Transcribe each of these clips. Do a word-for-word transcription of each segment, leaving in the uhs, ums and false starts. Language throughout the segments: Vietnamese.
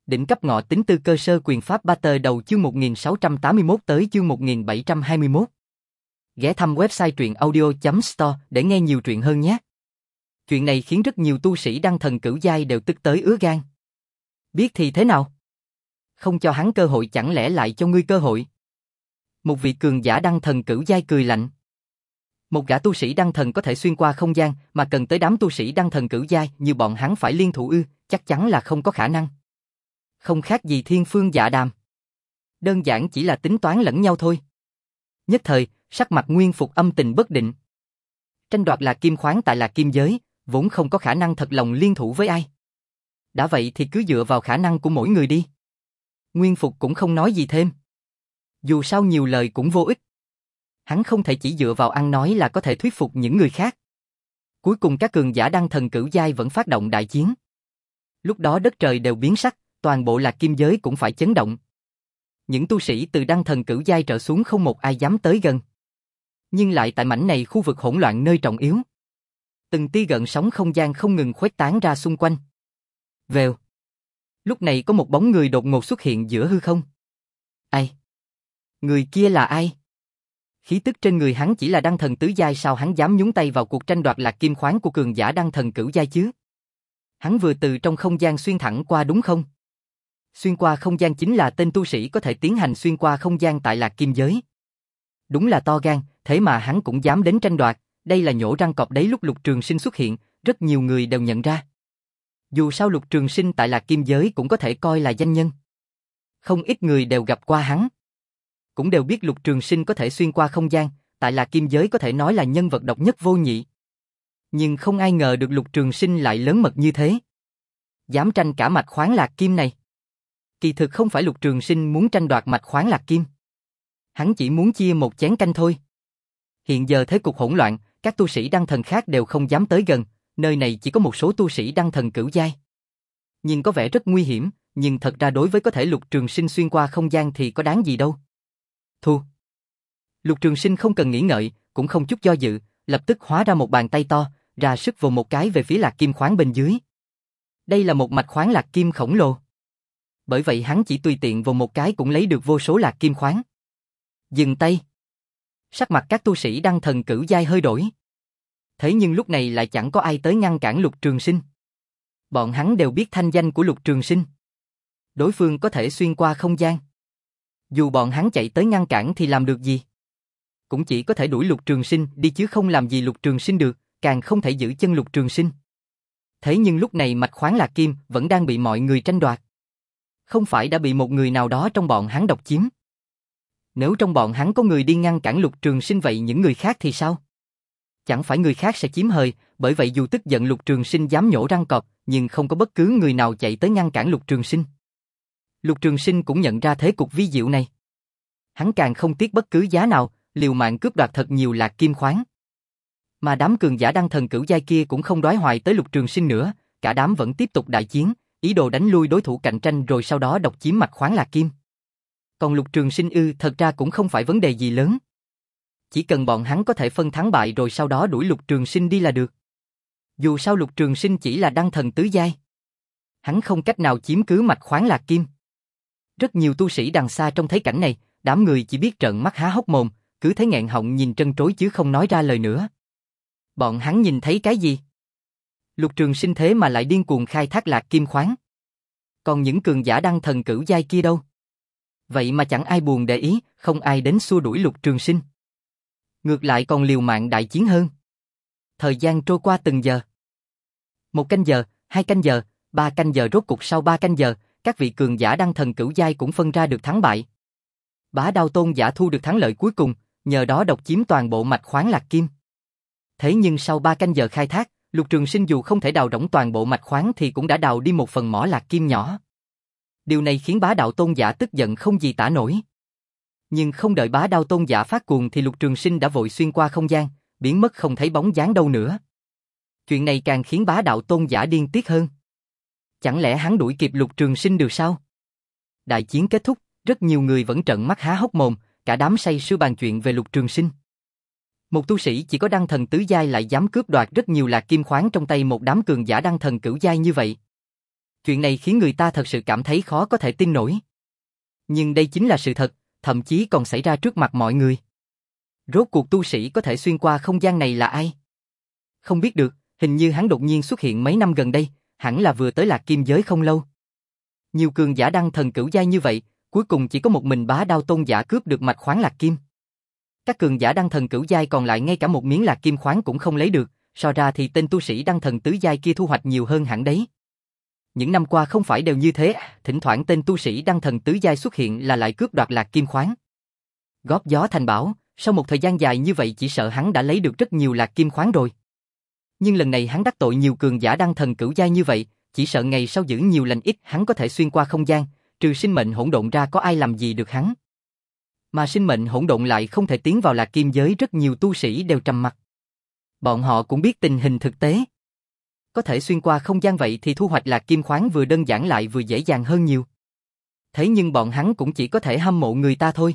Đỉnh cấp ngọ tính tư cơ sơ quyền pháp Battle đầu chương một nghìn sáu trăm tám mươi mốt tới chương một nghìn bảy trăm hai mươi mốt. Ghé thăm website truyện audio chấm store để nghe nhiều truyện hơn nhé. Chuyện này khiến rất nhiều tu sĩ đăng thần cửu giai đều tức tới ứa gan. Biết thì thế nào? Không cho hắn cơ hội chẳng lẽ lại cho ngươi cơ hội? Một vị cường giả đăng thần cửu giai cười lạnh. Một gã tu sĩ đăng thần có thể xuyên qua không gian mà cần tới đám tu sĩ đăng thần cửu giai như bọn hắn phải liên thủ ư, chắc chắn là không có khả năng. Không khác gì thiên phương dạ đàm. Đơn giản chỉ là tính toán lẫn nhau thôi. Nhất thời, sắc mặt Nguyên Phục âm tình bất định. Tranh đoạt Lạc Kim khoáng tại Lạc Kim giới, vốn không có khả năng thật lòng liên thủ với ai. Đã vậy thì cứ dựa vào khả năng của mỗi người đi. Nguyên Phục cũng không nói gì thêm. Dù sao nhiều lời cũng vô ích. Hắn không thể chỉ dựa vào ăn nói là có thể thuyết phục những người khác. Cuối cùng các cường giả đăng thần cửu giai vẫn phát động đại chiến. Lúc đó đất trời đều biến sắc, toàn bộ Lạc Kim giới cũng phải chấn động. Những tu sĩ từ đăng thần cửu giai trở xuống không một ai dám tới gần. Nhưng lại tại mảnh này khu vực hỗn loạn nơi trọng yếu. Từng tia gợn sóng không gian không ngừng khuếch tán ra xung quanh. Vèo. Lúc này có một bóng người đột ngột xuất hiện giữa hư không. Ai? Người kia là ai? Khí tức trên người hắn chỉ là đăng thần tứ giai, sao hắn dám nhúng tay vào cuộc tranh đoạt Lạc Kim khoáng của cường giả đăng thần cửu giai chứ? Hắn vừa từ trong không gian xuyên thẳng qua đúng không? Xuyên qua không gian chính là tên tu sĩ có thể tiến hành xuyên qua không gian tại Lạc Kim giới. Đúng là to gan, thế mà hắn cũng dám đến tranh đoạt, đây là nhổ răng cọp đấy. Lúc Lục Trường Sinh xuất hiện, rất nhiều người đều nhận ra. Dù sao Lục Trường Sinh tại Lạc Kim giới cũng có thể coi là danh nhân. Không ít người đều gặp qua hắn. Cũng đều biết Lục Trường Sinh có thể xuyên qua không gian, tại Lạc Kim giới có thể nói là nhân vật độc nhất vô nhị. Nhưng không ai ngờ được Lục Trường Sinh lại lớn mật như thế. Dám tranh cả mạch khoáng Lạc Kim này. Kỳ thực không phải Lục Trường Sinh muốn tranh đoạt mạch khoáng Lạc Kim. Hắn chỉ muốn chia một chén canh thôi. Hiện giờ thế cục hỗn loạn, các tu sĩ đăng thần khác đều không dám tới gần, nơi này chỉ có một số tu sĩ đăng thần cửu giai. Nhìn có vẻ rất nguy hiểm, nhưng thật ra đối với có thể Lục Trường Sinh xuyên qua không gian thì có đáng gì đâu. Thu. Lục Trường Sinh không cần nghĩ ngợi, cũng không chút do dự, lập tức hóa ra một bàn tay to, ra sức vồ một cái về phía Lạc Kim khoáng bên dưới. Đây là một mạch khoáng Lạc Kim khổng lồ. Bởi vậy hắn chỉ tùy tiện vồ một cái cũng lấy được vô số Lạc Kim khoáng. Dừng tay. Sắc mặt các tu sĩ đăng thần cửu giai hơi đổi. Thế nhưng lúc này lại chẳng có ai tới ngăn cản Lục Trường Sinh. Bọn hắn đều biết thanh danh của Lục Trường Sinh. Đối phương có thể xuyên qua không gian. Dù bọn hắn chạy tới ngăn cản thì làm được gì? Cũng chỉ có thể đuổi Lục Trường Sinh đi chứ không làm gì Lục Trường Sinh được, càng không thể giữ chân Lục Trường Sinh. Thế nhưng lúc này mạch khoáng Lạc Kim vẫn đang bị mọi người tranh đoạt. Không phải đã bị một người nào đó trong bọn hắn độc chiếm. Nếu trong bọn hắn có người đi ngăn cản Lục Trường Sinh vậy những người khác thì sao? Chẳng phải người khác sẽ chiếm hời, bởi vậy dù tức giận Lục Trường Sinh dám nhổ răng cọp, nhưng không có bất cứ người nào chạy tới ngăn cản Lục Trường Sinh. Lục Trường Sinh cũng nhận ra thế cục vi diệu này. Hắn càng không tiếc bất cứ giá nào, liều mạng cướp đoạt thật nhiều Lạc Kim khoáng. Mà đám cường giả đăng thần cửu giai kia cũng không đoái hoài tới Lục Trường Sinh nữa, cả đám vẫn tiếp tục đại chiến, ý đồ đánh lui đối thủ cạnh tranh rồi sau đó độc chiếm mạch khoáng Lạc Kim. Còn Lục Trường Sinh ư, thật ra cũng không phải vấn đề gì lớn. Chỉ cần bọn hắn có thể phân thắng bại rồi sau đó đuổi Lục Trường Sinh đi là được. Dù sao Lục Trường Sinh chỉ là đăng thần tứ giai. Hắn không cách nào chiếm cứ mạch khoáng Lạc Kim. Rất nhiều tu sĩ đằng xa trong thấy cảnh này, đám người chỉ biết trợn mắt há hốc mồm, cứ thế nghẹn họng nhìn trân trối chứ không nói ra lời nữa. Bọn hắn nhìn thấy cái gì? Lục Trường Sinh thế mà lại điên cuồng khai thác Lạc Kim khoáng. Còn những cường giả đăng thần cửu giai kia đâu? Vậy mà chẳng ai buồn để ý, không ai đến xua đuổi Lục Trường Sinh. Ngược lại còn liều mạng đại chiến hơn. Thời gian trôi qua từng giờ. Một canh giờ, hai canh giờ, ba canh giờ, rốt cục sau ba canh giờ, các vị cường giả đăng thần cửu giai cũng phân ra được thắng bại. Bá Đao Tôn giả thu được thắng lợi cuối cùng, nhờ đó độc chiếm toàn bộ mạch khoáng Lạc Kim. Thế nhưng sau ba canh giờ khai thác, Lục Trường Sinh dù không thể đào rỗng toàn bộ mạch khoáng thì cũng đã đào đi một phần mỏ Lạc Kim nhỏ. Điều này khiến Bá Đạo Tôn giả tức giận không gì tả nổi. Nhưng không đợi Bá Đao Tôn giả phát cuồng thì Lục Trường Sinh đã vội xuyên qua không gian, biến mất không thấy bóng dáng đâu nữa. Chuyện này càng khiến Bá Đạo Tôn giả điên tiết hơn. Chẳng lẽ hắn đuổi kịp Lục Trường Sinh được sao? Đại chiến kết thúc, rất nhiều người vẫn trợn mắt há hốc mồm, cả đám say sưa bàn chuyện về Lục Trường Sinh. Một tu sĩ chỉ có đăng thần tứ giai lại dám cướp đoạt rất nhiều Lạc Kim khoáng trong tay một đám cường giả đăng thần cửu giai như vậy. Chuyện này khiến người ta thật sự cảm thấy khó có thể tin nổi. Nhưng đây chính là sự thật, thậm chí còn xảy ra trước mặt mọi người. Rốt cuộc tu sĩ có thể xuyên qua không gian này là ai? Không biết được, hình như hắn đột nhiên xuất hiện mấy năm gần đây, hẳn là vừa tới Lạc Kim giới không lâu. Nhiều cường giả đăng thần cửu giai như vậy, cuối cùng chỉ có một mình Bá Đao tôn giả cướp được mạch khoáng Lạc Kim. Các cường giả đăng thần cửu giai còn lại ngay cả một miếng Lạc Kim khoáng cũng không lấy được, so ra thì tên tu sĩ đăng thần tứ giai kia thu hoạch nhiều hơn hẳn đấy. Những năm qua không phải đều như thế, thỉnh thoảng tên tu sĩ đăng thần tứ giai xuất hiện là lại cướp đoạt Lạc Kim khoáng. Góp gió thành bão, sau một thời gian dài như vậy chỉ sợ hắn đã lấy được rất nhiều Lạc Kim khoáng rồi. Nhưng lần này hắn đắc tội nhiều cường giả đăng thần cửu giai như vậy, chỉ sợ ngày sau giữ nhiều lành ít hắn có thể xuyên qua không gian, trừ sinh mệnh hỗn độn ra có ai làm gì được hắn. Mà sinh mệnh hỗn độn lại không thể tiến vào Lạc Kim giới, rất nhiều tu sĩ đều trầm mặc. Bọn họ cũng biết tình hình thực tế. Có thể xuyên qua không gian vậy thì thu hoạch Lạc Kim khoáng vừa đơn giản lại vừa dễ dàng hơn nhiều. Thế nhưng bọn hắn cũng chỉ có thể hâm mộ người ta thôi.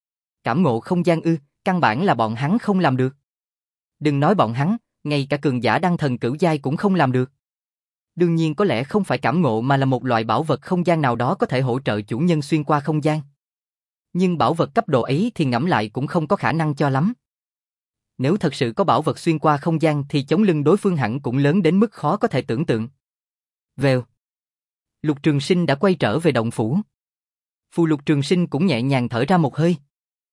Cảm ngộ không gian ư, căn bản là bọn hắn không làm được. Đừng nói bọn hắn, ngay cả cường giả đăng thần cửu giai cũng không làm được. Đương nhiên có lẽ không phải cảm ngộ mà là một loại bảo vật không gian nào đó có thể hỗ trợ chủ nhân xuyên qua không gian. Nhưng bảo vật cấp độ ấy thì ngẫm lại cũng không có khả năng cho lắm. Nếu thật sự có bảo vật xuyên qua không gian thì chống lưng đối phương hẳn cũng lớn đến mức khó có thể tưởng tượng. Vèo. Lục Trường Sinh đã quay trở về động phủ. Phù Lục Trường Sinh cũng nhẹ nhàng thở ra một hơi.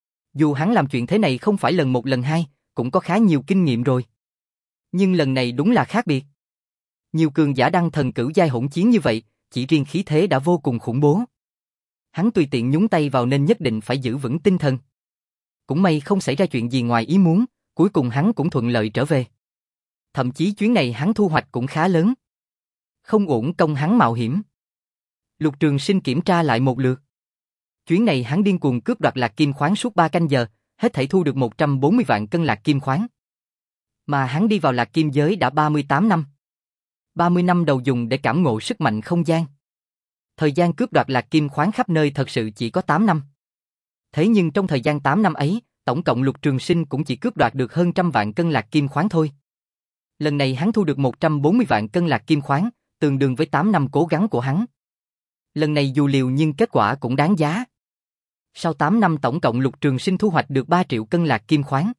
Dù hắn làm chuyện thế này không phải lần một lần hai, cũng có khá nhiều kinh nghiệm rồi. Nhưng lần này đúng là khác biệt. Nhiều cường giả đăng thần cửu giai hỗn chiến như vậy, chỉ riêng khí thế đã vô cùng khủng bố. Hắn tùy tiện nhúng tay vào nên nhất định phải giữ vững tinh thần. Cũng may không xảy ra chuyện gì ngoài ý muốn, cuối cùng hắn cũng thuận lợi trở về. Thậm chí chuyến này hắn thu hoạch cũng khá lớn. Không uổng công hắn mạo hiểm. Lục Trường Sinh kiểm tra lại một lượt. Chuyến này hắn điên cuồng cướp đoạt Lạc Kim khoáng suốt ba canh giờ, hết thảy thu được một trăm bốn mươi vạn cân Lạc Kim khoáng. Mà hắn đi vào Lạc Kim giới đã ba mươi tám năm. ba mươi năm đầu dùng để cảm ngộ sức mạnh không gian. Thời gian cướp đoạt Lạc Kim khoáng khắp nơi thật sự chỉ có tám năm. Thế nhưng trong thời gian tám năm ấy, tổng cộng Lục Trường Sinh cũng chỉ cướp đoạt được hơn trăm vạn cân Lạc Kim khoáng thôi. Lần này hắn thu được một trăm bốn mươi vạn cân Lạc Kim khoáng, tương đương với tám năm cố gắng của hắn. Lần này dù liều nhưng kết quả cũng đáng giá. Sau tám năm tổng cộng Lục Trường Sinh thu hoạch được ba triệu cân Lạc Kim khoáng.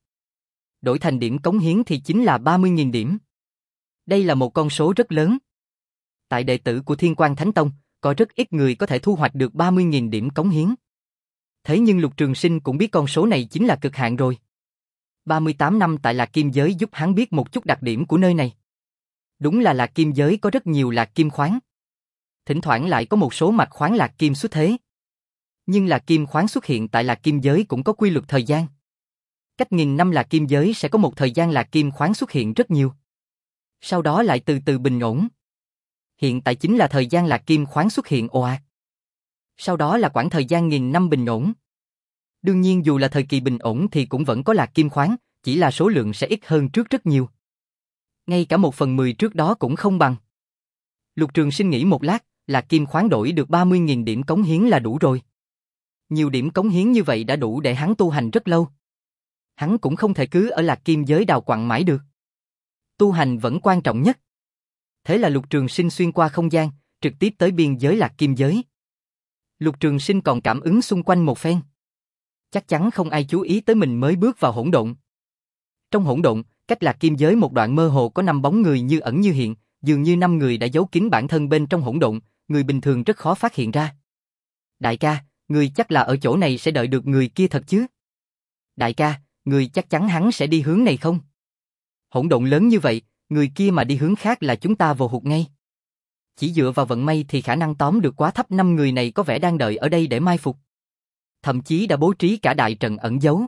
Đổi thành điểm cống hiến thì chính là ba mươi nghìn điểm. Đây là một con số rất lớn. Tại đệ tử của Thiên Quang Thánh Tông, có rất ít người có thể thu hoạch được ba mươi nghìn điểm cống hiến. Thế nhưng Lục Trường Sinh cũng biết con số này chính là cực hạn rồi. ba mươi tám năm tại Lạc Kim giới giúp hắn biết một chút đặc điểm của nơi này. Đúng là Lạc Kim giới có rất nhiều Lạc Kim khoáng. Thỉnh thoảng lại có một số mạch khoáng Lạc Kim xuất thế. Nhưng Lạc Kim khoáng xuất hiện tại Lạc Kim giới cũng có quy luật thời gian. Cách nghìn năm Lạc Kim giới sẽ có một thời gian Lạc Kim khoáng xuất hiện rất nhiều. Sau đó lại từ từ bình ổn. Hiện tại chính là thời gian Lạc Kim khoáng xuất hiện ồ ạt. Sau đó là khoảng thời gian nghìn năm bình ổn. Đương nhiên dù là thời kỳ bình ổn thì cũng vẫn có Lạc Kim khoáng, chỉ là số lượng sẽ ít hơn trước rất nhiều. Ngay cả một phần mười trước đó cũng không bằng. Lục Trường Sinh nghĩ một lát, Lạc Kim khoáng đổi được ba mươi nghìn điểm cống hiến là đủ rồi. Nhiều điểm cống hiến như vậy đã đủ để hắn tu hành rất lâu. Hắn cũng không thể cứ ở Lạc Kim giới đào quặng mãi được. Tu hành vẫn quan trọng nhất. Thế là Lục Trường Sinh xuyên qua không gian, trực tiếp tới biên giới Lạc Kim giới. Lục Trường Sinh còn cảm ứng xung quanh một phen. Chắc chắn không ai chú ý tới mình mới bước vào hỗn độn. Trong hỗn độn, cách Lạc Kim giới một đoạn mơ hồ có năm bóng người như ẩn như hiện, dường như năm người đã giấu kín bản thân bên trong hỗn độn, người bình thường rất khó phát hiện ra. Đại ca, người chắc là ở chỗ này sẽ đợi được người kia thật chứ? Đại ca, người chắc chắn hắn sẽ đi hướng này không? Hỗn độn lớn như vậy, người kia mà đi hướng khác là chúng ta vô hụt ngay. Chỉ dựa vào vận may thì khả năng tóm được quá thấp, năm người này có vẻ đang đợi ở đây để mai phục. Thậm chí đã bố trí cả đại trận ẩn giấu.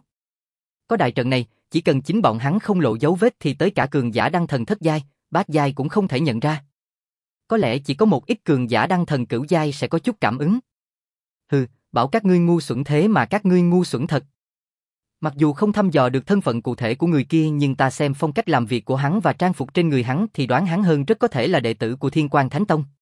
Có đại trận này, chỉ cần chính bọn hắn không lộ dấu vết thì tới cả cường giả đăng thần thất giai, bát giai cũng không thể nhận ra. Có lẽ chỉ có một ít cường giả đăng thần cửu giai sẽ có chút cảm ứng. Hừ, bảo các ngươi ngu xuẩn thế mà các ngươi ngu xuẩn thật. Mặc dù không thăm dò được thân phận cụ thể của người kia nhưng ta xem phong cách làm việc của hắn và trang phục trên người hắn thì đoán hắn hơn rất có thể là đệ tử của Thiên Quang Thánh Tông.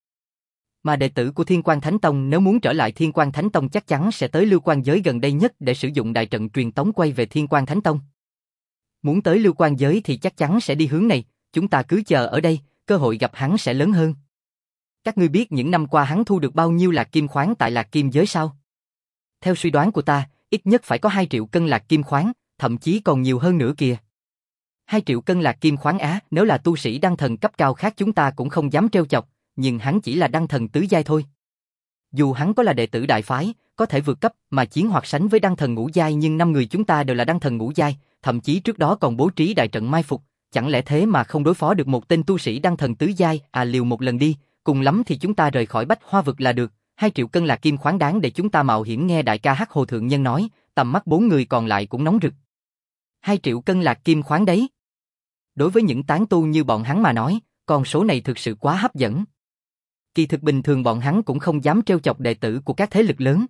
Mà đệ tử của Thiên Quang Thánh Tông nếu muốn trở lại Thiên Quang Thánh Tông chắc chắn sẽ tới Lưu Quang giới gần đây nhất để sử dụng đại trận truyền tống quay về Thiên Quang Thánh Tông. Muốn tới Lưu Quang giới thì chắc chắn sẽ đi hướng này, chúng ta cứ chờ ở đây, cơ hội gặp hắn sẽ lớn hơn. Các ngươi biết những năm qua hắn thu được bao nhiêu lạc kim khoáng tại lạc kim giới sao? Theo suy đoán của ta, ít nhất phải có hai triệu cân lạc kim khoáng, thậm chí còn nhiều hơn nữa kìa. Hai triệu cân lạc kim khoáng á, nếu là tu sĩ đăng thần cấp cao khác chúng ta cũng không dám trêu chọc, nhưng hắn chỉ là đăng thần tứ giai thôi. Dù hắn có là đệ tử đại phái, có thể vượt cấp mà chiến hoặc sánh với đăng thần ngũ giai, nhưng năm người chúng ta đều là đăng thần ngũ giai, thậm chí trước đó còn bố trí đại trận mai phục, chẳng lẽ thế mà không đối phó được một tên tu sĩ đăng thần tứ giai? À, liều một lần đi, cùng lắm thì chúng ta rời khỏi Bách Hoa vực là được. Hai triệu cân lạc kim khoáng đáng để chúng ta mạo hiểm. Nghe đại ca Hắc Hồ thượng nhân nói, tầm mắt bốn người còn lại cũng nóng rực. Hai triệu cân lạc kim khoáng đấy. Đối với những tán tu như bọn hắn mà nói, con số này thực sự quá hấp dẫn. Kỳ thực bình thường bọn hắn cũng không dám trêu chọc đệ tử của các thế lực lớn.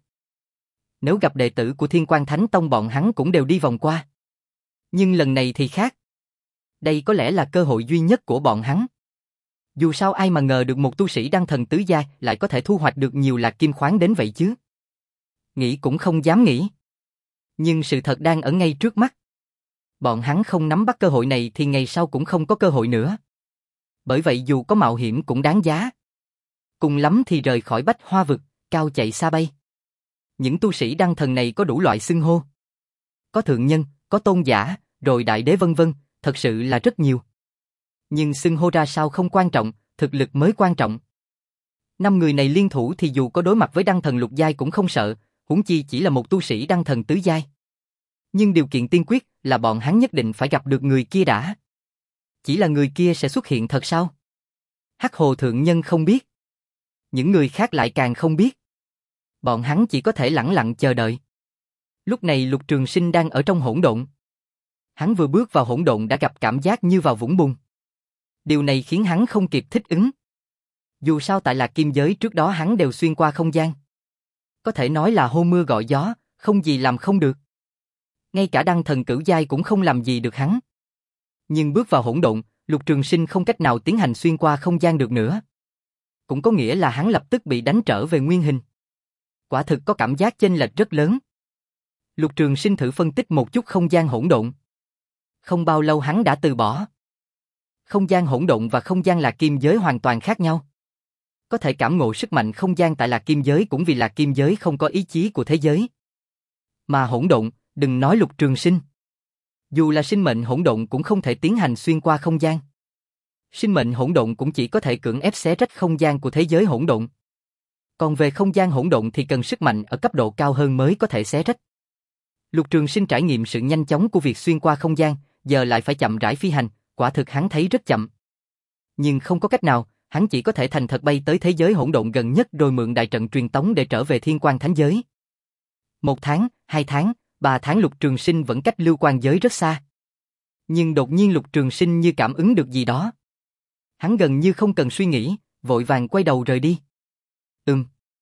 Nếu gặp đệ tử của Thiên Quang Thánh Tông bọn hắn cũng đều đi vòng qua. Nhưng lần này thì khác. Đây có lẽ là cơ hội duy nhất của bọn hắn. Dù sao ai mà ngờ được một tu sĩ đăng thần tứ giai lại có thể thu hoạch được nhiều lạc kim khoáng đến vậy chứ. Nghĩ cũng không dám nghĩ. Nhưng sự thật đang ở ngay trước mắt. Bọn hắn không nắm bắt cơ hội này thì ngày sau cũng không có cơ hội nữa. Bởi vậy dù có mạo hiểm cũng đáng giá. Cùng lắm thì rời khỏi Bách Hoa vực, cao chạy xa bay. Những tu sĩ đăng thần này có đủ loại xưng hô. Có thượng nhân, có tôn giả, rồi đại đế vân vân, thật sự là rất nhiều. Nhưng xưng hô ra sao không quan trọng, thực lực mới quan trọng. Năm người này liên thủ thì dù có đối mặt với đăng thần lục giai cũng không sợ, huống chi chỉ là một tu sĩ đăng thần tứ giai. Nhưng điều kiện tiên quyết là bọn hắn nhất định phải gặp được người kia đã. Chỉ là người kia sẽ xuất hiện thật sao? Hắc Hồ thượng nhân không biết. Những người khác lại càng không biết. Bọn hắn chỉ có thể lẳng lặng chờ đợi. Lúc này Lục Trường Sinh đang ở trong hỗn độn. Hắn vừa bước vào hỗn độn đã gặp cảm giác như vào vũng bùn. Điều này khiến hắn không kịp thích ứng. Dù sao tại Lạc Kim giới trước đó hắn đều xuyên qua không gian. Có thể nói là hô mưa gọi gió, không gì làm không được. Ngay cả đăng thần cửu giai cũng không làm gì được hắn. Nhưng bước vào hỗn độn, Lục Trường Sinh không cách nào tiến hành xuyên qua không gian được nữa. Cũng có nghĩa là hắn lập tức bị đánh trở về nguyên hình. Quả thực có cảm giác chênh lệch rất lớn. Lục Trường Sinh thử phân tích một chút không gian hỗn độn. Không bao lâu hắn đã từ bỏ. Không gian hỗn độn và không gian Lạc Kim giới hoàn toàn khác nhau. Có thể cảm ngộ sức mạnh không gian tại Lạc Kim giới cũng vì Lạc Kim giới không có ý chí của thế giới. Mà hỗn độn, đừng nói Lục Trường Sinh. Dù là sinh mệnh hỗn độn cũng không thể tiến hành xuyên qua không gian. Sinh mệnh hỗn độn cũng chỉ có thể cưỡng ép xé rách không gian của thế giới hỗn độn. Còn về không gian hỗn độn thì cần sức mạnh ở cấp độ cao hơn mới có thể xé rách. Lục Trường Sinh trải nghiệm sự nhanh chóng của việc xuyên qua không gian, giờ lại phải chậm rãi phi hành, quả thực hắn thấy rất chậm. Nhưng không có cách nào, hắn chỉ có thể thành thật bay tới thế giới hỗn độn gần nhất rồi mượn đại trận truyền tống để trở về Thiên Quang Thánh giới. Một tháng, hai tháng, ba tháng Lục Trường Sinh vẫn cách Lưu Quang giới rất xa. Nhưng đột nhiên Lục Trường Sinh như cảm ứng được gì đó. Hắn gần như không cần suy nghĩ, vội vàng quay đầu rời đi. Ừm.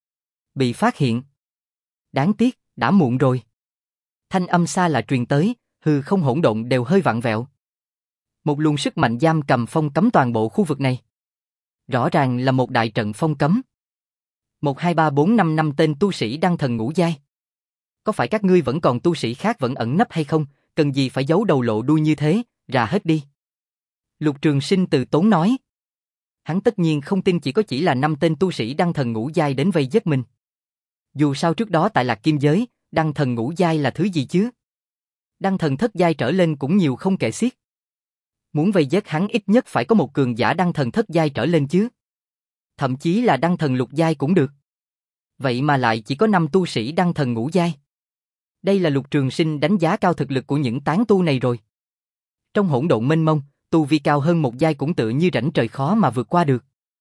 Bị phát hiện. Đáng tiếc, đã muộn rồi. Thanh âm xa lạ truyền tới, hư không hỗn độn đều hơi vặn vẹo. Một luồng sức mạnh giam cầm phong cấm toàn bộ khu vực này. Rõ ràng là một đại trận phong cấm. Một hai ba bốn năm năm tên tu sĩ đăng thần ngũ giai. Có phải các ngươi vẫn còn tu sĩ khác vẫn ẩn nấp hay không, cần gì phải giấu đầu lộ đuôi như thế, ra hết đi. Lục Trường Sinh từ tốn nói. Hắn tất nhiên không tin chỉ có chỉ là năm tên tu sĩ đăng thần ngũ giai đến vây giết mình. Dù sao trước đó tại Lạc Kim giới, đăng thần ngũ giai là thứ gì chứ? Đăng thần thất giai trở lên cũng nhiều không kể xiết. Muốn vây giết hắn ít nhất phải có một cường giả đăng thần thất giai trở lên chứ. Thậm chí là đăng thần lục giai cũng được. Vậy mà lại chỉ có năm tu sĩ đăng thần ngũ giai. Đây là Lục Trường Sinh đánh giá cao thực lực của những tán tu này rồi. Trong hỗn độn mênh mông, tu vi cao hơn một giai cũng tự như rãnh trời khó mà vượt qua được.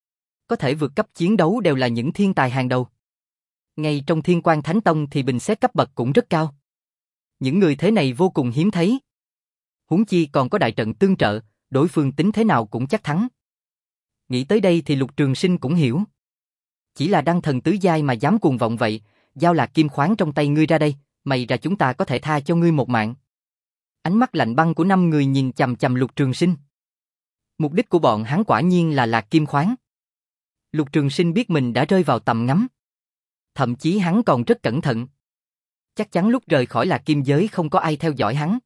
Có thể vượt cấp chiến đấu đều là những thiên tài hàng đầu. Ngay trong Thiên Quang Thánh Tông thì bình xét cấp bậc cũng rất cao. Những người thế này vô cùng hiếm thấy. Huống chi còn có đại trận tương trợ, đối phương tính thế nào cũng chắc thắng. Nghĩ tới đây thì Lục Trường Sinh cũng hiểu. Chỉ là đăng thần tứ giai mà dám cuồng vọng vậy, giao lạc kim khoáng trong tay ngươi ra đây, mày ra chúng ta có thể tha cho ngươi một mạng. Ánh mắt lạnh băng của năm người nhìn chằm chằm Lục Trường Sinh. Mục đích của bọn hắn quả nhiên là lạc kim khoáng. Lục Trường Sinh biết mình đã rơi vào tầm ngắm. Thậm chí hắn còn rất cẩn thận. Chắc chắn lúc rời khỏi Lạc Kim giới không có ai theo dõi hắn.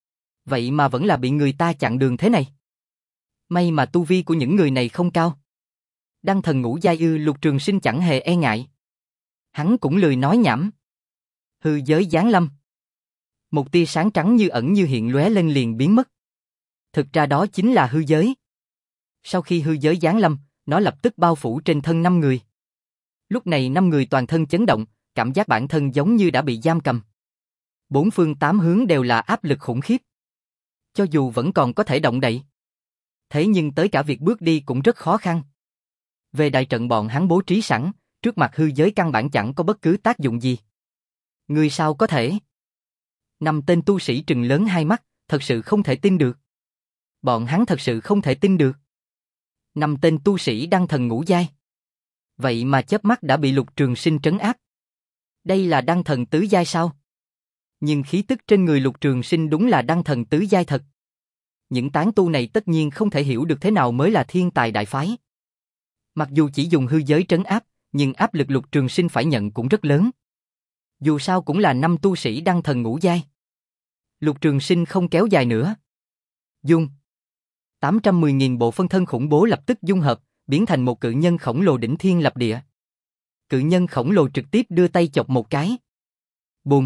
Vậy mà vẫn là bị người ta chặn đường thế này. May mà tu vi của những người này không cao. Đăng thần ngũ giai ư? Lục Trường Sinh chẳng hề e ngại. Hắn cũng lười nói nhảm. Hư giới giáng lâm. Một tia sáng trắng như ẩn như hiện lóe lên liền biến mất. Thực ra đó chính là hư giới. Sau khi hư giới giáng lâm, nó lập tức bao phủ trên thân năm người. Lúc này năm người toàn thân chấn động, cảm giác bản thân giống như đã bị giam cầm. Bốn phương tám hướng đều là áp lực khủng khiếp. Cho dù vẫn còn có thể động đậy. Thế nhưng tới cả việc bước đi cũng rất khó khăn. Về đại trận bọn hắn bố trí sẵn, trước mặt hư giới căn bản chẳng có bất cứ tác dụng gì. Người sao có thể? Năm tên tu sĩ trừng lớn hai mắt, thật sự không thể tin được. Bọn hắn thật sự không thể tin được. Năm tên tu sĩ đăng thần ngũ giai. Vậy mà chớp mắt đã bị Lục Trường Sinh trấn áp. Đây là đăng thần tứ giai sao? Nhưng khí tức trên người Lục Trường Sinh đúng là đăng thần tứ giai thật. Những tán tu này tất nhiên không thể hiểu được thế nào mới là thiên tài đại phái. Mặc dù chỉ dùng hư giới trấn áp, nhưng áp lực Lục Trường Sinh phải nhận cũng rất lớn. Dù sao cũng là năm tu sĩ đăng thần ngũ giai. Lục Trường Sinh không kéo dài nữa. Dung. tám trăm mười nghìn bộ phân thân khủng bố lập tức dung hợp, biến thành một cự nhân khổng lồ đỉnh thiên lập địa. Cự nhân khổng lồ trực tiếp đưa tay chọc một cái. Bùm.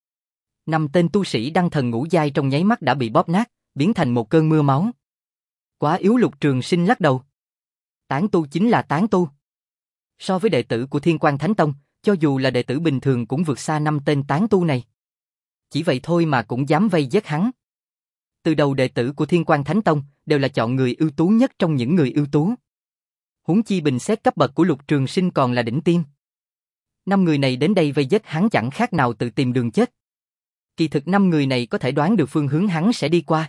Năm tên tu sĩ đăng thần ngũ giai trong nháy mắt đã bị bóp nát, biến thành một cơn mưa máu. Quá yếu. Lục Trường Sinh lắc đầu. Tán tu chính là tán tu. So với đệ tử của Thiên Quang Thánh Tông, cho dù là đệ tử bình thường cũng vượt xa năm tên tán tu này. Chỉ vậy thôi mà cũng dám vây giết hắn. Từ đầu đệ tử của Thiên Quang Thánh Tông đều là chọn người ưu tú nhất trong những người ưu tú. Huống chi bình xét cấp bậc của Lục Trường Sinh còn là đỉnh tiêm. Năm người này đến đây vây giết hắn chẳng khác nào tự tìm đường chết. Kỳ thực năm người này có thể đoán được phương hướng hắn sẽ đi qua.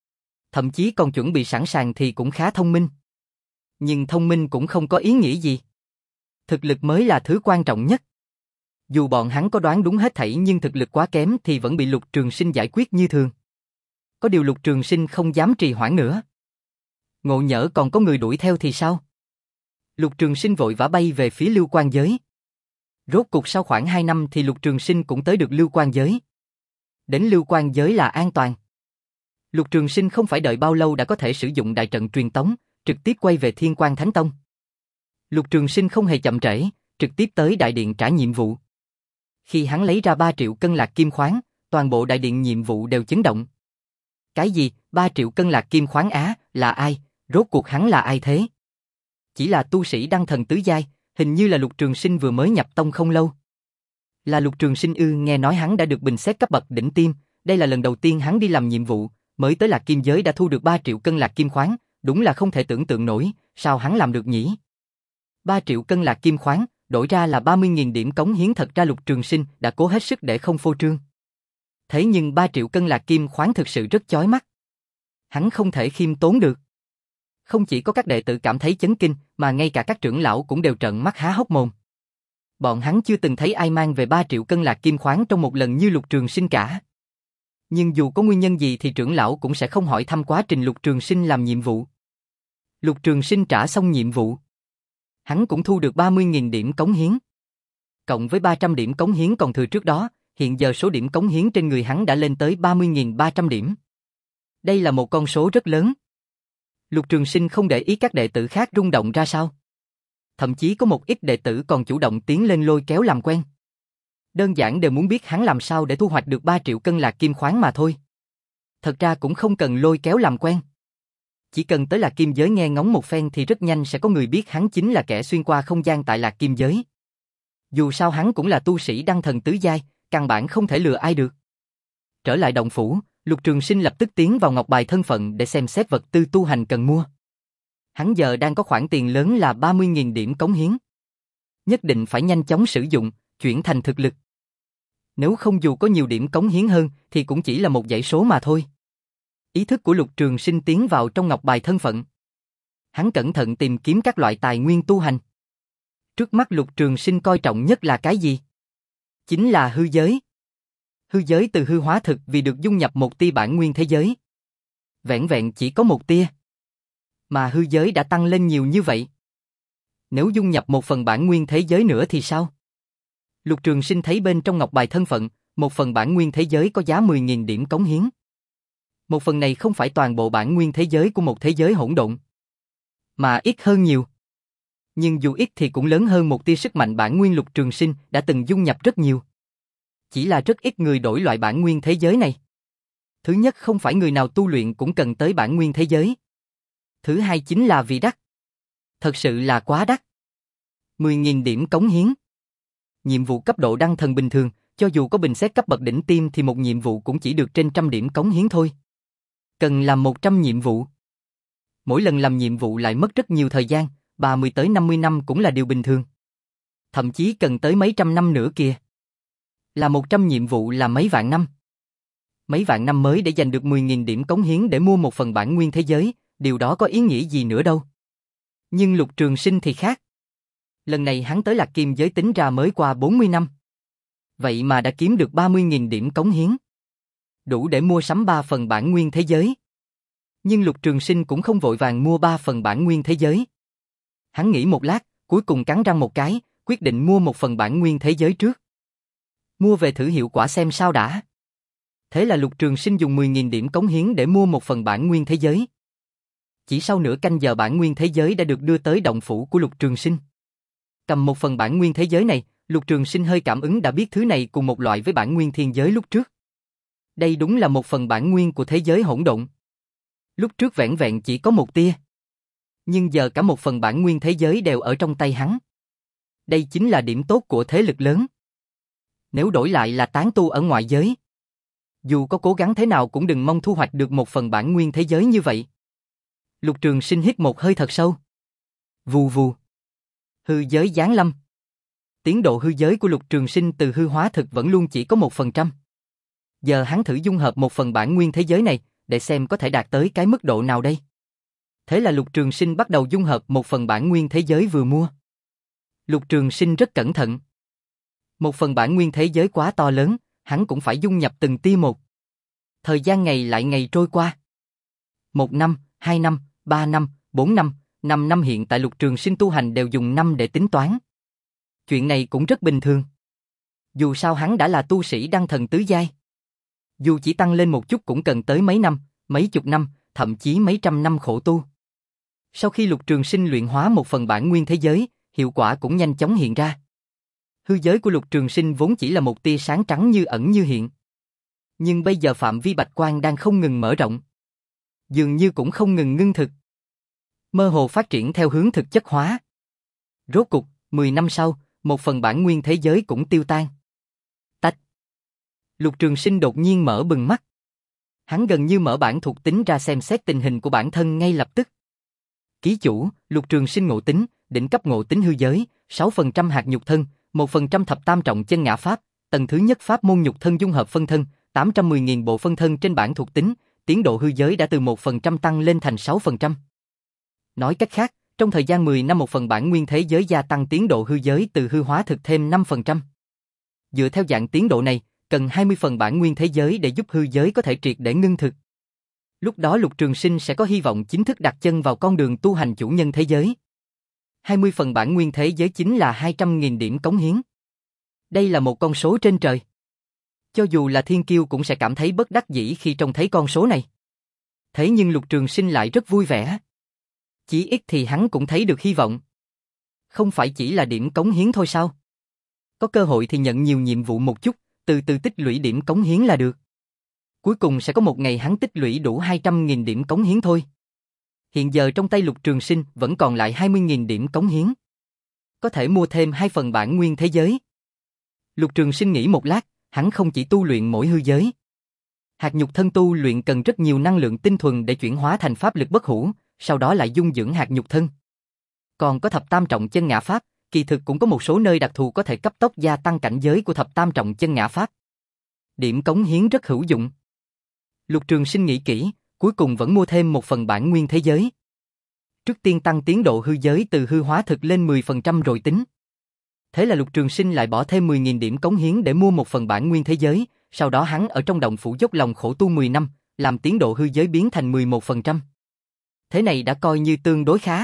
Thậm chí còn chuẩn bị sẵn sàng thì cũng khá thông minh. Nhưng thông minh cũng không có ý nghĩa gì. Thực lực mới là thứ quan trọng nhất. Dù bọn hắn có đoán đúng hết thảy nhưng thực lực quá kém thì vẫn bị Lục Trường Sinh giải quyết như thường. Có điều Lục Trường Sinh không dám trì hoãn nữa. Ngộ nhỡ còn có người đuổi theo thì sao? Lục Trường Sinh vội vã bay về phía Lưu Quan Giới. Rốt cục sau khoảng hai năm thì Lục Trường Sinh cũng tới được Lưu Quan Giới. Đến Lưu Quan Giới là an toàn. Lục Trường Sinh không phải đợi bao lâu đã có thể sử dụng đại trận truyền tống, trực tiếp quay về Thiên Quang Thánh Tông. Lục Trường Sinh không hề chậm trễ, trực tiếp tới đại điện trả nhiệm vụ. Khi hắn lấy ra ba triệu cân lạc kim khoáng, toàn bộ đại điện nhiệm vụ đều chấn động. Cái gì? ba triệu cân lạc kim khoáng á? Là ai? Rốt cuộc hắn là ai thế? Chỉ là tu sĩ đăng thần tứ giai, hình như là Lục Trường Sinh vừa mới nhập tông không lâu. Là Lục Trường Sinh ư? Nghe nói hắn đã được bình xét cấp bậc đỉnh tiêm, đây là lần đầu tiên hắn đi làm nhiệm vụ, mới tới Lạc Kim giới đã thu được ba triệu cân lạc kim khoáng, đúng là không thể tưởng tượng nổi, sao hắn làm được nhỉ? ba triệu cân lạc kim khoáng, đổi ra là ba mươi nghìn điểm cống hiến, thật ra Lục Trường Sinh đã cố hết sức để không phô trương. Thế nhưng ba triệu cân lạc kim khoáng thực sự rất chói mắt. Hắn không thể khiêm tốn được. Không chỉ có các đệ tử cảm thấy chấn kinh, mà ngay cả các trưởng lão cũng đều trợn mắt há hốc mồm. Bọn hắn chưa từng thấy ai mang về ba triệu cân lạc kim khoáng trong một lần như Lục Trường Sinh cả. Nhưng dù có nguyên nhân gì thì trưởng lão cũng sẽ không hỏi thăm quá trình Lục Trường Sinh làm nhiệm vụ. Lục Trường Sinh trả xong nhiệm vụ. Hắn cũng thu được ba mươi nghìn điểm cống hiến. Cộng với ba trăm điểm cống hiến còn thừa trước đó, hiện giờ số điểm cống hiến trên người hắn đã lên tới ba mươi nghìn ba trăm điểm. Đây là một con số rất lớn. Lục Trường Sinh không để ý các đệ tử khác rung động ra sao. Thậm chí có một ít đệ tử còn chủ động tiến lên lôi kéo làm quen. Đơn giản đều muốn biết hắn làm sao để thu hoạch được ba triệu cân lạc kim khoáng mà thôi. Thật ra cũng không cần lôi kéo làm quen. Chỉ cần tới Lạc Kim giới nghe ngóng một phen thì rất nhanh sẽ có người biết hắn chính là kẻ xuyên qua không gian tại Lạc Kim giới. Dù sao hắn cũng là tu sĩ đăng thần tứ giai, căn bản không thể lừa ai được. Trở lại động phủ, Lục Trường Sinh lập tức tiến vào ngọc bài thân phận để xem xét vật tư tu hành cần mua. Hắn giờ đang có khoản tiền lớn là ba mươi nghìn điểm cống hiến. Nhất định phải nhanh chóng sử dụng, chuyển thành thực lực. Nếu không dù có nhiều điểm cống hiến hơn thì cũng chỉ là một dãy số mà thôi. Ý thức của Lục Trường Sinh tiến vào trong ngọc bài thân phận. Hắn cẩn thận tìm kiếm các loại tài nguyên tu hành. Trước mắt Lục Trường Sinh coi trọng nhất là cái gì? Chính là hư giới. Hư giới từ hư hóa thực vì được dung nhập một tia bản nguyên thế giới. Vẹn vẹn chỉ có một tia. Mà hư giới đã tăng lên nhiều như vậy. Nếu dung nhập một phần bản nguyên thế giới nữa thì sao? Lục Trường Sinh thấy bên trong ngọc bài thân phận, một phần bản nguyên thế giới có giá mười nghìn điểm cống hiến. Một phần này không phải toàn bộ bản nguyên thế giới của một thế giới hỗn độn, mà ít hơn nhiều. Nhưng dù ít thì cũng lớn hơn một tia sức mạnh bản nguyên Lục Trường Sinh đã từng dung nhập rất nhiều. Chỉ là rất ít người đổi loại bản nguyên thế giới này. Thứ nhất không phải người nào tu luyện cũng cần tới bản nguyên thế giới. Thứ hai chính là vì đắt. Thật sự là quá đắt. mười nghìn điểm cống hiến. Nhiệm vụ cấp độ đăng thần bình thường, cho dù có bình xét cấp bậc đỉnh tiêm thì một nhiệm vụ cũng chỉ được trên trăm điểm cống hiến thôi. Cần làm một trăm nhiệm vụ. Mỗi lần làm nhiệm vụ lại mất rất nhiều thời gian, ba mươi tới năm mươi năm cũng là điều bình thường. Thậm chí cần tới mấy trăm năm nữa kìa. Là một trăm nhiệm vụ là mấy vạn năm. Mấy vạn năm mới để giành được mười nghìn điểm cống hiến để mua một phần bản nguyên thế giới, điều đó có ý nghĩa gì nữa đâu. Nhưng Lục Trường Sinh thì khác. Lần này hắn tới Lạc Kim giới tính ra mới qua bốn mươi năm. Vậy mà đã kiếm được ba mươi nghìn điểm cống hiến. Đủ để mua sắm ba phần bản nguyên thế giới. Nhưng Lục Trường Sinh cũng không vội vàng mua ba phần bản nguyên thế giới. Hắn nghĩ một lát, cuối cùng cắn răng một cái, quyết định mua một phần bản nguyên thế giới trước. Mua về thử hiệu quả xem sao đã. Thế là Lục Trường Sinh dùng mười nghìn điểm cống hiến để mua một phần bản nguyên thế giới. Chỉ sau nửa canh giờ bản nguyên thế giới đã được đưa tới động phủ của Lục Trường Sinh. Cầm một phần bản nguyên thế giới này, Lục Trường Sinh hơi cảm ứng đã biết thứ này cùng một loại với bản nguyên thiên giới lúc trước. Đây đúng là một phần bản nguyên của thế giới hỗn độn. Lúc trước vẻn vẹn chỉ có một tia. Nhưng giờ cả một phần bản nguyên thế giới đều ở trong tay hắn. Đây chính là điểm tốt của thế lực lớn. Nếu đổi lại là tán tu ở ngoại giới, dù có cố gắng thế nào cũng đừng mong thu hoạch được một phần bản nguyên thế giới như vậy. Lục Trường Sinh hít một hơi thật sâu. Vù vù. Hư giới giáng lâm. Tiến độ hư giới của Lục Trường Sinh từ hư hóa thực vẫn luôn chỉ có một phần trăm. Giờ hắn thử dung hợp một phần bản nguyên thế giới này, để xem có thể đạt tới cái mức độ nào đây. Thế là Lục Trường Sinh bắt đầu dung hợp một phần bản nguyên thế giới vừa mua. Lục Trường Sinh rất cẩn thận. Một phần bản nguyên thế giới quá to lớn, hắn cũng phải dung nhập từng tia một. Thời gian ngày lại ngày trôi qua. Một năm, hai năm, ba năm, bốn năm, năm năm hiện tại Lục Trường Sinh tu hành đều dùng năm để tính toán. Chuyện này cũng rất bình thường. Dù sao hắn đã là tu sĩ đăng thần tứ giai. Dù chỉ tăng lên một chút cũng cần tới mấy năm, mấy chục năm, thậm chí mấy trăm năm khổ tu. Sau khi Lục Trường Sinh luyện hóa một phần bản nguyên thế giới, hiệu quả cũng nhanh chóng hiện ra. Hư giới của Lục Trường Sinh vốn chỉ là một tia sáng trắng như ẩn như hiện. Nhưng bây giờ phạm vi bạch quang đang không ngừng mở rộng. Dường như cũng không ngừng ngưng thực. Mơ hồ phát triển theo hướng thực chất hóa. Rốt cục, mười năm sau, một phần bản nguyên thế giới cũng tiêu tan. Tách. Lục Trường Sinh đột nhiên mở bừng mắt. Hắn gần như mở bản thuộc tính ra xem xét tình hình của bản thân ngay lập tức. Ký chủ, Lục Trường Sinh ngộ tính, đỉnh cấp ngộ tính hư giới, sáu phần trăm hạt nhục thân, một phần trăm thập tam trọng chân ngã pháp, tầng thứ nhất pháp môn nhục thân dung hợp phân thân, tám trăm mười nghìn bộ phân thân trên bản thuộc tính, tiến độ hư giới đã từ một phần trăm tăng lên thành sáu phần trăm. Nói cách khác, trong thời gian mười năm một phần bản nguyên thế giới gia tăng tiến độ hư giới từ hư hóa thực thêm năm phần trăm. Dựa theo dạng tiến độ này, cần hai mươi phần bản nguyên thế giới để giúp hư giới có thể triệt để ngưng thực. Lúc đó Lục Trường Sinh sẽ có hy vọng chính thức đặt chân vào con đường tu hành chủ nhân thế giới. hai mươi phần bản nguyên thế giới chính là hai trăm nghìn điểm cống hiến. Đây là một con số trên trời. Cho dù là thiên kiêu cũng sẽ cảm thấy bất đắc dĩ khi trông thấy con số này. Thế nhưng Lục Trường Sinh lại rất vui vẻ. Chỉ ít thì hắn cũng thấy được hy vọng. Không phải chỉ là điểm cống hiến thôi sao? Có cơ hội thì nhận nhiều nhiệm vụ một chút, từ từ tích lũy điểm cống hiến là được. Cuối cùng sẽ có một ngày hắn tích lũy đủ hai trăm nghìn điểm cống hiến thôi. Hiện giờ trong tay Lục Trường Sinh vẫn còn lại hai mươi nghìn điểm cống hiến. Có thể mua thêm hai phần bản nguyên thế giới. Lục Trường Sinh nghĩ một lát, hắn không chỉ tu luyện mỗi hư giới. Hạt nhục thân tu luyện cần rất nhiều năng lượng tinh thuần để chuyển hóa thành pháp lực bất hủ, sau đó lại dung dưỡng hạt nhục thân. Còn có thập tam trọng chân ngã pháp, kỳ thực cũng có một số nơi đặc thù có thể cấp tốc gia tăng cảnh giới của thập tam trọng chân ngã pháp. Điểm cống hiến rất hữu dụng. Lục Trường Sinh nghĩ kỹ, cuối cùng vẫn mua thêm một phần bản nguyên thế giới. Trước tiên tăng tiến độ hư giới từ hư hóa thực lên mười phần trăm rồi tính. Thế là Lục Trường Sinh lại bỏ thêm mười nghìn điểm cống hiến để mua một phần bản nguyên thế giới, sau đó hắn ở trong động phủ dốc lòng khổ tu mười năm, làm tiến độ hư giới biến thành mười một phần trăm. Thế này đã coi như tương đối khá.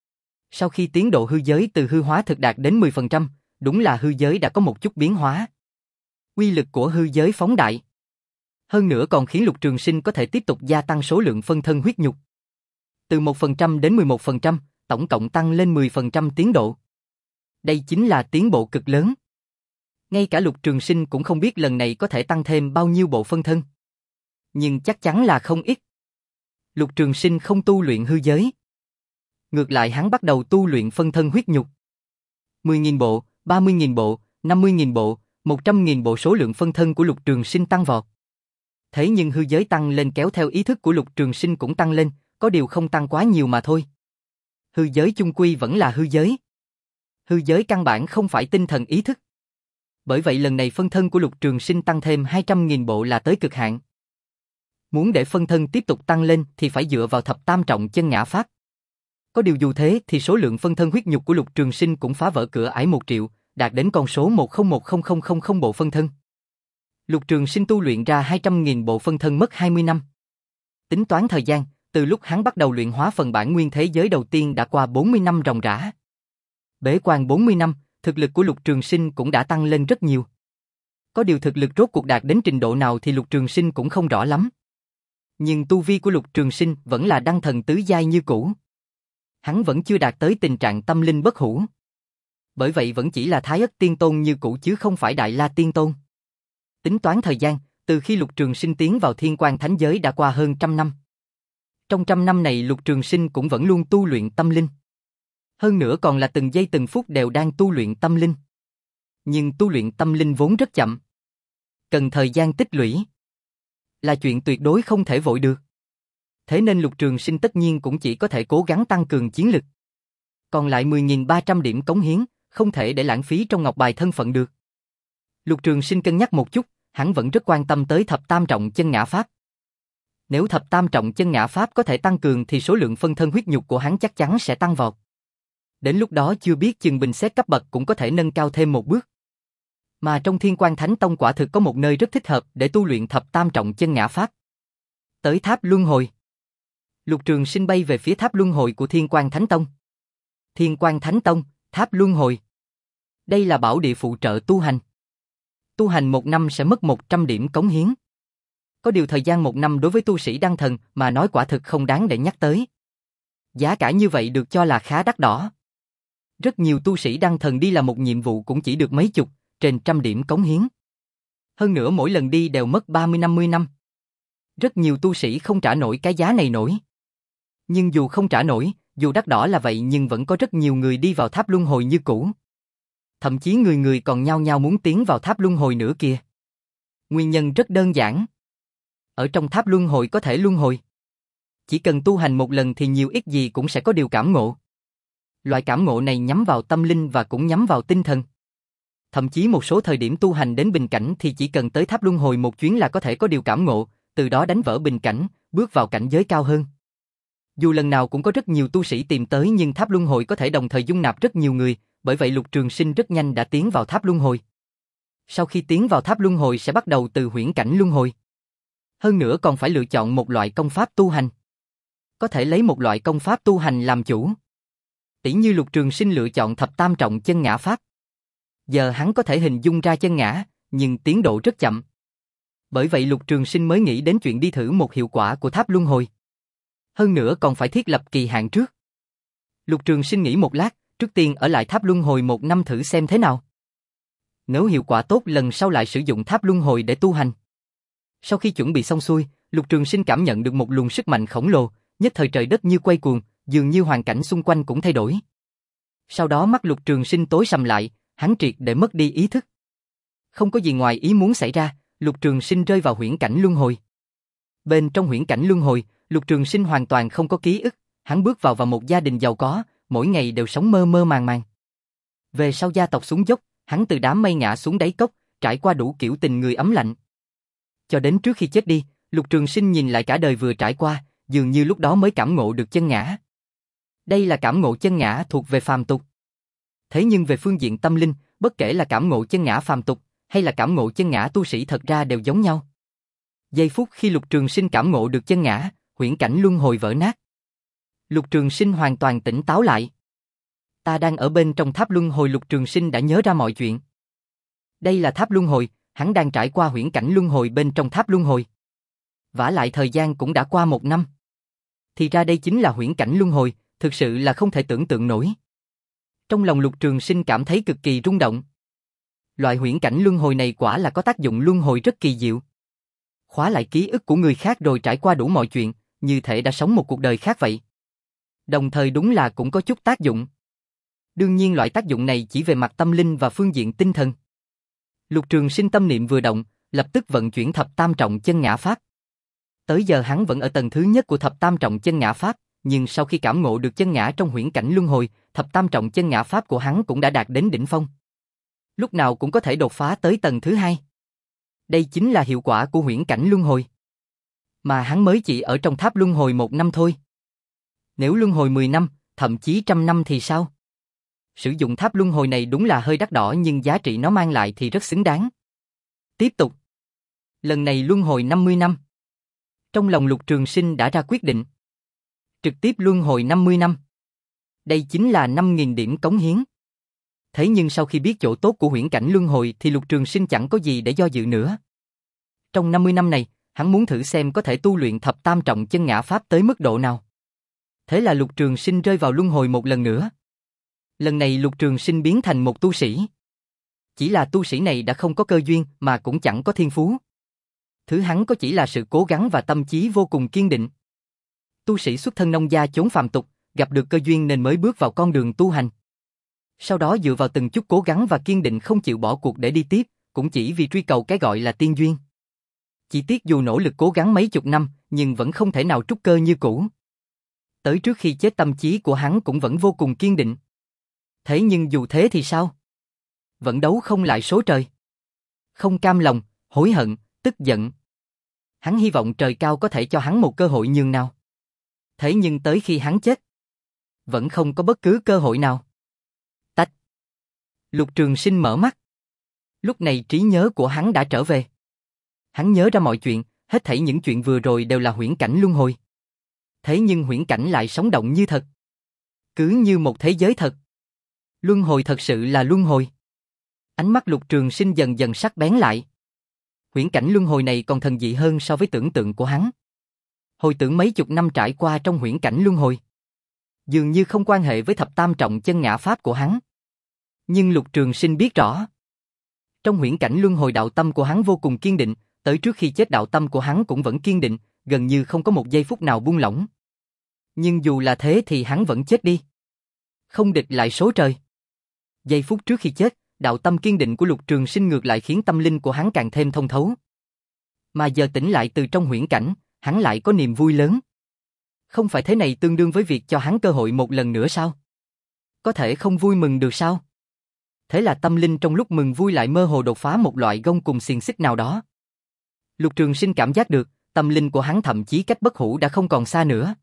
Sau khi tiến độ hư giới từ hư hóa thực đạt đến mười phần trăm, đúng là hư giới đã có một chút biến hóa. Uy lực của hư giới phóng đại. Hơn nữa còn khiến Lục Trường Sinh có thể tiếp tục gia tăng số lượng phân thân huyết nhục. Từ một phần trăm đến mười một phần trăm, tổng cộng tăng lên mười phần trăm tiến độ. Đây chính là tiến bộ cực lớn. Ngay cả Lục Trường Sinh cũng không biết lần này có thể tăng thêm bao nhiêu bộ phân thân. Nhưng chắc chắn là không ít. Lục Trường Sinh không tu luyện hư giới. Ngược lại hắn bắt đầu tu luyện phân thân huyết nhục. mười nghìn bộ, ba mươi nghìn bộ, năm mươi nghìn bộ, một trăm nghìn bộ, số lượng phân thân của Lục Trường Sinh tăng vọt. Thế nhưng hư giới tăng lên kéo theo ý thức của Lục Trường Sinh cũng tăng lên, có điều không tăng quá nhiều mà thôi. Hư giới chung quy vẫn là hư giới. Hư giới căn bản không phải tinh thần ý thức. Bởi vậy lần này phân thân của Lục Trường Sinh tăng thêm hai trăm nghìn bộ là tới cực hạn. Muốn để phân thân tiếp tục tăng lên thì phải dựa vào thập tam trọng chân ngã pháp. Có điều dù thế thì số lượng phân thân huyết nhục của Lục Trường Sinh cũng phá vỡ cửa ải một triệu, đạt đến con số một không một không không không không bộ phân thân. Lục Trường Sinh tu luyện ra hai trăm nghìn bộ phân thân mất hai mươi năm. Tính toán thời gian, từ lúc hắn bắt đầu luyện hóa phần bản nguyên thế giới đầu tiên đã qua bốn mươi năm ròng rã. Bế quan bốn mươi năm, thực lực của Lục Trường Sinh cũng đã tăng lên rất nhiều. Có điều thực lực rốt cuộc đạt đến trình độ nào thì Lục Trường Sinh cũng không rõ lắm. Nhưng tu vi của Lục Trường Sinh vẫn là đăng thần tứ giai như cũ. Hắn vẫn chưa đạt tới tình trạng tâm linh bất hủ. Bởi vậy vẫn chỉ là Thái Ất Tiên Tôn như cũ chứ không phải Đại La Tiên Tôn. Tính toán thời gian, từ khi Lục Trường Sinh tiến vào Thiên Quan Thánh Giới đã qua hơn trăm năm. Trong trăm năm này Lục Trường Sinh cũng vẫn luôn tu luyện tâm linh. Hơn nữa còn là từng giây từng phút đều đang tu luyện tâm linh. Nhưng tu luyện tâm linh vốn rất chậm. Cần thời gian tích lũy. Là chuyện tuyệt đối không thể vội được. Thế nên Lục Trường Sinh tất nhiên cũng chỉ có thể cố gắng tăng cường chiến lực. Còn lại mười nghìn ba trăm điểm cống hiến, không thể để lãng phí trong ngọc bài thân phận được. Lục Trường Sinh cân nhắc một chút, hắn vẫn rất quan tâm tới thập tam trọng chân ngã pháp. Nếu thập tam trọng chân ngã pháp có thể tăng cường thì số lượng phân thân huyết nhục của hắn chắc chắn sẽ tăng vọt. Đến lúc đó chưa biết chừng bình xét cấp bậc cũng có thể nâng cao thêm một bước. Mà trong Thiên Quan Thánh Tông quả thực có một nơi rất thích hợp để tu luyện thập tam trọng chân ngã pháp. Tới tháp luân hồi. Lục Trường Sinh bay về phía tháp luân hồi của Thiên Quan Thánh Tông. Thiên Quan Thánh Tông, tháp luân hồi. Đây là bảo địa phụ trợ tu hành. Tu hành một năm sẽ mất một trăm điểm cống hiến. Có điều thời gian một năm đối với tu sĩ đăng thần mà nói quả thực không đáng để nhắc tới. Giá cả như vậy được cho là khá đắt đỏ. Rất nhiều tu sĩ đăng thần đi làm một nhiệm vụ cũng chỉ được mấy chục, trên trăm điểm cống hiến. Hơn nữa mỗi lần đi đều mất ba mươi năm mươi năm. Rất nhiều tu sĩ không trả nổi cái giá này nổi. Nhưng dù không trả nổi, dù đắt đỏ là vậy nhưng vẫn có rất nhiều người đi vào tháp luân hồi như cũ. Thậm chí người người còn nhao nhao muốn tiến vào tháp luân hồi nữa kìa. Nguyên nhân rất đơn giản. Ở trong tháp luân hồi có thể luân hồi. Chỉ cần tu hành một lần thì nhiều ít gì cũng sẽ có điều cảm ngộ. Loại cảm ngộ này nhắm vào tâm linh và cũng nhắm vào tinh thần. Thậm chí một số thời điểm tu hành đến bình cảnh thì chỉ cần tới tháp luân hồi một chuyến là có thể có điều cảm ngộ, từ đó đánh vỡ bình cảnh, bước vào cảnh giới cao hơn. Dù lần nào cũng có rất nhiều tu sĩ tìm tới nhưng tháp luân hồi có thể đồng thời dung nạp rất nhiều người, bởi vậy Lục Trường Sinh rất nhanh đã tiến vào tháp luân hồi. Sau khi tiến vào tháp luân hồi sẽ bắt đầu từ huyễn cảnh luân hồi. Hơn nữa còn phải lựa chọn một loại công pháp tu hành. Có thể lấy một loại công pháp tu hành làm chủ. Tỷ như Lục Trường Sinh lựa chọn thập tam trọng chân ngã pháp. Giờ hắn có thể hình dung ra chân ngã, nhưng tiến độ rất chậm. Bởi vậy Lục Trường Sinh mới nghĩ đến chuyện đi thử một hiệu quả của tháp luân hồi. Hơn nữa còn phải thiết lập kỳ hạn trước. Lục Trường Sinh nghĩ một lát, trước tiên ở lại tháp luân hồi một năm thử xem thế nào. Nếu hiệu quả tốt lần sau lại sử dụng tháp luân hồi để tu hành. Sau khi chuẩn bị xong xuôi, Lục Trường Sinh cảm nhận được một luồng sức mạnh khổng lồ, nhất thời trời đất như quay cuồng, dường như hoàn cảnh xung quanh cũng thay đổi. Sau đó mắt Lục Trường Sinh tối sầm lại, hắn triệt để mất đi ý thức. Không có gì ngoài ý muốn xảy ra, Lục Trường Sinh rơi vào huyễn cảnh luân hồi. Bên trong huyễn cảnh luân hồi, Lục Trường Sinh hoàn toàn không có ký ức, hắn bước vào vào một gia đình giàu có, mỗi ngày đều sống mơ mơ màng màng. Về sau gia tộc xuống dốc, hắn từ đám mây ngã xuống đáy cốc, trải qua đủ kiểu tình người ấm lạnh. Cho đến trước khi chết đi, Lục Trường Sinh nhìn lại cả đời vừa trải qua, dường như lúc đó mới cảm ngộ được chân ngã. Đây là cảm ngộ chân ngã thuộc về phàm tục. Thế nhưng về phương diện tâm linh, bất kể là cảm ngộ chân ngã phàm tục, hay là cảm ngộ chân ngã tu sĩ thật ra đều giống nhau. Giây phút khi Lục Trường Sinh cảm ngộ được chân ngã, huyễn cảnh luân hồi vỡ nát. Lục Trường Sinh hoàn toàn tỉnh táo lại. Ta đang ở bên trong tháp luân hồi. Lục Trường Sinh đã nhớ ra mọi chuyện. Đây là tháp luân hồi, hắn đang trải qua huyễn cảnh luân hồi bên trong tháp luân hồi. Vả lại thời gian cũng đã qua một năm. Thì ra đây chính là huyễn cảnh luân hồi, Thực sự là không thể tưởng tượng nổi. Trong lòng Lục Trường Sinh cảm thấy cực kỳ rung động. Loại huyễn cảnh luân hồi này quả là có tác dụng luân hồi rất kỳ diệu. Khóa lại ký ức của người khác rồi trải qua đủ mọi chuyện, như thể đã sống một cuộc đời khác vậy. Đồng thời đúng là cũng có chút tác dụng. Đương nhiên loại tác dụng này chỉ về mặt tâm linh và phương diện tinh thần. Lục Trường Sinh tâm niệm vừa động, lập tức vận chuyển thập tam trọng chân ngã pháp. Tới giờ hắn vẫn ở tầng thứ nhất của thập tam trọng chân ngã pháp, nhưng sau khi cảm ngộ được chân ngã trong huyễn cảnh luân hồi, thập tam trọng chân ngã pháp của hắn cũng đã đạt đến đỉnh phong. Lúc nào cũng có thể đột phá tới tầng thứ hai. Đây chính là hiệu quả của huyễn cảnh luân hồi. Mà hắn mới chỉ ở trong tháp luân hồi một năm thôi. Nếu luân hồi mười năm, thậm chí trăm năm thì sao? Sử dụng tháp luân hồi này đúng là hơi đắt đỏ nhưng giá trị nó mang lại thì rất xứng đáng. Tiếp tục. Lần này luân hồi năm mươi năm. Trong lòng Lục Trường Sinh đã ra quyết định. Trực tiếp luân hồi năm mươi năm. Đây chính là năm nghìn điểm cống hiến. Thế nhưng sau khi biết chỗ tốt của huyễn cảnh luân hồi thì Lục Trường Sinh chẳng có gì để do dự nữa. Trong năm mươi năm này, hắn muốn thử xem có thể tu luyện thập tam trọng chân ngã pháp tới mức độ nào. Thế là Lục Trường Sinh rơi vào luân hồi một lần nữa. Lần này Lục Trường Sinh biến thành một tu sĩ. Chỉ là tu sĩ này đã không có cơ duyên mà cũng chẳng có thiên phú. Thứ hắn có chỉ là sự cố gắng và tâm trí vô cùng kiên định. Tu sĩ xuất thân nông gia chốn phàm tục, gặp được cơ duyên nên mới bước vào con đường tu hành. Sau đó dựa vào từng chút cố gắng và kiên định không chịu bỏ cuộc để đi tiếp, cũng chỉ vì truy cầu cái gọi là tiên duyên. Chỉ tiếc dù nỗ lực cố gắng mấy chục năm, nhưng vẫn không thể nào trúc cơ như cũ. Tới trước khi chết tâm trí của hắn cũng vẫn vô cùng kiên định. Thế nhưng dù thế thì sao? Vẫn đấu không lại số trời. Không cam lòng, hối hận, tức giận. Hắn hy vọng trời cao có thể cho hắn một cơ hội nhường nào. Thế nhưng tới khi hắn chết, vẫn không có bất cứ cơ hội nào. Tách. Lục Trường Sinh mở mắt. Lúc này trí nhớ của hắn đã trở về. Hắn nhớ ra mọi chuyện, hết thảy những chuyện vừa rồi đều là huyễn cảnh luân hồi. Thế nhưng huyễn cảnh lại sống động như thật. Cứ như một thế giới thật. Luân hồi thật sự là luân hồi. Ánh mắt Lục Trường Sinh dần dần sắc bén lại. Huyễn cảnh luân hồi này còn thần dị hơn so với tưởng tượng của hắn. Hồi tưởng mấy chục năm trải qua trong huyễn cảnh luân hồi. Dường như không quan hệ với thập tam trọng chân ngã pháp của hắn. Nhưng Lục Trường Sinh biết rõ. Trong huyễn cảnh luân hồi đạo tâm của hắn vô cùng kiên định, tới trước khi chết đạo tâm của hắn cũng vẫn kiên định, gần như không có một giây phút nào buông lỏng. Nhưng dù là thế thì hắn vẫn chết đi. Không địch lại số trời. Giây phút trước khi chết, đạo tâm kiên định của Lục Trường Sinh ngược lại khiến tâm linh của hắn càng thêm thông thấu. Mà giờ tỉnh lại từ trong huyễn cảnh, hắn lại có niềm vui lớn. Không phải thế này tương đương với việc cho hắn cơ hội một lần nữa sao? Có thể không vui mừng được sao? Thế là tâm linh trong lúc mừng vui lại mơ hồ đột phá một loại gông cùng xiềng xích nào đó. Lục Trường Sinh cảm giác được, tâm linh của hắn thậm chí cách bất hủ đã không còn xa nữa.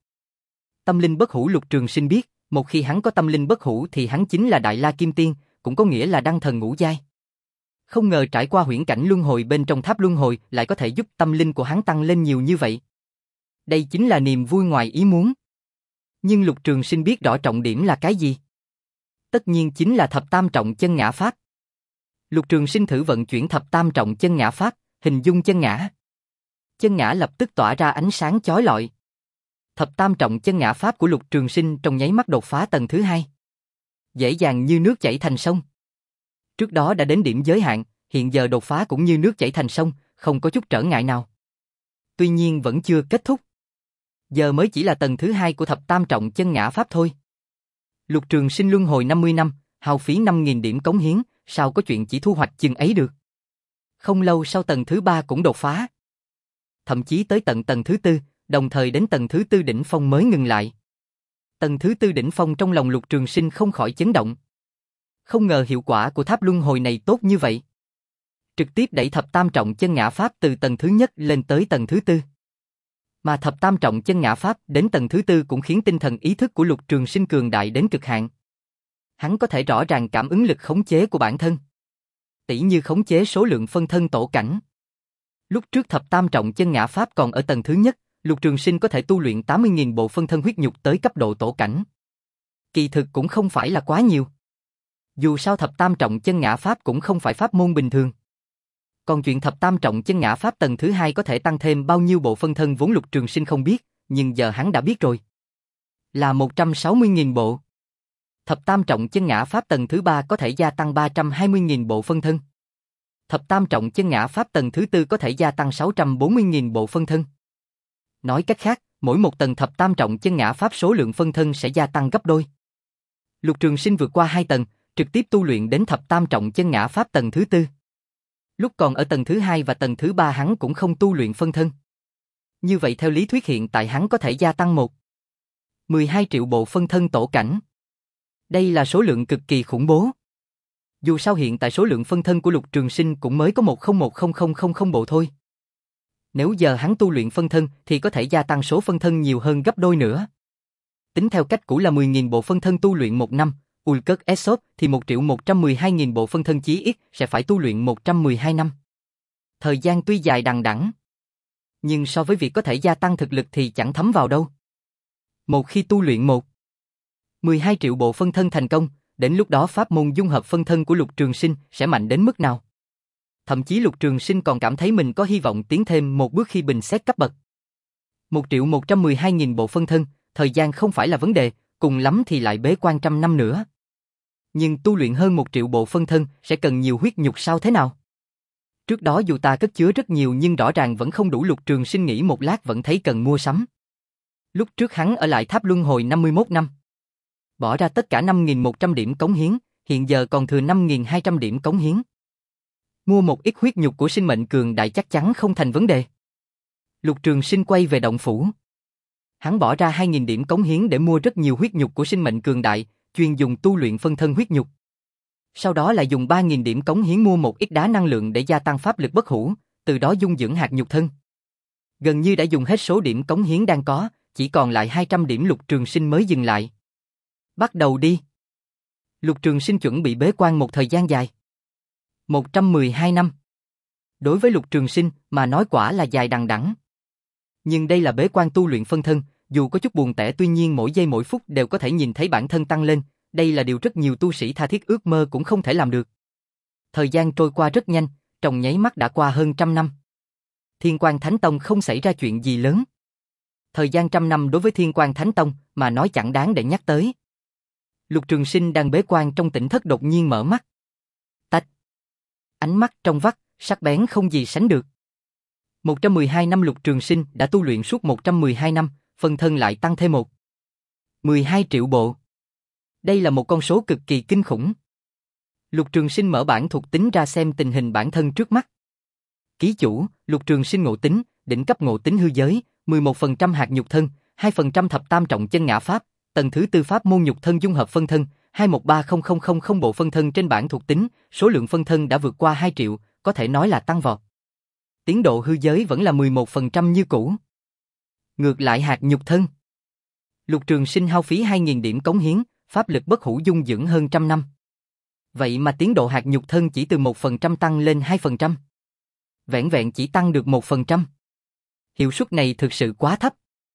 Tâm linh bất hủ Lục Trường Sinh biết, một khi hắn có tâm linh bất hủ thì hắn chính là Đại La Kim Tiên, cũng có nghĩa là đăng thần ngũ giai. Không ngờ trải qua huyễn cảnh luân hồi bên trong tháp luân hồi lại có thể giúp tâm linh của hắn tăng lên nhiều như vậy. Đây chính là niềm vui ngoài ý muốn. Nhưng Lục Trường Sinh biết rõ trọng điểm là cái gì? Tất nhiên chính là thập tam trọng chân ngã pháp. Lục Trường Sinh thử vận chuyển thập tam trọng chân ngã pháp, hình dung chân ngã. Chân ngã lập tức tỏa ra ánh sáng chói lọi. Thập tam trọng chân ngã pháp của Lục Trường Sinh trong nháy mắt đột phá tầng thứ hai. Dễ dàng như nước chảy thành sông. Trước đó đã đến điểm giới hạn, hiện giờ đột phá cũng như nước chảy thành sông, không có chút trở ngại nào. Tuy nhiên vẫn chưa kết thúc. Giờ mới chỉ là tầng thứ hai của thập tam trọng chân ngã pháp thôi. Lục Trường Sinh luân hồi năm mươi năm, hao phí năm nghìn điểm cống hiến, sao có chuyện chỉ thu hoạch chừng ấy được. Không lâu sau tầng thứ ba cũng đột phá. Thậm chí tới tận tầng thứ tư, đồng thời đến tầng thứ tư đỉnh phong mới ngừng lại. Tầng thứ tư đỉnh phong trong lòng Lục Trường Sinh không khỏi chấn động. Không ngờ hiệu quả của tháp luân hồi này tốt như vậy. Trực tiếp đẩy thập tam trọng chân ngã pháp từ tầng thứ nhất lên tới tầng thứ tư. Mà thập tam trọng chân ngã pháp đến tầng thứ tư cũng khiến tinh thần ý thức của Lục Trường Sinh cường đại đến cực hạn. Hắn có thể rõ ràng cảm ứng lực khống chế của bản thân. Tỉ như khống chế số lượng phân thân tổ cảnh. Lúc trước thập tam trọng chân ngã pháp còn ở tầng thứ nhất, Lục Trường Sinh có thể tu luyện tám mươi nghìn bộ phân thân huyết nhục tới cấp độ tổ cảnh. Kỳ thực cũng không phải là quá nhiều. Dù sao thập tam trọng chân ngã pháp cũng không phải pháp môn bình thường. Còn chuyện thập tam trọng chân ngã pháp tầng thứ hai có thể tăng thêm bao nhiêu bộ phân thân vốn Lục Trường Sinh không biết, nhưng giờ hắn đã biết rồi. Là một trăm sáu mươi nghìn bộ. Thập tam trọng chân ngã pháp tầng thứ ba có thể gia tăng ba trăm hai mươi nghìn bộ phân thân. Thập tam trọng chân ngã pháp tầng thứ tư có thể gia tăng sáu trăm bốn mươi nghìn bộ phân thân. Nói cách khác, mỗi một tầng thập tam trọng chân ngã pháp số lượng phân thân sẽ gia tăng gấp đôi. Lục Trường Sinh vượt qua hai tầng, trực tiếp tu luyện đến thập tam trọng chân ngã pháp tầng thứ tư. Lúc còn ở tầng thứ hai và tầng thứ ba hắn cũng không tu luyện phân thân. Như vậy theo lý thuyết hiện tại hắn có thể gia tăng một phẩy mười hai triệu bộ phân thân tổ cảnh. Đây là số lượng cực kỳ khủng bố. Dù sao hiện tại số lượng phân thân của Lục Trường Sinh cũng mới có một không một không không không không bộ thôi. Nếu giờ hắn tu luyện phân thân thì có thể gia tăng số phân thân nhiều hơn gấp đôi nữa. Tính theo cách cũ là mười nghìn bộ phân thân tu luyện một năm, Ulcus Esop thì một triệu một trăm mười hai nghìn bộ phân thân chí ít sẽ phải tu luyện một trăm mười hai năm. Thời gian tuy dài đằng đẵng, nhưng so với việc có thể gia tăng thực lực thì chẳng thấm vào đâu. Một khi tu luyện một phẩy mười hai triệu bộ phân thân thành công, đến lúc đó pháp môn dung hợp phân thân của Lục Trường Sinh sẽ mạnh đến mức nào? Thậm chí Lục Trường Sinh còn cảm thấy mình có hy vọng tiến thêm một bước khi bình xét cấp bậc. một triệu một trăm mười hai nghìn bộ phân thân, thời gian không phải là vấn đề, cùng lắm thì lại bế quan trăm năm nữa. Nhưng tu luyện hơn một triệu bộ phân thân sẽ cần nhiều huyết nhục sao thế nào? Trước đó dù ta cất chứa rất nhiều nhưng rõ ràng vẫn không đủ. Lục Trường Sinh nghĩ một lát vẫn thấy cần mua sắm. Lúc trước hắn ở lại tháp luân hồi năm mươi mốt năm, bỏ ra tất cả năm nghìn một trăm điểm cống hiến, hiện giờ còn thừa năm nghìn hai trăm điểm cống hiến. Mua một ít huyết nhục của sinh mệnh cường đại chắc chắn không thành vấn đề. Lục Trường Sinh quay về động phủ. Hắn bỏ ra hai nghìn điểm cống hiến để mua rất nhiều huyết nhục của sinh mệnh cường đại, chuyên dùng tu luyện phân thân huyết nhục. Sau đó lại dùng ba nghìn điểm cống hiến mua một ít đá năng lượng để gia tăng pháp lực bất hủ, từ đó dung dưỡng hạt nhục thân. Gần như đã dùng hết số điểm cống hiến đang có, chỉ còn lại hai trăm điểm. Lục Trường Sinh mới dừng lại. Bắt đầu đi. Lục Trường Sinh chuẩn bị bế quan một thời gian dài. một trăm mười hai năm. Đối với Lục Trường Sinh mà nói quả là dài đằng đẵng. Nhưng đây là bế quan tu luyện phân thân, dù có chút buồn tẻ tuy nhiên mỗi giây mỗi phút đều có thể nhìn thấy bản thân tăng lên, đây là điều rất nhiều tu sĩ tha thiết ước mơ cũng không thể làm được. Thời gian trôi qua rất nhanh, trong nháy mắt đã qua hơn trăm năm. Thiên Quang Thánh Tông không xảy ra chuyện gì lớn. Thời gian trăm năm đối với Thiên Quang Thánh Tông mà nói chẳng đáng để nhắc tới. Lục Trường Sinh đang bế quan trong tỉnh thất đột nhiên mở mắt. Tách. Ánh mắt trong vắt, sắc bén không gì sánh được. một trăm mười hai năm Lục Trường Sinh đã tu luyện suốt một trăm mười hai năm, phân thân lại tăng thêm một phẩy mười hai triệu bộ. Đây là một con số cực kỳ kinh khủng. Lục Trường Sinh mở bản thuộc tính ra xem tình hình bản thân trước mắt. Ký chủ, Lục Trường Sinh ngộ tính, đỉnh cấp ngộ tính hư giới, mười một phần trăm hạt nhục thân, hai phần trăm thập tam trọng chân ngã pháp, tầng thứ tư pháp môn nhục thân dung hợp phân thân, hai một ba không không không không bộ phân thân trên bản thuộc tính, số lượng phân thân đã vượt qua hai triệu, có thể nói là tăng vọt. Tiến độ hư giới vẫn là mười một phần trăm như cũ. Ngược lại hạt nhục thân. Lục Trường Sinh hao phí hai nghìn điểm cống hiến, pháp lực bất hủ dung dưỡng hơn trăm năm. Vậy mà tiến độ hạt nhục thân chỉ từ một phần trăm tăng lên hai phần trăm. Vẹn vẹn chỉ tăng được một phần trăm. Hiệu suất này thực sự quá thấp.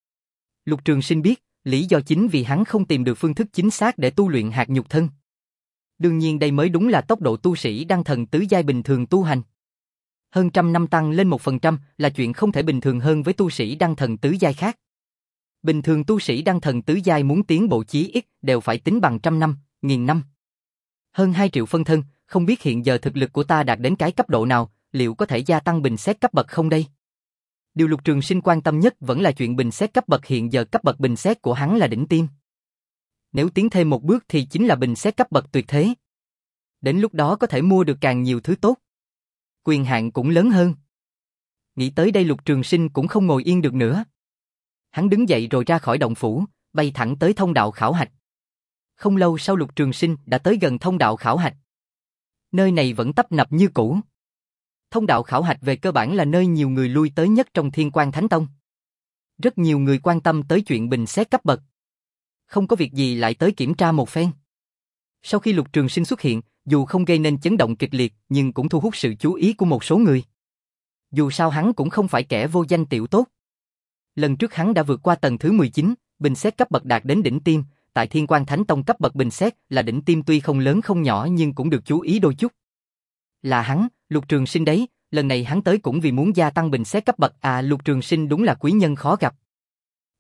Lục Trường Sinh biết, lý do chính vì hắn không tìm được phương thức chính xác để tu luyện hạt nhục thân. Đương nhiên đây mới đúng là tốc độ tu sĩ đăng thần tứ giai bình thường tu hành. Hơn trăm năm tăng lên một phần trăm là chuyện không thể bình thường hơn với tu sĩ đăng thần tứ giai khác. Bình thường tu sĩ đăng thần tứ giai muốn tiến bộ chí ít đều phải tính bằng trăm năm, nghìn năm. Hơn hai triệu phân thân, không biết hiện giờ thực lực của ta đạt đến cái cấp độ nào, liệu có thể gia tăng bình xét cấp bậc không đây? Điều Lục Trường Sinh quan tâm nhất vẫn là chuyện bình xét cấp bậc, hiện giờ cấp bậc bình xét của hắn là đỉnh tiêm. Nếu tiến thêm một bước thì chính là bình xét cấp bậc tuyệt thế. Đến lúc đó có thể mua được càng nhiều thứ tốt. Quyền hạn cũng lớn hơn. Nghĩ tới đây Lục Trường Sinh cũng không ngồi yên được nữa. Hắn đứng dậy rồi ra khỏi động phủ, bay thẳng tới thông đạo khảo hạch. Không lâu sau Lục Trường Sinh đã tới gần thông đạo khảo hạch. Nơi này vẫn tấp nập như cũ. Thông đạo khảo hạch về cơ bản là nơi nhiều người lui tới nhất trong Thiên Quang Thánh Tông. Rất nhiều người quan tâm tới chuyện bình xét cấp bậc. Không có việc gì lại tới kiểm tra một phen. Sau khi Lục Trường Sinh xuất hiện, dù không gây nên chấn động kịch liệt nhưng cũng thu hút sự chú ý của một số người. Dù sao hắn cũng không phải kẻ vô danh tiểu tốt. Lần trước hắn đã vượt qua tầng thứ mười chín, bình xét cấp bậc đạt đến đỉnh tiêm, tại Thiên Quang Thánh Tông cấp bậc bình xét là đỉnh tiêm tuy không lớn không nhỏ nhưng cũng được chú ý đôi chút. Là hắn, Lục Trường Sinh đấy, lần này hắn tới cũng vì muốn gia tăng bình xét cấp bậc à. Lục Trường Sinh đúng là quý nhân khó gặp.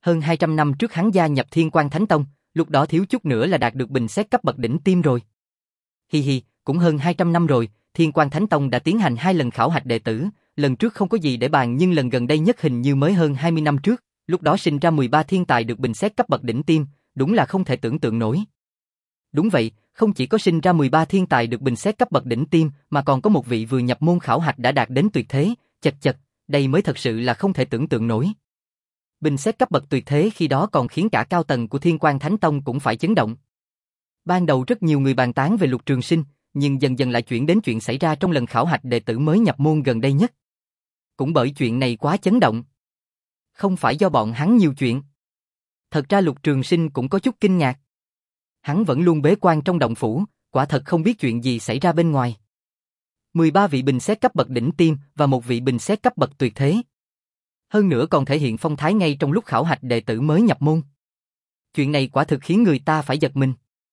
Hơn hai trăm năm trước hắn gia nhập Thiên Quang Thánh Tông, lúc đó thiếu chút nữa là đạt được bình xét cấp bậc đỉnh tiêm rồi. Hi hi, cũng hơn hai trăm năm rồi, Thiên Quang Thánh Tông đã tiến hành hai lần khảo hạch đệ tử, lần trước không có gì để bàn nhưng lần gần đây nhất hình như mới hơn hai mươi năm trước, lúc đó sinh ra mười ba thiên tài được bình xét cấp bậc đỉnh tiêm, đúng là không thể tưởng tượng nổi. Đúng vậy, không chỉ có sinh ra mười ba thiên tài được bình xét cấp bậc đỉnh tiêm, mà còn có một vị vừa nhập môn khảo hạch đã đạt đến tuyệt thế, chật chật, đây mới thật sự là không thể tưởng tượng nổi. Bình xét cấp bậc tuyệt thế khi đó còn khiến cả cao tầng của Thiên Quang Thánh Tông cũng phải chấn động. Ban đầu rất nhiều người bàn tán về Lục Trường Sinh, nhưng dần dần lại chuyển đến chuyện xảy ra trong lần khảo hạch đệ tử mới nhập môn gần đây nhất. Cũng bởi chuyện này quá chấn động. Không phải do bọn hắn nhiều chuyện. Thật ra Lục Trường Sinh cũng có chút kinh ngạc. Hắn vẫn luôn bế quan trong động phủ, quả thật không biết chuyện gì xảy ra bên ngoài. mười ba vị bình xét cấp bậc đỉnh tiêm và một vị bình xét cấp bậc tuyệt thế. Hơn nữa còn thể hiện phong thái ngay trong lúc khảo hạch đệ tử mới nhập môn. Chuyện này quả thực khiến người ta phải giật mình.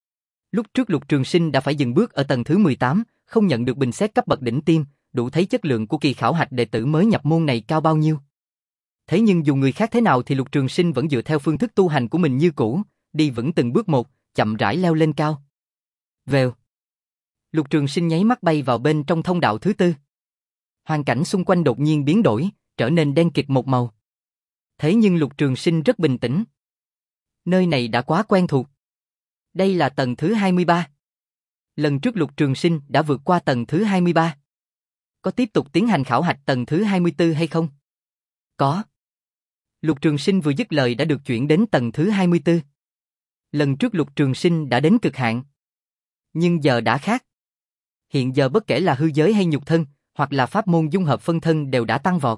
Lúc trước Lục Trường Sinh đã phải dừng bước ở tầng thứ mười tám, không nhận được bình xét cấp bậc đỉnh tiêm, đủ thấy chất lượng của kỳ khảo hạch đệ tử mới nhập môn này cao bao nhiêu. Thế nhưng dù người khác thế nào thì Lục Trường Sinh vẫn dựa theo phương thức tu hành của mình như cũ, đi vững từng bước một, chậm rãi leo lên cao. Vèo. Lục Trường Sinh nháy mắt bay vào bên trong thông đạo thứ tư. Hoàn cảnh xung quanh đột nhiên biến đổi, trở nên đen kịt một màu. Thế nhưng Lục Trường Sinh rất bình tĩnh. Nơi này đã quá quen thuộc. Đây là tầng thứ hai mươi ba. Lần trước Lục Trường Sinh đã vượt qua tầng thứ hai mươi ba. Có tiếp tục tiến hành khảo hạch tầng thứ hai mươi tư hay không? Có. Lục Trường Sinh vừa dứt lời đã được chuyển đến tầng thứ hai mươi tư. Lần trước Lục Trường Sinh đã đến cực hạn. Nhưng giờ đã khác. Hiện giờ bất kể là hư giới hay nhục thân, hoặc là pháp môn dung hợp phân thân đều đã tăng vọt.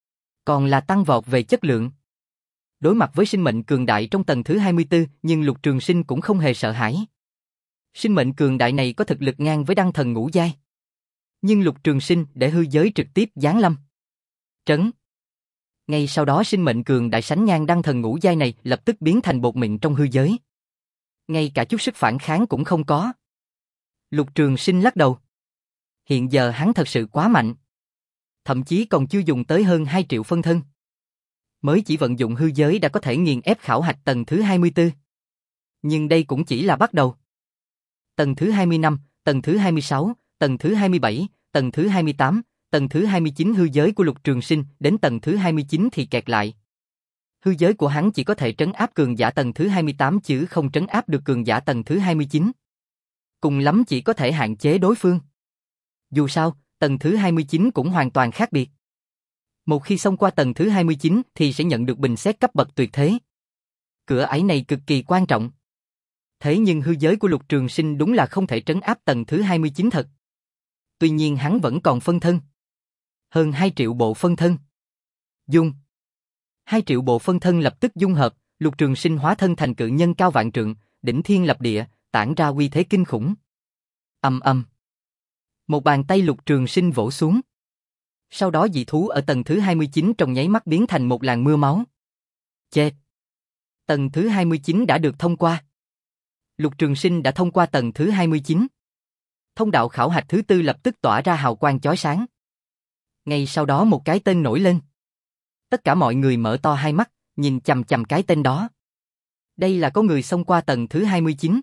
Còn là tăng vọt về chất lượng. Đối mặt với sinh mệnh cường đại trong tầng thứ hai mươi tư, nhưng Lục Trường Sinh cũng không hề sợ hãi. Sinh mệnh cường đại này có thực lực ngang với đăng thần ngũ giai. Nhưng Lục Trường Sinh để hư giới trực tiếp giáng lâm. Trấn. Ngay sau đó sinh mệnh cường đại sánh ngang đăng thần ngũ giai này lập tức biến thành bột mịn trong hư giới. Ngay cả chút sức phản kháng cũng không có. Lục Trường Sinh lắc đầu. Hiện giờ hắn thật sự quá mạnh. Thậm chí còn chưa dùng tới hơn hai triệu phân thân. Mới chỉ vận dụng hư giới đã có thể nghiền ép khảo hạch tầng thứ hai mươi tư. Nhưng đây cũng chỉ là bắt đầu. Tầng thứ hai mươi lăm, tầng thứ hai mươi sáu, tầng thứ hai mươi bảy, tầng thứ hai mươi tám, tầng thứ hai mươi chín hư giới của Lục Trường Sinh đến tầng thứ hai mươi chín thì kẹt lại. Hư giới của hắn chỉ có thể trấn áp cường giả tầng thứ hai mươi tám chứ không trấn áp được cường giả tầng thứ hai mươi chín. Cùng lắm chỉ có thể hạn chế đối phương. Dù sao, tầng thứ hai mươi chín cũng hoàn toàn khác biệt. Một khi xông qua tầng thứ hai mươi chín thì sẽ nhận được bình xét cấp bậc tuyệt thế. Cửa ải này cực kỳ quan trọng. Thế nhưng hư giới của Lục Trường Sinh đúng là không thể trấn áp tầng thứ hai mươi chín thật. Tuy nhiên hắn vẫn còn phân thân. Hơn hai triệu bộ phân thân. Dung. hai triệu bộ phân thân lập tức dung hợp, Lục Trường Sinh hóa thân thành cự nhân cao vạn trượng, đỉnh thiên lập địa, tản ra uy thế kinh khủng. Ầm ầm. Một bàn tay Lục Trường Sinh vỗ xuống. Sau đó dị thú ở tầng thứ hai mươi chín trong nháy mắt biến thành một làn mưa máu. Chết. Tầng thứ hai mươi chín đã được thông qua. Lục Trường Sinh đã thông qua tầng thứ hai mươi chín. Thông đạo khảo hạch thứ tư lập tức tỏa ra hào quang chói sáng. Ngay sau đó một cái tên nổi lên. Tất cả mọi người mở to hai mắt, nhìn chằm chằm cái tên đó. Đây là có người xông qua tầng thứ hai mươi chín.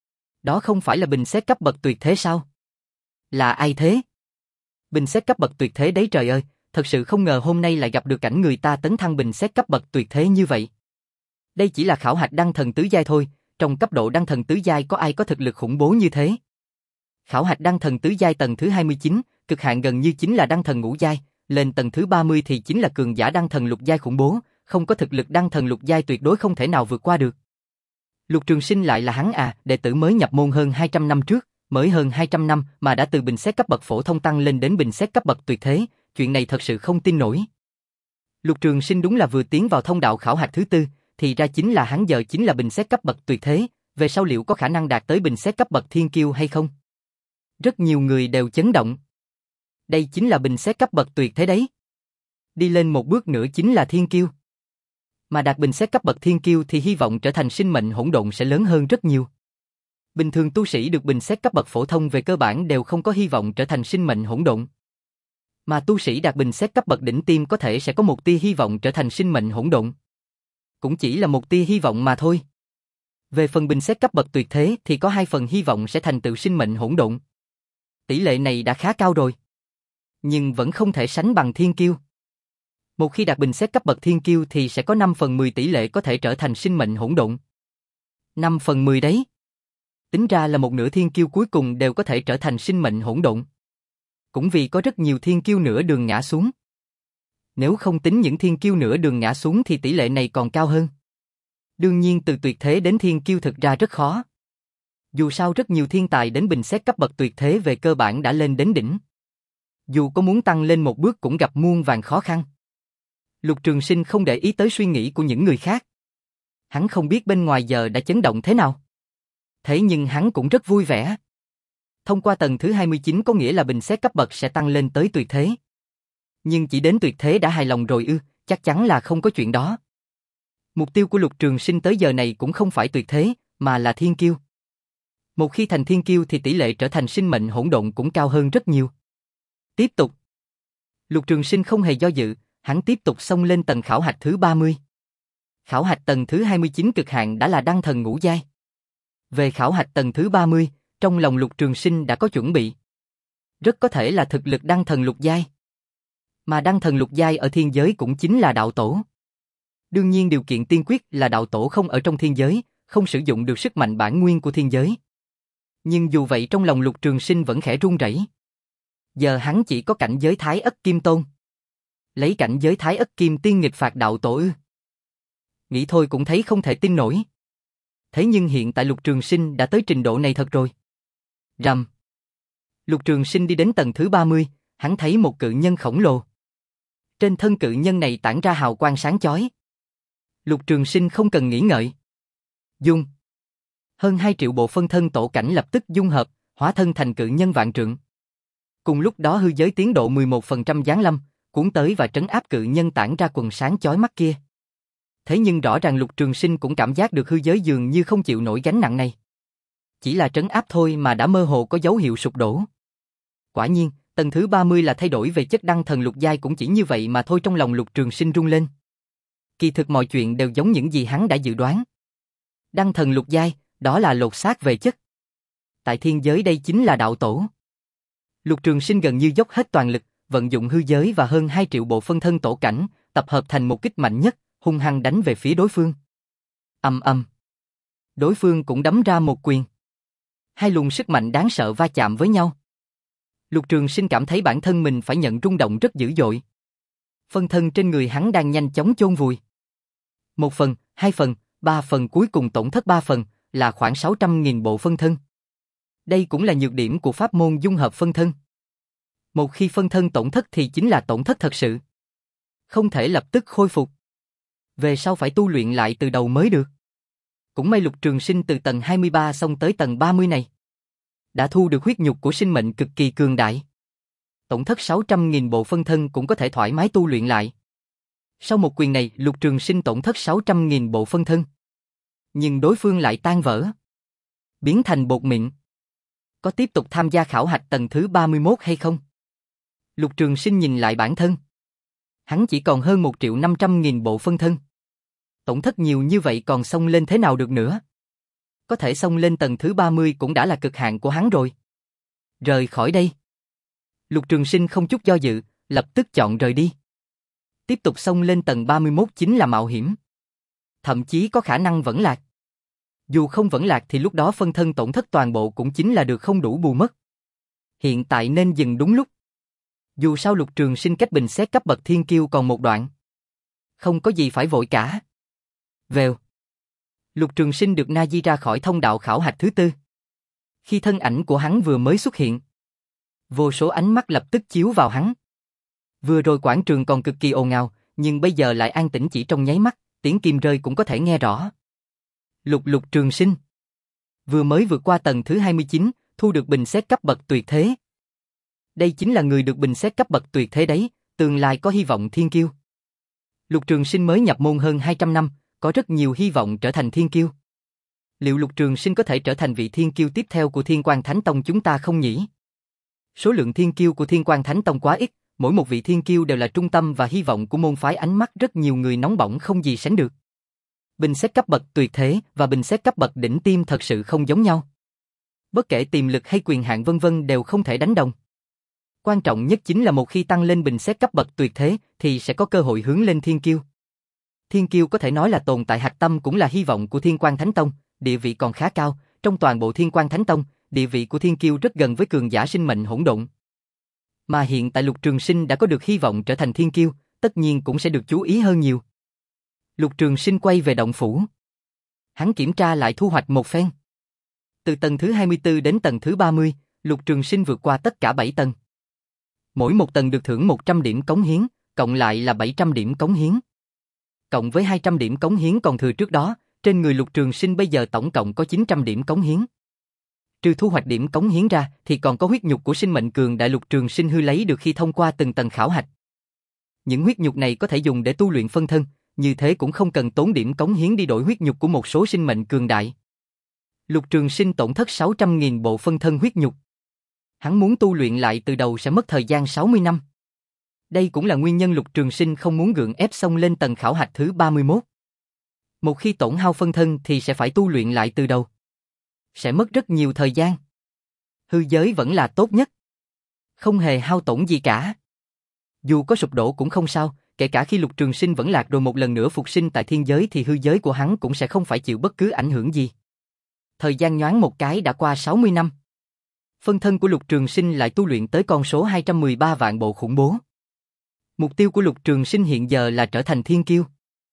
Đó không phải là bình xét cấp bậc tuyệt thế sao? Là ai thế? Bình xét cấp bậc tuyệt thế đấy trời ơi, thật sự không ngờ hôm nay lại gặp được cảnh người ta tấn thăng bình xét cấp bậc tuyệt thế như vậy. Đây chỉ là khảo hạch đăng thần tứ giai thôi, trong cấp độ đăng thần tứ giai có ai có thực lực khủng bố như thế? Khảo hạch đăng thần tứ giai tầng thứ hai mươi chín, cực hạn gần như chính là đăng thần ngũ giai, lên tầng thứ ba mươi thì chính là cường giả đăng thần lục giai khủng bố, không có thực lực đăng thần lục giai tuyệt đối không thể nào vượt qua được. Lục Trường Sinh lại là hắn à, đệ tử mới nhập môn hơn hai trăm năm trước, mới hơn hai trăm năm mà đã từ bình xét cấp bậc phổ thông tăng lên đến bình xét cấp bậc tuyệt thế, chuyện này thật sự không tin nổi. Lục Trường Sinh đúng là vừa tiến vào thông đạo khảo hạch thứ tư, thì ra chính là hắn giờ chính là bình xét cấp bậc tuyệt thế, về sau liệu có khả năng đạt tới bình xét cấp bậc thiên kiêu hay không? Rất nhiều người đều chấn động. Đây chính là bình xét cấp bậc tuyệt thế đấy. Đi lên một bước nữa chính là thiên kiêu. Mà đạt bình xét cấp bậc thiên kiêu thì hy vọng trở thành sinh mệnh hỗn độn sẽ lớn hơn rất nhiều. Bình thường tu sĩ được bình xét cấp bậc phổ thông về cơ bản đều không có hy vọng trở thành sinh mệnh hỗn độn. Mà tu sĩ đạt bình xét cấp bậc đỉnh tiêm có thể sẽ có một tia hy vọng trở thành sinh mệnh hỗn độn. cũng chỉ là một tia hy vọng mà thôi. Về phần bình xét cấp bậc tuyệt thế thì có hai phần hy vọng sẽ thành tựu sinh mệnh hỗn độn. Tỷ lệ này đã khá cao rồi. Nhưng vẫn không thể sánh bằng thiên kiêu. Một khi đạt bình xét cấp bậc thiên kiêu thì sẽ có năm phần mười tỷ lệ có thể trở thành sinh mệnh hỗn độn. năm phần mười đấy. Tính ra là một nửa thiên kiêu cuối cùng đều có thể trở thành sinh mệnh hỗn độn. Cũng vì có rất nhiều thiên kiêu nửa đường ngã xuống. Nếu không tính những thiên kiêu nửa đường ngã xuống thì tỷ lệ này còn cao hơn. Đương nhiên từ tuyệt thế đến thiên kiêu thực ra rất khó. Dù sao rất nhiều thiên tài đến bình xét cấp bậc tuyệt thế về cơ bản đã lên đến đỉnh. Dù có muốn tăng lên một bước cũng gặp muôn vàn khó khăn. Lục Trường Sinh không để ý tới suy nghĩ của những người khác. Hắn không biết bên ngoài giờ đã chấn động thế nào. Thế nhưng hắn cũng rất vui vẻ. Thông qua tầng thứ hai mươi chín có nghĩa là bình xét cấp bậc sẽ tăng lên tới tuyệt thế. Nhưng chỉ đến tuyệt thế đã hài lòng rồi ư, chắc chắn là không có chuyện đó. Mục tiêu của Lục Trường Sinh tới giờ này cũng không phải tuyệt thế, mà là thiên kiêu. Một khi thành thiên kiêu thì tỷ lệ trở thành sinh mệnh hỗn độn cũng cao hơn rất nhiều. Tiếp tục. Lục Trường Sinh không hề do dự, hắn tiếp tục xông lên tầng khảo hạch thứ ba mươi. Khảo hạch tầng thứ hai mươi chín cực hạn đã là đăng thần ngũ giai. Về khảo hạch tầng thứ ba mươi, trong lòng Lục Trường Sinh đã có chuẩn bị. Rất có thể là thực lực đăng thần lục giai. Mà đăng thần lục giai ở thiên giới cũng chính là đạo tổ. Đương nhiên điều kiện tiên quyết là đạo tổ không ở trong thiên giới, không sử dụng được sức mạnh bản nguyên của thiên giới. Nhưng dù vậy trong lòng Lục Trường Sinh vẫn khẽ run rẩy. Giờ hắn chỉ có cảnh giới Thái Ất Kim Tôn. Lấy cảnh giới Thái Ất Kim Tiên nghịch phạt đạo tổ ư? Nghĩ thôi cũng thấy không thể tin nổi. Thế nhưng hiện tại Lục Trường Sinh đã tới trình độ này thật rồi. Rầm. Lục Trường Sinh đi đến tầng thứ ba mươi, hắn thấy một cự nhân khổng lồ. Trên thân cự nhân này tản ra hào quang sáng chói. Lục Trường Sinh không cần nghĩ ngợi. Dung. Hơn hai triệu bộ phân thân tổ cảnh lập tức dung hợp, hóa thân thành cự nhân vạn trượng. Cùng lúc đó hư giới tiến độ mười một phần trăm giáng lâm, cuốn tới và trấn áp cự nhân tản ra quần sáng chói mắt kia. Thế nhưng rõ ràng Lục Trường Sinh cũng cảm giác được hư giới dường như không chịu nổi gánh nặng này. Chỉ là trấn áp thôi mà đã mơ hồ có dấu hiệu sụp đổ. Quả nhiên, tầng thứ ba mươi là thay đổi về chất đăng thần lục giai cũng chỉ như vậy mà thôi, trong lòng Lục Trường Sinh rung lên. Kỳ thực mọi chuyện đều giống những gì hắn đã dự đoán. Đăng thần lục giai, đó là lột xác về chất. Tại thiên giới đây chính là đạo tổ. Lục Trường Sinh gần như dốc hết toàn lực, vận dụng hư giới và hơn hai triệu bộ phân thân tổ cảnh, tập hợp thành một kích mạnh nhất, hung hăng đánh về phía đối phương. Ầm ầm. Đối phương cũng đấm ra một quyền. Hai luồng sức mạnh đáng sợ va chạm với nhau. Lục Trường Sinh cảm thấy bản thân mình phải nhận rung động rất dữ dội. Phân thân trên người hắn đang nhanh chóng chôn vùi. Một phần, hai phần, ba phần, cuối cùng tổn thất ba phần, là khoảng sáu trăm nghìn bộ phân thân. Đây cũng là nhược điểm của pháp môn dung hợp phân thân. Một khi phân thân tổn thất thì chính là tổn thất thật sự. Không thể lập tức khôi phục. Về sau phải tu luyện lại từ đầu mới được. Cũng may Lục Trường Sinh từ tầng hai mươi ba xông tới tầng ba mươi này. Đã thu được huyết nhục của sinh mệnh cực kỳ cường đại. Tổn thất sáu trăm nghìn bộ phân thân cũng có thể thoải mái tu luyện lại. Sau một quyền này, Lục Trường Sinh tổn thất sáu trăm nghìn bộ phân thân. Nhưng đối phương lại tan vỡ. Biến thành bột mịn. Có tiếp tục tham gia khảo hạch tầng thứ ba mươi mốt hay không? Lục Trường Sinh nhìn lại bản thân. Hắn chỉ còn hơn một triệu năm trăm nghìn bộ phân thân. Tổn thất nhiều như vậy còn xông lên thế nào được nữa? Có thể xông lên tầng thứ ba mươi cũng đã là cực hạn của hắn rồi. Rời khỏi đây. Lục Trường Sinh không chút do dự, lập tức chọn rời đi. Tiếp tục xông lên tầng ba mươi mốt chính là mạo hiểm. Thậm chí có khả năng vẫn lạc. Dù không vẫn lạc thì lúc đó phân thân tổn thất toàn bộ cũng chính là được không đủ bù mất. Hiện tại nên dừng đúng lúc. Dù sao Lục Trường Sinh cách bình xét cấp bậc thiên kiêu còn một đoạn. Không có gì phải vội cả. Vèo. Lục Trường Sinh được na di ra khỏi thông đạo khảo hạch thứ tư. Khi thân ảnh của hắn vừa mới xuất hiện, vô số ánh mắt lập tức chiếu vào hắn. Vừa rồi quảng trường còn cực kỳ ồn ào, nhưng bây giờ lại an tĩnh chỉ trong nháy mắt, tiếng kim rơi cũng có thể nghe rõ. Lục Lục Trường Sinh vừa mới vượt qua tầng thứ hai mươi chín, thu được bình xét cấp bậc tuyệt thế. Đây chính là người được bình xét cấp bậc tuyệt thế đấy, tương lai có hy vọng thiên kiêu. Lục Trường Sinh mới nhập môn hơn hai trăm năm, có rất nhiều hy vọng trở thành thiên kiêu. Liệu Lục Trường Sinh có thể trở thành vị thiên kiêu tiếp theo của Thiên Quang Thánh Tông chúng ta không nhỉ? Số lượng thiên kiêu của Thiên Quang Thánh Tông quá ít, mỗi một vị thiên kiêu đều là trung tâm và hy vọng của môn phái, ánh mắt rất nhiều người nóng bỏng không gì sánh được. Bình xét cấp bậc tuyệt thế và bình xét cấp bậc đỉnh tiêm thật sự không giống nhau. Bất kể tiềm lực hay quyền hạn vân vân đều không thể đánh đồng. Quan trọng nhất chính là một khi tăng lên bình xét cấp bậc tuyệt thế thì sẽ có cơ hội hướng lên thiên kiêu. Thiên kiêu có thể nói là tồn tại hạch tâm cũng là hy vọng của Thiên Quang Thánh Tông, địa vị còn khá cao, trong toàn bộ Thiên Quang Thánh Tông, địa vị của thiên kiêu rất gần với cường giả sinh mệnh hỗn độn. Mà hiện tại Lục Trường Sinh đã có được hy vọng trở thành thiên kiêu, tất nhiên cũng sẽ được chú ý hơn nhiều. Lục Trường Sinh quay về động phủ. Hắn kiểm tra lại thu hoạch một phen. Từ tầng thứ hai mươi tư đến tầng thứ ba mươi, Lục Trường Sinh vượt qua tất cả bảy tầng. Mỗi một tầng được thưởng một trăm điểm cống hiến, cộng lại là bảy trăm điểm cống hiến. Cộng với hai trăm điểm cống hiến còn thừa trước đó, trên người Lục Trường Sinh bây giờ tổng cộng có chín trăm điểm cống hiến. Trừ thu hoạch điểm cống hiến ra thì còn có huyết nhục của sinh mệnh cường đại Lục Trường Sinh hư lấy được khi thông qua từng tầng khảo hạch. Những huyết nhục này có thể dùng để tu luyện phân thân, như thế cũng không cần tốn điểm cống hiến đi đổi huyết nhục của một số sinh mệnh cường đại. Lục Trường Sinh tổn thất sáu trăm nghìn bộ phân thân huyết nhục. Hắn muốn tu luyện lại từ đầu sẽ mất thời gian sáu mươi năm. Đây cũng là nguyên nhân Lục Trường Sinh không muốn gượng ép xông lên tầng khảo hạch thứ ba mươi mốt. Một khi tổn hao phân thân thì sẽ phải tu luyện lại từ đầu. Sẽ mất rất nhiều thời gian. Hư giới vẫn là tốt nhất. Không hề hao tổn gì cả. Dù có sụp đổ cũng không sao, kể cả khi Lục Trường Sinh vẫn lạc rồi một lần nữa phục sinh tại thiên giới thì hư giới của hắn cũng sẽ không phải chịu bất cứ ảnh hưởng gì. Thời gian nhoáng một cái đã qua sáu mươi năm. Phân thân của Lục Trường Sinh lại tu luyện tới con số hai trăm mười ba vạn bộ khủng bố. Mục tiêu của Lục Trường Sinh hiện giờ là trở thành thiên kiêu.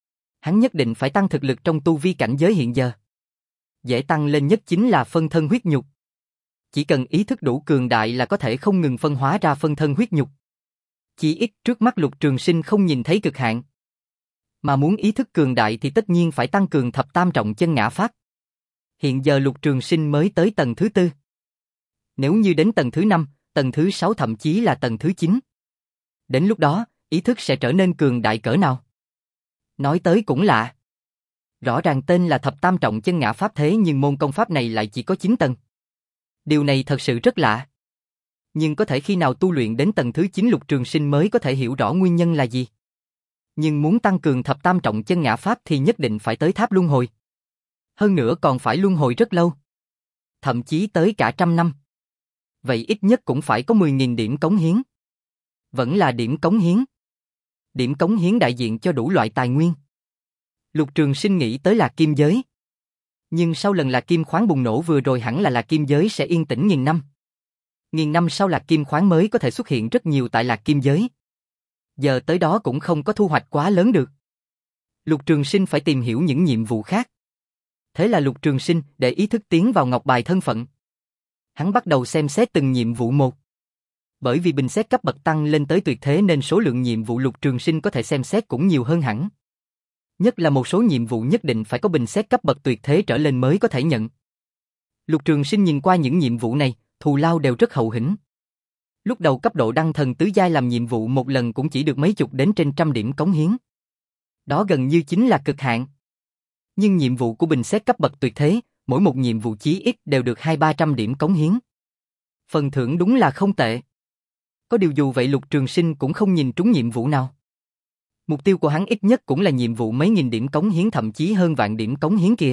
Hắn nhất định phải tăng thực lực trong tu vi cảnh giới hiện giờ. Dễ tăng lên nhất chính là phân thân huyết nhục. Chỉ cần ý thức đủ cường đại là có thể không ngừng phân hóa ra phân thân huyết nhục. Chỉ ít trước mắt Lục Trường Sinh không nhìn thấy cực hạn. Mà muốn ý thức cường đại thì tất nhiên phải tăng cường thập tam trọng chân ngã pháp. Hiện giờ Lục Trường Sinh mới tới tầng thứ tư. Nếu như đến tầng thứ năm, tầng thứ sáu thậm chí là tầng thứ chín. Đến lúc đó, ý thức sẽ trở nên cường đại cỡ nào? Nói tới cũng lạ. Rõ ràng tên là thập tam trọng chân ngã pháp thế nhưng môn công pháp này lại chỉ có chín tầng. Điều này thật sự rất lạ. Nhưng có thể khi nào tu luyện đến tầng thứ chín Lục Trường Sinh mới có thể hiểu rõ nguyên nhân là gì. Nhưng muốn tăng cường thập tam trọng chân ngã pháp thì nhất định phải tới tháp luân hồi. Hơn nữa còn phải luân hồi rất lâu. Thậm chí tới cả trăm năm. Vậy ít nhất cũng phải có mười nghìn điểm cống hiến. Vẫn là điểm cống hiến. Điểm cống hiến đại diện cho đủ loại tài nguyên. Lục Trường Sinh nghĩ tới Lạc Kim giới. Nhưng sau lần Lạc Kim khoáng bùng nổ vừa rồi hẳn là Lạc Kim giới sẽ yên tĩnh nghìn năm. Nghìn năm sau Lạc Kim khoáng mới có thể xuất hiện rất nhiều tại Lạc Kim giới. Giờ tới đó cũng không có thu hoạch quá lớn được. Lục Trường Sinh phải tìm hiểu những nhiệm vụ khác. Thế là Lục Trường Sinh để ý thức tiến vào ngọc bài thân phận. Hắn bắt đầu xem xét từng nhiệm vụ một. Bởi vì bình xét cấp bậc tăng lên tới tuyệt thế nên số lượng nhiệm vụ Lục Trường Sinh có thể xem xét cũng nhiều hơn hẳn. Nhất là một số nhiệm vụ nhất định phải có bình xét cấp bậc tuyệt thế trở lên mới có thể nhận. Lục Trường Sinh nhìn qua những nhiệm vụ này, thù lao đều rất hậu hĩnh. Lúc đầu cấp độ đăng thần tứ giai làm nhiệm vụ một lần cũng chỉ được mấy chục đến trên trăm điểm cống hiến. Đó gần như chính là cực hạn. Nhưng nhiệm vụ của bình xét cấp bậc tuyệt thế, mỗi một nhiệm vụ chí ít đều được hai ba trăm điểm cống hiến. Phần thưởng đúng là không tệ. Có điều dù vậy Lục Trường Sinh cũng không nhìn trúng nhiệm vụ nào. Mục tiêu của hắn ít nhất cũng là nhiệm vụ mấy nghìn điểm cống hiến thậm chí hơn vạn điểm cống hiến kìa.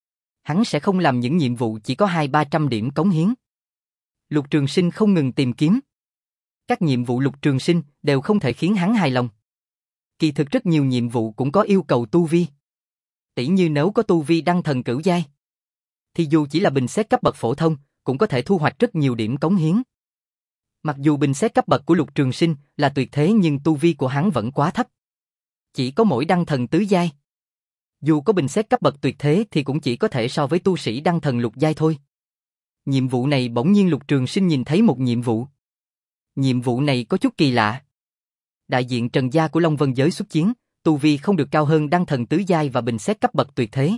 Hắn sẽ không làm những nhiệm vụ chỉ có hai ba trăm điểm cống hiến. Lục Trường Sinh không ngừng tìm kiếm. Các nhiệm vụ Lục Trường Sinh đều không thể khiến hắn hài lòng. Kỳ thực rất nhiều nhiệm vụ cũng có yêu cầu tu vi. Tỉ như nếu có tu vi đăng thần cửu giai, thì dù chỉ là bình xét cấp bậc phổ thông, cũng có thể thu hoạch rất nhiều điểm cống hiến. Mặc dù bình xét cấp bậc của Lục Trường Sinh là tuyệt thế nhưng tu vi của hắn vẫn quá thấp. Chỉ có mỗi đăng thần tứ giai. Dù có bình xét cấp bậc tuyệt thế thì cũng chỉ có thể so với tu sĩ đăng thần lục giai thôi. Nhiệm vụ này bỗng nhiên Lục Trường Sinh nhìn thấy một nhiệm vụ. Nhiệm vụ này có chút kỳ lạ. Đại diện Trần gia của Long Vân giới xuất chiến, tu vi không được cao hơn đăng thần tứ giai và bình xét cấp bậc tuyệt thế.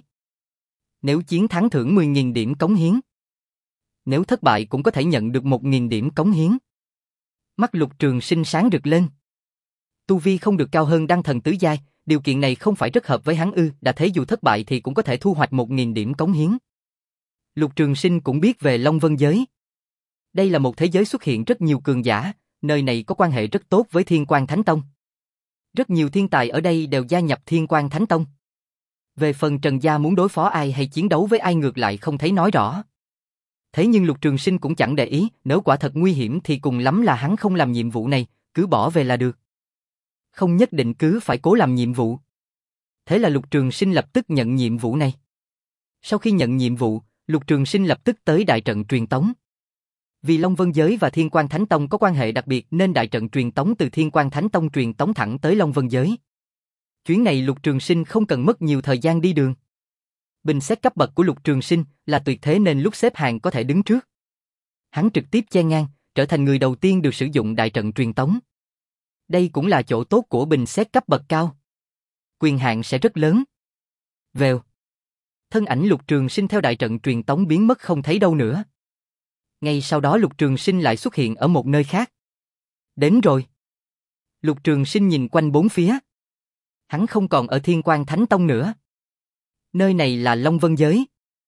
Nếu chiến thắng thưởng mười nghìn điểm cống hiến. Nếu thất bại cũng có thể nhận được một nghìn điểm cống hiến. Mắt Lục Trường Sinh sáng rực lên. Tu vi không được cao hơn đăng thần tứ giai, điều kiện này không phải rất hợp với hắn ư, đã thế dù thất bại thì cũng có thể thu hoạch một nghìn điểm cống hiến. Lục Trường Sinh cũng biết về Long Vân giới. Đây là một thế giới xuất hiện rất nhiều cường giả, nơi này có quan hệ rất tốt với Thiên Quang Thánh Tông. Rất nhiều thiên tài ở đây đều gia nhập Thiên Quang Thánh Tông. Về phần Trần Gia muốn đối phó ai hay chiến đấu với ai ngược lại không thấy nói rõ. Thế nhưng Lục Trường Sinh cũng chẳng để ý, nếu quả thật nguy hiểm thì cùng lắm là hắn không làm nhiệm vụ này, cứ bỏ về là được. Không nhất định cứ phải cố làm nhiệm vụ. Thế là Lục Trường Sinh lập tức nhận nhiệm vụ này. Sau khi nhận nhiệm vụ, Lục Trường Sinh lập tức tới đại trận truyền tống. Vì Long Vân Giới và Thiên Quang Thánh Tông có quan hệ đặc biệt nên đại trận truyền tống từ Thiên Quang Thánh Tông truyền tống thẳng tới Long Vân Giới. Chuyến này Lục Trường Sinh không cần mất nhiều thời gian đi đường. Bình xét cấp bậc của Lục Trường Sinh là tuyệt thế nên lúc xếp hàng có thể đứng trước. Hắn trực tiếp chen ngang, trở thành người đầu tiên được sử dụng đại trận truyền tống. Đây cũng là chỗ tốt của bình xét cấp bậc cao. Quyền hạn sẽ rất lớn. Vèo. Thân ảnh Lục Trường Sinh theo đại trận truyền tống biến mất không thấy đâu nữa. Ngay sau đó Lục Trường Sinh lại xuất hiện ở một nơi khác. Đến rồi. Lục Trường Sinh nhìn quanh bốn phía. Hắn không còn ở Thiên Quang Thánh Tông nữa. Nơi này là Long Vân Giới.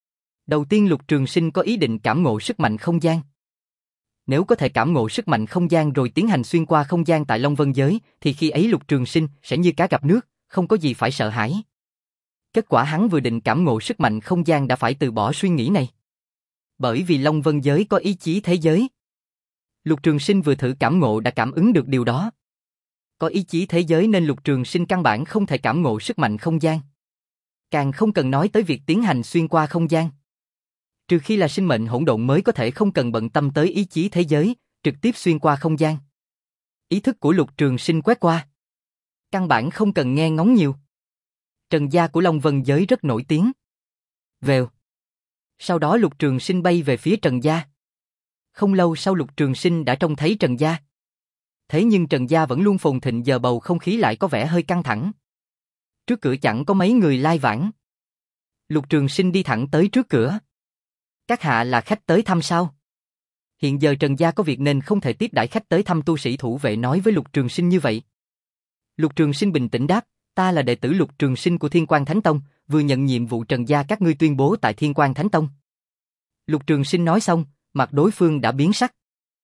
Đầu tiên Lục Trường Sinh có ý định cảm ngộ sức mạnh không gian. Nếu có thể cảm ngộ sức mạnh không gian rồi tiến hành xuyên qua không gian tại Long Vân Giới, thì khi ấy Lục Trường Sinh sẽ như cá gặp nước, không có gì phải sợ hãi. Kết quả hắn vừa định cảm ngộ sức mạnh không gian đã phải từ bỏ suy nghĩ này. Bởi vì Long Vân Giới có ý chí thế giới. Lục Trường Sinh vừa thử cảm ngộ đã cảm ứng được điều đó. Có ý chí thế giới nên Lục Trường Sinh căn bản không thể cảm ngộ sức mạnh không gian. Càng không cần nói tới việc tiến hành xuyên qua không gian. Trừ khi là sinh mệnh hỗn độn mới có thể không cần bận tâm tới ý chí thế giới, trực tiếp xuyên qua không gian. Ý thức của Lục Trường Sinh quét qua. Căn bản không cần nghe ngóng nhiều. Trần gia của Long Vân Giới rất nổi tiếng. Vèo. Sau đó Lục Trường Sinh bay về phía Trần gia. Không lâu sau Lục Trường Sinh đã trông thấy Trần gia. Thế nhưng Trần gia vẫn luôn phồn thịnh, giờ bầu không khí lại có vẻ hơi căng thẳng. Trước cửa chẳng có mấy người lai vãng. Lục Trường Sinh đi thẳng tới trước cửa. Các hạ là khách tới thăm sao? Hiện giờ Trần gia có việc nên không thể tiếp đãi khách tới thăm, tu sĩ thủ vệ nói với Lục Trường Sinh như vậy. Lục Trường Sinh bình tĩnh đáp, ta là đệ tử Lục Trường Sinh của Thiên Quang Thánh Tông, vừa nhận nhiệm vụ Trần gia các ngươi tuyên bố tại Thiên Quang Thánh Tông. Lục Trường Sinh nói xong, mặt đối phương đã biến sắc.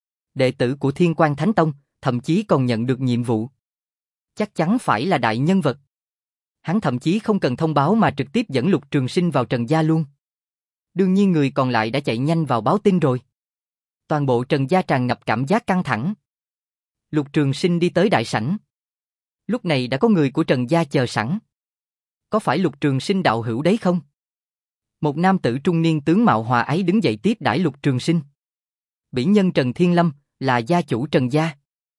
Đệ tử của Thiên Quang Thánh Tông, thậm chí còn nhận được nhiệm vụ. Chắc chắn phải là đại nhân vật. Hắn thậm chí không cần thông báo mà trực tiếp dẫn Lục Trường Sinh vào Trần gia luôn. Đương nhiên người còn lại đã chạy nhanh vào báo tin rồi. Toàn bộ Trần gia tràn ngập cảm giác căng thẳng. Lục Trường Sinh đi tới đại sảnh. Lúc này đã có người của Trần gia chờ sẵn. Có phải Lục Trường Sinh đạo hữu đấy không? Một nam tử trung niên tướng mạo hòa ái đứng dậy tiếp đãi Lục Trường Sinh. Bỉ nhân Trần Thiên Lâm, là gia chủ Trần gia.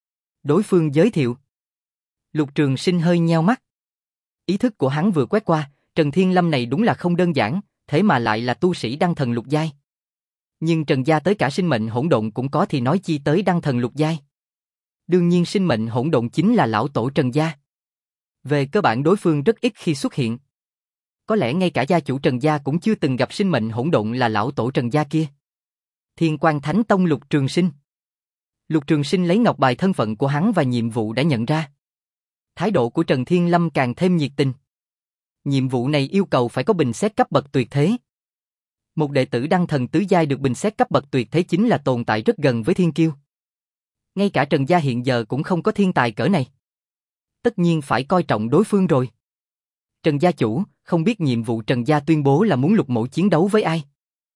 Đối phương giới thiệu. Lục Trường Sinh hơi nheo mắt. Ý thức của hắn vừa quét qua, Trần Thiên Lâm này đúng là không đơn giản, thế mà lại là tu sĩ đăng thần lục giai. Nhưng Trần gia tới cả sinh mệnh hỗn độn cũng có thì nói chi tới đăng thần lục giai. Đương nhiên sinh mệnh hỗn độn chính là lão tổ Trần gia. Về cơ bản đối phương rất ít khi xuất hiện. Có lẽ ngay cả gia chủ Trần gia cũng chưa từng gặp sinh mệnh hỗn độn là lão tổ Trần gia kia. Thiên Quang Thánh Tông Lục Trường Sinh. Lục Trường Sinh lấy ngọc bài thân phận của hắn và nhiệm vụ đã nhận ra. Thái độ của Trần Thiên Lâm càng thêm nhiệt tình. Nhiệm vụ này yêu cầu phải có bình xét cấp bậc tuyệt thế. Một đệ tử đăng thần tứ giai được bình xét cấp bậc tuyệt thế chính là tồn tại rất gần với thiên kiêu. Ngay cả Trần gia hiện giờ cũng không có thiên tài cỡ này. Tất nhiên phải coi trọng đối phương rồi. Trần gia chủ, không biết nhiệm vụ Trần gia tuyên bố là muốn Lục mỗ chiến đấu với ai?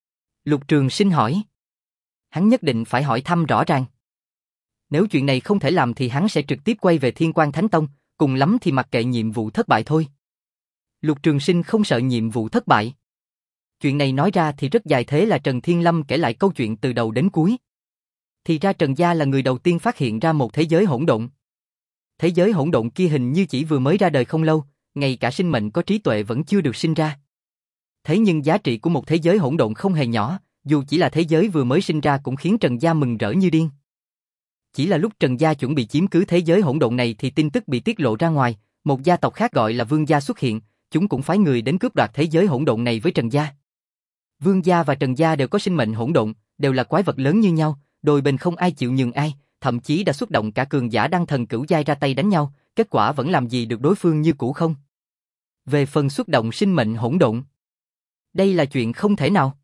Lục Trường Sinh hỏi. Hắn nhất định phải hỏi thăm rõ ràng. Nếu chuyện này không thể làm thì hắn sẽ trực tiếp quay về Thiên Quang Thánh Tông, cùng lắm thì mặc kệ nhiệm vụ thất bại thôi. Lục Trường Sinh không sợ nhiệm vụ thất bại. Chuyện này nói ra thì rất dài, thế là Trần Thiên Lâm kể lại câu chuyện từ đầu đến cuối. Thì ra Trần gia là người đầu tiên phát hiện ra một thế giới hỗn độn. Thế giới hỗn độn kia hình như chỉ vừa mới ra đời không lâu, ngay cả sinh mệnh có trí tuệ vẫn chưa được sinh ra. Thế nhưng giá trị của một thế giới hỗn độn không hề nhỏ, dù chỉ là thế giới vừa mới sinh ra cũng khiến Trần gia mừng rỡ như điên. Chỉ là lúc Trần gia chuẩn bị chiếm cứ thế giới hỗn độn này thì tin tức bị tiết lộ ra ngoài, một gia tộc khác gọi là Vương gia xuất hiện, chúng cũng phái người đến cướp đoạt thế giới hỗn độn này với Trần gia. Vương gia và Trần gia đều có sinh mệnh hỗn độn, đều là quái vật lớn như nhau, đôi bên không ai chịu nhường ai, thậm chí đã xuất động cả cường giả đăng thần cửu giai ra tay đánh nhau, kết quả vẫn làm gì được đối phương như cũ không. Về phần xuất động sinh mệnh hỗn độn, đây là chuyện không thể nào.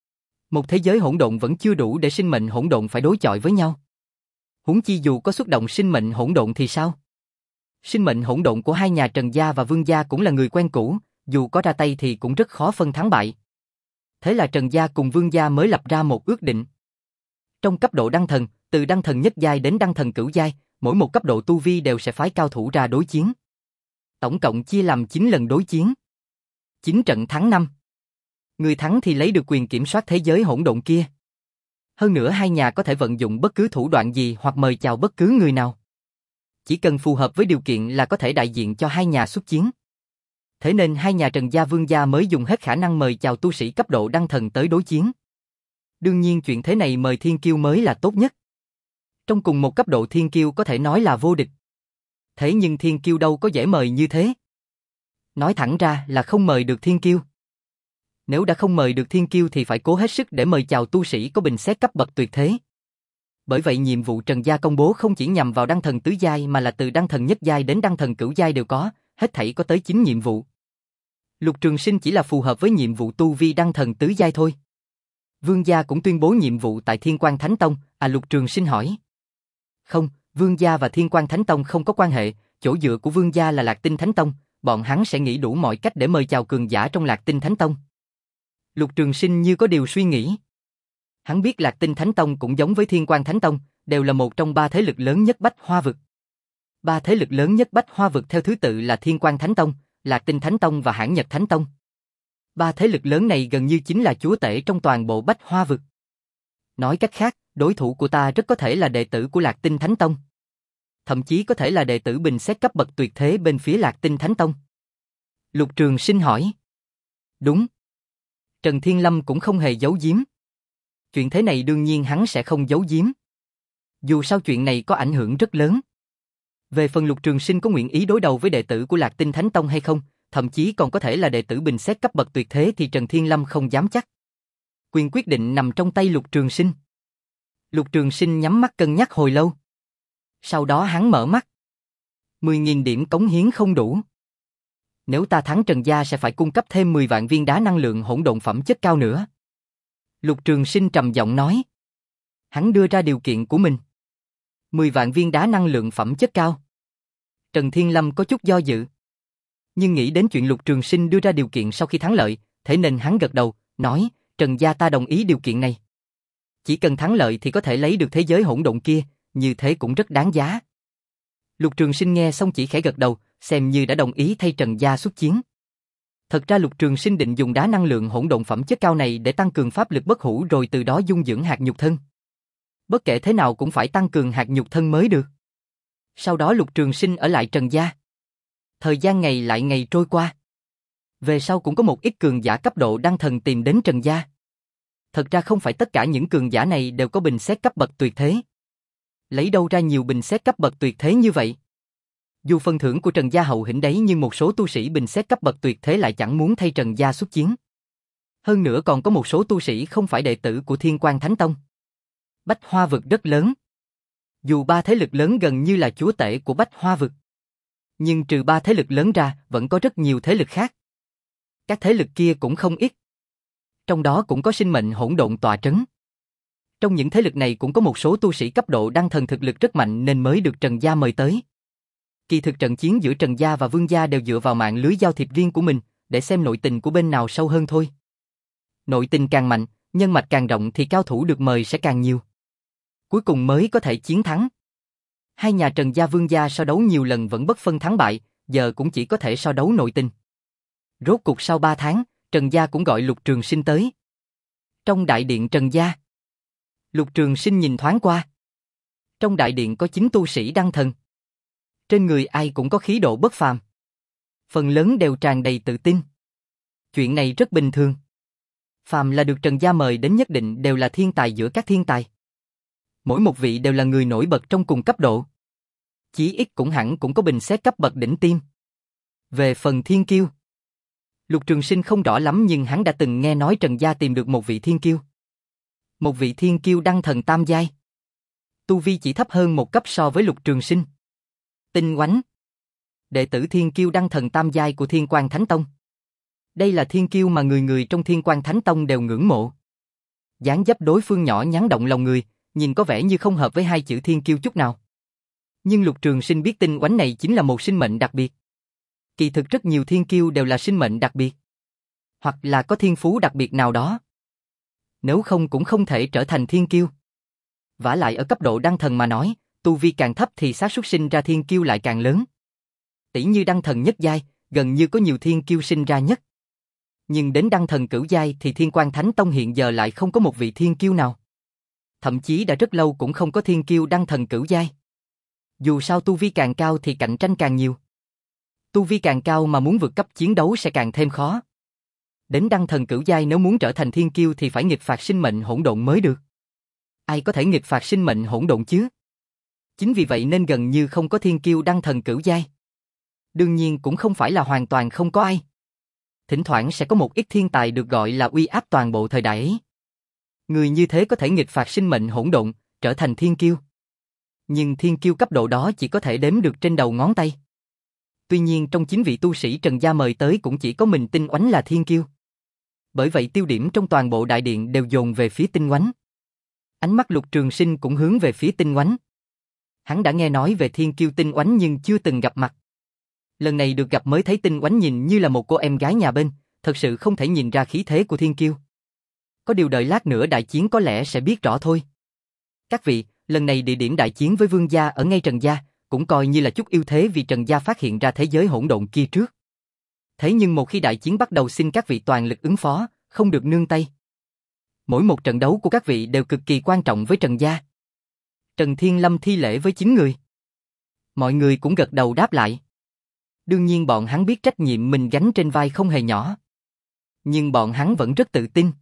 Một thế giới hỗn độn vẫn chưa đủ để sinh mệnh hỗn độn phải đối chọi với nhau. Huống chi dù có xuất động sinh mệnh hỗn độn thì sao? Sinh mệnh hỗn độn của hai nhà Trần gia và Vương gia cũng là người quen cũ, dù có ra tay thì cũng rất khó phân thắng bại. Thế là Trần gia cùng Vương gia mới lập ra một ước định. Trong cấp độ đăng thần, từ đăng thần nhất giai đến đăng thần cửu giai, mỗi một cấp độ tu vi đều sẽ phái cao thủ ra đối chiến. Tổng cộng chia làm chín lần đối chiến. chín trận thắng năm. Người thắng thì lấy được quyền kiểm soát thế giới hỗn độn kia. Hơn nữa hai nhà có thể vận dụng bất cứ thủ đoạn gì hoặc mời chào bất cứ người nào. Chỉ cần phù hợp với điều kiện là có thể đại diện cho hai nhà xuất chiến. Thế nên hai nhà Trần gia Vương gia mới dùng hết khả năng mời chào tu sĩ cấp độ đăng thần tới đối chiến. Đương nhiên chuyện thế này mời thiên kiêu mới là tốt nhất. Trong cùng một cấp độ thiên kiêu có thể nói là vô địch. Thế nhưng thiên kiêu đâu có dễ mời như thế. Nói thẳng ra là không mời được thiên kiêu. Nếu đã không mời được thiên kiêu thì phải cố hết sức để mời chào tu sĩ có bình xét cấp bậc tuyệt thế. Bởi vậy nhiệm vụ Trần gia công bố không chỉ nhằm vào đăng thần tứ giai mà là từ đăng thần nhất giai đến đăng thần cửu giai đều có, hết thảy có tới chín nhiệm vụ. Lục Trường Sinh chỉ là phù hợp với nhiệm vụ tu vi đăng thần tứ giai thôi. Vương gia cũng tuyên bố nhiệm vụ tại Thiên Quang Thánh Tông, à Lục Trường Sinh hỏi. Không, Vương gia và Thiên Quang Thánh Tông không có quan hệ, chỗ dựa của Vương gia là Lạc Tinh Thánh Tông, bọn hắn sẽ nghĩ đủ mọi cách để mời chào cường giả trong Lạc Tinh Thánh Tông. Lục Trường Sinh như có điều suy nghĩ. Hắn biết Lạc Tinh Thánh Tông cũng giống với Thiên Quang Thánh Tông, đều là một trong ba thế lực lớn nhất Bách Hoa Vực. Ba thế lực lớn nhất Bách Hoa Vực theo thứ tự là Thiên Quang Thánh Tông, Lạc Tinh Thánh Tông và Hãn Nhật Thánh Tông. Ba thế lực lớn này gần như chính là chúa tể trong toàn bộ Bách Hoa Vực. Nói cách khác, đối thủ của ta rất có thể là đệ tử của Lạc Tinh Thánh Tông. Thậm chí có thể là đệ tử bình xét cấp bậc tuyệt thế bên phía Lạc Tinh Thánh Tông. Lục Trường Sinh hỏi. Đúng. Trần Thiên Lâm cũng không hề giấu giếm. Chuyện thế này đương nhiên hắn sẽ không giấu giếm. Dù sao chuyện này có ảnh hưởng rất lớn. Về phần Lục Trường Sinh có nguyện ý đối đầu với đệ tử của Lạc Tinh Thánh Tông hay không, thậm chí còn có thể là đệ tử bình xét cấp bậc tuyệt thế thì Trần Thiên Lâm không dám chắc. Quyền quyết định nằm trong tay Lục Trường Sinh. Lục Trường Sinh nhắm mắt cân nhắc hồi lâu. Sau đó hắn mở mắt. mười nghìn điểm cống hiến không đủ. Nếu ta thắng Trần gia sẽ phải cung cấp thêm mười vạn viên đá năng lượng hỗn độn phẩm chất cao nữa. Lục Trường Sinh trầm giọng nói. Hắn đưa ra điều kiện của mình. mười vạn viên đá năng lượng phẩm chất cao. Trần Thiên Lâm có chút do dự. Nhưng nghĩ đến chuyện Lục Trường Sinh đưa ra điều kiện sau khi thắng lợi, thế nên hắn gật đầu, nói, Trần gia ta đồng ý điều kiện này. Chỉ cần thắng lợi thì có thể lấy được thế giới hỗn độn kia, như thế cũng rất đáng giá. Lục Trường Sinh nghe xong chỉ khẽ gật đầu, xem như đã đồng ý thay Trần gia xuất chiến. Thật ra Lục Trường Sinh định dùng đá năng lượng hỗn độn phẩm chất cao này để tăng cường pháp lực bất hủ rồi từ đó dung dưỡng hạt nhục thân. Bất kể thế nào cũng phải tăng cường hạt nhục thân mới được. Sau đó Lục Trường Sinh ở lại Trần gia. Thời gian ngày lại ngày trôi qua. Về sau cũng có một ít cường giả cấp độ đăng thần tìm đến Trần gia. Thật ra không phải tất cả những cường giả này đều có bình xét cấp bậc tuyệt thế. Lấy đâu ra nhiều bình xét cấp bậc tuyệt thế như vậy? Dù phần thưởng của Trần gia hậu hĩnh đấy nhưng một số tu sĩ bình xét cấp bậc tuyệt thế lại chẳng muốn thay Trần gia xuất chiến. Hơn nữa còn có một số tu sĩ không phải đệ tử của Thiên Quang Thánh Tông. Bách Hoa Vực rất lớn. Dù ba thế lực lớn gần như là chúa tể của Bách Hoa Vực. Nhưng trừ ba thế lực lớn ra, vẫn có rất nhiều thế lực khác. Các thế lực kia cũng không ít. Trong đó cũng có sinh mệnh hỗn độn tọa trấn. Trong những thế lực này cũng có một số tu sĩ cấp độ đăng thần thực lực rất mạnh nên mới được Trần gia mời tới. Kỳ thực trận chiến giữa Trần gia và Vương gia đều dựa vào mạng lưới giao thiệp riêng của mình, để xem nội tình của bên nào sâu hơn thôi. Nội tình càng mạnh, nhân mạch càng rộng thì cao thủ được mời sẽ càng nhiều. Cuối cùng mới có thể chiến thắng. Hai nhà Trần gia Vương gia so đấu nhiều lần vẫn bất phân thắng bại, giờ cũng chỉ có thể so đấu nội tình. Rốt cuộc sau ba tháng, Trần gia cũng gọi Lục Trường Sinh tới. Trong đại điện Trần gia, Lục Trường Sinh nhìn thoáng qua. Trong đại điện có chín tu sĩ đăng thần. Trên người ai cũng có khí độ bất phàm. Phần lớn đều tràn đầy tự tin. Chuyện này rất bình thường. Phàm là được Trần gia mời đến nhất định đều là thiên tài giữa các thiên tài. Mỗi một vị đều là người nổi bật trong cùng cấp độ. Chí ít cũng hẳn cũng có bình xét cấp bậc đỉnh tiêm. Về phần thiên kiêu, Lục Trường Sinh không rõ lắm nhưng hắn đã từng nghe nói Trần gia tìm được một vị thiên kiêu. Một vị thiên kiêu đăng thần tam giai. Tu vi chỉ thấp hơn một cấp so với Lục Trường Sinh. Tinh Oánh, đệ tử thiên kiêu đăng thần tam giai của Thiên Quang Thánh Tông. Đây là thiên kiêu mà người người trong Thiên Quang Thánh Tông đều ngưỡng mộ. Dáng dấp đối phương nhỏ nhắn động lòng người, nhìn có vẻ như không hợp với hai chữ thiên kiêu chút nào. Nhưng Lục Trường Sinh biết Tinh Oánh này chính là một sinh mệnh đặc biệt. Kỳ thực rất nhiều thiên kiêu đều là sinh mệnh đặc biệt, hoặc là có thiên phú đặc biệt nào đó. Nếu không cũng không thể trở thành thiên kiêu. Vả lại ở cấp độ đăng thần mà nói, tu vi càng thấp thì xác suất sinh ra thiên kiêu lại càng lớn. Tỷ như đăng thần nhất giai, gần như có nhiều thiên kiêu sinh ra nhất. Nhưng đến đăng thần cửu giai thì Thiên Quang Thánh Tông hiện giờ lại không có một vị thiên kiêu nào. Thậm chí đã rất lâu cũng không có thiên kiêu đăng thần cửu giai. Dù sao tu vi càng cao thì cạnh tranh càng nhiều. Tu vi càng cao mà muốn vượt cấp chiến đấu sẽ càng thêm khó. Đến đăng thần cửu giai nếu muốn trở thành thiên kiêu thì phải nghịch phạt sinh mệnh hỗn độn mới được. Ai có thể nghịch phạt sinh mệnh hỗn độn chứ? Chính vì vậy nên gần như không có thiên kiêu đăng thần cửu giai. Đương nhiên cũng không phải là hoàn toàn không có ai. Thỉnh thoảng sẽ có một ít thiên tài được gọi là uy áp toàn bộ thời đại ấy. Người như thế có thể nghịch phạt sinh mệnh hỗn độn, trở thành thiên kiêu. Nhưng thiên kiêu cấp độ đó chỉ có thể đếm được trên đầu ngón tay. Tuy nhiên trong chín vị tu sĩ Trần gia mời tới cũng chỉ có mình Tinh Oánh là thiên kiêu. Bởi vậy tiêu điểm trong toàn bộ đại điện đều dồn về phía Tinh Oánh. Ánh mắt Lục Trường Sinh cũng hướng về phía Tinh Oánh. Hắn đã nghe nói về thiên kiêu Tinh Oánh nhưng chưa từng gặp mặt. Lần này được gặp mới thấy Tinh Oánh nhìn như là một cô em gái nhà bên, thật sự không thể nhìn ra khí thế của thiên kiêu. Có điều đợi lát nữa đại chiến có lẽ sẽ biết rõ thôi. Các vị, lần này địa điểm đại chiến với Vương gia ở ngay Trần gia, cũng coi như là chút ưu thế vì Trần gia phát hiện ra thế giới hỗn độn kia trước. Thế nhưng một khi đại chiến bắt đầu xin các vị toàn lực ứng phó, không được nương tay. Mỗi một trận đấu của các vị đều cực kỳ quan trọng với Trần gia. Trần Thiên Lâm thi lễ với chín người. Mọi người cũng gật đầu đáp lại. Đương nhiên bọn hắn biết trách nhiệm mình gánh trên vai không hề nhỏ. Nhưng bọn hắn vẫn rất tự tin.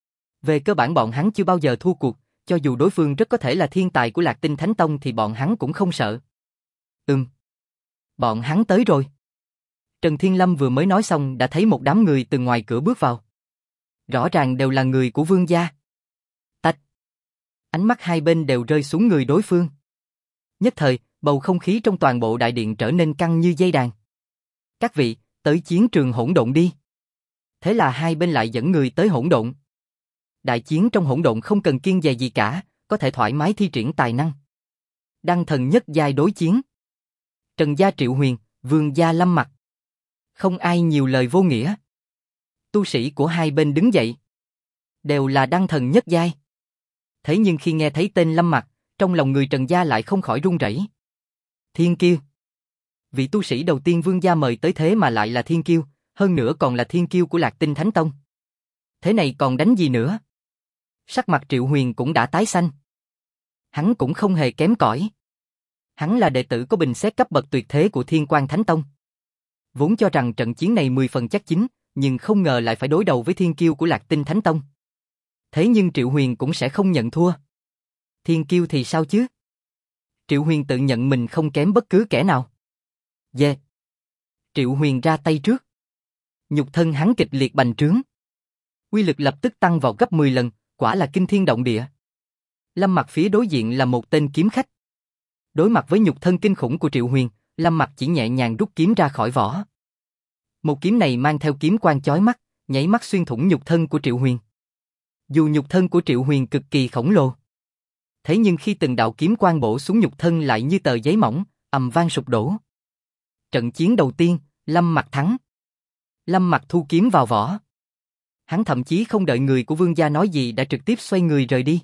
Về cơ bản bọn hắn chưa bao giờ thua cuộc, cho dù đối phương rất có thể là thiên tài của Lạc Tinh Thánh Tông thì bọn hắn cũng không sợ. Ừm. Bọn hắn tới rồi. Trần Thiên Lâm vừa mới nói xong đã thấy một đám người từ ngoài cửa bước vào. Rõ ràng đều là người của Vương gia. Tạch. Ánh mắt hai bên đều rơi xuống người đối phương. Nhất thời, bầu không khí trong toàn bộ đại điện trở nên căng như dây đàn. Các vị, tới chiến trường hỗn độn đi. Thế là hai bên lại dẫn người tới hỗn độn. Đại chiến trong hỗn độn không cần kiêng dè gì cả, có thể thoải mái thi triển tài năng. Đăng thần nhất giai đối chiến. Trần gia Triệu Huyền, Vương gia Lâm Mặc. Không ai nhiều lời vô nghĩa. Tu sĩ của hai bên đứng dậy. Đều là đăng thần nhất giai. Thế nhưng khi nghe thấy tên Lâm Mặc, trong lòng người Trần gia lại không khỏi run rẩy. Thiên kiêu. Vị tu sĩ đầu tiên Vương gia mời tới thế mà lại là thiên kiêu, hơn nữa còn là thiên kiêu của Lạc Tinh Thánh Tông. Thế này còn đánh gì nữa? Sắc mặt Triệu Huyền cũng đã tái xanh. Hắn cũng không hề kém cỏi. Hắn là đệ tử có bình xét cấp bậc tuyệt thế của Thiên Quang Thánh Tông. Vốn cho rằng trận chiến này mười phần chắc chín, nhưng không ngờ lại phải đối đầu với thiên kiêu của Lạc Tinh Thánh Tông. Thế nhưng Triệu Huyền cũng sẽ không nhận thua. Thiên kiêu thì sao chứ? Triệu Huyền tự nhận mình không kém bất cứ kẻ nào. Dê. Yeah. Triệu Huyền ra tay trước. Nhục thân hắn kịch liệt bành trướng. Uy lực lập tức tăng vào gấp mười lần, quả là kinh thiên động địa. Lâm Mặc phía đối diện là một tên kiếm khách. Đối mặt với nhục thân kinh khủng của Triệu Huyền, Lâm Mặc chỉ nhẹ nhàng rút kiếm ra khỏi vỏ. Một kiếm này mang theo kiếm quang chói mắt, nháy mắt xuyên thủng nhục thân của Triệu Huyền. Dù nhục thân của Triệu Huyền cực kỳ khổng lồ, thế nhưng khi từng đạo kiếm quang bổ xuống nhục thân lại như tờ giấy mỏng, ầm vang sụp đổ. Trận chiến đầu tiên, Lâm Mặc thắng. Lâm Mặc thu kiếm vào vỏ. Hắn thậm chí không đợi người của Vương gia nói gì đã trực tiếp xoay người rời đi.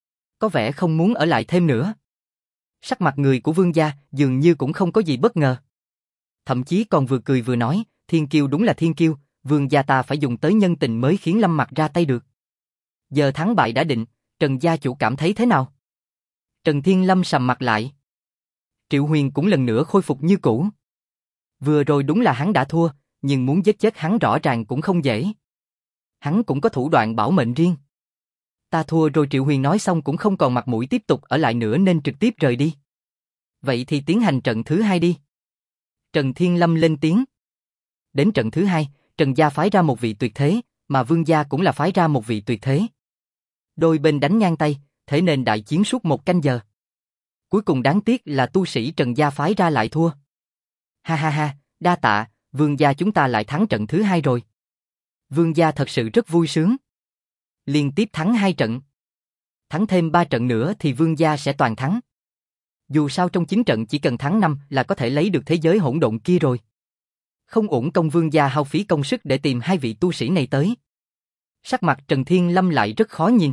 Có vẻ không muốn ở lại thêm nữa. Sắc mặt người của Vương gia dường như cũng không có gì bất ngờ. Thậm chí còn vừa cười vừa nói, thiên kiêu đúng là thiên kiêu, Vương gia ta phải dùng tới nhân tình mới khiến Lâm Mặc ra tay được. Giờ thắng bại đã định, Trần gia chủ cảm thấy thế nào? Trần Thiên Lâm sầm mặt lại. Triệu Huyền cũng lần nữa khôi phục như cũ. Vừa rồi đúng là hắn đã thua, nhưng muốn giết chết hắn rõ ràng cũng không dễ. Hắn cũng có thủ đoạn bảo mệnh riêng. Ta thua rồi. Triệu Huyền nói xong cũng không còn mặt mũi tiếp tục ở lại nữa nên trực tiếp rời đi. Vậy thì tiến hành trận thứ hai đi. Trần Thiên Lâm lên tiếng. Đến trận thứ hai, Trần gia phái ra một vị tuyệt thế, mà Vương gia cũng là phái ra một vị tuyệt thế. Đôi bên đánh ngang tay, thế nên đại chiến suốt một canh giờ. Cuối cùng đáng tiếc là tu sĩ Trần gia phái ra lại thua. Ha ha ha, đa tạ, Vương gia chúng ta lại thắng trận thứ hai rồi. Vương gia thật sự rất vui sướng. Liên tiếp thắng hai trận. Thắng thêm ba trận nữa thì Vương gia sẽ toàn thắng. Dù sao trong chín trận chỉ cần thắng năm là có thể lấy được thế giới hỗn độn kia rồi. Không uổng công vương gia hao phí công sức để tìm hai vị tu sĩ này tới. Sắc mặt Trần Thiên Lâm lại rất khó nhìn.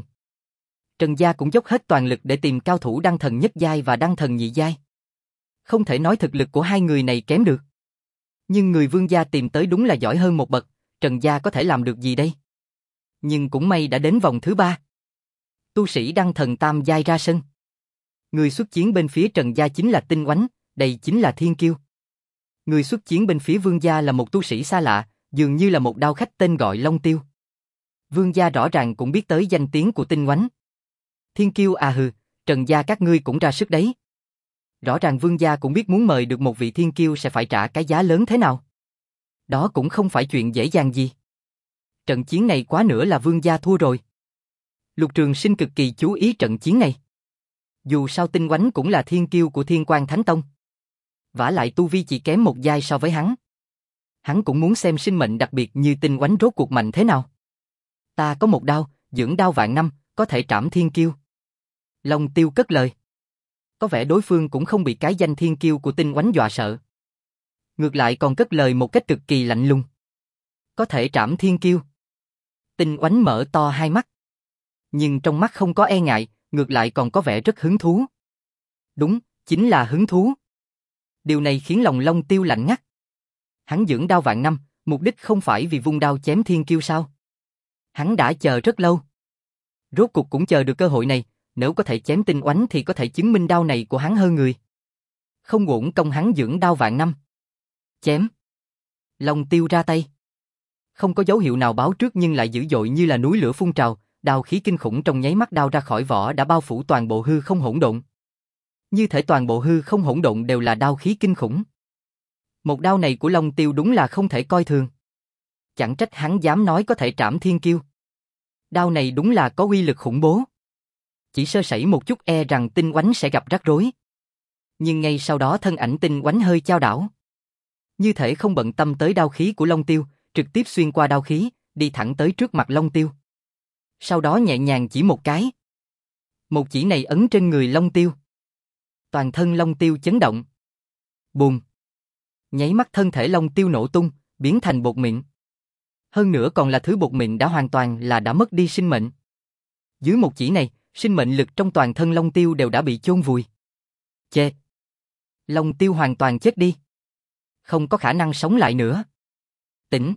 Trần gia cũng dốc hết toàn lực để tìm cao thủ đăng thần nhất giai và đăng thần nhị giai. Không thể nói thực lực của hai người này kém được. Nhưng người vương gia tìm tới đúng là giỏi hơn một bậc, Trần gia có thể làm được gì đây? Nhưng cũng may đã đến vòng thứ ba. Tu sĩ đăng thần tam giai ra sân. Người xuất chiến bên phía Trần gia chính là Tinh Oánh, đây chính là thiên kiêu. Người xuất chiến bên phía vương gia là một tu sĩ xa lạ, dường như là một đao khách tên gọi Long Tiêu. Vương gia rõ ràng cũng biết tới danh tiếng của Tinh Oánh. Thiên kiêu à hừ, Trần gia các ngươi cũng ra sức đấy. Rõ ràng vương gia cũng biết muốn mời được một vị thiên kiêu sẽ phải trả cái giá lớn thế nào. Đó cũng không phải chuyện dễ dàng gì. Trận chiến này quá nữa là vương gia thua rồi. Lục Trường Sinh cực kỳ chú ý trận chiến này. Dù sao Tinh Oánh cũng là thiên kiêu của Thiên Quang Thánh Tông. Vả lại tu vi chỉ kém một giai so với hắn. Hắn cũng muốn xem sinh mệnh đặc biệt như Tinh Oánh rốt cuộc mạnh thế nào. Ta có một đao, dưỡng đao vạn năm, có thể trảm thiên kiêu. Long Tiêu cất lời. Có vẻ đối phương cũng không bị cái danh thiên kiêu của Tinh Oánh dọa sợ. Ngược lại còn cất lời một cách cực kỳ lạnh lùng. Có thể trảm thiên kiêu. Tinh Oánh mở to hai mắt. Nhưng trong mắt không có e ngại, ngược lại còn có vẻ rất hứng thú. Đúng, chính là hứng thú. Điều này khiến lòng Long Tiêu lạnh ngắt. Hắn dưỡng đao vạn năm, mục đích không phải vì vung đao chém thiên kiêu sao? Hắn đã chờ rất lâu. Rốt cuộc cũng chờ được cơ hội này, nếu có thể chém Tinh Oánh thì có thể chứng minh đao này của hắn hơn người. Không uổng công hắn dưỡng đao vạn năm. Chém. Long Tiêu ra tay. Không có dấu hiệu nào báo trước nhưng lại dữ dội như là núi lửa phun trào, đao khí kinh khủng trong nháy mắt đao ra khỏi vỏ đã bao phủ toàn bộ hư không hỗn độn. Như thể toàn bộ hư không hỗn độn đều là đao khí kinh khủng. Một đao này của Long Tiêu đúng là không thể coi thường. Chẳng trách hắn dám nói có thể trảm thiên kiêu. Đao này đúng là có uy lực khủng bố. Chỉ sơ sẩy một chút e rằng Tinh Oánh sẽ gặp rắc rối. Nhưng ngay sau đó thân ảnh Tinh Oánh hơi chao đảo. Như thể không bận tâm tới đao khí của Long Tiêu, trực tiếp xuyên qua đao khí, đi thẳng tới trước mặt Long Tiêu. Sau đó nhẹ nhàng chỉ một cái. Một chỉ này ấn trên người Long Tiêu. Toàn thân Long Tiêu chấn động. Bùm. Nháy mắt thân thể Long Tiêu nổ tung, biến thành bột mịn. Hơn nữa còn là thứ bột mịn đã hoàn toàn là đã mất đi sinh mệnh. Dưới một chỉ này, sinh mệnh lực trong toàn thân Long Tiêu đều đã bị chôn vùi. Chê. Long Tiêu hoàn toàn chết đi. Không có khả năng sống lại nữa. Tỉnh.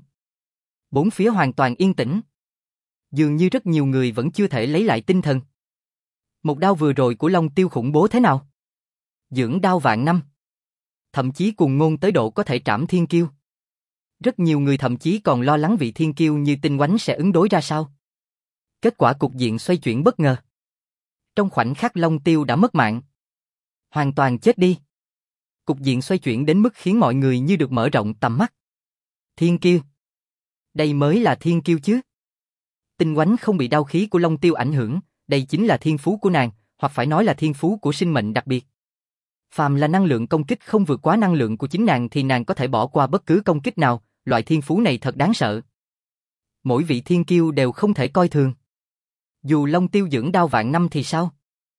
Bốn phía hoàn toàn yên tĩnh. Dường như rất nhiều người vẫn chưa thể lấy lại tinh thần. Một đao vừa rồi của Long Tiêu khủng bố thế nào? Dưỡng đao vạn năm. Thậm chí cuồng ngôn tới độ có thể trảm thiên kiêu. Rất nhiều người thậm chí còn lo lắng vị thiên kiêu như Tinh Oánh sẽ ứng đối ra sao. Kết quả cục diện xoay chuyển bất ngờ. Trong khoảnh khắc Long Tiêu đã mất mạng. Hoàn toàn chết đi. Cục diện xoay chuyển đến mức khiến mọi người như được mở rộng tầm mắt. Thiên kiêu. Đây mới là thiên kiêu chứ. Tinh Oánh không bị đao khí của Long Tiêu ảnh hưởng, đây chính là thiên phú của nàng, hoặc phải nói là thiên phú của sinh mệnh đặc biệt. Phàm là năng lượng công kích không vượt quá năng lượng của chính nàng thì nàng có thể bỏ qua bất cứ công kích nào, loại thiên phú này thật đáng sợ. Mỗi vị thiên kiêu đều không thể coi thường. Dù Long Tiêu dưỡng đao vạn năm thì sao?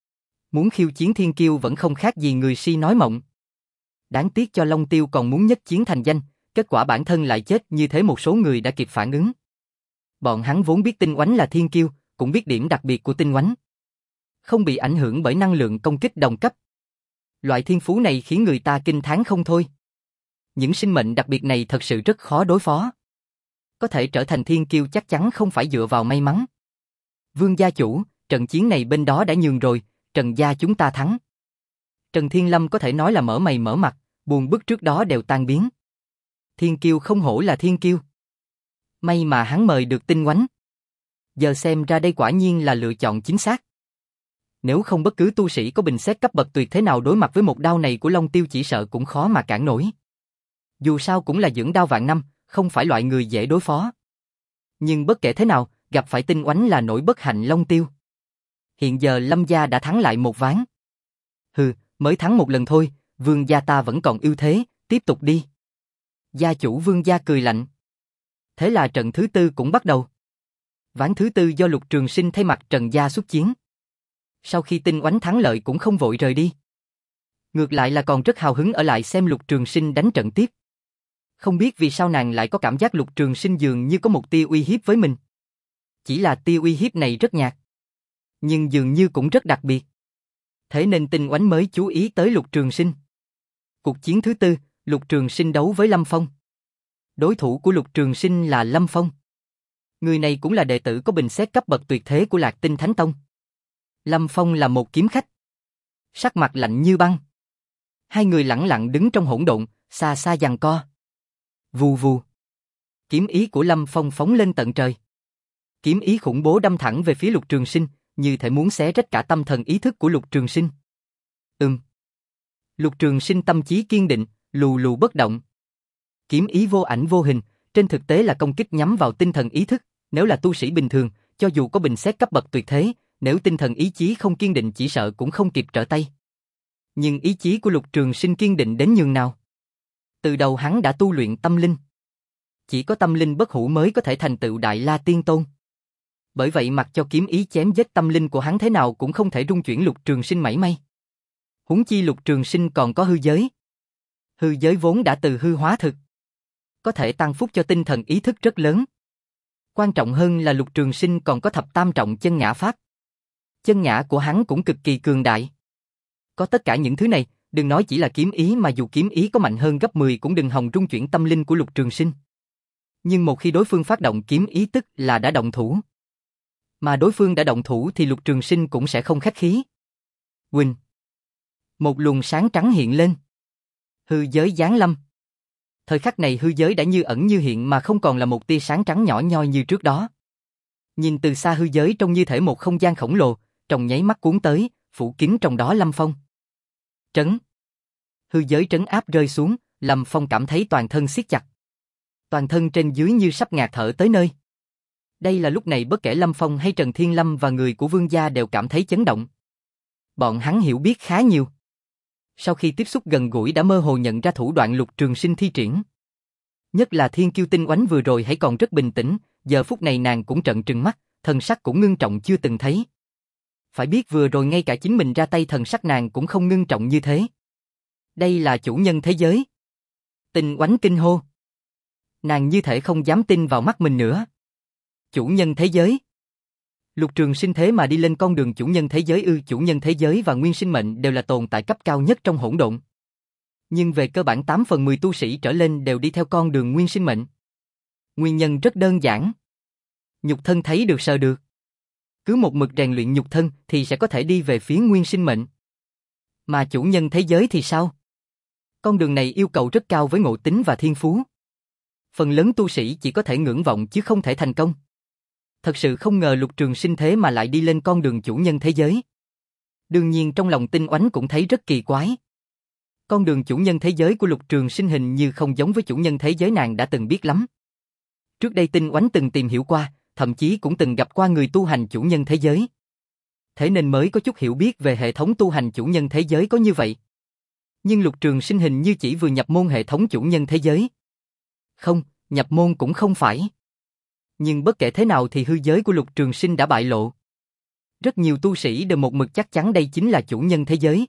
Muốn khiêu chiến thiên kiêu vẫn không khác gì người si nói mộng. Đáng tiếc cho Long Tiêu còn muốn nhất chiến thành danh, kết quả bản thân lại chết như thế một số người đã kịp phản ứng. Bọn hắn vốn biết Tinh Oánh là thiên kiêu, cũng biết điểm đặc biệt của Tinh Oánh. Không bị ảnh hưởng bởi năng lượng công kích đồng cấp. Loại thiên phú này khiến người ta kinh thán không thôi. Những sinh mệnh đặc biệt này thật sự rất khó đối phó. Có thể trở thành thiên kiêu chắc chắn không phải dựa vào may mắn. Vương gia chủ, trận chiến này bên đó đã nhường rồi, Trần gia chúng ta thắng. Trần Thiên Lâm có thể nói là mở mày mở mặt, buồn bực trước đó đều tan biến. Thiên kiêu không hổ là thiên kiêu. May mà hắn mời được Tinh Oánh. Giờ xem ra đây quả nhiên là lựa chọn chính xác. Nếu không bất cứ tu sĩ có bình xét cấp bậc tuyệt thế nào đối mặt với một đao này của Long Tiêu chỉ sợ cũng khó mà cản nổi. Dù sao cũng là dưỡng đao vạn năm, không phải loại người dễ đối phó. Nhưng bất kể thế nào, gặp phải Tinh Oánh là nỗi bất hạnh Long Tiêu. Hiện giờ Lâm gia đã thắng lại một ván. Hừ, mới thắng một lần thôi, Vương gia ta vẫn còn ưu thế, tiếp tục đi. Gia chủ Vương gia cười lạnh. Thế là trận thứ tư cũng bắt đầu. Ván thứ tư do Lục Trường Sinh thay mặt Trần gia xuất chiến. Sau khi Tinh Oánh thắng lợi cũng không vội rời đi. Ngược lại là còn rất hào hứng ở lại xem Lục Trường Sinh đánh trận tiếp. Không biết vì sao nàng lại có cảm giác Lục Trường Sinh dường như có một tia uy hiếp với mình. Chỉ là tia uy hiếp này rất nhạt, nhưng dường như cũng rất đặc biệt. Thế nên Tinh Oánh mới chú ý tới Lục Trường Sinh. Cuộc chiến thứ tư, Lục Trường Sinh đấu với Lâm Phong. Đối thủ của Lục Trường Sinh là Lâm Phong. Người này cũng là đệ tử có bình xét cấp bậc tuyệt thế của Lạc Tinh Thánh Tông. Lâm Phong là một kiếm khách, sắc mặt lạnh như băng. Hai người lẳng lặng đứng trong hỗn độn, xa xa giằng co. Vù vù. Kiếm ý của Lâm Phong phóng lên tận trời. Kiếm ý khủng bố đâm thẳng về phía Lục Trường Sinh, như thể muốn xé rách cả tâm thần ý thức của Lục Trường Sinh. Ừm. Lục Trường Sinh tâm chí kiên định, lù lù bất động. Kiếm ý vô ảnh vô hình, trên thực tế là công kích nhắm vào tinh thần ý thức. Nếu là tu sĩ bình thường, cho dù có bình xét cấp bậc tuyệt thế, nếu tinh thần ý chí không kiên định chỉ sợ cũng không kịp trở tay. Nhưng ý chí của Lục Trường Sinh kiên định đến nhường nào. Từ đầu hắn đã tu luyện tâm linh. Chỉ có tâm linh bất hủ mới có thể thành tựu Đại La Tiên Tôn. Bởi vậy mặc cho kiếm ý chém giết tâm linh của hắn thế nào cũng không thể rung chuyển Lục Trường Sinh mảy may. Huống chi Lục Trường Sinh còn có hư giới. Hư giới vốn đã từ hư hóa thực, có thể tăng phúc cho tinh thần ý thức rất lớn. Quan trọng hơn là Lục Trường Sinh còn có thập tam trọng chân ngã pháp. Chân ngã của hắn cũng cực kỳ cường đại. Có tất cả những thứ này, đừng nói chỉ là kiếm ý mà dù kiếm ý có mạnh hơn gấp mười cũng đừng hòng rung chuyển tâm linh của Lục Trường Sinh. Nhưng một khi đối phương phát động kiếm ý tức là đã động thủ. Mà đối phương đã động thủ thì Lục Trường Sinh cũng sẽ không khách khí. Huỳnh. Một luồng sáng trắng hiện lên. Hư giới giáng lâm. Thời khắc này hư giới đã như ẩn như hiện mà không còn là một tia sáng trắng nhỏ nhoi như trước đó. Nhìn từ xa hư giới trông như thể một không gian khổng lồ, trong nháy mắt cuốn tới, phủ kín trong đó Lâm Phong. Trấn. Hư giới trấn áp rơi xuống, Lâm Phong cảm thấy toàn thân siết chặt. Toàn thân trên dưới như sắp ngạt thở tới nơi. Đây là lúc này bất kể Lâm Phong hay Trần Thiên Lâm và người của Vương gia đều cảm thấy chấn động. Bọn hắn hiểu biết khá nhiều. Sau khi tiếp xúc gần gũi đã mơ hồ nhận ra thủ đoạn Lục Trường Sinh thi triển. Nhất là Thiên Kiêu Tinh Oánh vừa rồi hãy còn rất bình tĩnh, giờ phút này nàng cũng trợn trừng mắt, thần sắc cũng ngưng trọng chưa từng thấy. Phải biết vừa rồi ngay cả chính mình ra tay thần sắc nàng cũng không ngưng trọng như thế. Đây là chủ nhân thế giới. Tinh Oánh kinh hô. Nàng như thể không dám tin vào mắt mình nữa. Chủ nhân thế giới. Lục Trường Sinh thế mà đi lên con đường chủ nhân thế giới ư? Chủ nhân thế giới và nguyên sinh mệnh đều là tồn tại cấp cao nhất trong hỗn độn. Nhưng về cơ bản tám phần mười tu sĩ trở lên đều đi theo con đường nguyên sinh mệnh. Nguyên nhân rất đơn giản. Nhục thân thấy được sờ được. Cứ một mực rèn luyện nhục thân thì sẽ có thể đi về phía nguyên sinh mệnh. Mà chủ nhân thế giới thì sao? Con đường này yêu cầu rất cao với ngộ tính và thiên phú. Phần lớn tu sĩ chỉ có thể ngưỡng vọng chứ không thể thành công. Thật sự không ngờ Lục Trường Sinh thế mà lại đi lên con đường chủ nhân thế giới. Đương nhiên trong lòng Tinh Oánh cũng thấy rất kỳ quái. Con đường chủ nhân thế giới của Lục Trường Sinh hình như không giống với chủ nhân thế giới nàng đã từng biết lắm. Trước đây Tinh Oánh từng tìm hiểu qua, thậm chí cũng từng gặp qua người tu hành chủ nhân thế giới. Thế nên mới có chút hiểu biết về hệ thống tu hành chủ nhân thế giới có như vậy. Nhưng Lục Trường Sinh hình như chỉ vừa nhập môn hệ thống chủ nhân thế giới. Không, nhập môn cũng không phải. Nhưng bất kể thế nào thì hư giới của Lục Trường Sinh đã bại lộ. Rất nhiều tu sĩ đều một mực chắc chắn đây chính là chủ nhân thế giới.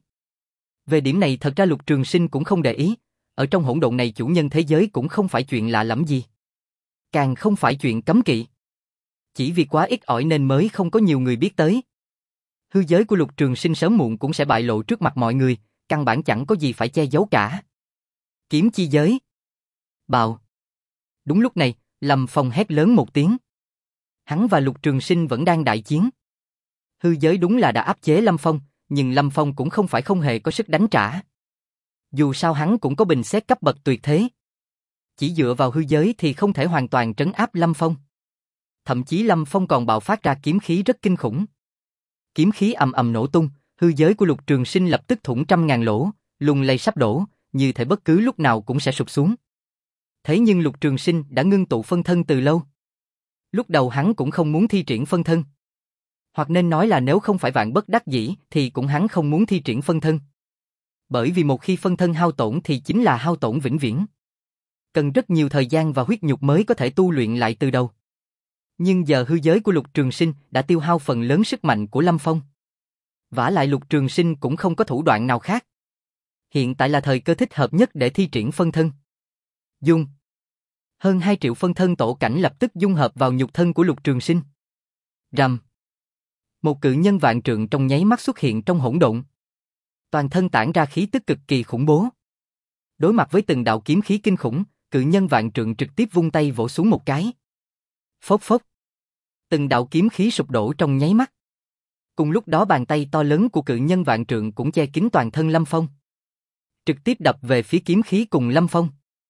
Về điểm này thật ra Lục Trường Sinh cũng không để ý, ở trong hỗn độn này chủ nhân thế giới cũng không phải chuyện lạ lẫm gì. Càng không phải chuyện cấm kỵ. Chỉ vì quá ít ỏi nên mới không có nhiều người biết tới. Hư giới của Lục Trường Sinh sớm muộn cũng sẽ bại lộ trước mặt mọi người, căn bản chẳng có gì phải che giấu cả. Kiếm chi giới. Bạo. Đúng lúc này, Lâm Phong hét lớn một tiếng. Hắn và Lục Trường Sinh vẫn đang đại chiến. Hư giới đúng là đã áp chế Lâm Phong, nhưng Lâm Phong cũng không phải không hề có sức đánh trả. Dù sao hắn cũng có bình xét cấp bậc tuyệt thế. Chỉ dựa vào hư giới thì không thể hoàn toàn trấn áp Lâm Phong. Thậm chí Lâm Phong còn bạo phát ra kiếm khí rất kinh khủng. Kiếm khí ầm ầm nổ tung, hư giới của Lục Trường Sinh lập tức thủng trăm ngàn lỗ, lung lay sắp đổ, như thể bất cứ lúc nào cũng sẽ sụp xuống. Thế nhưng Lục Trường Sinh đã ngưng tụ phân thân từ lâu. Lúc đầu hắn cũng không muốn thi triển phân thân. Hoặc nên nói là nếu không phải vạn bất đắc dĩ thì cũng hắn không muốn thi triển phân thân. Bởi vì một khi phân thân hao tổn thì chính là hao tổn vĩnh viễn. Cần rất nhiều thời gian và huyết nhục mới có thể tu luyện lại từ đầu. Nhưng giờ hư giới của Lục Trường Sinh đã tiêu hao phần lớn sức mạnh của Lâm Phong. Vả lại Lục Trường Sinh cũng không có thủ đoạn nào khác. Hiện tại là thời cơ thích hợp nhất để thi triển phân thân. Dung. Hơn hai triệu phân thân tổ cảnh lập tức dung hợp vào nhục thân của Lục Trường Sinh. Rầm. Một cự nhân vạn trượng trong nháy mắt xuất hiện trong hỗn độn. Toàn thân tản ra khí tức cực kỳ khủng bố. Đối mặt với từng đạo kiếm khí kinh khủng, cự nhân vạn trượng trực tiếp vung tay vỗ xuống một cái. Phốc phốc. Từng đạo kiếm khí sụp đổ trong nháy mắt. Cùng lúc đó bàn tay to lớn của cự nhân vạn trượng cũng che kín toàn thân Lâm Phong. Trực tiếp đập về phía kiếm khí cùng Lâm Phong.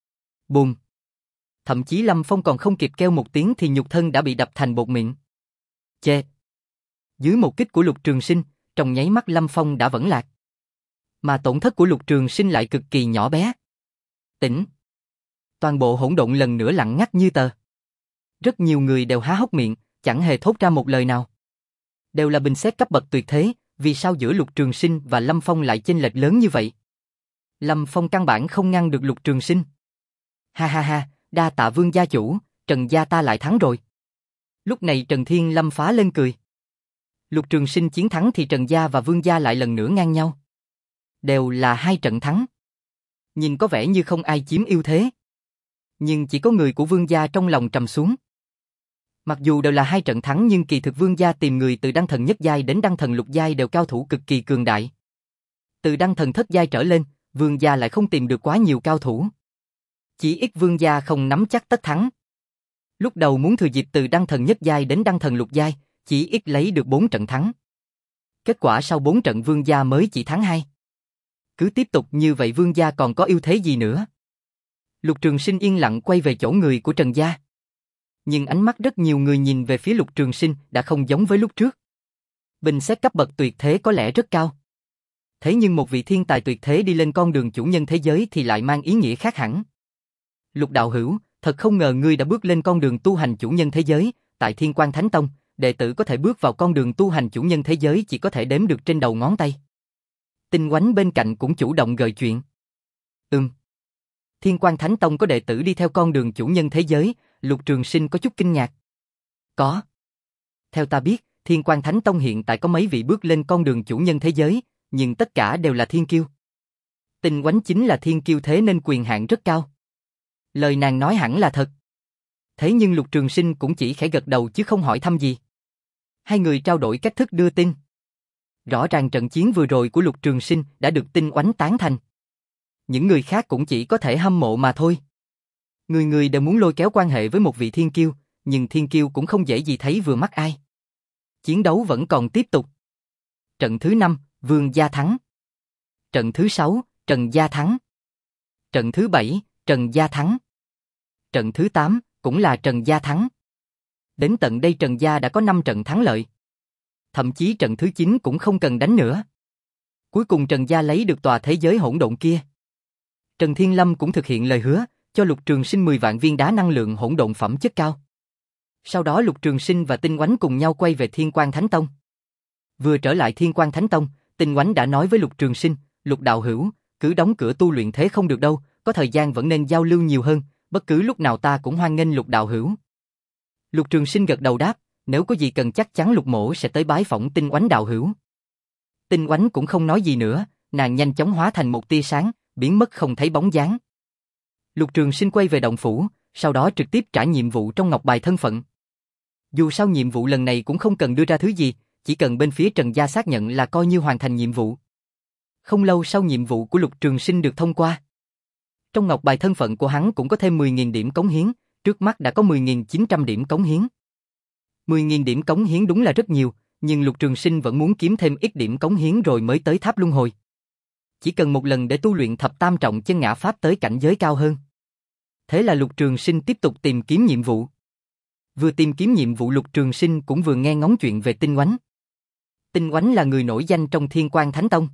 Bùm. Thậm chí Lâm Phong còn không kịp kêu một tiếng thì nhục thân đã bị đập thành bột mịn. Chê. Dưới một kích của Lục Trường Sinh, trong nháy mắt Lâm Phong đã vẫn lạc. Mà tổn thất của Lục Trường Sinh lại cực kỳ nhỏ bé. Tỉnh. Toàn bộ hỗn độn lần nữa lặng ngắt như tờ. Rất nhiều người đều há hốc miệng, chẳng hề thốt ra một lời nào. Đều là bình xét cấp bậc tuyệt thế, vì sao giữa Lục Trường Sinh và Lâm Phong lại chênh lệch lớn như vậy? Lâm Phong căn bản không ngăn được Lục Trường Sinh. Ha ha ha, đa tạ Vương gia chủ, Trần gia ta lại thắng rồi. Lúc này Trần Thiên Lâm phá lên cười. Lục Trường Sinh chiến thắng thì Trần gia và Vương gia lại lần nữa ngang nhau. Đều là hai trận thắng. Nhìn có vẻ như không ai chiếm ưu thế. Nhưng chỉ có người của Vương gia trong lòng trầm xuống. Mặc dù đều là hai trận thắng nhưng kỳ thực Vương gia tìm người từ đăng thần nhất giai đến đăng thần lục giai đều cao thủ cực kỳ cường đại. Từ đăng thần thất giai trở lên, Vương gia lại không tìm được quá nhiều cao thủ. Chỉ ít Vương gia không nắm chắc tất thắng. Lúc đầu muốn thừa dịp từ đăng thần nhất giai đến đăng thần lục giai, chỉ ít lấy được bốn trận thắng. Kết quả sau bốn trận Vương gia mới chỉ thắng hai. Cứ tiếp tục như vậy Vương gia còn có ưu thế gì nữa? Lục Trường Sinh yên lặng quay về chỗ người của Trần gia. Nhưng ánh mắt rất nhiều người nhìn về phía Lục Trường Sinh đã không giống với lúc trước. Bình xét cấp bậc tuyệt thế có lẽ rất cao. Thế nhưng một vị thiên tài tuyệt thế đi lên con đường chủ nhân thế giới thì lại mang ý nghĩa khác hẳn. Lục đạo hữu, thật không ngờ ngươi đã bước lên con đường tu hành chủ nhân thế giới, tại Thiên Quang Thánh Tông, đệ tử có thể bước vào con đường tu hành chủ nhân thế giới chỉ có thể đếm được trên đầu ngón tay. Tinh Oánh bên cạnh cũng chủ động gợi chuyện. Ừm. Thiên Quang Thánh Tông có đệ tử đi theo con đường chủ nhân thế giới, Lục Trường Sinh có chút kinh ngạc. Có. Theo ta biết, Thiên Quang Thánh Tông hiện tại có mấy vị bước lên con đường chủ nhân thế giới, nhưng tất cả đều là thiên kiêu. Tinh Oánh chính là thiên kiêu thế nên quyền hạn rất cao. Lời nàng nói hẳn là thật. Thế nhưng Lục Trường Sinh cũng chỉ khẽ gật đầu chứ không hỏi thăm gì. Hai người trao đổi cách thức đưa tin. Rõ ràng trận chiến vừa rồi của Lục Trường Sinh đã được Tinh Oánh tán thành. Những người khác cũng chỉ có thể hâm mộ mà thôi. Người người đều muốn lôi kéo quan hệ với một vị thiên kiêu, nhưng thiên kiêu cũng không dễ gì thấy vừa mắt ai. Chiến đấu vẫn còn tiếp tục. Trận thứ năm, Vương gia thắng. Trận thứ sáu, Trần gia thắng. Trận thứ bảy, Trần gia thắng. Trận thứ tám, cũng là Trần gia thắng. Đến tận đây Trần gia đã có năm trận thắng lợi. Thậm chí trận thứ chín cũng không cần đánh nữa. Cuối cùng Trần gia lấy được tòa thế giới hỗn độn kia. Trần Thiên Lâm cũng thực hiện lời hứa, cho Lục Trường Sinh mười vạn viên đá năng lượng hỗn độn phẩm chất cao. Sau đó Lục Trường Sinh và Tinh Oánh cùng nhau quay về Thiên Quang Thánh Tông. Vừa trở lại Thiên Quang Thánh Tông, Tinh Oánh đã nói với Lục Trường Sinh, Lục đạo hữu, cứ đóng cửa tu luyện thế không được đâu, có thời gian vẫn nên giao lưu nhiều hơn, bất cứ lúc nào ta cũng hoan nghênh Lục đạo hữu. Lục Trường Sinh gật đầu đáp, nếu có gì cần chắc chắn Lục mỗ sẽ tới bái phỏng Tinh Oánh đạo hữu. Tinh Oánh cũng không nói gì nữa, nàng nhanh chóng hóa thành một tia sáng, biến mất không thấy bóng dáng. Lục Trường Sinh quay về động phủ, sau đó trực tiếp trả nhiệm vụ trong ngọc bài thân phận. Dù sao nhiệm vụ lần này cũng không cần đưa ra thứ gì, chỉ cần bên phía Trần gia xác nhận là coi như hoàn thành nhiệm vụ. Không lâu sau nhiệm vụ của Lục Trường Sinh được thông qua. Trong ngọc bài thân phận của hắn cũng có thêm mười nghìn điểm cống hiến, trước mắt đã có mười nghìn chín trăm điểm cống hiến. mười nghìn điểm cống hiến đúng là rất nhiều, nhưng Lục Trường Sinh vẫn muốn kiếm thêm ít điểm cống hiến rồi mới tới tháp luân hồi. Chỉ cần một lần để tu luyện thập tam trọng chân ngã pháp tới cảnh giới cao hơn. Thế là Lục Trường Sinh tiếp tục tìm kiếm nhiệm vụ. Vừa tìm kiếm nhiệm vụ Lục Trường Sinh cũng vừa nghe ngóng chuyện về Tinh Oánh. Tinh Oánh là người nổi danh trong Thiên Quang Thánh Tông.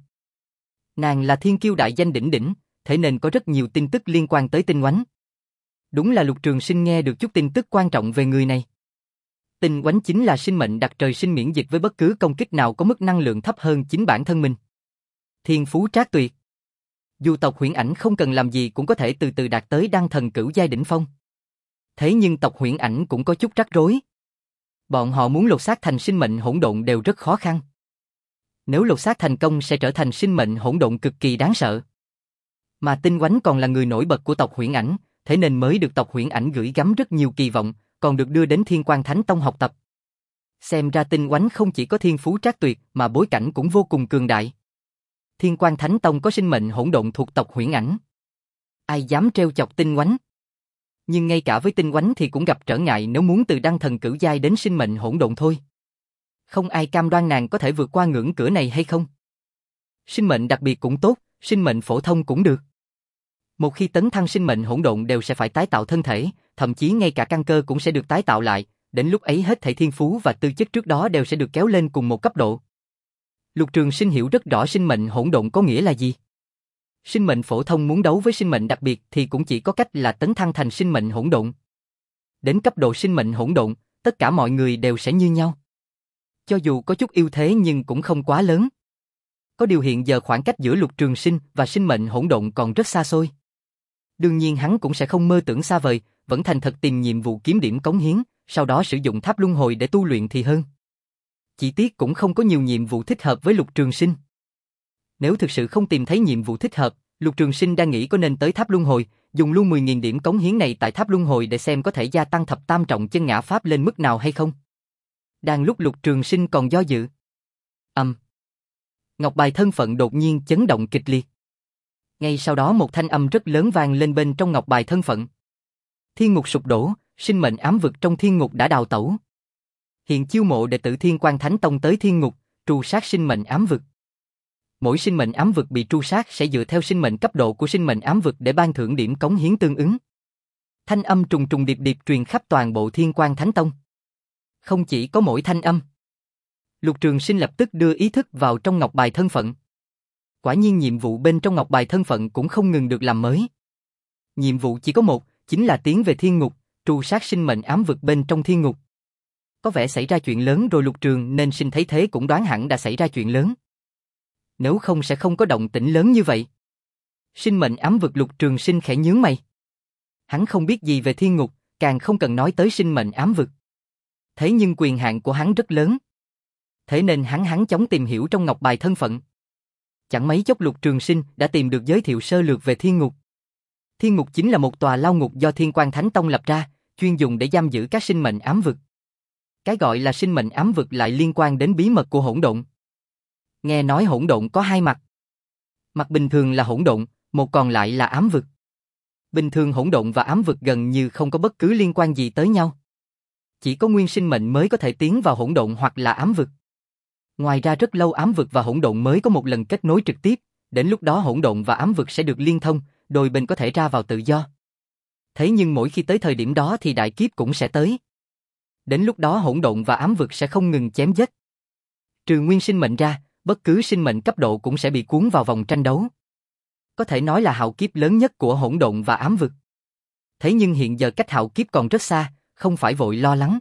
Nàng là thiên kiêu đại danh đỉnh đỉnh, thế nên có rất nhiều tin tức liên quan tới Tinh Oánh. Đúng là Lục Trường Sinh nghe được chút tin tức quan trọng về người này. Tinh Oánh chính là sinh mệnh đặc trời sinh miễn dịch với bất cứ công kích nào có mức năng lượng thấp hơn chính bản thân mình. Thiên phú trác tuyệt. Dù tộc Huyễn Ảnh không cần làm gì cũng có thể từ từ đạt tới đăng thần cửu giai đỉnh phong. Thế nhưng tộc Huyễn Ảnh cũng có chút rắc rối. Bọn họ muốn lột xác thành sinh mệnh hỗn độn đều rất khó khăn. Nếu lột xác thành công sẽ trở thành sinh mệnh hỗn độn cực kỳ đáng sợ. Mà Tinh Oánh còn là người nổi bật của tộc Huyễn Ảnh, thế nên mới được tộc Huyễn Ảnh gửi gắm rất nhiều kỳ vọng, còn được đưa đến Thiên Quang Thánh Tông học tập. Xem ra Tinh Oánh không chỉ có thiên phú trác tuyệt mà bối cảnh cũng vô cùng cường đại. Thiên Quang Thánh Tông có sinh mệnh hỗn độn thuộc tộc Huyễn Ảnh. Ai dám trêu chọc Tinh Oánh? Nhưng ngay cả với Tinh Oánh thì cũng gặp trở ngại nếu muốn từ đăng thần cửu giai đến sinh mệnh hỗn độn thôi. Không ai cam đoan nàng có thể vượt qua ngưỡng cửa này hay không. Sinh mệnh đặc biệt cũng tốt, sinh mệnh phổ thông cũng được. Một khi tấn thăng sinh mệnh hỗn độn đều sẽ phải tái tạo thân thể, thậm chí ngay cả căn cơ cũng sẽ được tái tạo lại, đến lúc ấy hết thảy thiên phú và tư chất trước đó đều sẽ được kéo lên cùng một cấp độ. Lục Trường Sinh hiểu rất rõ sinh mệnh hỗn độn có nghĩa là gì. Sinh mệnh phổ thông muốn đấu với sinh mệnh đặc biệt thì cũng chỉ có cách là tấn thăng thành sinh mệnh hỗn độn. Đến cấp độ sinh mệnh hỗn độn, tất cả mọi người đều sẽ như nhau. Cho dù có chút ưu thế nhưng cũng không quá lớn. Có điều hiện giờ khoảng cách giữa Lục Trường Sinh và sinh mệnh hỗn độn còn rất xa xôi. Đương nhiên hắn cũng sẽ không mơ tưởng xa vời, vẫn thành thật tìm nhiệm vụ kiếm điểm cống hiến, sau đó sử dụng tháp luân hồi để tu luyện thì hơn. Chỉ tiếc cũng không có nhiều nhiệm vụ thích hợp với Lục Trường Sinh. Nếu thực sự không tìm thấy nhiệm vụ thích hợp, Lục Trường Sinh đang nghĩ có nên tới tháp luân hồi, dùng luôn mười nghìn điểm cống hiến này tại tháp luân hồi để xem có thể gia tăng thập tam trọng chân ngã pháp lên mức nào hay không. Đang lúc Lục Trường Sinh còn do dự. Ầm. Um. Ngọc bài thân phận đột nhiên chấn động kịch liệt. Ngay sau đó một thanh âm rất lớn vang lên bên trong ngọc bài thân phận. Thiên ngục sụp đổ, sinh mệnh ám vực trong thiên ngục đã đào tẩu. Hiện chiêu mộ đệ tử Thiên Quang Thánh Tông tới thiên ngục, tru sát sinh mệnh ám vực. Mỗi sinh mệnh ám vực bị tru sát sẽ dựa theo sinh mệnh cấp độ của sinh mệnh ám vực để ban thưởng điểm cống hiến tương ứng. Thanh âm trùng trùng điệp điệp truyền khắp toàn bộ Thiên Quang Thánh Tông. Không chỉ có mỗi thanh âm. Lục Trường Sinh lập tức đưa ý thức vào trong ngọc bài thân phận. Quả nhiên nhiệm vụ bên trong ngọc bài thân phận cũng không ngừng được làm mới. Nhiệm vụ chỉ có một, chính là tiến về thiên ngục, tru sát sinh mệnh ám vực bên trong thiên ngục. Có vẻ xảy ra chuyện lớn rồi. Lục Trường nên Sinh thấy thế cũng đoán hẳn đã xảy ra chuyện lớn. Nếu không sẽ không có động tĩnh lớn như vậy. Sinh mệnh ám vực. Lục Trường Sinh khẽ nhướng mày. Hắn không biết gì về thiên ngục, càng không cần nói tới sinh mệnh ám vực. Thế nhưng quyền hạn của hắn rất lớn. Thế nên hắn hắn chóng tìm hiểu trong ngọc bài thân phận. Chẳng mấy chốc Lục Trường Sinh đã tìm được giới thiệu sơ lược về thiên ngục. Thiên ngục chính là một tòa lao ngục do Thiên Quang Thánh Tông lập ra, chuyên dùng để giam giữ các sinh mệnh ám vực. Cái gọi là sinh mệnh ám vực lại liên quan đến bí mật của hỗn độn. Nghe nói hỗn độn có hai mặt. Mặt bình thường là hỗn độn, một còn lại là ám vực. Bình thường hỗn độn và ám vực gần như không có bất cứ liên quan gì tới nhau. Chỉ có nguyên sinh mệnh mới có thể tiến vào hỗn độn hoặc là ám vực. Ngoài ra rất lâu ám vực và hỗn độn mới có một lần kết nối trực tiếp, đến lúc đó hỗn độn và ám vực sẽ được liên thông, đôi bên có thể ra vào tự do. Thế nhưng mỗi khi tới thời điểm đó thì đại kiếp cũng sẽ tới. Đến lúc đó hỗn độn và ám vực sẽ không ngừng chém giết. Trừ nguyên sinh mệnh ra, bất cứ sinh mệnh cấp độ cũng sẽ bị cuốn vào vòng tranh đấu. Có thể nói là hạo kiếp lớn nhất của hỗn độn và ám vực. Thế nhưng hiện giờ cách hạo kiếp còn rất xa, không phải vội lo lắng.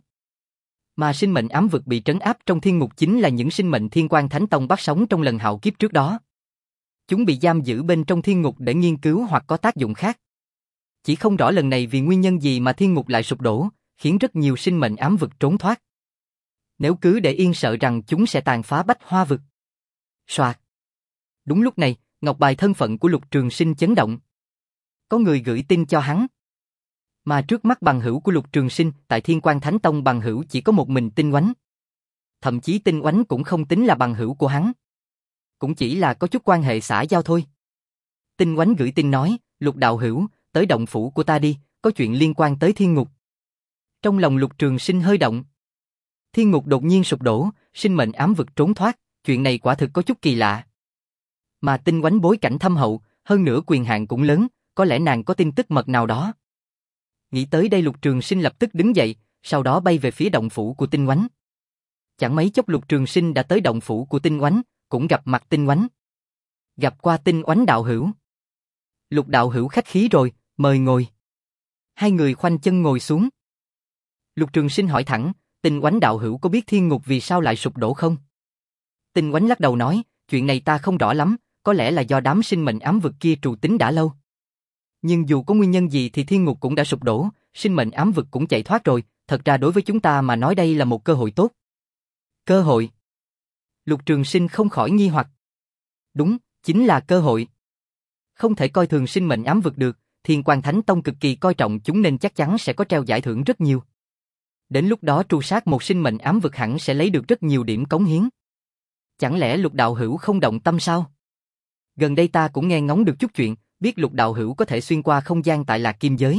Mà sinh mệnh ám vực bị trấn áp trong thiên ngục chính là những sinh mệnh Thiên Quang Thánh Tông bắt sống trong lần hạo kiếp trước đó. Chúng bị giam giữ bên trong thiên ngục để nghiên cứu hoặc có tác dụng khác. Chỉ không rõ lần này vì nguyên nhân gì mà thiên ngục lại sụp đổ, khiến rất nhiều sinh mệnh ám vực trốn thoát. Nếu cứ để yên sợ rằng chúng sẽ tàn phá Bách Hoa vực. Soạt. Đúng lúc này, ngọc bài thân phận của Lục Trường Sinh chấn động. Có người gửi tin cho hắn. Mà trước mắt bằng hữu của Lục Trường Sinh tại Thiên Quang Thánh Tông bằng hữu chỉ có một mình Tinh Oánh. Thậm chí Tinh Oánh cũng không tính là bằng hữu của hắn. Cũng chỉ là có chút quan hệ xã giao thôi. Tinh Oánh gửi tin nói, Lục đạo hữu, tới động phủ của ta đi, có chuyện liên quan tới thiên ngục. Trong lòng Lục Trường Sinh hơi động. Thiên ngục đột nhiên sụp đổ, sinh mệnh ám vực trốn thoát, chuyện này quả thực có chút kỳ lạ. Mà Tinh Oánh bối cảnh thâm hậu, hơn nữa quyền hạn cũng lớn, có lẽ nàng có tin tức mật nào đó. Nghĩ tới đây Lục Trường Sinh lập tức đứng dậy, sau đó bay về phía động phủ của Tinh Oánh. Chẳng mấy chốc Lục Trường Sinh đã tới động phủ của Tinh Oánh, cũng gặp mặt Tinh Oánh. Gặp qua Tinh Oánh đạo hữu. Lục đạo hữu khách khí rồi, mời ngồi. Hai người khoanh chân ngồi xuống. Lục Trường Sinh hỏi thẳng, Tinh Oánh đạo hữu có biết thiên ngục vì sao lại sụp đổ không? Tinh Oánh lắc đầu nói, chuyện này ta không rõ lắm, có lẽ là do đám sinh mệnh ám vực kia trù tính đã lâu. Nhưng dù có nguyên nhân gì thì thiên ngục cũng đã sụp đổ, sinh mệnh ám vực cũng chạy thoát rồi, thật ra đối với chúng ta mà nói đây là một cơ hội tốt. Cơ hội? Lục Trường Sinh không khỏi nghi hoặc. Đúng, chính là cơ hội. Không thể coi thường sinh mệnh ám vực được, Thiên Quan Thánh Tông cực kỳ coi trọng chúng nên chắc chắn sẽ có treo giải thưởng rất nhiều. Đến lúc đó tru sát một sinh mệnh ám vực hẳn sẽ lấy được rất nhiều điểm cống hiến. Chẳng lẽ Lục đạo hữu không động tâm sao? Gần đây ta cũng nghe ngóng được chút chuyện, biết Lục đạo hữu có thể xuyên qua không gian tại Lạc Kim giới.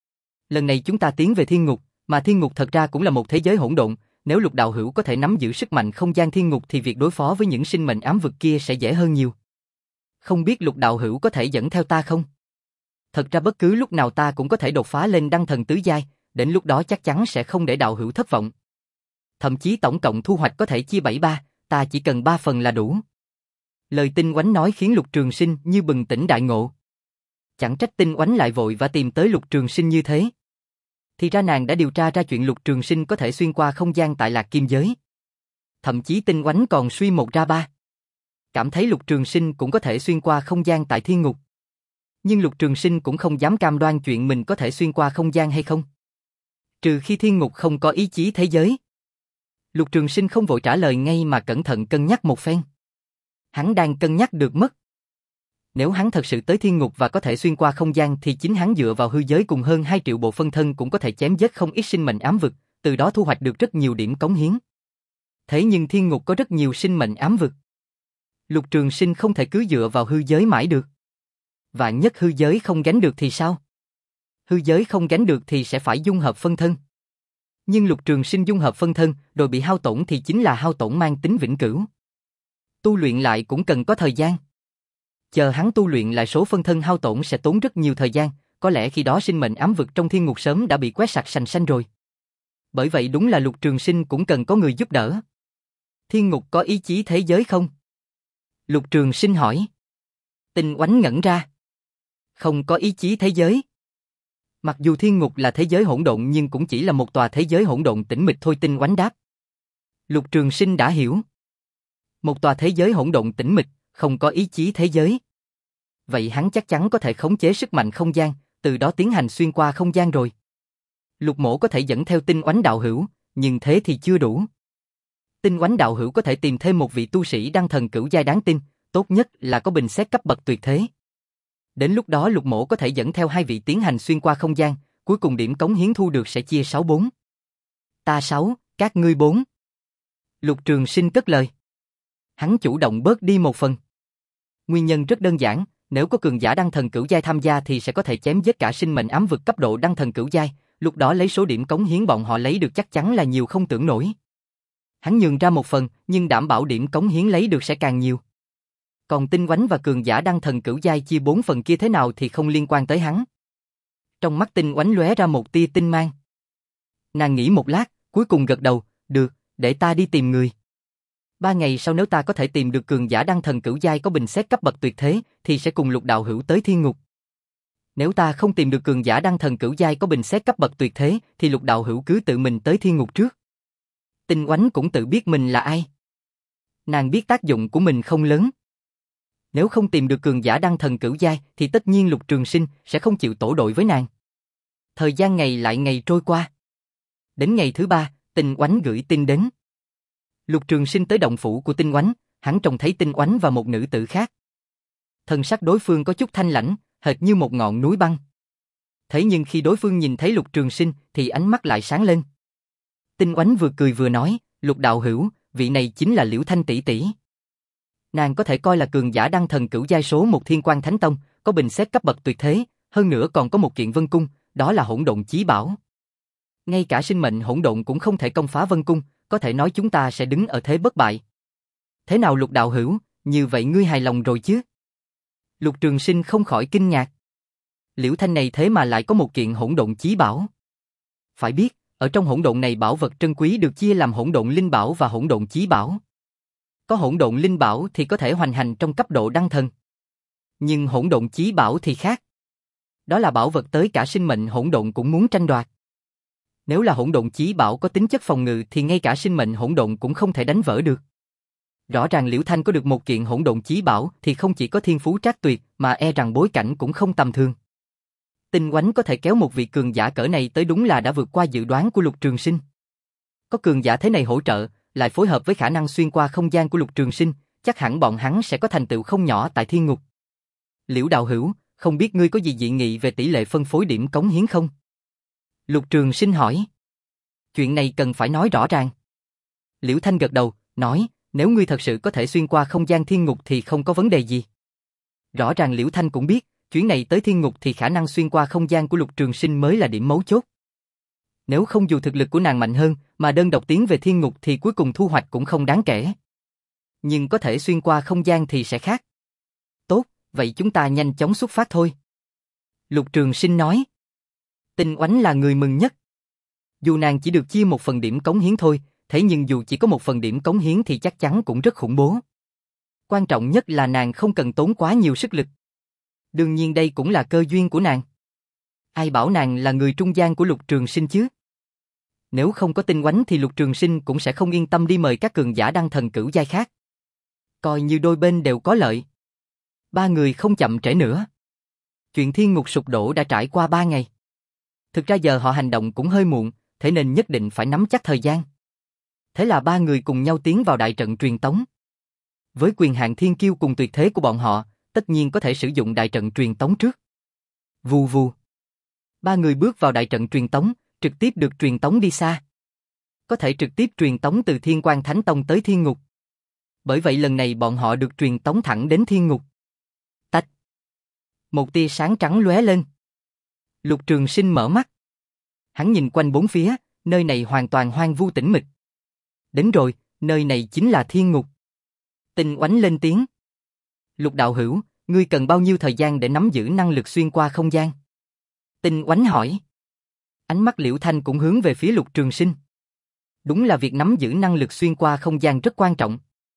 Lần này chúng ta tiến về thiên ngục, mà thiên ngục thật ra cũng là một thế giới hỗn độn, nếu Lục đạo hữu có thể nắm giữ sức mạnh không gian thiên ngục thì việc đối phó với những sinh mệnh ám vực kia sẽ dễ hơn nhiều. Không biết Lục đạo hữu có thể dẫn theo ta không? Thật ra bất cứ lúc nào ta cũng có thể đột phá lên đăng thần tứ giai, đến lúc đó chắc chắn sẽ không để đạo hữu thất vọng. Thậm chí tổng cộng thu hoạch có thể chia bảy ba, ta chỉ cần ba phần là đủ. Lời Tinh Oánh nói khiến Lục Trường Sinh như bừng tỉnh đại ngộ. Chẳng trách Tinh Oánh lại vội và tìm tới Lục Trường Sinh như thế. Thì ra nàng đã điều tra ra chuyện Lục Trường Sinh có thể xuyên qua không gian tại Lạc Kim giới. Thậm chí Tinh Oánh còn suy một ra ba. Cảm thấy Lục Trường Sinh cũng có thể xuyên qua không gian tại thiên ngục. Nhưng Lục Trường Sinh cũng không dám cam đoan chuyện mình có thể xuyên qua không gian hay không. Trừ khi thiên ngục không có ý chí thế giới. Lục Trường Sinh không vội trả lời ngay mà cẩn thận cân nhắc một phen. Hắn đang cân nhắc được mất. Nếu hắn thật sự tới thiên ngục và có thể xuyên qua không gian thì chính hắn dựa vào hư giới cùng hơn hai triệu bộ phân thân cũng có thể chém giết không ít sinh mệnh ám vực, từ đó thu hoạch được rất nhiều điểm cống hiến. Thế nhưng thiên ngục có rất nhiều sinh mệnh ám vực. Lục Trường Sinh không thể cứ dựa vào hư giới mãi được. Vạn nhất hư giới không gánh được thì sao? Hư giới không gánh được thì sẽ phải dung hợp phân thân. Nhưng Lục Trường Sinh dung hợp phân thân, rồi bị hao tổn thì chính là hao tổn mang tính vĩnh cửu. Tu luyện lại cũng cần có thời gian. Chờ hắn tu luyện lại số phân thân hao tổn sẽ tốn rất nhiều thời gian, có lẽ khi đó sinh mệnh ám vực trong thiên ngục sớm đã bị quét sạch sành xanh rồi. Bởi vậy đúng là Lục Trường Sinh cũng cần có người giúp đỡ. Thiên ngục có ý chí thế giới không? Lục Trường Sinh hỏi. Tinh Oánh ngẩn ra. Không có ý chí thế giới. Mặc dù thiên ngục là thế giới hỗn độn nhưng cũng chỉ là một tòa thế giới hỗn độn tĩnh mịch thôi. Tinh Oánh đáp. Lục Trường Sinh đã hiểu. Một tòa thế giới hỗn độn tĩnh mịch, không có ý chí thế giới. Vậy hắn chắc chắn có thể khống chế sức mạnh không gian, từ đó tiến hành xuyên qua không gian rồi. Lục Mỗ có thể dẫn theo Tinh Oánh đạo hữu, nhưng thế thì chưa đủ. Tinh Oánh đạo hữu có thể tìm thêm một vị tu sĩ đăng thần cửu giai đáng tin, tốt nhất là có bình xét cấp bậc tuyệt thế. Đến lúc đó Lục Mỗ có thể dẫn theo hai vị tiến hành xuyên qua không gian, cuối cùng điểm cống hiến thu được sẽ chia sáu bốn. Ta sáu, các ngươi bốn. Lục Trường Sinh cất lời. Hắn chủ động bớt đi một phần. Nguyên nhân rất đơn giản, nếu có cường giả đăng thần cửu giai tham gia thì sẽ có thể chém giết cả sinh mệnh ám vực cấp độ đăng thần cửu giai, lúc đó lấy số điểm cống hiến bọn họ lấy được chắc chắn là nhiều không tưởng nổi. Hắn nhường ra một phần, nhưng đảm bảo điểm cống hiến lấy được sẽ càng nhiều. Còn Tinh Oánh và cường giả đăng thần cửu giai chia bốn phần kia thế nào thì không liên quan tới hắn. Trong mắt Tinh Oánh lóe ra một tia tinh mang. Nàng nghĩ một lát, cuối cùng gật đầu, được, để ta đi tìm người. Ba ngày sau nếu ta có thể tìm được cường giả đăng thần cửu giai có bình xét cấp bậc tuyệt thế, thì sẽ cùng Lục đạo hữu tới thiên ngục. Nếu ta không tìm được cường giả đăng thần cửu giai có bình xét cấp bậc tuyệt thế, thì Lục đạo hữu cứ tự mình tới thiên ngục trước. Tinh Oánh cũng tự biết mình là ai. Nàng biết tác dụng của mình không lớn. Nếu không tìm được cường giả đăng thần cửu giai, thì tất nhiên Lục Trường Sinh sẽ không chịu tổ đội với nàng. Thời gian ngày lại ngày trôi qua. Đến ngày thứ ba, Tinh Oánh gửi tin đến. Lục Trường Sinh tới động phủ của Tinh Oánh, hắn trông thấy Tinh Oánh và một nữ tử khác. Thân sắc đối phương có chút thanh lãnh, hệt như một ngọn núi băng. Thế nhưng khi đối phương nhìn thấy Lục Trường Sinh thì ánh mắt lại sáng lên. Tinh Oánh vừa cười vừa nói, Lục đạo hữu, vị này chính là Liễu Thanh tỷ tỷ. Nàng có thể coi là cường giả đăng thần cửu giai số một Thiên Quan Thánh Tông, có bình xét cấp bậc tuyệt thế, hơn nữa còn có một kiện Vân Cung, đó là hỗn độn chí bảo. Ngay cả sinh mệnh hỗn độn cũng không thể công phá Vân Cung, có thể nói chúng ta sẽ đứng ở thế bất bại. Thế nào Lục đạo hữu, như vậy ngươi hài lòng rồi chứ? Lục Trường Sinh không khỏi kinh ngạc. Liễu Thanh này thế mà lại có một kiện hỗn độn chí bảo. Phải biết, ở trong hỗn độn này bảo vật trân quý được chia làm hỗn độn linh bảo và hỗn độn chí bảo. Có hỗn độn linh bảo thì có thể hoành hành trong cấp độ đăng thần. Nhưng hỗn độn chí bảo thì khác. Đó là bảo vật tới cả sinh mệnh hỗn độn cũng muốn tranh đoạt. Nếu là hỗn độn chí bảo có tính chất phòng ngự thì ngay cả sinh mệnh hỗn độn cũng không thể đánh vỡ được. Rõ ràng Liễu Thanh có được một kiện hỗn độn chí bảo thì không chỉ có thiên phú trác tuyệt mà e rằng bối cảnh cũng không tầm thường. Tinh Oánh có thể kéo một vị cường giả cỡ này tới đúng là đã vượt qua dự đoán của Lục Trường Sinh. Có cường giả thế này hỗ trợ, lại phối hợp với khả năng xuyên qua không gian của Lục Trường Sinh, chắc hẳn bọn hắn sẽ có thành tựu không nhỏ tại thiên ngục. Liễu đạo hữu, không biết ngươi có gì dị nghị về tỷ lệ phân phối điểm cống hiến không? Lục Trường Sinh hỏi. Chuyện này cần phải nói rõ ràng. Liễu Thanh gật đầu, nói, nếu ngươi thật sự có thể xuyên qua không gian thiên ngục thì không có vấn đề gì. Rõ ràng Liễu Thanh cũng biết, chuyến này tới thiên ngục thì khả năng xuyên qua không gian của Lục Trường Sinh mới là điểm mấu chốt. Nếu không dù thực lực của nàng mạnh hơn, mà đơn độc tiến về thiên ngục thì cuối cùng thu hoạch cũng không đáng kể. Nhưng có thể xuyên qua không gian thì sẽ khác. Tốt, vậy chúng ta nhanh chóng xuất phát thôi. Lục Trường Sinh nói. Tinh Oánh là người mừng nhất. Dù nàng chỉ được chia một phần điểm cống hiến thôi, thế nhưng dù chỉ có một phần điểm cống hiến thì chắc chắn cũng rất khủng bố. Quan trọng nhất là nàng không cần tốn quá nhiều sức lực. Đương nhiên đây cũng là cơ duyên của nàng. Ai bảo nàng là người trung gian của Lục Trường Sinh chứ? Nếu không có Tinh Oánh thì Lục Trường Sinh cũng sẽ không yên tâm đi mời các cường giả đăng thần cửu giai khác. Coi như đôi bên đều có lợi. Ba người không chậm trễ nữa. Chuyện thiên ngục sụp đổ đã trải qua ba ngày. Thực ra giờ họ hành động cũng hơi muộn, thế nên nhất định phải nắm chắc thời gian. Thế là ba người cùng nhau tiến vào đại trận truyền tống. Với quyền hạn thiên kiêu cùng tuyệt thế của bọn họ, tất nhiên có thể sử dụng đại trận truyền tống trước. Vù vù. Ba người bước vào đại trận truyền tống, trực tiếp được truyền tống đi xa. Có thể trực tiếp truyền tống từ Thiên Quang Thánh Tông tới thiên ngục. Bởi vậy lần này bọn họ được truyền tống thẳng đến thiên ngục. Tách. Một tia sáng trắng lóe lên. Lục Trường Sinh mở mắt. Hắn nhìn quanh bốn phía, nơi này hoàn toàn hoang vu tĩnh mịch. Đến rồi, nơi này chính là thiên ngục. Tinh Oánh lên tiếng. Lục đạo hữu, ngươi cần bao nhiêu thời gian để nắm giữ năng lực xuyên qua không gian? Tinh Oánh hỏi. Ánh mắt Liễu Thanh cũng hướng về phía Lục Trường Sinh. Đúng là việc nắm giữ năng lực xuyên qua không gian rất quan trọng.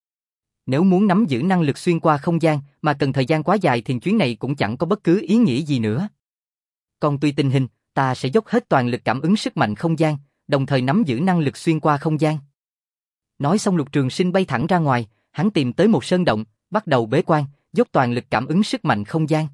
Nếu muốn nắm giữ năng lực xuyên qua không gian mà cần thời gian quá dài thì chuyến này cũng chẳng có bất cứ ý nghĩa gì nữa. Còn tùy tình hình, ta sẽ dốc hết toàn lực cảm ứng sức mạnh không gian, đồng thời nắm giữ năng lực xuyên qua không gian. Nói xong Lục Trường Sinh bay thẳng ra ngoài, hắn tìm tới một sơn động, bắt đầu bế quan, dốc toàn lực cảm ứng sức mạnh không gian.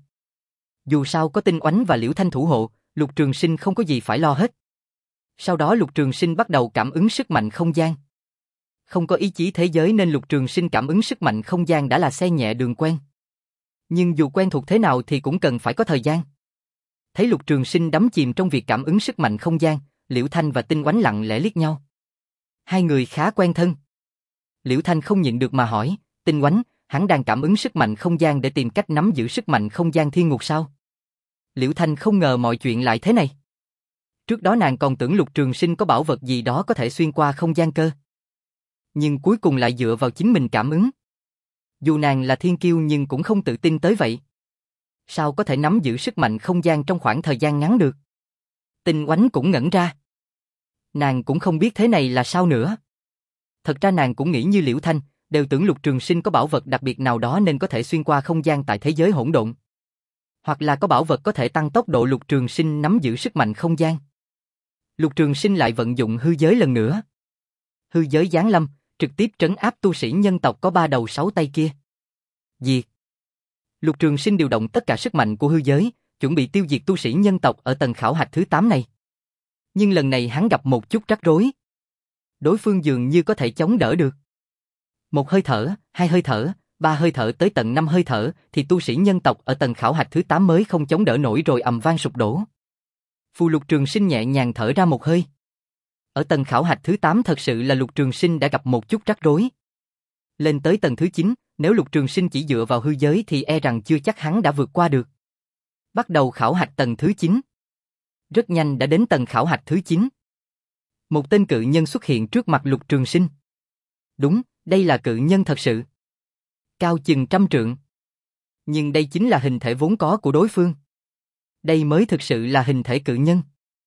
Dù sao có Tinh Oánh và Liễu Thanh thủ hộ, Lục Trường Sinh không có gì phải lo hết. Sau đó Lục Trường Sinh bắt đầu cảm ứng sức mạnh không gian. Không có ý chí thế giới nên Lục Trường Sinh cảm ứng sức mạnh không gian đã là xe nhẹ đường quen. Nhưng dù quen thuộc thế nào thì cũng cần phải có thời gian. Thấy Lục Trường Sinh đắm chìm trong việc cảm ứng sức mạnh không gian, Liễu Thanh và Tinh Oánh lặng lẽ liếc nhau. Hai người khá quen thân. Liễu Thanh không nhịn được mà hỏi, Tinh Oánh, hắn đang cảm ứng sức mạnh không gian để tìm cách nắm giữ sức mạnh không gian thiên ngục sao? Liễu Thanh không ngờ mọi chuyện lại thế này. Trước đó nàng còn tưởng Lục Trường Sinh có bảo vật gì đó có thể xuyên qua không gian cơ. Nhưng cuối cùng lại dựa vào chính mình cảm ứng. Dù nàng là thiên kiêu nhưng cũng không tự tin tới vậy. Sao có thể nắm giữ sức mạnh không gian trong khoảng thời gian ngắn được? Tinh Oánh cũng ngẩn ra. Nàng cũng không biết thế này là sao nữa. Thật ra nàng cũng nghĩ như Liễu Thanh, đều tưởng Lục Trường Sinh có bảo vật đặc biệt nào đó nên có thể xuyên qua không gian tại thế giới hỗn độn. Hoặc là có bảo vật có thể tăng tốc độ Lục Trường Sinh nắm giữ sức mạnh không gian. Lục Trường Sinh lại vận dụng hư giới lần nữa. Hư giới giáng lâm, trực tiếp trấn áp tu sĩ nhân tộc có ba đầu sáu tay kia. Diệt. Lục Trường Sinh điều động tất cả sức mạnh của hư giới, chuẩn bị tiêu diệt tu sĩ nhân tộc ở tầng khảo hạch thứ tám này. Nhưng lần này hắn gặp một chút rắc rối. Đối phương dường như có thể chống đỡ được. Một hơi thở, hai hơi thở, ba hơi thở tới tận năm hơi thở thì tu sĩ nhân tộc ở tầng khảo hạch thứ tám mới không chống đỡ nổi rồi ầm vang sụp đổ. Phù Lục Trường Sinh nhẹ nhàng thở ra một hơi. Ở tầng khảo hạch thứ tám thật sự là Lục Trường Sinh đã gặp một chút rắc rối. Lên tới tầng thứ chín, nếu Lục Trường Sinh chỉ dựa vào hư giới thì e rằng chưa chắc hắn đã vượt qua được. Bắt đầu khảo hạch tầng thứ chín. Rất nhanh đã đến tầng khảo hạch thứ chín. Một tên cự nhân xuất hiện trước mặt Lục Trường Sinh. Đúng, đây là cự nhân thật sự. Cao chừng trăm trượng. Nhưng đây chính là hình thể vốn có của đối phương. Đây mới thực sự là hình thể cự nhân.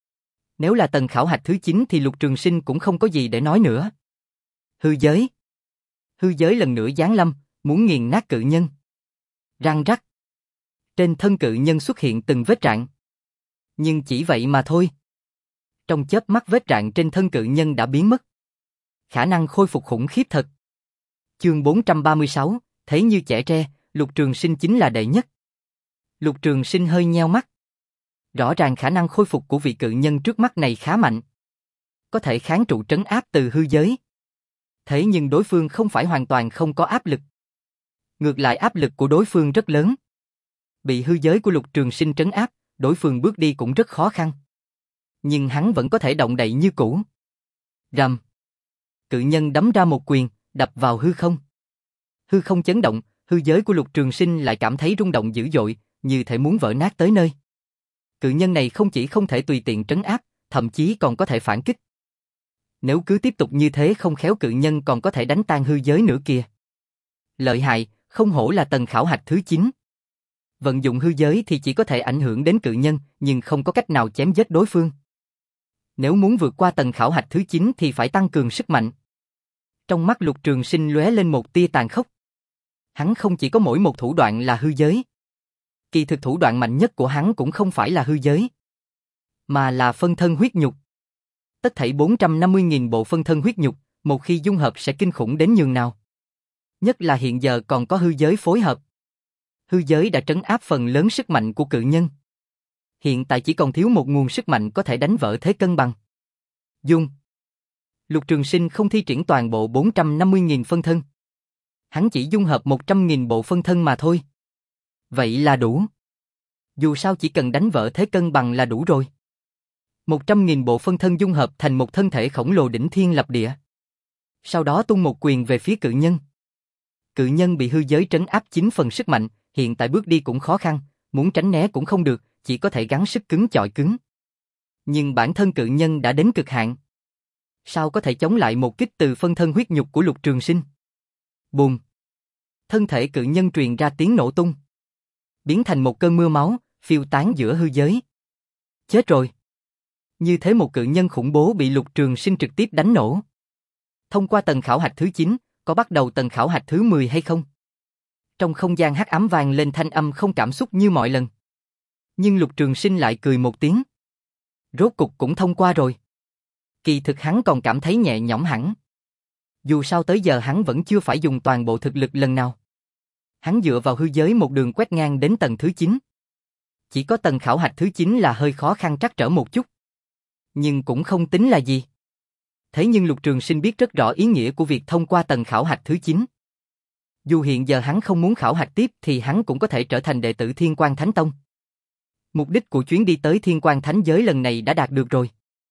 Nếu là tầng khảo hạch thứ chín thì Lục Trường Sinh cũng không có gì để nói nữa. Hư giới. Hư giới lần nữa giáng lâm, muốn nghiền nát cự nhân. Răng rắc. Trên thân cự nhân xuất hiện từng vết rạn. Nhưng chỉ vậy mà thôi. Trong chớp mắt vết rạn trên thân cự nhân đã biến mất. Khả năng khôi phục khủng khiếp thật. Chương bốn trăm ba mươi sáu, thấy như chẻ tre, Lục Trường Sinh chính là đệ nhất. Lục Trường Sinh hơi nheo mắt. Rõ ràng khả năng khôi phục của vị cự nhân trước mắt này khá mạnh. Có thể kháng trụ trấn áp từ hư giới. Thế nhưng đối phương không phải hoàn toàn không có áp lực. Ngược lại áp lực của đối phương rất lớn. Bị hư giới của Lục Trường Sinh trấn áp, đối phương bước đi cũng rất khó khăn. Nhưng hắn vẫn có thể động đậy như cũ. Rầm. Cự nhân đấm ra một quyền, đập vào hư không. Hư không chấn động, hư giới của Lục Trường Sinh lại cảm thấy rung động dữ dội, như thể muốn vỡ nát tới nơi. Cự nhân này không chỉ không thể tùy tiện trấn áp, thậm chí còn có thể phản kích. Nếu cứ tiếp tục như thế không khéo cự nhân còn có thể đánh tan hư giới nữa kìa. Lợi hại, không hổ là tầng khảo hạch thứ chín. Vận dụng hư giới thì chỉ có thể ảnh hưởng đến cự nhân, nhưng không có cách nào chém giết đối phương. Nếu muốn vượt qua tầng khảo hạch thứ chín thì phải tăng cường sức mạnh. Trong mắt Lục Trường Sinh lóe lên một tia tàn khốc. Hắn không chỉ có mỗi một thủ đoạn là hư giới. Kỳ thực thủ đoạn mạnh nhất của hắn cũng không phải là hư giới, mà là phân thân huyết nhục. Tất thảy bốn trăm năm mươi nghìn bộ phân thân huyết nhục, một khi dung hợp sẽ kinh khủng đến nhường nào. Nhất là hiện giờ còn có hư giới phối hợp. Hư giới đã trấn áp phần lớn sức mạnh của cự nhân. Hiện tại chỉ còn thiếu một nguồn sức mạnh có thể đánh vỡ thế cân bằng. Dung. Lục Trường Sinh không thi triển toàn bộ bốn trăm năm mươi nghìn phân thân. Hắn chỉ dung hợp một trăm nghìn bộ phân thân mà thôi. Vậy là đủ. Dù sao chỉ cần đánh vỡ thế cân bằng là đủ rồi. một trăm nghìn bộ phân thân dung hợp thành một thân thể khổng lồ đỉnh thiên lập địa. Sau đó tung một quyền về phía cự nhân. Cự nhân bị hư giới trấn áp chín phần sức mạnh, hiện tại bước đi cũng khó khăn, muốn tránh né cũng không được, chỉ có thể gắng sức cứng chọi cứng. Nhưng bản thân cự nhân đã đến cực hạn. Sao có thể chống lại một kích từ phân thân huyết nhục của Lục Trường Sinh? Bùm! Thân thể cự nhân truyền ra tiếng nổ tung. Biến thành một cơn mưa máu, phiêu tán giữa hư giới. Chết rồi! Như thế một cự nhân khủng bố bị Lục Trường Sinh trực tiếp đánh nổ. Thông qua tầng khảo hạch thứ chín, có bắt đầu tầng khảo hạch thứ mười hay không? Trong không gian hắc ám vang lên thanh âm không cảm xúc như mọi lần. Nhưng Lục Trường Sinh lại cười một tiếng. Rốt cục cũng thông qua rồi. Kỳ thực hắn còn cảm thấy nhẹ nhõm hẳn. Dù sao tới giờ hắn vẫn chưa phải dùng toàn bộ thực lực lần nào. Hắn dựa vào hư giới một đường quét ngang đến tầng thứ chín. Chỉ có tầng khảo hạch thứ chín là hơi khó khăn trắc trở một chút. Nhưng cũng không tính là gì. Thế nhưng Lục Trường Sinh biết rất rõ ý nghĩa của việc thông qua tầng khảo hạch thứ chín. Dù hiện giờ hắn không muốn khảo hạch tiếp thì hắn cũng có thể trở thành đệ tử Thiên Quang Thánh Tông. Mục đích của chuyến đi tới Thiên Quang Thánh Giới lần này đã đạt được rồi.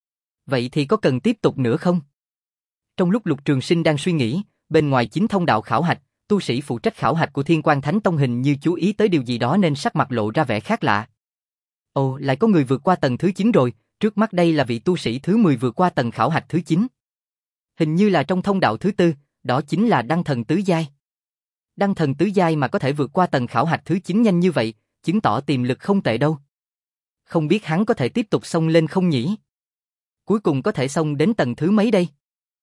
Vậy thì có cần tiếp tục nữa không? Trong lúc Lục Trường Sinh đang suy nghĩ, bên ngoài chính thông đạo khảo hạch, tu sĩ phụ trách khảo hạch của Thiên Quang Thánh Tông hình như chú ý tới điều gì đó nên sắc mặt lộ ra vẻ khác lạ. Ồ, lại có người vượt qua tầng thứ chín rồi, trước mắt đây là vị tu sĩ thứ mười vượt qua tầng khảo hạch thứ chín. Hình như là trong thông đạo thứ tư, đó chính là Đăng Thần Tứ Giai. Đăng Thần Tứ Giai mà có thể vượt qua tầng khảo hạch thứ chín nhanh như vậy, chứng tỏ tiềm lực không tệ đâu. Không biết hắn có thể tiếp tục xông lên không nhỉ? Cuối cùng có thể xông đến tầng thứ mấy đây?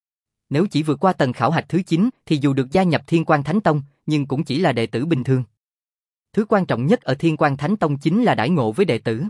Nếu chỉ vượt qua tầng khảo hạch thứ chín thì dù được gia nhập Thiên Quang Thánh Tông, nhưng cũng chỉ là đệ tử bình thường. Thứ quan trọng nhất ở Thiên Quang Thánh Tông chính là đãi ngộ với đệ tử.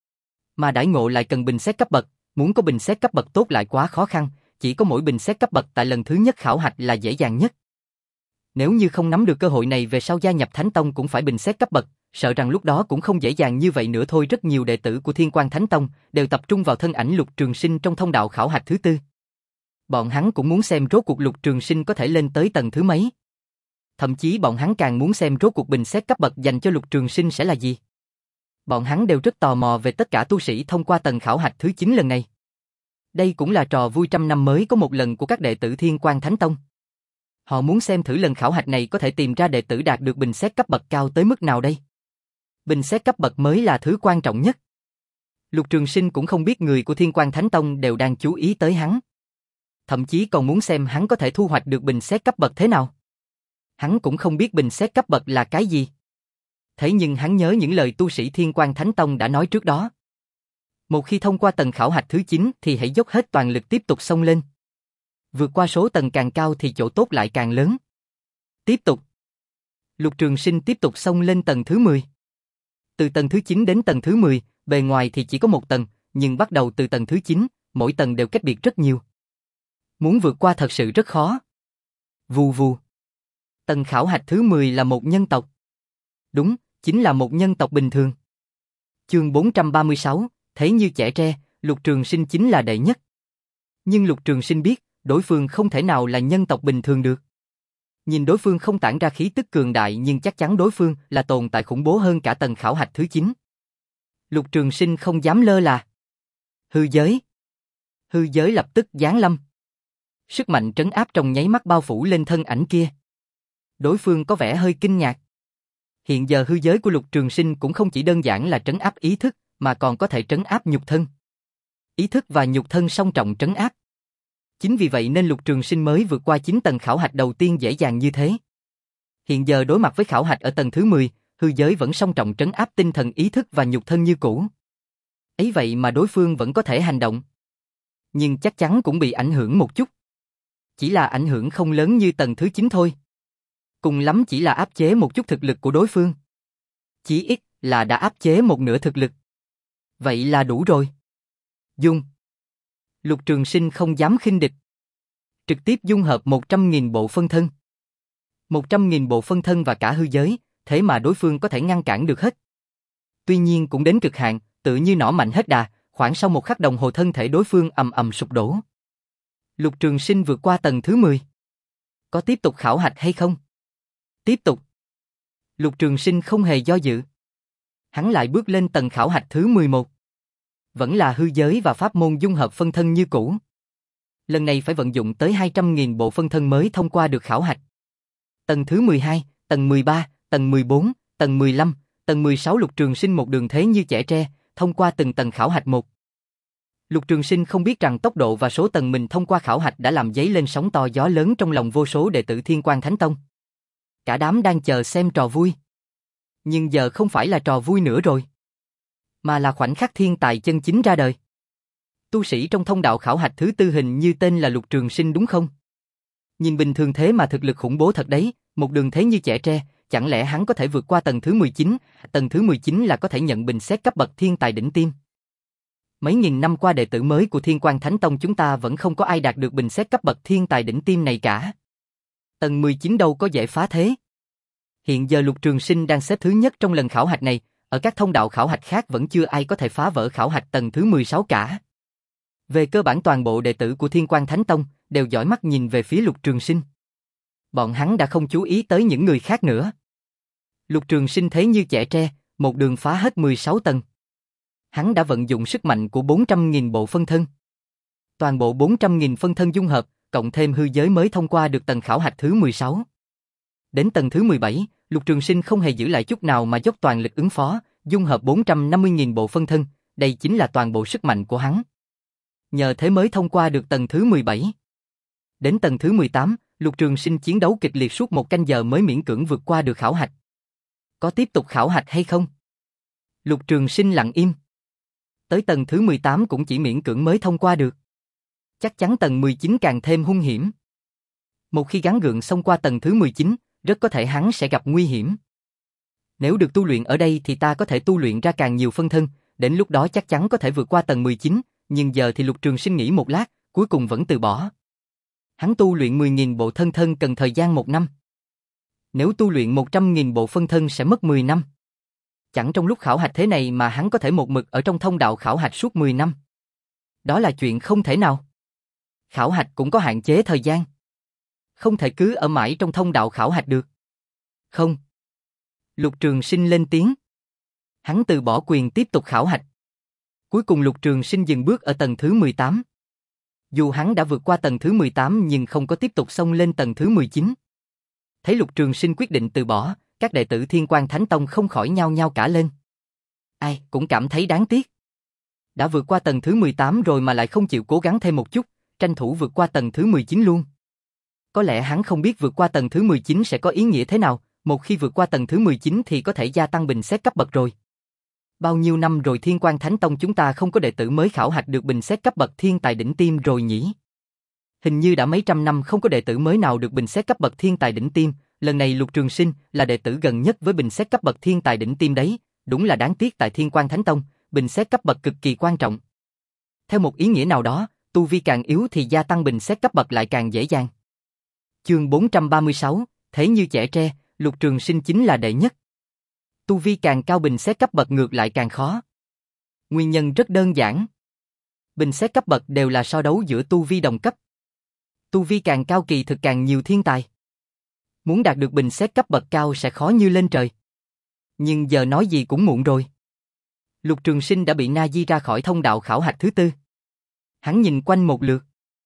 Mà đãi ngộ lại cần bình xét cấp bậc, muốn có bình xét cấp bậc tốt lại quá khó khăn, chỉ có mỗi bình xét cấp bậc tại lần thứ nhất khảo hạch là dễ dàng nhất. Nếu như không nắm được cơ hội này về sau gia nhập Thánh Tông cũng phải bình xét cấp bậc, sợ rằng lúc đó cũng không dễ dàng như vậy nữa thôi. Rất nhiều đệ tử của Thiên Quang Thánh Tông đều tập trung vào thân ảnh Lục Trường Sinh trong thông đạo khảo hạch thứ tư. Bọn hắn cũng muốn xem rốt cuộc Lục Trường Sinh có thể lên tới tầng thứ mấy. Thậm chí bọn hắn càng muốn xem rốt cuộc bình xét cấp bậc dành cho Lục Trường Sinh sẽ là gì. Bọn hắn đều rất tò mò về tất cả tu sĩ thông qua tầng khảo hạch thứ chín lần này. Đây cũng là trò vui trăm năm mới có một lần của các đệ tử Thiên Quang Thánh Tông. Họ muốn xem thử lần khảo hạch này có thể tìm ra đệ tử đạt được bình xét cấp bậc cao tới mức nào đây. Bình xét cấp bậc mới là thứ quan trọng nhất. Lục Trường Sinh cũng không biết người của Thiên Quang Thánh Tông đều đang chú ý tới hắn. Thậm chí còn muốn xem hắn có thể thu hoạch được bình xét cấp bậc thế nào. Hắn cũng không biết bình xét cấp bậc là cái gì. Thế nhưng hắn nhớ những lời tu sĩ Thiên Quang Thánh Tông đã nói trước đó. Một khi thông qua tầng khảo hạch thứ chín thì hãy dốc hết toàn lực tiếp tục xông lên. Vượt qua số tầng càng cao thì chỗ tốt lại càng lớn. Tiếp tục. Lục Trường Sinh tiếp tục xông lên tầng thứ mười. Từ tầng thứ chín đến tầng thứ mười, bề ngoài thì chỉ có một tầng, nhưng bắt đầu từ tầng thứ chín, mỗi tầng đều cách biệt rất nhiều. Muốn vượt qua thật sự rất khó. Vù vù. Tầng khảo hạch thứ mười là một nhân tộc. Đúng, chính là một nhân tộc bình thường. Chương bốn trăm ba mươi sáu, thế như trẻ tre, Lục Trường Sinh chính là đệ nhất. Nhưng Lục Trường Sinh biết, đối phương không thể nào là nhân tộc bình thường được. Nhìn đối phương không tản ra khí tức cường đại nhưng chắc chắn đối phương là tồn tại khủng bố hơn cả tầng khảo hạch thứ chín. Lục Trường Sinh không dám lơ là. Hư giới. Hư giới lập tức giáng lâm. Sức mạnh trấn áp trong nháy mắt bao phủ lên thân ảnh kia. Đối phương có vẻ hơi kinh ngạc. Hiện giờ hư giới của Lục Trường Sinh cũng không chỉ đơn giản là trấn áp ý thức, mà còn có thể trấn áp nhục thân. Ý thức và nhục thân song trọng trấn áp. Chính vì vậy nên Lục Trường Sinh mới vượt qua chín tầng khảo hạch đầu tiên dễ dàng như thế. Hiện giờ đối mặt với khảo hạch ở tầng thứ mười, hư giới vẫn song trọng trấn áp tinh thần ý thức và nhục thân như cũ. Ấy vậy mà đối phương vẫn có thể hành động. Nhưng chắc chắn cũng bị ảnh hưởng một chút. Chỉ là ảnh hưởng không lớn như tầng thứ chín thôi. Cùng lắm chỉ là áp chế một chút thực lực của đối phương. Chỉ ít là đã áp chế một nửa thực lực. Vậy là đủ rồi. Dung. Lục Trường Sinh không dám khinh địch. Trực tiếp dung hợp một trăm nghìn bộ phân thân. một trăm nghìn bộ phân thân và cả hư giới, thế mà đối phương có thể ngăn cản được hết. Tuy nhiên cũng đến cực hạn, tự như nỏ mạnh hết đà, khoảng sau một khắc đồng hồ thân thể đối phương ầm ầm sụp đổ. Lục Trường Sinh vượt qua tầng thứ mười. Có tiếp tục khảo hạch hay không? Tiếp tục. Lục Trường Sinh không hề do dự. Hắn lại bước lên tầng khảo hạch thứ mười một. Vẫn là hư giới và pháp môn dung hợp phân thân như cũ. Lần này phải vận dụng tới hai trăm nghìn bộ phân thân mới thông qua được khảo hạch. Tầng thứ mười hai, tầng mười ba, tầng mười bốn, tầng mười lăm, tầng mười sáu Lục Trường Sinh một đường thế như chẻ tre, thông qua từng tầng khảo hạch một. Lục Trường Sinh không biết rằng tốc độ và số tầng mình thông qua khảo hạch đã làm dấy lên sóng to gió lớn trong lòng vô số đệ tử Thiên Quang Thánh Tông. Cả đám đang chờ xem trò vui. Nhưng giờ không phải là trò vui nữa rồi, mà là khoảnh khắc thiên tài chân chính ra đời. Tu sĩ trong thông đạo khảo hạch thứ tư hình như tên là Lục Trường Sinh đúng không? Nhìn bình thường thế mà thực lực khủng bố thật đấy, một đường thế như chẻ tre, chẳng lẽ hắn có thể vượt qua tầng thứ mười chín, tầng thứ mười chín là có thể nhận bình xét cấp bậc thiên tài đỉnh tiêm. Mấy nghìn năm qua đệ tử mới của Thiên Quang Thánh Tông chúng ta vẫn không có ai đạt được bình xét cấp bậc thiên tài đỉnh tiêm này cả. Tầng mười chín đâu có dễ phá thế. Hiện giờ Lục Trường Sinh đang xếp thứ nhất trong lần khảo hạch này, ở các thông đạo khảo hạch khác vẫn chưa ai có thể phá vỡ khảo hạch tầng thứ mười sáu cả. Về cơ bản toàn bộ đệ tử của Thiên Quang Thánh Tông đều dõi mắt nhìn về phía Lục Trường Sinh. Bọn hắn đã không chú ý tới những người khác nữa. Lục Trường Sinh thế như chẻ tre, một đường phá hết mười sáu tầng. Hắn đã vận dụng sức mạnh của bốn trăm nghìn bộ phân thân. Toàn bộ bốn trăm nghìn phân thân dung hợp, cộng thêm hư giới mới thông qua được tầng khảo hạch thứ mười sáu. Đến tầng thứ mười bảy, Lục Trường Sinh không hề giữ lại chút nào mà dốc toàn lực ứng phó, dung hợp bốn trăm năm mươi nghìn bộ phân thân, đây chính là toàn bộ sức mạnh của hắn. Nhờ thế mới thông qua được tầng thứ mười bảy. Đến tầng thứ mười tám, Lục Trường Sinh chiến đấu kịch liệt suốt một canh giờ mới miễn cưỡng vượt qua được khảo hạch. Có tiếp tục khảo hạch hay không? Lục Trường Sinh lặng im. Tới tầng thứ mười tám cũng chỉ miễn cưỡng mới thông qua được. Chắc chắn tầng mười chín càng thêm hung hiểm. Một khi gắng gượng xông qua tầng thứ mười chín, rất có thể hắn sẽ gặp nguy hiểm. Nếu được tu luyện ở đây thì ta có thể tu luyện ra càng nhiều phân thân, đến lúc đó chắc chắn có thể vượt qua tầng mười chín, nhưng giờ thì Lục Trường Sinh nghĩ một lát, cuối cùng vẫn từ bỏ. Hắn tu luyện mười nghìn bộ thân thân cần thời gian một năm. Nếu tu luyện một trăm nghìn bộ phân thân sẽ mất mười năm. Chẳng trong lúc khảo hạch thế này mà hắn có thể một mực ở trong thông đạo khảo hạch suốt mười năm. Đó là chuyện không thể nào. Khảo hạch cũng có hạn chế thời gian. Không thể cứ ở mãi trong thông đạo khảo hạch được. Không. Lục Trường Sinh lên tiếng. Hắn từ bỏ quyền tiếp tục khảo hạch. Cuối cùng Lục Trường Sinh dừng bước ở tầng thứ mười tám. Dù hắn đã vượt qua tầng thứ mười tám nhưng không có tiếp tục xông lên tầng thứ mười chín. Thấy Lục Trường Sinh quyết định từ bỏ, các đệ tử Thiên Quang Thánh Tông không khỏi nhao nhao cả lên. Ai cũng cảm thấy đáng tiếc. Đã vượt qua tầng thứ mười tám rồi mà lại không chịu cố gắng thêm một chút, tranh thủ vượt qua tầng thứ mười chín luôn. Có lẽ hắn không biết vượt qua tầng thứ mười chín sẽ có ý nghĩa thế nào, một khi vượt qua tầng thứ mười chín thì có thể gia tăng bình xét cấp bậc rồi. Bao nhiêu năm rồi Thiên Quang Thánh Tông chúng ta không có đệ tử mới khảo hạch được bình xét cấp bậc thiên tài đỉnh tiêm rồi nhỉ? Hình như đã mấy trăm năm không có đệ tử mới nào được bình xét cấp bậc thiên tài đỉnh tiêm, lần này Lục Trường Sinh là đệ tử gần nhất với bình xét cấp bậc thiên tài đỉnh tiêm đấy, đúng là đáng tiếc tại Thiên Quang Thánh Tông, bình xét cấp bậc cực kỳ quan trọng. Theo một ý nghĩa nào đó, tu vi càng yếu thì gia tăng bình xét cấp bậc lại càng dễ dàng. Chương bốn trăm ba mươi sáu, thế như chẻ tre, Lục Trường Sinh chính là đệ nhất. Tu vi càng cao bình xét cấp bậc ngược lại càng khó. Nguyên nhân rất đơn giản. Bình xét cấp bậc đều là so đấu giữa tu vi đồng cấp. Tu vi càng cao kỳ thực càng nhiều thiên tài. Muốn đạt được bình xét cấp bậc cao sẽ khó như lên trời. Nhưng giờ nói gì cũng muộn rồi. Lục Trường Sinh đã bị na di ra khỏi thông đạo khảo hạch thứ tư. Hắn nhìn quanh một lượt.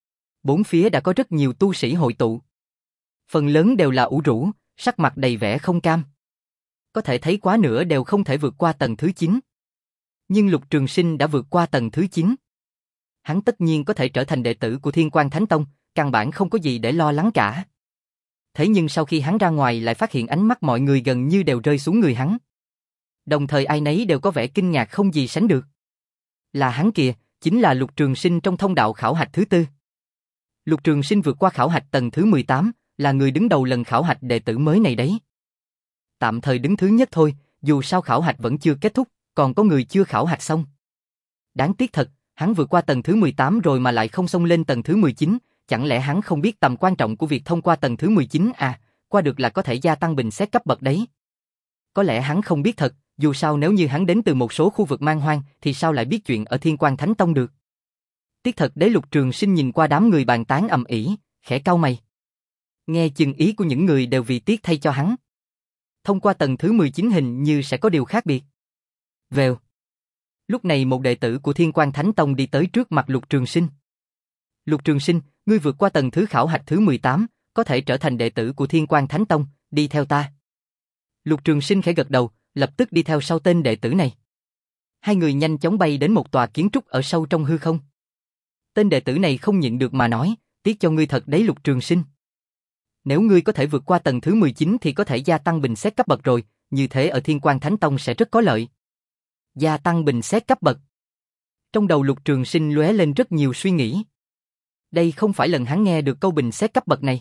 Bốn phía đã có rất nhiều tu sĩ hội tụ. Phần lớn đều là ủ rũ, sắc mặt đầy vẻ không cam. Có thể thấy quá nữa đều không thể vượt qua tầng thứ chín. Nhưng Lục Trường Sinh đã vượt qua tầng thứ chín. Hắn tất nhiên có thể trở thành đệ tử của Thiên Quang Thánh Tông, căn bản không có gì để lo lắng cả. Thế nhưng sau khi hắn ra ngoài lại phát hiện ánh mắt mọi người gần như đều rơi xuống người hắn. Đồng thời ai nấy đều có vẻ kinh ngạc không gì sánh được. Là hắn kìa, chính là Lục Trường Sinh trong thông đạo khảo hạch thứ tư. Lục Trường Sinh vượt qua khảo hạch tầng thứ mười tám, là người đứng đầu lần khảo hạch đệ tử mới này đấy. Tạm thời đứng thứ nhất thôi, dù sao khảo hạch vẫn chưa kết thúc, còn có người chưa khảo hạch xong. Đáng tiếc thật, hắn vượt qua tầng thứ mười tám rồi mà lại không xông lên tầng thứ mười chín, chẳng lẽ hắn không biết tầm quan trọng của việc thông qua tầng thứ mười chín à, qua được là có thể gia tăng bình xét cấp bậc đấy. Có lẽ hắn không biết thật, dù sao nếu như hắn đến từ một số khu vực man hoang thì sao lại biết chuyện ở Thiên Quang Thánh Tông được. Tiếc thật đấy. Lục Trường Sinh nhìn qua đám người bàn tán ầm ĩ, khẽ cau mày. Nghe chừng ý của những người đều vì tiếc thay cho hắn. Thông qua tầng thứ mười chín hình như sẽ có điều khác biệt. Vèo. Lúc này một đệ tử của Thiên Quang Thánh Tông đi tới trước mặt Lục Trường Sinh. Lục Trường Sinh, ngươi vượt qua tầng thứ khảo hạch thứ mười tám, có thể trở thành đệ tử của Thiên Quang Thánh Tông, đi theo ta. Lục Trường Sinh khẽ gật đầu, lập tức đi theo sau tên đệ tử này. Hai người nhanh chóng bay đến một tòa kiến trúc ở sâu trong hư không. Tên đệ tử này không nhịn được mà nói, tiếc cho ngươi thật đấy Lục Trường Sinh. Nếu ngươi có thể vượt qua tầng thứ mười chín thì có thể gia tăng bình xét cấp bậc rồi, như thế ở Thiên Quang Thánh Tông sẽ rất có lợi. Gia tăng bình xét cấp bậc. Trong đầu Lục Trường Sinh lóe lên rất nhiều suy nghĩ. Đây không phải lần hắn nghe được câu bình xét cấp bậc này.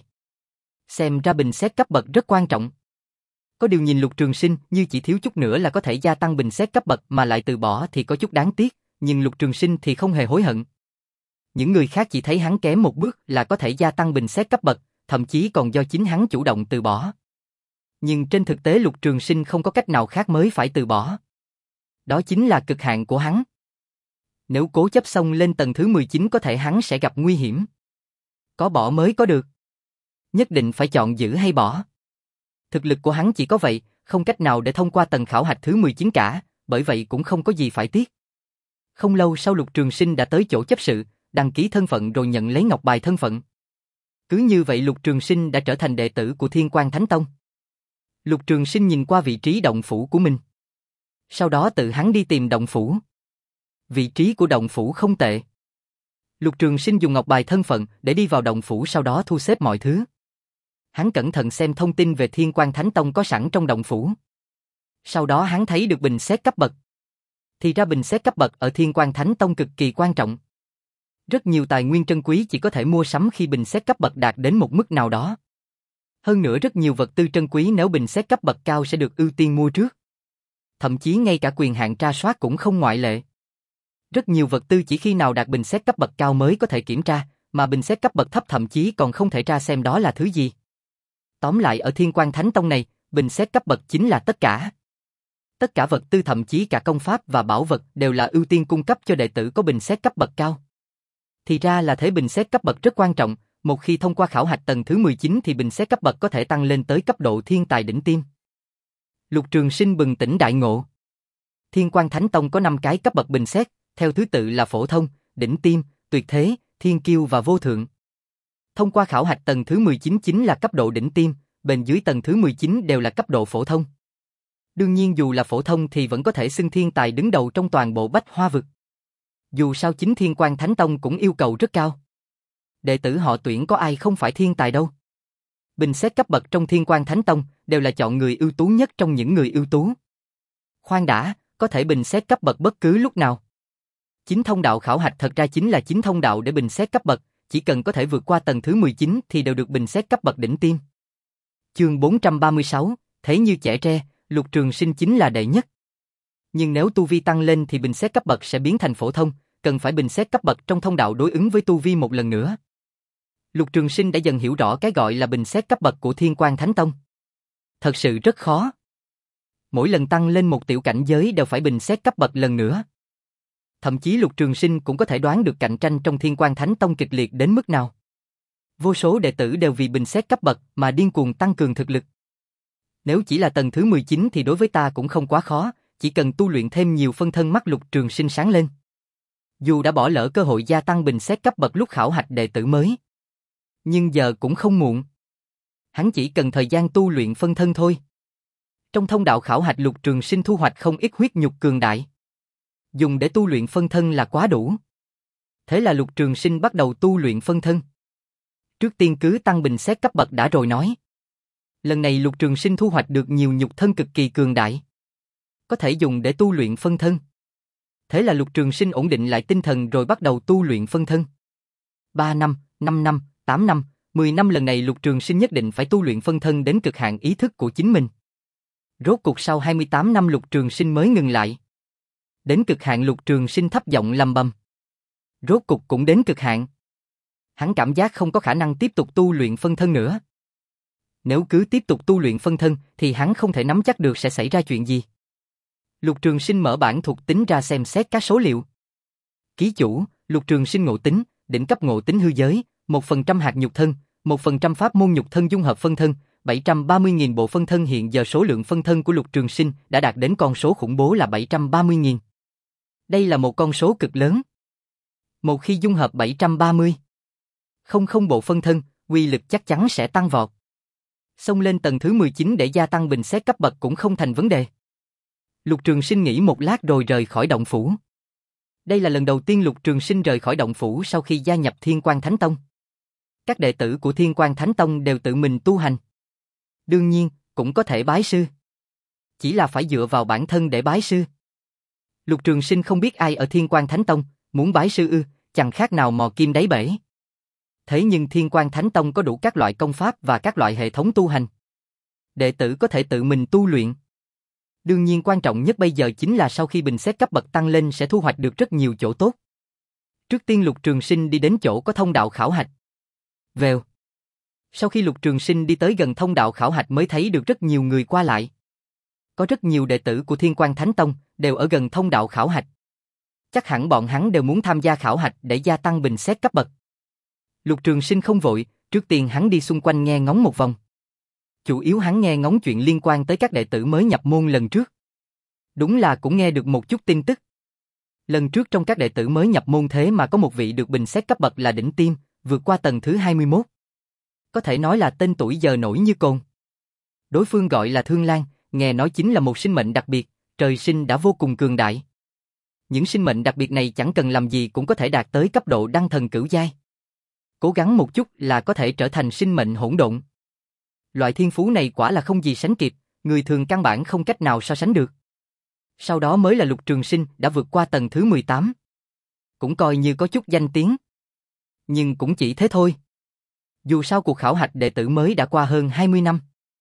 Xem ra bình xét cấp bậc rất quan trọng. Có điều nhìn Lục Trường Sinh như chỉ thiếu chút nữa là có thể gia tăng bình xét cấp bậc mà lại từ bỏ thì có chút đáng tiếc, nhưng Lục Trường Sinh thì không hề hối hận. Những người khác chỉ thấy hắn kém một bước là có thể gia tăng bình xét cấp bậc, thậm chí còn do chính hắn chủ động từ bỏ. Nhưng trên thực tế Lục Trường Sinh không có cách nào khác mới phải từ bỏ. Đó chính là cực hạn của hắn. Nếu cố chấp xông lên tầng thứ mười chín có thể hắn sẽ gặp nguy hiểm. Có bỏ mới có được. Nhất định phải chọn giữ hay bỏ. Thực lực của hắn chỉ có vậy, không cách nào để thông qua tầng khảo hạch thứ mười chín cả, bởi vậy cũng không có gì phải tiếc. Không lâu sau Lục Trường Sinh đã tới chỗ chấp sự, đăng ký thân phận rồi nhận lấy ngọc bài thân phận. Cứ như vậy Lục Trường Sinh đã trở thành đệ tử của Thiên Quang Thánh Tông. Lục Trường Sinh nhìn qua vị trí động phủ của mình. Sau đó tự hắn đi tìm động phủ. Vị trí của động phủ không tệ. Lục Trường Sinh dùng ngọc bài thân phận để đi vào động phủ, sau đó thu xếp mọi thứ. Hắn cẩn thận xem thông tin về Thiên Quang Thánh Tông có sẵn trong động phủ. Sau đó hắn thấy được bình xét cấp bậc. Thì ra bình xét cấp bậc ở Thiên Quang Thánh Tông cực kỳ quan trọng. Rất nhiều tài nguyên trân quý chỉ có thể mua sắm khi bình xét cấp bậc đạt đến một mức nào đó. Hơn nữa rất nhiều vật tư trân quý nếu bình xét cấp bậc cao sẽ được ưu tiên mua trước. Thậm chí ngay cả quyền hạn tra soát cũng không ngoại lệ. Rất nhiều vật tư chỉ khi nào đạt bình xét cấp bậc cao mới có thể kiểm tra, mà bình xét cấp bậc thấp thậm chí còn không thể tra xem đó là thứ gì. Tóm lại ở Thiên Quang Thánh Tông này, bình xét cấp bậc chính là tất cả. Tất cả vật tư thậm chí cả công pháp và bảo vật đều là ưu tiên cung cấp cho đệ tử có bình xét cấp bậc cao. Thì ra là thế, bình xét cấp bậc rất quan trọng, một khi thông qua khảo hạch tầng thứ mười chín thì bình xét cấp bậc có thể tăng lên tới cấp độ thiên tài đỉnh tiêm. Lục Trường Sinh bừng tỉnh đại ngộ. Thiên Quang Thánh Tông có năm cái cấp bậc bình xét, theo thứ tự là phổ thông, đỉnh tiêm, tuyệt thế, thiên kiêu và vô thượng. Thông qua khảo hạch tầng thứ mười chín chính là cấp độ đỉnh tiêm, bên dưới tầng thứ mười chín đều là cấp độ phổ thông. Đương nhiên dù là phổ thông thì vẫn có thể xưng thiên tài đứng đầu trong toàn bộ Bách Hoa vực. Dù sao chính Thiên Quang Thánh Tông cũng yêu cầu rất cao. Đệ tử họ tuyển có ai không phải thiên tài đâu. Bình xét cấp bậc trong Thiên Quang Thánh Tông đều là chọn người ưu tú nhất trong những người ưu tú. Khoan đã, có thể bình xét cấp bậc bất cứ lúc nào. Chính thông đạo khảo hạch thật ra chính là chính thông đạo để bình xét cấp bậc, chỉ cần có thể vượt qua tầng thứ mười chín thì đều được bình xét cấp bậc đỉnh tiêm. Chương bốn trăm ba mươi sáu, thế như trẻ tre, Lục Trường Sinh chính là đệ nhất. Nhưng nếu tu vi tăng lên thì bình xét cấp bậc sẽ biến thành phổ thông, cần phải bình xét cấp bậc trong thông đạo đối ứng với tu vi một lần nữa. Lục Trường Sinh đã dần hiểu rõ cái gọi là bình xét cấp bậc của Thiên Quang Thánh Tông. Thật sự rất khó. Mỗi lần tăng lên một tiểu cảnh giới đều phải bình xét cấp bậc lần nữa. Thậm chí Lục Trường Sinh cũng có thể đoán được cạnh tranh trong Thiên Quang Thánh Tông kịch liệt đến mức nào. Vô số đệ tử đều vì bình xét cấp bậc mà điên cuồng tăng cường thực lực. Nếu chỉ là tầng thứ mười chín thì đối với ta cũng không quá khó, chỉ cần tu luyện thêm nhiều phân thân mắt Lục Trường Sinh sáng lên. Dù đã bỏ lỡ cơ hội gia tăng bình xét cấp bậc lúc khảo hạch đệ tử mới, nhưng giờ cũng không muộn. Hắn chỉ cần thời gian tu luyện phân thân thôi. Trong thông đạo khảo hạch Lục Trường Sinh thu hoạch không ít huyết nhục cường đại. Dùng để tu luyện phân thân là quá đủ. Thế là Lục Trường Sinh bắt đầu tu luyện phân thân. Trước tiên cứ tăng bình xét cấp bậc đã rồi nói. Lần này Lục Trường Sinh thu hoạch được nhiều nhục thân cực kỳ cường đại, có thể dùng để tu luyện phân thân. Thế là Lục Trường Sinh ổn định lại tinh thần rồi bắt đầu tu luyện phân thân. ba năm, năm năm, tám năm, mười năm lần này Lục Trường Sinh nhất định phải tu luyện phân thân đến cực hạn ý thức của chính mình. Rốt cuộc sau hai mươi tám năm Lục Trường Sinh mới ngừng lại. Đến cực hạn Lục Trường Sinh thấp giọng lầm bầm. Rốt cuộc cũng đến cực hạn. Hắn cảm giác không có khả năng tiếp tục tu luyện phân thân nữa. Nếu cứ tiếp tục tu luyện phân thân thì hắn không thể nắm chắc được sẽ xảy ra chuyện gì. Lục Trường Sinh mở bảng thuộc tính ra xem xét các số liệu. Ký chủ, Lục Trường Sinh ngộ tính, đỉnh cấp ngộ tính hư giới, một phần trăm hạt nhục thân, một phần trăm pháp môn nhục thân dung hợp phân thân, bảy trăm ba mươi nghìn bộ phân thân. Hiện giờ số lượng phân thân của Lục Trường Sinh đã đạt đến con số khủng bố là bảy trăm ba mươi nghìn. Đây là một con số cực lớn. Một khi dung hợp bảy trăm ba mươi không không bộ phân thân, uy lực chắc chắn sẽ tăng vọt. Xông lên tầng thứ mười chín để gia tăng bình xét cấp bậc cũng không thành vấn đề. Lục Trường Sinh nghĩ một lát rồi rời khỏi động phủ. Đây là lần đầu tiên Lục Trường Sinh rời khỏi động phủ sau khi gia nhập Thiên Quang Thánh Tông. Các đệ tử của Thiên Quang Thánh Tông đều tự mình tu hành. Đương nhiên, cũng có thể bái sư. Chỉ là phải dựa vào bản thân để bái sư. Lục Trường Sinh không biết ai ở Thiên Quang Thánh Tông, muốn bái sư ư, chẳng khác nào mò kim đáy bể. Thế nhưng Thiên Quang Thánh Tông có đủ các loại công pháp và các loại hệ thống tu hành. Đệ tử có thể tự mình tu luyện. Đương nhiên quan trọng nhất bây giờ chính là sau khi bình xét cấp bậc tăng lên sẽ thu hoạch được rất nhiều chỗ tốt. Trước tiên Lục Trường Sinh đi đến chỗ có thông đạo khảo hạch. Vèo. Sau khi Lục Trường Sinh đi tới gần thông đạo khảo hạch mới thấy được rất nhiều người qua lại. Có rất nhiều đệ tử của Thiên Quang Thánh Tông đều ở gần thông đạo khảo hạch. Chắc hẳn bọn hắn đều muốn tham gia khảo hạch để gia tăng bình xét cấp bậc. Lục Trường Sinh không vội, trước tiên hắn đi xung quanh nghe ngóng một vòng. Chủ yếu hắn nghe ngóng chuyện liên quan tới các đệ tử mới nhập môn lần trước. Đúng là cũng nghe được một chút tin tức. Lần trước trong các đệ tử mới nhập môn thế mà có một vị được bình xét cấp bậc là đỉnh tiêm, vượt qua tầng thứ hai mươi mốt. Có thể nói là tên tuổi giờ nổi như cồn. Đối phương gọi là Thương Lan, nghe nói chính là một sinh mệnh đặc biệt, trời sinh đã vô cùng cường đại. Những sinh mệnh đặc biệt này chẳng cần làm gì cũng có thể đạt tới cấp độ đăng thần cửu giai. Cố gắng một chút là có thể trở thành sinh mệnh hỗn độn. Loại thiên phú này quả là không gì sánh kịp, người thường căn bản không cách nào so sánh được. Sau đó mới là Lục Trường Sinh đã vượt qua tầng thứ mười tám. Cũng coi như có chút danh tiếng. Nhưng cũng chỉ thế thôi. Dù sao cuộc khảo hạch đệ tử mới đã qua hơn hai mươi năm.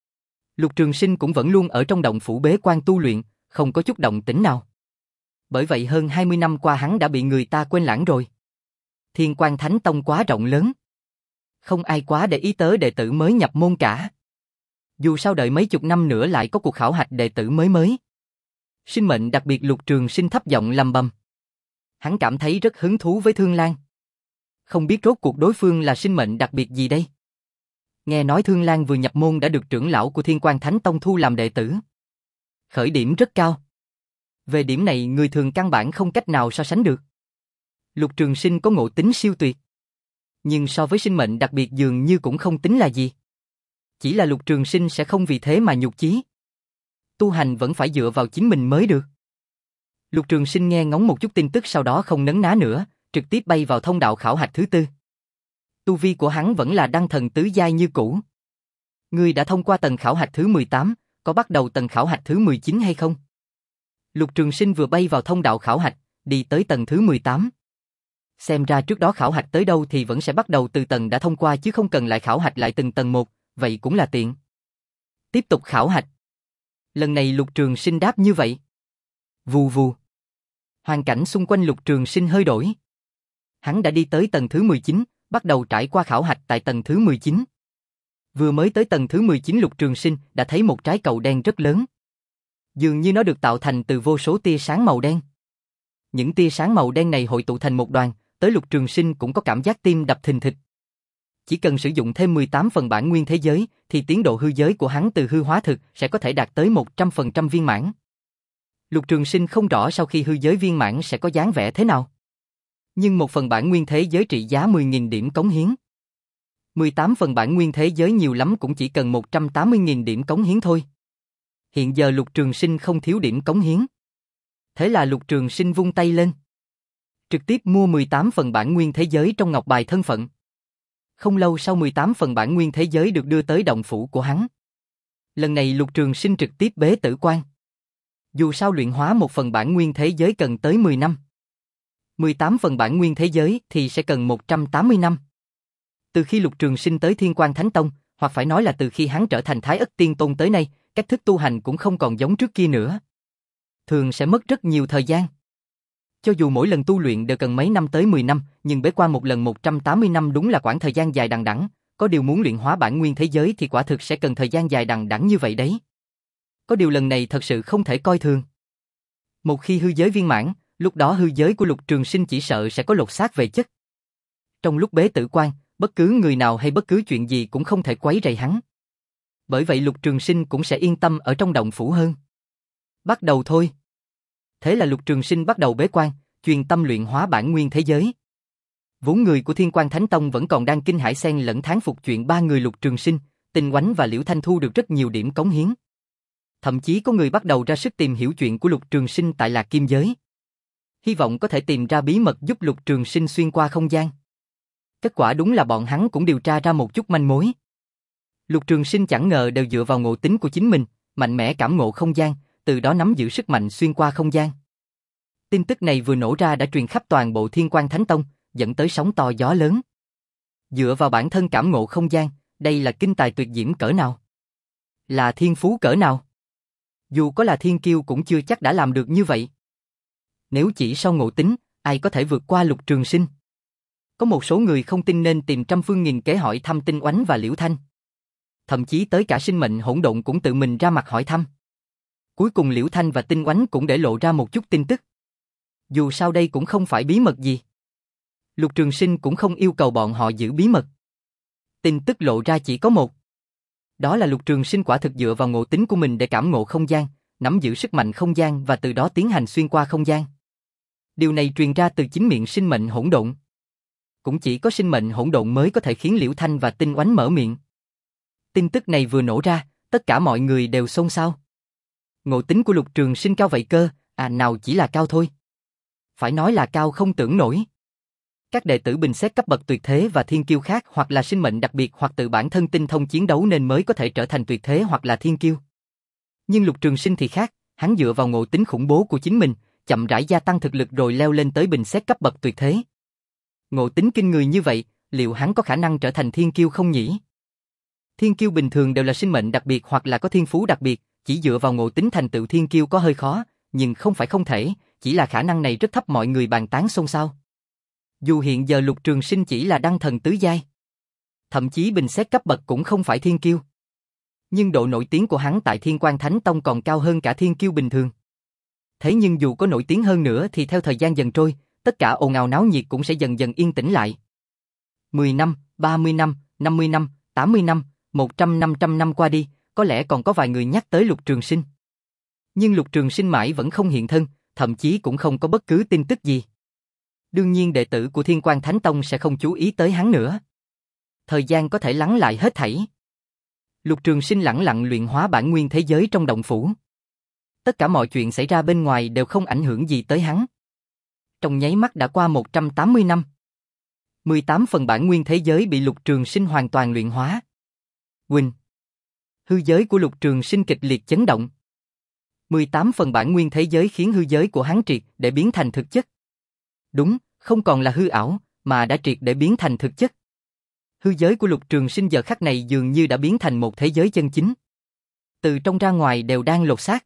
Lục Trường Sinh cũng vẫn luôn ở trong động phủ bế quan tu luyện, không có chút động tĩnh nào. Bởi vậy hơn hai mươi năm qua hắn đã bị người ta quên lãng rồi. Thiên Quang Thánh Tông quá rộng lớn. Không ai quá để ý tới đệ tử mới nhập môn cả. Dù sao đợi mấy chục năm nữa lại có cuộc khảo hạch đệ tử mới mới. Sinh mệnh đặc biệt Lục Trường Sinh thấp giọng lầm bầm. Hắn cảm thấy rất hứng thú với Thương Lan. Không biết rốt cuộc đối phương là sinh mệnh đặc biệt gì đây? Nghe nói Thương Lan vừa nhập môn đã được trưởng lão của Thiên Quang Thánh Tông thu làm đệ tử. Khởi điểm rất cao. Về điểm này người thường căn bản không cách nào so sánh được. Lục Trường Sinh có ngộ tính siêu tuyệt. Nhưng so với sinh mệnh đặc biệt dường như cũng không tính là gì. Chỉ là Lục Trường Sinh sẽ không vì thế mà nhục chí. Tu hành vẫn phải dựa vào chính mình mới được. Lục Trường Sinh nghe ngóng một chút tin tức sau đó không nấn ná nữa, trực tiếp bay vào thông đạo khảo hạch thứ tư. Tu vi của hắn vẫn là đăng thần tứ giai như cũ. Ngươi đã thông qua tầng khảo hạch thứ mười tám, có bắt đầu tầng khảo hạch thứ mười chín hay không? Lục Trường Sinh vừa bay vào thông đạo khảo hạch, đi tới tầng thứ mười tám. Xem ra trước đó khảo hạch tới đâu thì vẫn sẽ bắt đầu từ tầng đã thông qua chứ không cần lại khảo hạch lại từng tầng một, vậy cũng là tiện. Tiếp tục khảo hạch. Lần này Lục Trường Sinh đáp như vậy. Vù vù. Hoàn cảnh xung quanh Lục Trường Sinh hơi đổi. Hắn đã đi tới tầng thứ mười chín, bắt đầu trải qua khảo hạch tại tầng thứ mười chín. Vừa mới tới tầng thứ mười chín Lục Trường Sinh đã thấy một trái cầu đen rất lớn. Dường như nó được tạo thành từ vô số tia sáng màu đen. Những tia sáng màu đen này hội tụ thành một đoàn, tới Lục Trường Sinh cũng có cảm giác tim đập thình thịch. Chỉ cần sử dụng thêm mười tám phần bản nguyên thế giới, thì tiến độ hư giới của hắn từ hư hóa thực sẽ có thể đạt tới một trăm phần trăm viên mãn. Lục Trường Sinh không rõ sau khi hư giới viên mãn sẽ có dáng vẻ thế nào. Nhưng một phần bản nguyên thế giới trị giá mười nghìn điểm cống hiến. mười tám phần bản nguyên thế giới nhiều lắm cũng chỉ cần một trăm tám mươi nghìn điểm cống hiến thôi. Hiện giờ Lục Trường Sinh không thiếu điểm cống hiến. Thế là Lục Trường Sinh vung tay lên. Trực tiếp mua mười tám phần bản nguyên thế giới trong ngọc bài thân phận. Không lâu sau mười tám phần bản nguyên thế giới được đưa tới động phủ của hắn. Lần này Lục Trường Sinh trực tiếp bế tử quan. Dù sao luyện hóa một phần bản nguyên thế giới cần tới mười năm. mười tám phần bản nguyên thế giới thì sẽ cần một trăm tám mươi năm. Từ khi Lục Trường Sinh tới Thiên Quang Thánh Tông, hoặc phải nói là từ khi hắn trở thành Thái Ức Tiên Tôn tới nay, cách thức tu hành cũng không còn giống trước kia nữa. Thường sẽ mất rất nhiều thời gian. Cho dù mỗi lần tu luyện đều cần mấy năm tới mười năm, nhưng bế quan một lần một trăm tám mươi năm đúng là quãng thời gian dài đằng đẵng, có điều muốn luyện hóa bản nguyên thế giới thì quả thực sẽ cần thời gian dài đằng đẵng như vậy đấy. Có điều lần này thật sự không thể coi thường. Một khi hư giới viên mãn, lúc đó hư giới của Lục Trường Sinh chỉ sợ sẽ có lột xác về chất. Trong lúc bế tử quan, bất cứ người nào hay bất cứ chuyện gì cũng không thể quấy rầy hắn. Bởi vậy Lục Trường Sinh cũng sẽ yên tâm ở trong động phủ hơn. Bắt đầu thôi. Thế là Lục Trường Sinh bắt đầu bế quan, chuyên tâm luyện hóa bản nguyên thế giới. Vốn người của Thiên Quang Thánh Tông vẫn còn đang kinh hãi xen lẫn thán phục chuyện ba người Lục Trường Sinh, Tinh Oánh và Liễu Thanh thu được rất nhiều điểm cống hiến. Thậm chí có người bắt đầu ra sức tìm hiểu chuyện của Lục Trường Sinh tại Lạc Kim Giới. Hy vọng có thể tìm ra bí mật giúp Lục Trường Sinh xuyên qua không gian. Kết quả đúng là bọn hắn cũng điều tra ra một chút manh mối. Lục Trường Sinh chẳng ngờ đều dựa vào ngộ tính của chính mình, mạnh mẽ cảm ngộ không gian, từ đó nắm giữ sức mạnh xuyên qua không gian. Tin tức này vừa nổ ra đã truyền khắp toàn bộ Thiên Quang Thánh Tông, dẫn tới sóng to gió lớn. Dựa vào bản thân cảm ngộ không gian, đây là kinh tài tuyệt diễm cỡ nào? Là thiên phú cỡ nào? Dù có là thiên kiêu cũng chưa chắc đã làm được như vậy. Nếu chỉ sau ngộ tính, ai có thể vượt qua Lục Trường Sinh? Có một số người không tin nên tìm trăm phương nghìn kế hỏi thăm Tinh Oánh và Liễu Thanh. Thậm chí tới cả sinh mệnh hỗn độn cũng tự mình ra mặt hỏi thăm. Cuối cùng Liễu Thanh và Tinh Oánh cũng để lộ ra một chút tin tức. Dù sao đây cũng không phải bí mật gì. Lục Trường Sinh cũng không yêu cầu bọn họ giữ bí mật. Tin tức lộ ra chỉ có một. Đó là Lục Trường Sinh quả thực dựa vào ngộ tính của mình để cảm ngộ không gian, nắm giữ sức mạnh không gian và từ đó tiến hành xuyên qua không gian. Điều này truyền ra từ chính miệng sinh mệnh hỗn độn. Cũng chỉ có sinh mệnh hỗn độn mới có thể khiến Liễu Thanh và Tinh Oánh mở miệng. Tin tức này vừa nổ ra, tất cả mọi người đều xôn xao. Ngộ tính của Lục Trường Sinh cao vậy cơ, à nào chỉ là cao thôi. Phải nói là cao không tưởng nổi. Các đệ tử bình xét cấp bậc tuyệt thế và thiên kiêu khác hoặc là sinh mệnh đặc biệt hoặc tự bản thân tinh thông chiến đấu nên mới có thể trở thành tuyệt thế hoặc là thiên kiêu. Nhưng Lục Trường Sinh thì khác, hắn dựa vào ngộ tính khủng bố của chính mình, chậm rãi gia tăng thực lực rồi leo lên tới bình xét cấp bậc tuyệt thế. Ngộ tính kinh người như vậy, liệu hắn có khả năng trở thành thiên kiêu không nhỉ? Thiên kiêu bình thường đều là sinh mệnh đặc biệt hoặc là có thiên phú đặc biệt, chỉ dựa vào ngộ tính thành tựu thiên kiêu có hơi khó, nhưng không phải không thể, chỉ là khả năng này rất thấp mọi người bàn tán xôn xao. Dù hiện giờ Lục Trường Sinh chỉ là đăng thần tứ giai, thậm chí bình xét cấp bậc cũng không phải thiên kiêu. Nhưng độ nổi tiếng của hắn tại Thiên Quang Thánh Tông còn cao hơn cả thiên kiêu bình thường. Thế nhưng dù có nổi tiếng hơn nữa thì theo thời gian dần trôi, tất cả ồn ào náo nhiệt cũng sẽ dần dần yên tĩnh lại. mười năm, ba mươi năm, năm mươi năm, tám mươi năm, một trăm năm trăm năm qua đi, có lẽ còn có vài người nhắc tới Lục Trường Sinh. Nhưng Lục Trường Sinh mãi vẫn không hiện thân, thậm chí cũng không có bất cứ tin tức gì. Đương nhiên đệ tử của Thiên Quang Thánh Tông sẽ không chú ý tới hắn nữa. Thời gian có thể lắng lại hết thảy. Lục Trường Sinh lẳng lặng luyện hóa bản nguyên thế giới trong động phủ. Tất cả mọi chuyện xảy ra bên ngoài đều không ảnh hưởng gì tới hắn. Trong nháy mắt đã qua một trăm tám mươi năm. mười tám phần bản nguyên thế giới bị Lục Trường Sinh hoàn toàn luyện hóa. Quỳnh. Hư giới của Lục Trường Sinh kịch liệt chấn động. mười tám phần bản nguyên thế giới khiến hư giới của hắn triệt để biến thành thực chất. Đúng, không còn là hư ảo, mà đã triệt để biến thành thực chất. Hư giới của Lục Trường Sinh giờ khắc này dường như đã biến thành một thế giới chân chính. Từ trong ra ngoài đều đang lột xác.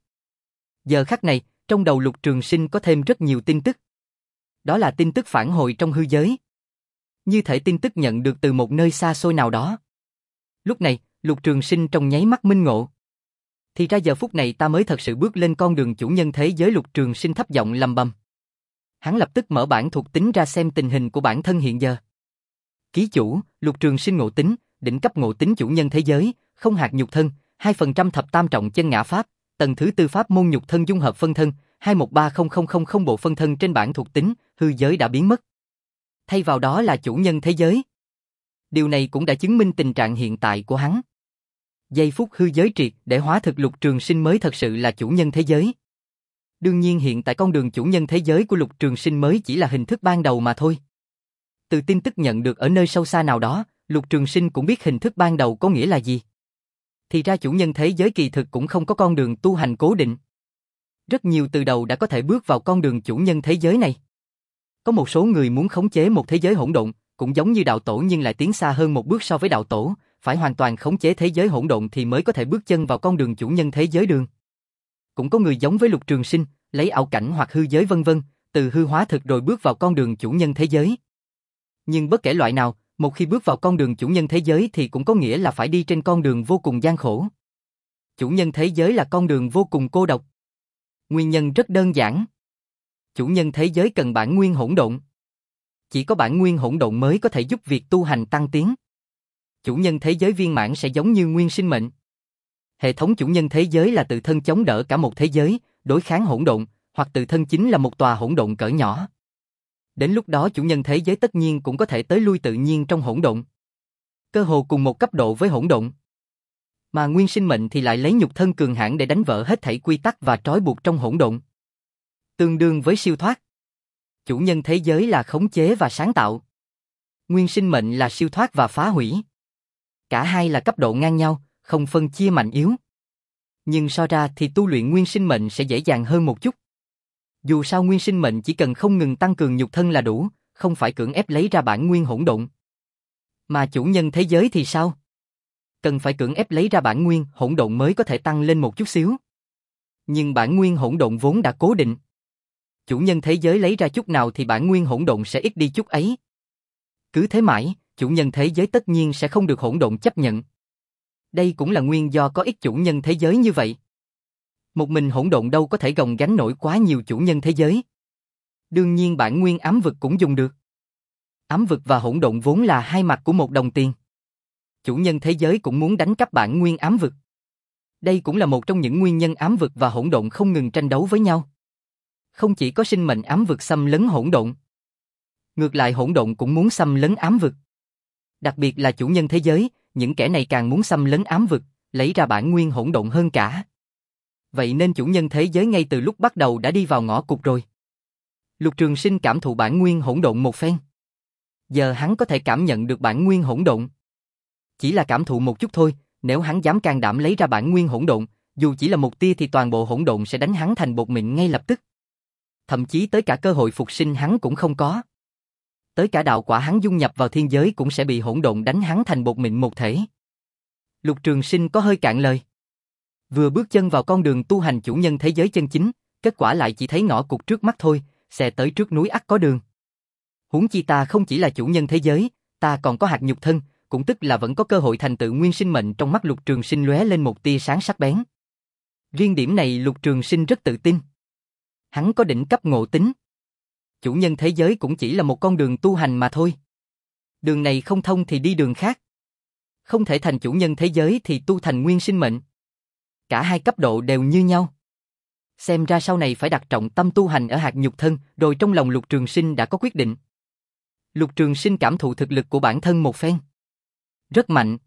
Giờ khắc này, trong đầu Lục Trường Sinh có thêm rất nhiều tin tức. Đó là tin tức phản hồi trong hư giới. Như thể tin tức nhận được từ một nơi xa xôi nào đó. Lúc này, Lục Trường Sinh trong nháy mắt minh ngộ. Thì ra giờ phút này ta mới thật sự bước lên con đường chủ nhân thế giới. Lục Trường Sinh thấp giọng lầm bầm. Hắn lập tức mở bản thuộc tính ra xem tình hình của bản thân hiện giờ. Ký chủ, Lục Trường Sinh ngộ tính, đỉnh cấp ngộ tính chủ nhân thế giới, không hạt nhục thân, hai phần trăm thập tam trọng chân ngã pháp, tầng thứ tư pháp môn nhục thân dung hợp phân thân, hai một ba không không không không bộ phân thân trên bảng thuộc tính, hư giới đã biến mất. Thay vào đó là chủ nhân thế giới. Điều này cũng đã chứng minh tình trạng hiện tại của hắn. Giây phút hư giới triệt để hóa thực, Lục Trường Sinh mới thật sự là chủ nhân thế giới. Đương nhiên hiện tại con đường chủ nhân thế giới của Lục Trường Sinh mới chỉ là hình thức ban đầu mà thôi. Từ tin tức nhận được ở nơi sâu xa nào đó, Lục Trường Sinh cũng biết hình thức ban đầu có nghĩa là gì. Thì ra chủ nhân thế giới kỳ thực cũng không có con đường tu hành cố định. Rất nhiều từ đầu đã có thể bước vào con đường chủ nhân thế giới này. Có một số người muốn khống chế một thế giới hỗn độn, cũng giống như đạo tổ nhưng lại tiến xa hơn một bước so với đạo tổ, phải hoàn toàn khống chế thế giới hỗn độn thì mới có thể bước chân vào con đường chủ nhân thế giới đường. Cũng có người giống với Lục Trường Sinh, lấy ảo cảnh hoặc hư giới vân vân, từ hư hóa thực rồi bước vào con đường chủ nhân thế giới. Nhưng bất kể loại nào, một khi bước vào con đường chủ nhân thế giới thì cũng có nghĩa là phải đi trên con đường vô cùng gian khổ. Chủ nhân thế giới là con đường vô cùng cô độc. Nguyên nhân rất đơn giản. Chủ nhân thế giới cần bản nguyên hỗn độn. Chỉ có bản nguyên hỗn độn mới có thể giúp việc tu hành tăng tiến. Chủ nhân thế giới viên mãn sẽ giống như nguyên sinh mệnh. Hệ thống chủ nhân thế giới là tự thân chống đỡ cả một thế giới, đối kháng hỗn độn, hoặc tự thân chính là một tòa hỗn độn cỡ nhỏ. Đến lúc đó chủ nhân thế giới tất nhiên cũng có thể tới lui tự nhiên trong hỗn độn. Cơ hồ cùng một cấp độ với hỗn độn. Mà nguyên sinh mệnh thì lại lấy nhục thân cường hãn để đánh vỡ hết thảy quy tắc và trói buộc trong hỗn độn. Tương đương với siêu thoát. Chủ nhân thế giới là khống chế và sáng tạo. Nguyên sinh mệnh là siêu thoát và phá hủy. Cả hai là cấp độ ngang nhau, không phân chia mạnh yếu. Nhưng so ra thì tu luyện nguyên sinh mệnh sẽ dễ dàng hơn một chút. Dù sao nguyên sinh mệnh chỉ cần không ngừng tăng cường nhục thân là đủ, không phải cưỡng ép lấy ra bản nguyên hỗn độn. Mà chủ nhân thế giới thì sao? Cần phải cưỡng ép lấy ra bản nguyên hỗn độn mới có thể tăng lên một chút xíu. Nhưng bản nguyên hỗn độn vốn đã cố định. Chủ nhân thế giới lấy ra chút nào thì bản nguyên hỗn độn sẽ ít đi chút ấy. Cứ thế mãi, chủ nhân thế giới tất nhiên sẽ không được hỗn độn chấp nhận. Đây cũng là nguyên do có ít chủ nhân thế giới như vậy. Một mình hỗn độn đâu có thể gồng gánh nổi quá nhiều chủ nhân thế giới. Đương nhiên bản nguyên ám vực cũng dùng được. Ám vực và hỗn độn vốn là hai mặt của một đồng tiền. Chủ nhân thế giới cũng muốn đánh cắp bản nguyên ám vực. Đây cũng là một trong những nguyên nhân ám vực và hỗn độn không ngừng tranh đấu với nhau. Không chỉ có sinh mệnh ám vực xâm lấn hỗn độn. Ngược lại hỗn độn cũng muốn xâm lấn ám vực. Đặc biệt là chủ nhân thế giới, những kẻ này càng muốn xâm lấn ám vực, lấy ra bản nguyên hỗn độn hơn cả. Vậy nên chủ nhân thế giới ngay từ lúc bắt đầu đã đi vào ngõ cụt rồi. Lục Trường Sinh cảm thụ bản nguyên hỗn độn một phen. Giờ hắn có thể cảm nhận được bản nguyên hỗn độn. Chỉ là cảm thụ một chút thôi, nếu hắn dám can đảm lấy ra bản nguyên hỗn độn, dù chỉ là một tia thì toàn bộ hỗn độn sẽ đánh hắn thành bột mịn ngay lập tức. Thậm chí tới cả cơ hội phục sinh hắn cũng không có. Tới cả đạo quả hắn dung nhập vào thiên giới cũng sẽ bị hỗn độn đánh hắn thành bột mịn một thể. Lục Trường Sinh có hơi cạn lời. Vừa bước chân vào con đường tu hành chủ nhân thế giới chân chính, kết quả lại chỉ thấy ngõ cụt trước mắt thôi, xe tới trước núi ắt có đường. Huống chi ta không chỉ là chủ nhân thế giới, ta còn có hạt nhục thân, cũng tức là vẫn có cơ hội thành tựu nguyên sinh mệnh. Trong mắt Lục Trường Sinh lóe lên một tia sáng sắc bén. Riêng điểm này Lục Trường Sinh rất tự tin. Hắn có đỉnh cấp ngộ tính. Chủ nhân thế giới cũng chỉ là một con đường tu hành mà thôi. Đường này không thông thì đi đường khác. Không thể thành chủ nhân thế giới thì tu thành nguyên sinh mệnh. Cả hai cấp độ đều như nhau. Xem ra sau này phải đặt trọng tâm tu hành ở hạt nhục thân, rồi trong lòng Lục Trường Sinh đã có quyết định. Lục Trường Sinh cảm thụ thực lực của bản thân một phen. Rất mạnh.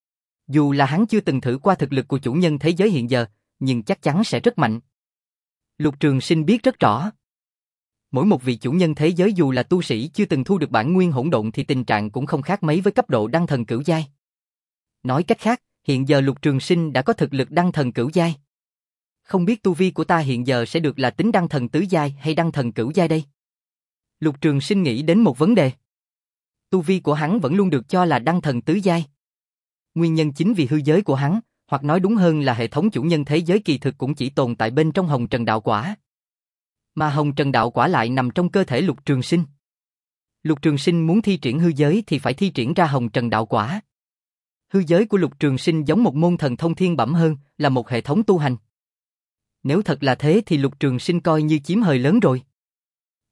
Dù là hắn chưa từng thử qua thực lực của chủ nhân thế giới hiện giờ, nhưng chắc chắn sẽ rất mạnh. Lục Trường Sinh biết rất rõ. Mỗi một vị chủ nhân thế giới dù là tu sĩ chưa từng thu được bản nguyên hỗn độn thì tình trạng cũng không khác mấy với cấp độ đăng thần cửu giai. Nói cách khác, hiện giờ Lục Trường Sinh đã có thực lực đăng thần cửu giai. Không biết tu vi của ta hiện giờ sẽ được là tính đăng thần tứ giai hay đăng thần cửu giai đây? Lục Trường Sinh nghĩ đến một vấn đề. Tu vi của hắn vẫn luôn được cho là đăng thần tứ giai. Nguyên nhân chính vì hư giới của hắn, hoặc nói đúng hơn là hệ thống chủ nhân thế giới kỳ thực cũng chỉ tồn tại bên trong hồng trần đạo quả. Mà hồng trần đạo quả lại nằm trong cơ thể Lục Trường Sinh. Lục Trường Sinh muốn thi triển hư giới thì phải thi triển ra hồng trần đạo quả. Hư giới của Lục Trường Sinh giống một môn thần thông thiên bẩm hơn, là một hệ thống tu hành. Nếu thật là thế thì Lục Trường Sinh coi như chiếm hời lớn rồi.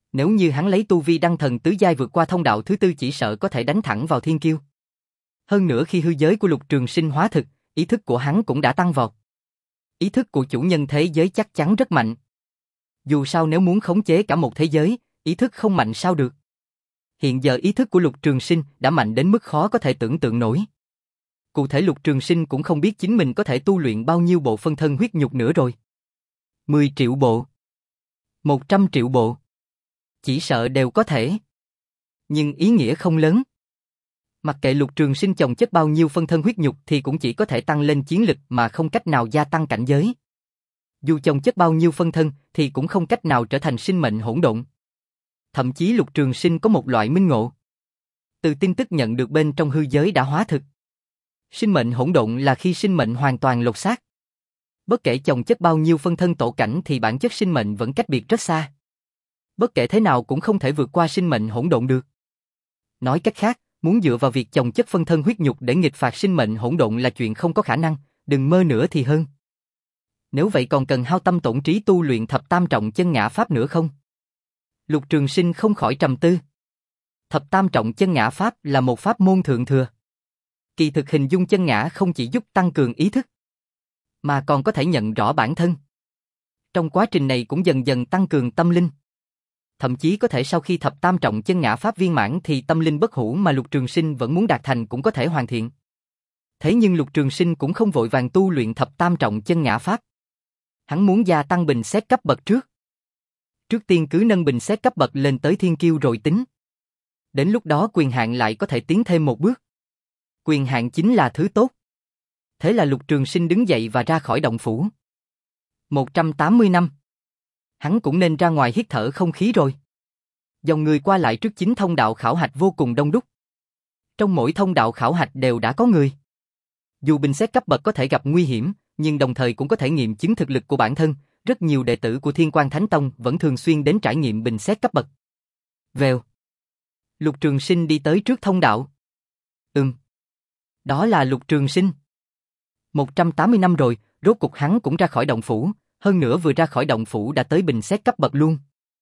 Nếu như hắn lấy tu vi đăng thần tứ giai vượt qua thông đạo thứ tư chỉ sợ có thể đánh thẳng vào thiên kiêu. Hơn nữa khi hư giới của Lục Trường Sinh hóa thực, ý thức của hắn cũng đã tăng vọt. Ý thức của chủ nhân thế giới chắc chắn rất mạnh. Dù sao nếu muốn khống chế cả một thế giới, ý thức không mạnh sao được. Hiện giờ ý thức của Lục Trường Sinh đã mạnh đến mức khó có thể tưởng tượng nổi. Cụ thể Lục Trường Sinh cũng không biết chính mình có thể tu luyện bao nhiêu bộ phân thân huyết nhục nữa rồi. mười triệu bộ. một trăm triệu bộ. Chỉ sợ đều có thể. Nhưng ý nghĩa không lớn. Mặc kệ Lục Trường Sinh chồng chất bao nhiêu phân thân huyết nhục thì cũng chỉ có thể tăng lên chiến lực mà không cách nào gia tăng cảnh giới. Dù chồng chất bao nhiêu phân thân thì cũng không cách nào trở thành sinh mệnh hỗn độn. Thậm chí Lục Trường Sinh có một loại minh ngộ. Từ tin tức nhận được bên trong hư giới đã hóa thực. Sinh mệnh hỗn độn là khi sinh mệnh hoàn toàn lột xác. Bất kể chồng chất bao nhiêu phân thân tổ cảnh thì bản chất sinh mệnh vẫn cách biệt rất xa. Bất kể thế nào cũng không thể vượt qua sinh mệnh hỗn độn được. Nói cách khác, muốn dựa vào việc chồng chất phân thân huyết nhục để nghịch phạt sinh mệnh hỗn độn là chuyện không có khả năng, đừng mơ nữa thì hơn. Nếu vậy còn cần hao tâm tổn trí tu luyện thập tam trọng chân ngã pháp nữa không? Lục Trường Sinh không khỏi trầm tư. Thập tam trọng chân ngã pháp là một pháp môn thượng thừa. Kỳ thực hình dung chân ngã không chỉ giúp tăng cường ý thức, mà còn có thể nhận rõ bản thân. Trong quá trình này cũng dần dần tăng cường tâm linh. Thậm chí có thể sau khi thập tam trọng chân ngã pháp viên mãn thì tâm linh bất hủ mà Lục Trường Sinh vẫn muốn đạt thành cũng có thể hoàn thiện. Thế nhưng Lục Trường Sinh cũng không vội vàng tu luyện thập tam trọng chân ngã pháp. Hắn muốn gia tăng bình xét cấp bậc trước. Trước tiên cứ nâng bình xét cấp bậc lên tới thiên kiêu rồi tính. Đến lúc đó quyền hạn lại có thể tiến thêm một bước. Quyền hạn chính là thứ tốt. Thế là Lục Trường Sinh đứng dậy và ra khỏi động phủ. một trăm tám mươi năm. Hắn cũng nên ra ngoài hít thở không khí rồi. Dòng người qua lại trước chính thông đạo khảo hạch vô cùng đông đúc. Trong mỗi thông đạo khảo hạch đều đã có người. Dù bình xét cấp bậc có thể gặp nguy hiểm, nhưng đồng thời cũng có thể nghiệm chứng thực lực của bản thân. Rất nhiều đệ tử của Thiên Quang Thánh Tông vẫn thường xuyên đến trải nghiệm bình xét cấp bậc. Vèo. Lục Trường Sinh đi tới trước thông đạo. Ừm. Đó là Lục Trường Sinh. một trăm tám mươi năm rồi, rốt cục hắn cũng ra khỏi động phủ, hơn nữa vừa ra khỏi động phủ đã tới bình xét cấp bậc luôn.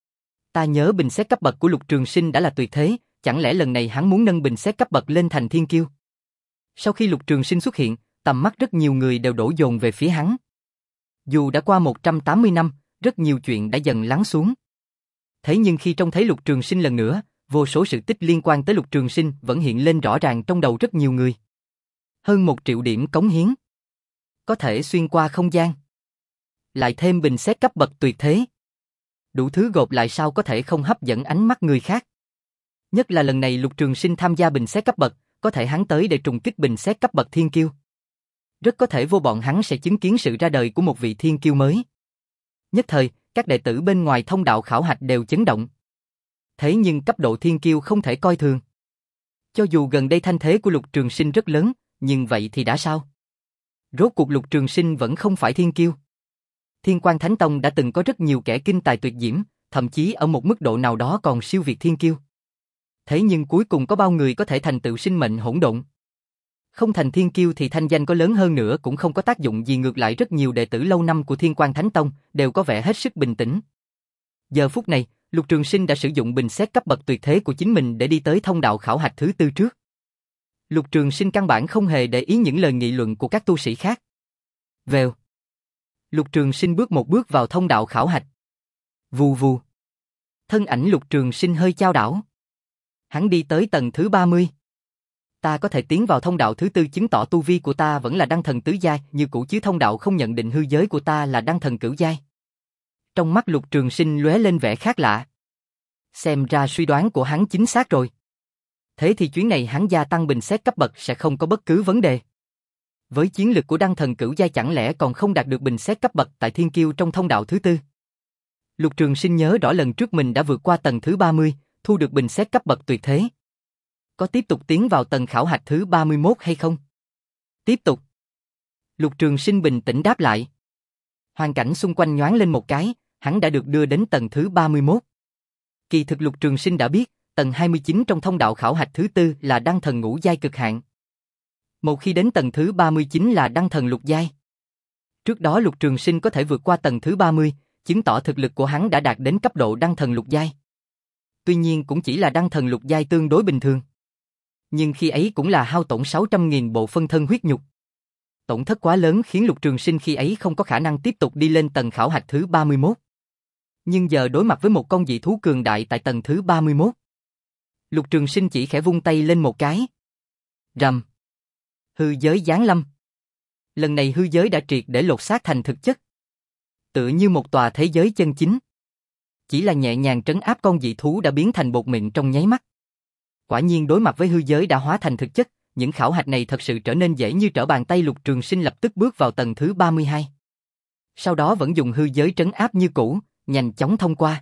Ta nhớ bình xét cấp bậc của Lục Trường Sinh đã là tuyệt thế, chẳng lẽ lần này hắn muốn nâng bình xét cấp bậc lên thành thiên kiêu? Sau khi Lục Trường Sinh xuất hiện, tầm mắt rất nhiều người đều đổ dồn về phía hắn. Dù đã qua một trăm tám mươi năm, rất nhiều chuyện đã dần lắng xuống. Thế nhưng khi trông thấy Lục Trường Sinh lần nữa, vô số sự tích liên quan tới Lục Trường Sinh vẫn hiện lên rõ ràng trong đầu rất nhiều người. Hơn một triệu điểm cống hiến. Có thể xuyên qua không gian. Lại thêm bình xét cấp bậc tuyệt thế. Đủ thứ gộp lại sao có thể không hấp dẫn ánh mắt người khác. Nhất là lần này Lục Trường Sinh tham gia bình xét cấp bậc, có thể hắn tới để trùng kích bình xét cấp bậc thiên kiêu. Rất có thể vô bọn hắn sẽ chứng kiến sự ra đời của một vị thiên kiêu mới. Nhất thời, các đệ tử bên ngoài thông đạo khảo hạch đều chấn động. Thế nhưng cấp độ thiên kiêu không thể coi thường. Cho dù gần đây thanh thế của Lục Trường Sinh rất lớn, nhưng vậy thì đã sao? Rốt cuộc Lục Trường Sinh vẫn không phải thiên kiêu. Thiên Quang Thánh Tông đã từng có rất nhiều kẻ kinh tài tuyệt diễm, thậm chí ở một mức độ nào đó còn siêu việt thiên kiêu. Thế nhưng cuối cùng có bao người có thể thành tựu sinh mệnh hỗn độn? Không thành thiên kiêu thì thanh danh có lớn hơn nữa cũng không có tác dụng gì, ngược lại rất nhiều đệ tử lâu năm của Thiên Quang Thánh Tông đều có vẻ hết sức bình tĩnh. Giờ phút này, Lục Trường Sinh đã sử dụng bình xét cấp bậc tuyệt thế của chính mình để đi tới thông đạo khảo hạch thứ tư trước. Lục Trường Sinh căn bản không hề để ý những lời nghị luận của các tu sĩ khác. Vèo. Lục Trường Sinh bước một bước vào thông đạo khảo hạch. Vù vù. Thân ảnh Lục Trường Sinh hơi chao đảo. Hắn đi tới tầng thứ ba mươi. Ta có thể tiến vào thông đạo thứ tư chứng tỏ tu vi của ta vẫn là đăng thần tứ giai, như cũ chứ thông đạo không nhận định hư giới của ta là đăng thần cửu giai. Trong mắt Lục Trường Sinh lóe lên vẻ khác lạ. Xem ra suy đoán của hắn chính xác rồi. Thế thì chuyến này hắn gia tăng bình xét cấp bậc sẽ không có bất cứ vấn đề. Với chiến lực của đăng thần cửu giai chẳng lẽ còn không đạt được bình xét cấp bậc tại thiên kiêu trong thông đạo thứ tư. Lục Trường Sinh nhớ rõ lần trước mình đã vượt qua tầng thứ ba mươi, thu được bình xét cấp bậc tuyệt thế. Có tiếp tục tiến vào tầng khảo hạch thứ ba mươi mốt hay không? Tiếp tục. Lục Trường Sinh bình tĩnh đáp lại. Hoàn cảnh xung quanh nhoáng lên một cái, hắn đã được đưa đến tầng thứ ba mươi mốt. Kỳ thực Lục Trường Sinh đã biết, tầng hai mươi chín trong thông đạo khảo hạch thứ tư là đăng thần ngũ giai cực hạn. Một khi đến tầng thứ ba mươi chín là đăng thần lục giai. Trước đó Lục Trường Sinh có thể vượt qua tầng thứ ba mươi, chứng tỏ thực lực của hắn đã đạt đến cấp độ đăng thần lục giai. tuy nhiên cũng chỉ là đăng thần lục giai tương đối bình thường. Nhưng khi ấy cũng là hao tổn sáu trăm nghìn bộ phân thân huyết nhục. Tổn thất quá lớn khiến Lục Trường Sinh khi ấy không có khả năng tiếp tục đi lên tầng khảo hạch thứ ba mươi mốt. Nhưng giờ đối mặt với một con dị thú cường đại tại tầng thứ ba mươi mốt. Lục Trường Sinh chỉ khẽ vung tay lên một cái. Rầm. Hư giới giáng lâm. Lần này hư giới đã triệt để lột xác thành thực chất. Tựa như một tòa thế giới chân chính. Chỉ là nhẹ nhàng trấn áp con dị thú đã biến thành bột mịn trong nháy mắt. Quả nhiên đối mặt với hư giới đã hóa thành thực chất, những khảo hạch này thật sự trở nên dễ như trở bàn tay. Lục Trường Sinh lập tức bước vào tầng thứ ba mươi hai. Sau đó vẫn dùng hư giới trấn áp như cũ, nhanh chóng thông qua.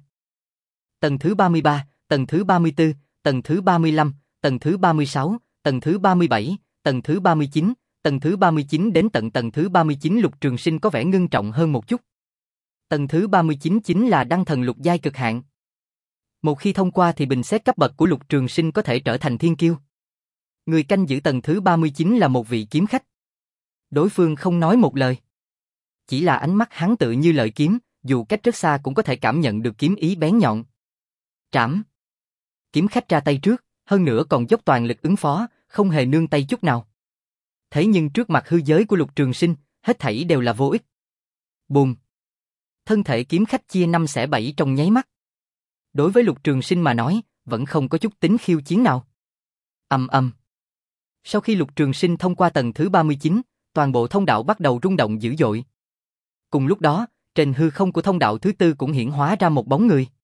Tầng thứ ba mươi ba, tầng thứ ba mươi tư, tầng thứ ba mươi lăm, tầng thứ ba mươi sáu, tầng thứ ba mươi bảy, tầng thứ ba mươi chín, tầng thứ ba mươi chín đến tận tầng thứ ba mươi chín. Lục Trường Sinh có vẻ ngưng trọng hơn một chút. Tầng thứ ba mươi chín chính là đăng thần lục giai cực hạn. Một khi thông qua thì bình xét cấp bậc của Lục Trường Sinh có thể trở thành thiên kiêu. Người canh giữ tầng thứ ba mươi chín là một vị kiếm khách. Đối phương không nói một lời. Chỉ là ánh mắt hắn tự như lợi kiếm, dù cách rất xa cũng có thể cảm nhận được kiếm ý bén nhọn. Trảm. Kiếm khách ra tay trước, hơn nữa còn dốc toàn lực ứng phó, không hề nương tay chút nào. Thế nhưng trước mặt hư giới của Lục Trường Sinh, hết thảy đều là vô ích. Bùm. Thân thể kiếm khách chia năm xẻ bảy trong nháy mắt. Đối với Lục Trường Sinh mà nói, vẫn không có chút tính khiêu chiến nào. Ầm ầm. Sau khi Lục Trường Sinh thông qua tầng thứ ba mươi chín, toàn bộ thông đạo bắt đầu rung động dữ dội. Cùng lúc đó, trên hư không của thông đạo thứ tư cũng hiển hóa ra một bóng người.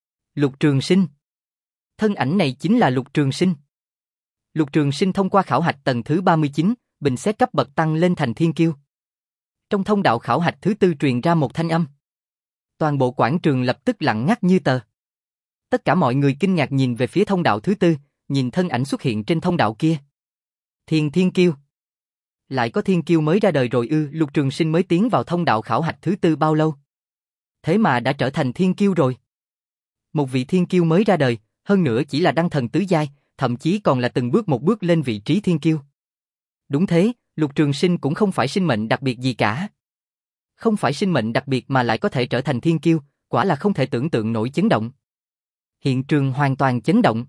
Lục Trường Sinh. Thân ảnh này chính là Lục Trường Sinh. Lục Trường Sinh thông qua khảo hạch tầng thứ ba mươi chín, bình xét cấp bậc tăng lên thành thiên kiêu. Trong thông đạo khảo hạch thứ tư truyền ra một thanh âm. Toàn bộ quảng trường lập tức lặng ngắt như tờ. Tất cả mọi người kinh ngạc nhìn về phía thông đạo thứ tư, nhìn thân ảnh xuất hiện trên thông đạo kia. Thiên Thiên Kiêu. Lại có thiên kiêu mới ra đời rồi ư? Lục Trường Sinh mới tiến vào thông đạo khảo hạch thứ tư bao lâu? Thế mà đã trở thành thiên kiêu rồi. Một vị thiên kiêu mới ra đời, hơn nữa chỉ là đăng thần tứ giai, thậm chí còn là từng bước một bước lên vị trí thiên kiêu. Đúng thế, Lục Trường Sinh cũng không phải sinh mệnh đặc biệt gì cả. Không phải sinh mệnh đặc biệt mà lại có thể trở thành thiên kiêu, quả là không thể tưởng tượng nổi chấn động. Hiện trường hoàn toàn chấn động.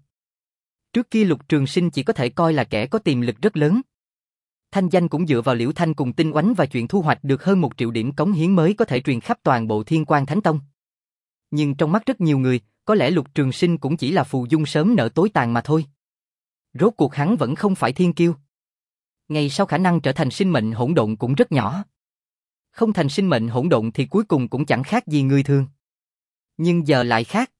Trước kia Lục Trường Sinh chỉ có thể coi là kẻ có tiềm lực rất lớn. Thanh danh cũng dựa vào Liễu Thanh cùng Tinh Oánh và chuyện thu hoạch được hơn một triệu điểm cống hiến mới có thể truyền khắp toàn bộ Thiên Quang Thánh Tông. Nhưng trong mắt rất nhiều người, có lẽ Lục Trường Sinh cũng chỉ là phù dung sớm nở tối tàn mà thôi. Rốt cuộc hắn vẫn không phải thiên kiêu. Ngày sau khả năng trở thành sinh mệnh hỗn độn cũng rất nhỏ. Không thành sinh mệnh hỗn độn thì cuối cùng cũng chẳng khác gì người thường. Nhưng giờ lại khác.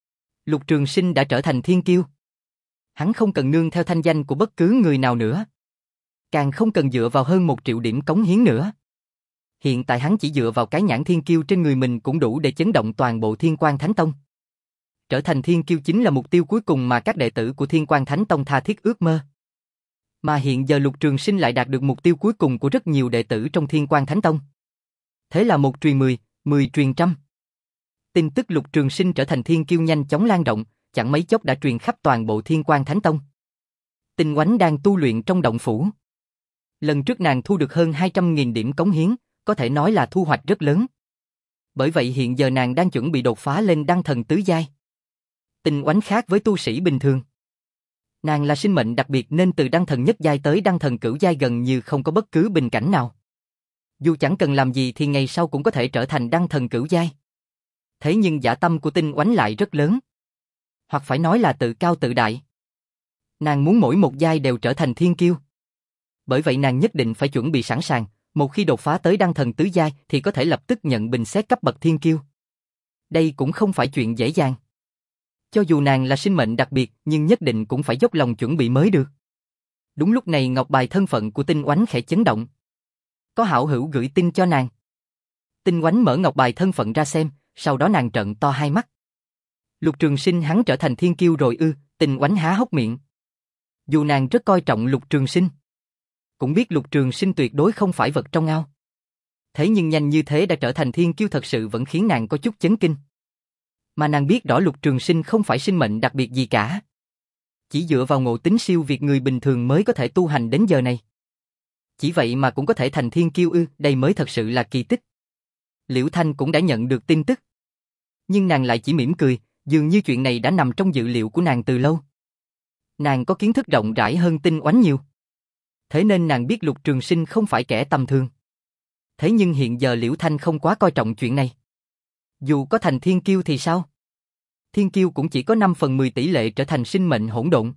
Lục Trường Sinh đã trở thành thiên kiêu. Hắn không cần nương theo thanh danh của bất cứ người nào nữa. Càng không cần dựa vào hơn một triệu điểm cống hiến nữa. Hiện tại hắn chỉ dựa vào cái nhãn thiên kiêu trên người mình cũng đủ để chấn động toàn bộ Thiên Quang Thánh Tông. Trở thành thiên kiêu chính là mục tiêu cuối cùng mà các đệ tử của Thiên Quang Thánh Tông tha thiết ước mơ. Mà hiện giờ Lục Trường Sinh lại đạt được mục tiêu cuối cùng của rất nhiều đệ tử trong Thiên Quang Thánh Tông. Thế là một truyền mười, mười truyền trăm. Tin tức Lục Trường Sinh trở thành thiên kiêu nhanh chóng lan rộng, chẳng mấy chốc đã truyền khắp toàn bộ Thiên Quang Thánh Tông. Tinh Oánh đang tu luyện trong động phủ. Lần trước nàng thu được hơn hai trăm nghìn điểm cống hiến, có thể nói là thu hoạch rất lớn. Bởi vậy hiện giờ nàng đang chuẩn bị đột phá lên đăng thần tứ giai. Tinh Oánh khác với tu sĩ bình thường. Nàng là sinh mệnh đặc biệt nên từ đăng thần nhất giai tới đăng thần cửu giai gần như không có bất cứ bình cảnh nào. Dù chẳng cần làm gì thì ngày sau cũng có thể trở thành đăng thần cửu giai. Thế nhưng dã tâm của Tinh Oánh lại rất lớn. Hoặc phải nói là tự cao tự đại. Nàng muốn mỗi một giai đều trở thành thiên kiêu. Bởi vậy nàng nhất định phải chuẩn bị sẵn sàng, một khi đột phá tới đăng thần tứ giai thì có thể lập tức nhận bình xét cấp bậc thiên kiêu. Đây cũng không phải chuyện dễ dàng. Cho dù nàng là sinh mệnh đặc biệt nhưng nhất định cũng phải dốc lòng chuẩn bị mới được. Đúng lúc này ngọc bài thân phận của Tinh Oánh khẽ chấn động. Có hảo hữu gửi tin cho nàng. Tinh Oánh mở ngọc bài thân phận ra xem, sau đó nàng trợn to hai mắt. Lục Trường Sinh hắn trở thành thiên kiêu rồi ư? Tinh Oánh há hốc miệng. Dù nàng rất coi trọng Lục Trường Sinh, cũng biết Lục Trường Sinh tuyệt đối không phải vật trong ao. Thế nhưng nhanh như thế đã trở thành thiên kiêu thật sự vẫn khiến nàng có chút chấn kinh. Mà nàng biết rõ Lục Trường Sinh không phải sinh mệnh đặc biệt gì cả. Chỉ dựa vào ngộ tính siêu việt người bình thường mới có thể tu hành đến giờ này. Chỉ vậy mà cũng có thể thành thiên kiêu ư? Đây mới thật sự là kỳ tích. Liễu Thanh cũng đã nhận được tin tức. Nhưng nàng lại chỉ mỉm cười, Dường như chuyện này đã nằm trong dự liệu của nàng từ lâu. Nàng có kiến thức rộng rãi hơn Tinh Oánh nhiều. Thế nên nàng biết Lục Trường Sinh không phải kẻ tầm thường. Thế nhưng hiện giờ Liễu Thanh không quá coi trọng chuyện này. Dù có thành thiên kiêu thì sao? Thiên kiêu cũng chỉ có năm phần mười tỷ lệ trở thành sinh mệnh hỗn độn.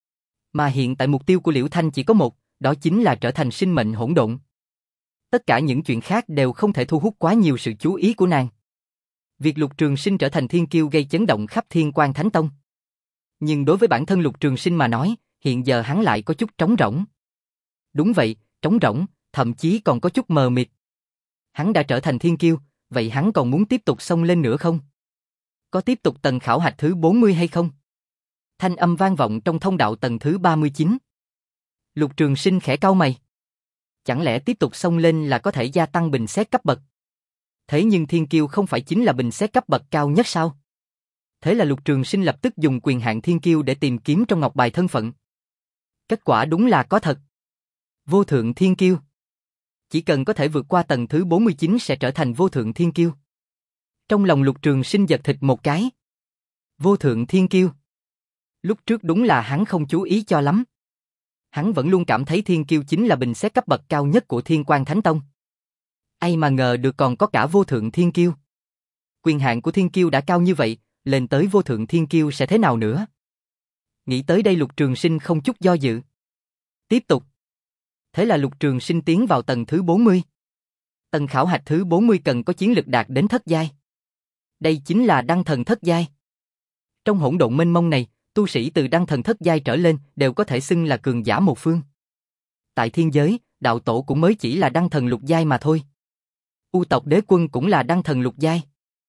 Mà hiện tại mục tiêu của Liễu Thanh chỉ có một, đó chính là trở thành sinh mệnh hỗn độn. Tất cả những chuyện khác đều không thể thu hút quá nhiều sự chú ý của nàng. Việc Lục Trường Sinh trở thành thiên kiêu gây chấn động khắp Thiên Quang Thánh Tông. Nhưng đối với bản thân Lục Trường Sinh mà nói, hiện giờ hắn lại có chút trống rỗng. Đúng vậy, trống rỗng, thậm chí còn có chút mờ mịt. Hắn đã trở thành thiên kiêu, vậy hắn còn muốn tiếp tục xông lên nữa không? Có tiếp tục tầng khảo hạch thứ bốn mươi hay không? Thanh âm vang vọng trong thông đạo tầng thứ ba mươi chín. Lục Trường Sinh khẽ cau mày. Chẳng lẽ tiếp tục xông lên là có thể gia tăng bình xét cấp bậc? Thế nhưng thiên kiêu không phải chính là bình xét cấp bậc cao nhất sao? Thế là Lục Trường Sinh lập tức dùng quyền hạn thiên kiêu để tìm kiếm trong ngọc bài thân phận. Kết quả đúng là có thật. Vô thượng thiên kiêu. Chỉ cần có thể vượt qua tầng thứ bốn mươi chín sẽ trở thành vô thượng thiên kiêu. Trong lòng Lục Trường Sinh giật thịt một cái. Vô thượng thiên kiêu. Lúc trước đúng là hắn không chú ý cho lắm. Hắn vẫn luôn cảm thấy thiên kiêu chính là bình xét cấp bậc cao nhất của Thiên Quang Thánh Tông. Ai mà ngờ được còn có cả vô thượng thiên kiêu. Quyền hạn của thiên kiêu đã cao như vậy, lên tới vô thượng thiên kiêu sẽ thế nào nữa? Nghĩ tới đây Lục Trường Sinh không chút do dự. Tiếp tục. Thế là Lục Trường Sinh tiến vào tầng thứ bốn mươi. Tầng khảo hạch thứ bốn mươi cần có chiến lực đạt đến thất giai. Đây chính là đăng thần thất giai. Trong hỗn độn mênh mông này, tu sĩ từ đăng thần thất giai trở lên đều có thể xưng là cường giả một phương. Tại thiên giới, đạo tổ cũng mới chỉ là đăng thần lục giai mà thôi. U tộc đế quân cũng là đăng thần lục giai.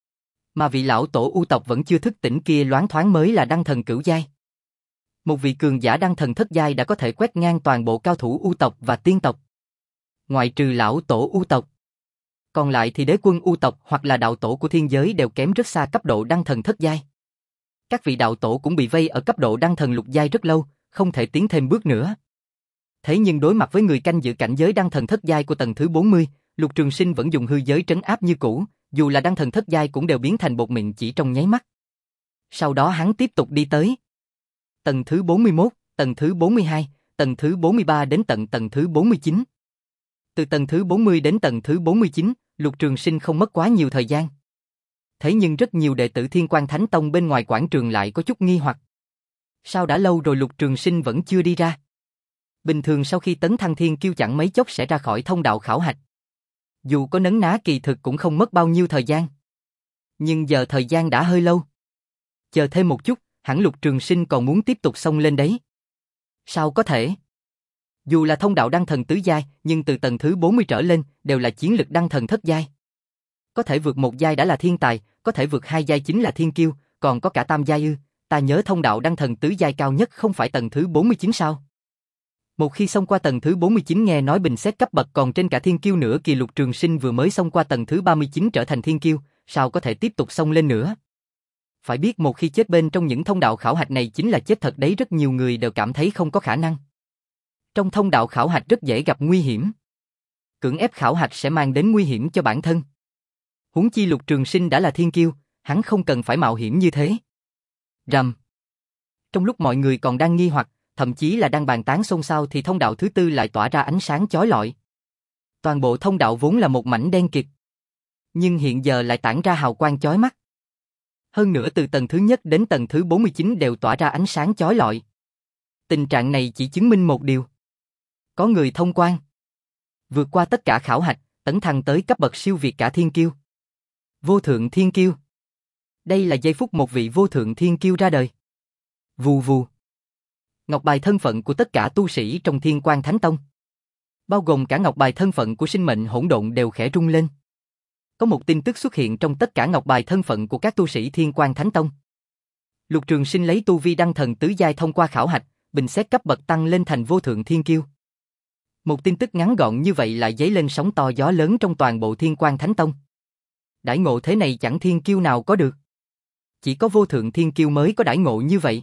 Mà vị lão tổ U tộc vẫn chưa thức tỉnh kia loáng thoáng mới là đăng thần cửu giai. Một vị cường giả đăng thần thất giai đã có thể quét ngang toàn bộ cao thủ U tộc và tiên tộc. Ngoại trừ lão tổ U tộc. Còn lại thì đế quân U tộc hoặc là đạo tổ của thiên giới đều kém rất xa cấp độ đăng thần thất giai. Các vị đạo tổ cũng bị vây ở cấp độ đăng thần lục giai rất lâu, không thể tiến thêm bước nữa. Thế nhưng đối mặt với người canh giữ cảnh giới đăng thần thất giai của tầng thứ bốn mươi, Lục Trường Sinh vẫn dùng hư giới trấn áp như cũ, dù là đăng thần thất giai cũng đều biến thành bột mịn chỉ trong nháy mắt. Sau đó hắn tiếp tục đi tới tầng thứ bốn mươi mốt, tầng thứ bốn mươi hai, tầng thứ bốn mươi ba đến tận tầng thứ bốn mươi chín. Từ tầng thứ bốn mươi đến tầng thứ bốn mươi chín, Lục Trường Sinh không mất quá nhiều thời gian. Thế nhưng rất nhiều đệ tử Thiên Quang Thánh Tông bên ngoài quảng trường lại có chút nghi hoặc. Sao đã lâu rồi Lục Trường Sinh vẫn chưa đi ra? Bình thường sau khi tấn thăng thiên kiêu chẳng mấy chốc sẽ ra khỏi thông đạo khảo hạch. Dù có nấn ná kỳ thực cũng không mất bao nhiêu thời gian. Nhưng giờ thời gian đã hơi lâu. Chờ thêm một chút, hẳn Lục Trường Sinh còn muốn tiếp tục xông lên đấy. Sao có thể? Dù là thông đạo đăng thần tứ giai, nhưng từ tầng thứ bốn mươi trở lên đều là chiến lực đăng thần thất giai. Có thể vượt một giai đã là thiên tài, có thể vượt hai giai chính là thiên kiêu, còn có cả tam giai ư? Ta nhớ thông đạo đăng thần tứ giai cao nhất không phải tầng thứ bốn mươi chín sao? Một khi xông qua tầng thứ bốn mươi chín nghe nói bình xét cấp bậc còn trên cả thiên kiêu nữa kìa. Lục Trường Sinh vừa mới xông qua tầng thứ ba mươi chín trở thành thiên kiêu, sao có thể tiếp tục xông lên nữa? Phải biết một khi chết bên trong những thông đạo khảo hạch này chính là chết thật đấy, rất nhiều người đều cảm thấy không có khả năng. Trong thông đạo khảo hạch rất dễ gặp nguy hiểm. Cưỡng ép khảo hạch sẽ mang đến nguy hiểm cho bản thân. Huống chi Lục Trường Sinh đã là thiên kiêu, hắn không cần phải mạo hiểm như thế. Rầm. Trong lúc mọi người còn đang nghi hoặc, thậm chí là đang bàn tán xôn xao thì thông đạo thứ tư lại tỏa ra ánh sáng chói lọi. Toàn bộ thông đạo vốn là một mảnh đen kịt, nhưng hiện giờ lại tản ra hào quang chói mắt. Hơn nữa từ tầng thứ nhất đến tầng thứ bốn mươi chín đều tỏa ra ánh sáng chói lọi. Tình trạng này chỉ chứng minh một điều. Có người thông quan. Vượt qua tất cả khảo hạch, tấn thăng tới cấp bậc siêu việt cả thiên kiêu. Vô thượng thiên kiêu. Đây là giây phút một vị vô thượng thiên kiêu ra đời. Vù vù. Ngọc bài thân phận của tất cả tu sĩ trong Thiên Quang Thánh Tông, bao gồm cả ngọc bài thân phận của sinh mệnh hỗn độn đều khẽ rung lên. Có một tin tức xuất hiện trong tất cả ngọc bài thân phận của các tu sĩ Thiên Quang Thánh Tông. Lục Trường Sinh lấy tu vi đăng thần tứ giai thông qua khảo hạch, bình xét cấp bậc tăng lên thành vô thượng thiên kiêu. Một tin tức ngắn gọn như vậy lại dấy lên sóng to gió lớn trong toàn bộ Thiên Quang Thánh Tông. Đãi ngộ thế này chẳng thiên kiêu nào có được. Chỉ có vô thượng thiên kiêu mới có đãi ngộ như vậy.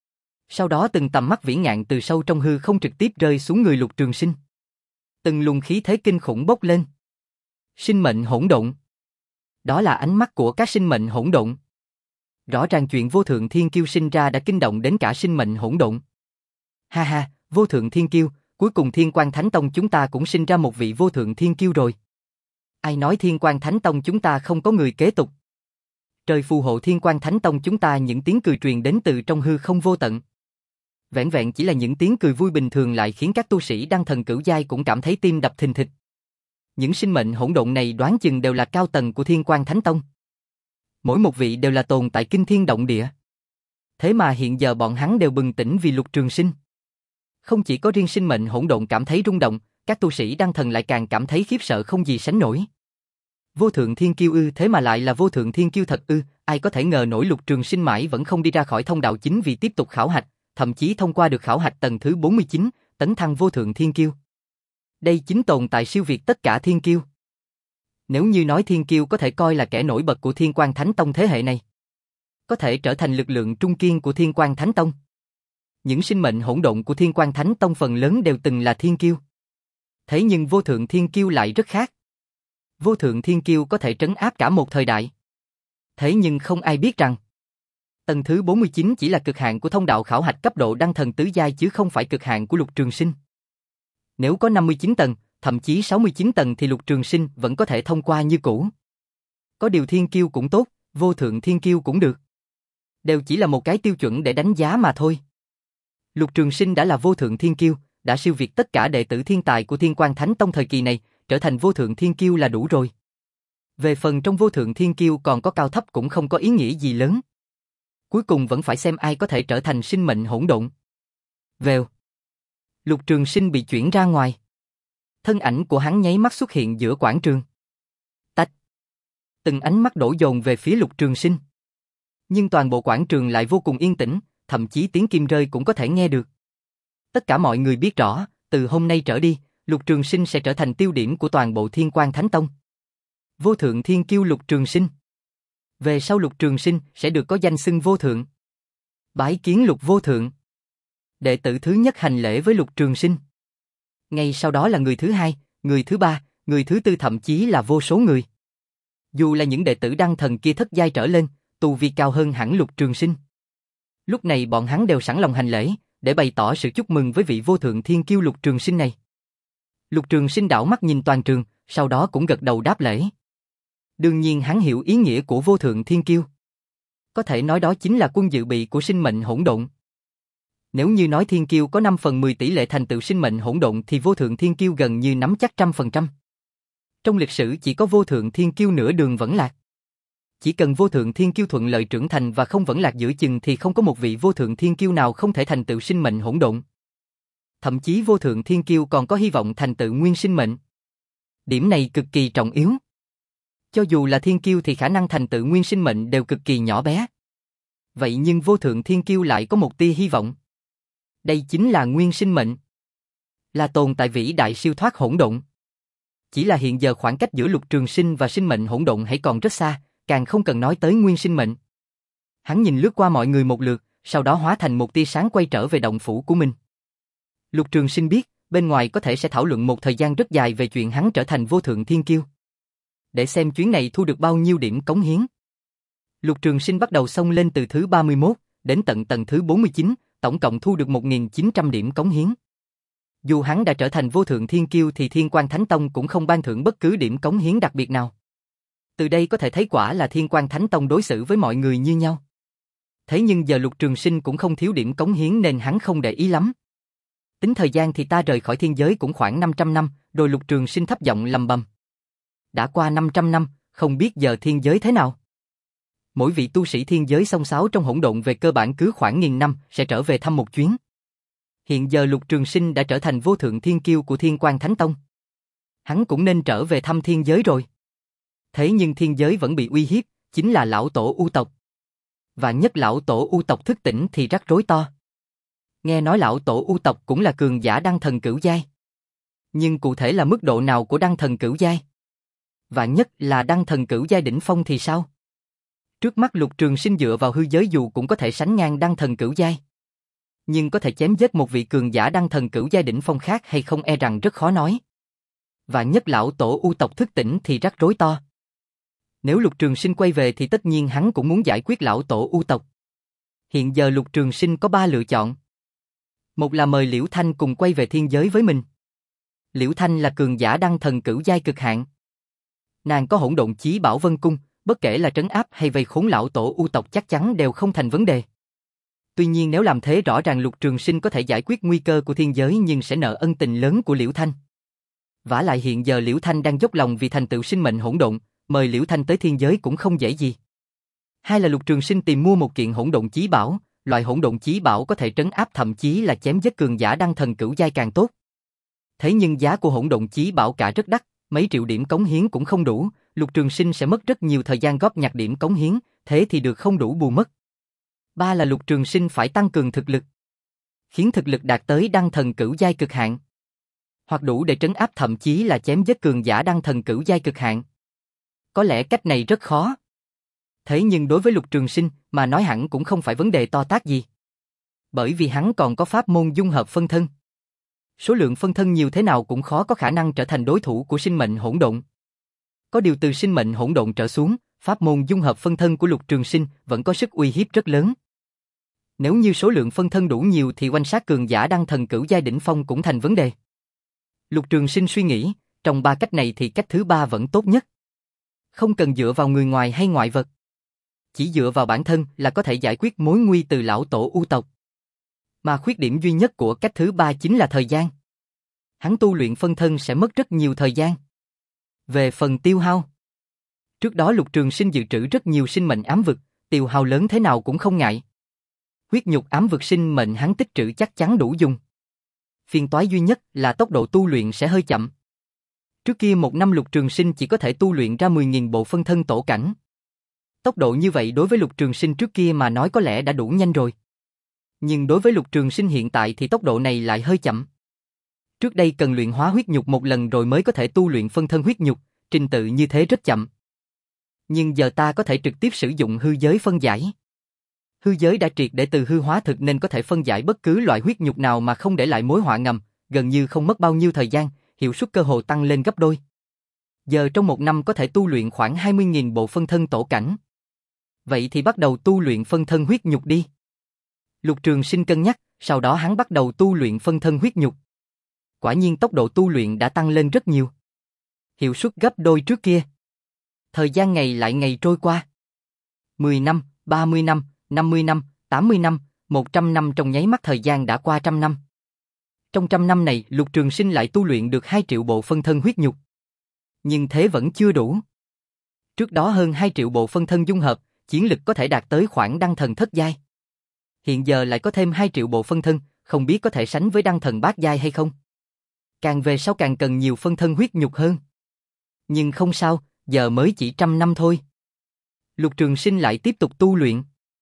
Sau đó từng tầm mắt vĩ ngạn từ sâu trong hư không trực tiếp rơi xuống người Lục Trường Sinh. Từng luồng khí thế kinh khủng bốc lên. Sinh mệnh hỗn độn. Đó là ánh mắt của các sinh mệnh hỗn độn. Rõ ràng chuyện vô thượng thiên kiêu sinh ra đã kinh động đến cả sinh mệnh hỗn độn. Ha ha, vô thượng thiên kiêu, cuối cùng Thiên Quang Thánh Tông chúng ta cũng sinh ra một vị vô thượng thiên kiêu rồi. Ai nói Thiên Quang Thánh Tông chúng ta không có người kế tục? Trời phù hộ Thiên Quang Thánh Tông chúng ta, những tiếng cười truyền đến từ trong hư không vô tận. Vẻn vẹn chỉ là những tiếng cười vui bình thường lại khiến các tu sĩ đăng thần cửu giai cũng cảm thấy tim đập thình thịch. Những sinh mệnh hỗn độn này đoán chừng đều là cao tầng của Thiên Quang Thánh Tông. Mỗi một vị đều là tồn tại kinh thiên động địa. Thế mà hiện giờ bọn hắn đều bừng tỉnh vì Lục Trường Sinh. Không chỉ có riêng sinh mệnh hỗn độn cảm thấy rung động, các tu sĩ đăng thần lại càng cảm thấy khiếp sợ không gì sánh nổi. Vô thượng thiên kiêu ư, thế mà lại là vô thượng thiên kiêu thật ư, ai có thể ngờ nổi Lục Trường Sinh mãi vẫn không đi ra khỏi thông đạo chính vì tiếp tục khảo hạch, thậm chí thông qua được khảo hạch tầng thứ bốn mươi chín, tấn thăng vô thượng thiên kiêu. Đây chính tồn tại siêu việt tất cả thiên kiêu. Nếu như nói thiên kiêu có thể coi là kẻ nổi bật của Thiên Quang Thánh Tông thế hệ này, có thể trở thành lực lượng trung kiên của Thiên Quang Thánh Tông. Những sinh mệnh hỗn độn của Thiên Quang Thánh Tông phần lớn đều từng là thiên kiêu. Thế nhưng vô thượng thiên kiêu lại rất khác. Vô thượng thiên kiêu có thể trấn áp cả một thời đại. Thế nhưng không ai biết rằng tầng thứ bốn mươi chín chỉ là cực hạn của thông đạo khảo hạch cấp độ đăng thần tứ giai chứ không phải cực hạn của Lục Trường Sinh. Nếu có năm mươi chín tầng, thậm chí sáu mươi chín tầng thì Lục Trường Sinh vẫn có thể thông qua như cũ. Có điều thiên kiêu cũng tốt, vô thượng thiên kiêu cũng được. Đều chỉ là một cái tiêu chuẩn để đánh giá mà thôi. Lục Trường Sinh đã là vô thượng thiên kiêu, đã siêu việt tất cả đệ tử thiên tài của Thiên Quang Thánh Tông thời kỳ này, trở thành vô thượng thiên kiêu là đủ rồi. Về phần trong vô thượng thiên kiêu còn có cao thấp cũng không có ý nghĩa gì lớn. Cuối cùng vẫn phải xem ai có thể trở thành sinh mệnh hỗn độn. Vèo. Lục Trường Sinh bị chuyển ra ngoài. Thân ảnh của hắn nháy mắt xuất hiện giữa quảng trường. Tách. Từng ánh mắt đổ dồn về phía Lục Trường Sinh. Nhưng toàn bộ quảng trường lại vô cùng yên tĩnh, thậm chí tiếng kim rơi cũng có thể nghe được. Tất cả mọi người biết rõ, từ hôm nay trở đi, Lục Trường Sinh sẽ trở thành tiêu điểm của toàn bộ Thiên Quang Thánh Tông. Vô thượng thiên kiêu Lục Trường Sinh. Về sau Lục Trường Sinh sẽ được có danh xưng vô thượng. Bái kiến Lục vô thượng. Đệ tử thứ nhất hành lễ với Lục Trường Sinh. Ngay sau đó là người thứ hai, người thứ ba, người thứ tư, thậm chí là vô số người. Dù là những đệ tử đăng thần kia thất giai trở lên, tu vi cao hơn hẳn Lục Trường Sinh. Lúc này bọn hắn đều sẵn lòng hành lễ, để bày tỏ sự chúc mừng với vị vô thượng thiên kiêu Lục Trường Sinh này. Lục Trường Sinh đảo mắt nhìn toàn trường, sau đó cũng gật đầu đáp lễ. Đương nhiên hắn hiểu ý nghĩa của vô thượng thiên kiêu. Có thể nói đó chính là quân dự bị của sinh mệnh hỗn độn. Nếu như nói thiên kiêu có năm phần mười tỷ lệ thành tựu sinh mệnh hỗn độn thì vô thượng thiên kiêu gần như nắm chắc trăm phần trăm. Trong lịch sử chỉ có vô thượng thiên kiêu nửa đường vẫn lạc. Chỉ cần vô thượng thiên kiêu thuận lợi trưởng thành và không vẫn lạc giữa chừng thì không có một vị vô thượng thiên kiêu nào không thể thành tựu sinh mệnh hỗn độn. Thậm chí vô thượng thiên kiêu còn có hy vọng thành tựu nguyên sinh mệnh. Điểm này cực kỳ trọng yếu. Cho dù là thiên kiêu thì khả năng thành tựu nguyên sinh mệnh đều cực kỳ nhỏ bé. Vậy nhưng vô thượng thiên kiêu lại có một tia hy vọng. Đây chính là nguyên sinh mệnh. Là tồn tại vĩ đại siêu thoát hỗn độn. Chỉ là hiện giờ khoảng cách giữa Lục Trường Sinh và sinh mệnh hỗn độn hãy còn rất xa, càng không cần nói tới nguyên sinh mệnh. Hắn nhìn lướt qua mọi người một lượt, sau đó hóa thành một tia sáng quay trở về động phủ của mình. Lục Trường Sinh biết, bên ngoài có thể sẽ thảo luận một thời gian rất dài về chuyện hắn trở thành vô thượng thiên kiêu. Để xem chuyến này thu được bao nhiêu điểm cống hiến. Lục Trường Sinh bắt đầu xông lên từ thứ ba mươi mốt, đến tận tầng thứ bốn mươi chín, tổng cộng thu được một nghìn chín trăm điểm cống hiến. Dù hắn đã trở thành vô thượng thiên kiêu thì Thiên Quang Thánh Tông cũng không ban thưởng bất cứ điểm cống hiến đặc biệt nào. Từ đây có thể thấy quả là Thiên Quang Thánh Tông đối xử với mọi người như nhau. Thế nhưng giờ Lục Trường Sinh cũng không thiếu điểm cống hiến nên hắn không để ý lắm. Tính thời gian thì ta rời khỏi thiên giới cũng khoảng năm trăm năm, rồi Lục Trường Sinh thấp giọng lầm bầm. Đã qua năm trăm năm, không biết giờ thiên giới thế nào. Mỗi vị tu sĩ thiên giới xông xáo trong hỗn độn về cơ bản cứ khoảng nghìn năm sẽ trở về thăm một chuyến. Hiện giờ Lục Trường Sinh đã trở thành vô thượng thiên kiêu của Thiên Quang Thánh Tông. Hắn cũng nên trở về thăm thiên giới rồi. Thế nhưng thiên giới vẫn bị uy hiếp, chính là lão tổ U tộc. Và nhất lão tổ U tộc thức tỉnh thì rắc rối to. Nghe nói lão tổ U tộc cũng là cường giả đăng thần cửu giai. Nhưng cụ thể là mức độ nào của đăng thần cửu giai? Và nhất là đăng thần cửu giai đỉnh phong thì sao? Trước mắt Lục Trường Sinh dựa vào hư giới dù cũng có thể sánh ngang đăng thần cửu giai. Nhưng có thể chém giết một vị cường giả đăng thần cửu giai đỉnh phong khác hay không e rằng rất khó nói. Và nhất lão tổ U tộc thức tỉnh thì rắc rối to. Nếu Lục Trường Sinh quay về thì tất nhiên hắn cũng muốn giải quyết lão tổ U tộc. Hiện giờ Lục Trường Sinh có ba lựa chọn. Một là mời Liễu Thanh cùng quay về thiên giới với mình. Liễu Thanh là cường giả đăng thần cửu giai cực hạn. Nàng có hỗn độn chí bảo Vân Cung, bất kể là trấn áp hay vây khốn lão tổ U tộc chắc chắn đều không thành vấn đề. Tuy nhiên nếu làm thế rõ ràng Lục Trường Sinh có thể giải quyết nguy cơ của thiên giới nhưng sẽ nợ ân tình lớn của Liễu Thanh. Vả lại hiện giờ Liễu Thanh đang dốc lòng vì thành tựu sinh mệnh hỗn độn, mời Liễu Thanh tới thiên giới cũng không dễ gì. Hai là Lục Trường Sinh tìm mua một kiện hỗn độn chí bảo, loại hỗn độn chí bảo có thể trấn áp thậm chí là chém giết cường giả đăng thần cửu giai càng tốt. Thế nhưng giá của hỗn độn chí bảo cả rất đắt, mấy triệu điểm cống hiến cũng không đủ, Lục Trường Sinh sẽ mất rất nhiều thời gian góp nhặt điểm cống hiến, thế thì được không đủ bù mất. Ba là Lục Trường Sinh phải tăng cường thực lực, khiến thực lực đạt tới đăng thần cửu giai cực hạn, hoặc đủ để trấn áp thậm chí là chém giết cường giả đăng thần cửu giai cực hạn. Có lẽ cách này rất khó. Thế nhưng đối với Lục Trường Sinh mà nói hẳn cũng không phải vấn đề to tát gì. Bởi vì hắn còn có pháp môn dung hợp phân thân. Số lượng phân thân nhiều thế nào cũng khó có khả năng trở thành đối thủ của sinh mệnh hỗn độn. Có điều từ sinh mệnh hỗn độn trở xuống, pháp môn dung hợp phân thân của Lục Trường Sinh vẫn có sức uy hiếp rất lớn. Nếu như số lượng phân thân đủ nhiều thì oanh sát cường giả đăng thần cửu giai đỉnh phong cũng thành vấn đề. Lục Trường Sinh suy nghĩ, trong ba cách này thì cách thứ ba vẫn tốt nhất. Không cần dựa vào người ngoài hay ngoại vật. Chỉ dựa vào bản thân là có thể giải quyết mối nguy từ lão tổ U tộc. Mà khuyết điểm duy nhất của cách thứ ba chính là thời gian. Hắn tu luyện phân thân sẽ mất rất nhiều thời gian. Về phần tiêu hao, trước đó Lục Trường Sinh dự trữ rất nhiều sinh mệnh ám vực, tiêu hao lớn thế nào cũng không ngại. Huyết nhục ám vực sinh mệnh hắn tích trữ chắc chắn đủ dùng. Phiền toái duy nhất là tốc độ tu luyện sẽ hơi chậm. Trước kia một năm Lục Trường Sinh chỉ có thể tu luyện ra mười nghìn bộ phân thân tổ cảnh. Tốc độ như vậy đối với Lục Trường Sinh trước kia mà nói có lẽ đã đủ nhanh rồi. Nhưng đối với Lục Trường Sinh hiện tại thì tốc độ này lại hơi chậm. Trước đây cần luyện hóa huyết nhục một lần rồi mới có thể tu luyện phân thân huyết nhục, trình tự như thế rất chậm. Nhưng giờ ta có thể trực tiếp sử dụng hư giới phân giải. Hư giới đã triệt để từ hư hóa thực nên có thể phân giải bất cứ loại huyết nhục nào mà không để lại mối họa ngầm, gần như không mất bao nhiêu thời gian, hiệu suất cơ hồ tăng lên gấp đôi. Giờ trong một năm có thể tu luyện khoảng hai mươi nghìn bộ phân thân tổ cảnh. Vậy thì bắt đầu tu luyện phân thân huyết nhục đi. Lục Trường Sinh cân nhắc, sau đó hắn bắt đầu tu luyện phân thân huyết nhục. Quả nhiên tốc độ tu luyện đã tăng lên rất nhiều. Hiệu suất gấp đôi trước kia. Thời gian ngày lại ngày trôi qua. mười năm, ba mươi năm, năm mươi năm, tám mươi năm, một trăm năm trong nháy mắt thời gian đã qua trăm năm. Trong trăm năm này, Lục Trường Sinh lại tu luyện được hai triệu bộ phân thân huyết nhục. Nhưng thế vẫn chưa đủ. Trước đó hơn hai triệu bộ phân thân dung hợp, chiến lực có thể đạt tới khoảng đăng thần thất giai. Hiện giờ lại có thêm hai triệu bộ phân thân, không biết có thể sánh với đăng thần bát giai hay không. Càng về sau càng cần nhiều phân thân huyết nhục hơn. Nhưng không sao, giờ mới chỉ trăm năm thôi. Lục Trường Sinh lại tiếp tục tu luyện.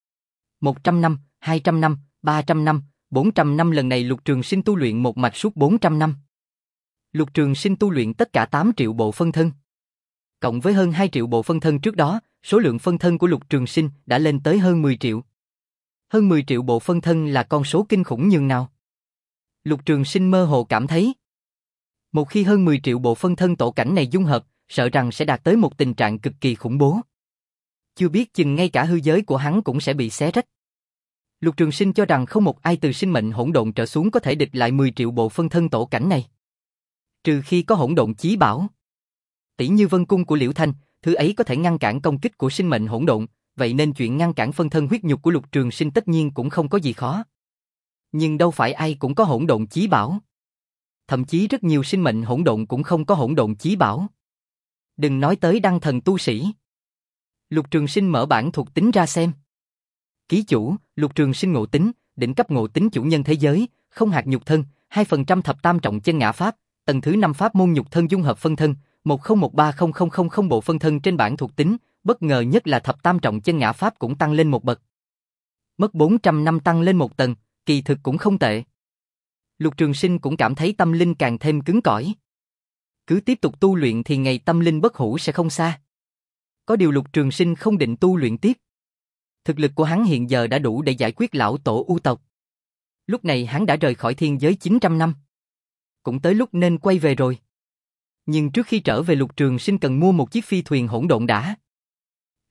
Một trăm năm, hai trăm năm, ba trăm năm, bốn trăm năm lần này Lục Trường Sinh tu luyện một mạch suốt bốn trăm năm. Lục Trường Sinh tu luyện tất cả tám triệu bộ phân thân. Cộng với hơn hai triệu bộ phân thân trước đó, số lượng phân thân của Lục Trường Sinh đã lên tới hơn mười triệu. Hơn mười triệu bộ phân thân là con số kinh khủng nhường nào. Lục Trường Sinh mơ hồ cảm thấy, một khi hơn mười triệu bộ phân thân tổ cảnh này dung hợp, sợ rằng sẽ đạt tới một tình trạng cực kỳ khủng bố. Chưa biết chừng ngay cả hư giới của hắn cũng sẽ bị xé rách. Lục Trường Sinh cho rằng không một ai từ sinh mệnh hỗn độn trở xuống có thể địch lại mười triệu bộ phân thân tổ cảnh này. Trừ khi có hỗn độn chí bảo. Tỷ như Vân Cung của Liễu Thanh, thứ ấy có thể ngăn cản công kích của sinh mệnh hỗn độn, vậy nên chuyện ngăn cản phân thân huyết nhục của Lục Trường Sinh tất nhiên cũng không có gì khó. Nhưng đâu phải ai cũng có hỗn độn chí bảo. Thậm chí rất nhiều sinh mệnh hỗn độn cũng không có hỗn độn chí bảo. Đừng nói tới đăng thần tu sĩ. Lục Trường Sinh mở bản thuộc tính ra xem. Ký chủ, Lục Trường Sinh ngộ tính, đỉnh cấp ngộ tính chủ nhân thế giới, không hạt nhục thân, hai phần trăm thập tam trọng chân ngã pháp, tầng thứ năm pháp môn nhục thân dung hợp phân thân, một không một ba không không không không bộ phân thân trên bản thuộc tính, bất ngờ nhất là thập tam trọng chân ngã pháp cũng tăng lên một bậc. Mất bốn trăm năm tăng lên một tầng, kỳ thực cũng không tệ. Lục Trường Sinh cũng cảm thấy tâm linh càng thêm cứng cỏi. Cứ tiếp tục tu luyện thì ngày tâm linh bất hủ sẽ không xa. Có điều Lục Trường Sinh không định tu luyện tiếp. Thực lực của hắn hiện giờ đã đủ để giải quyết lão tổ U tộc. Lúc này hắn đã rời khỏi thiên giới chín trăm năm. Cũng tới lúc nên quay về rồi. Nhưng trước khi trở về Lục Trường Sinh cần mua một chiếc phi thuyền hỗn độn đã.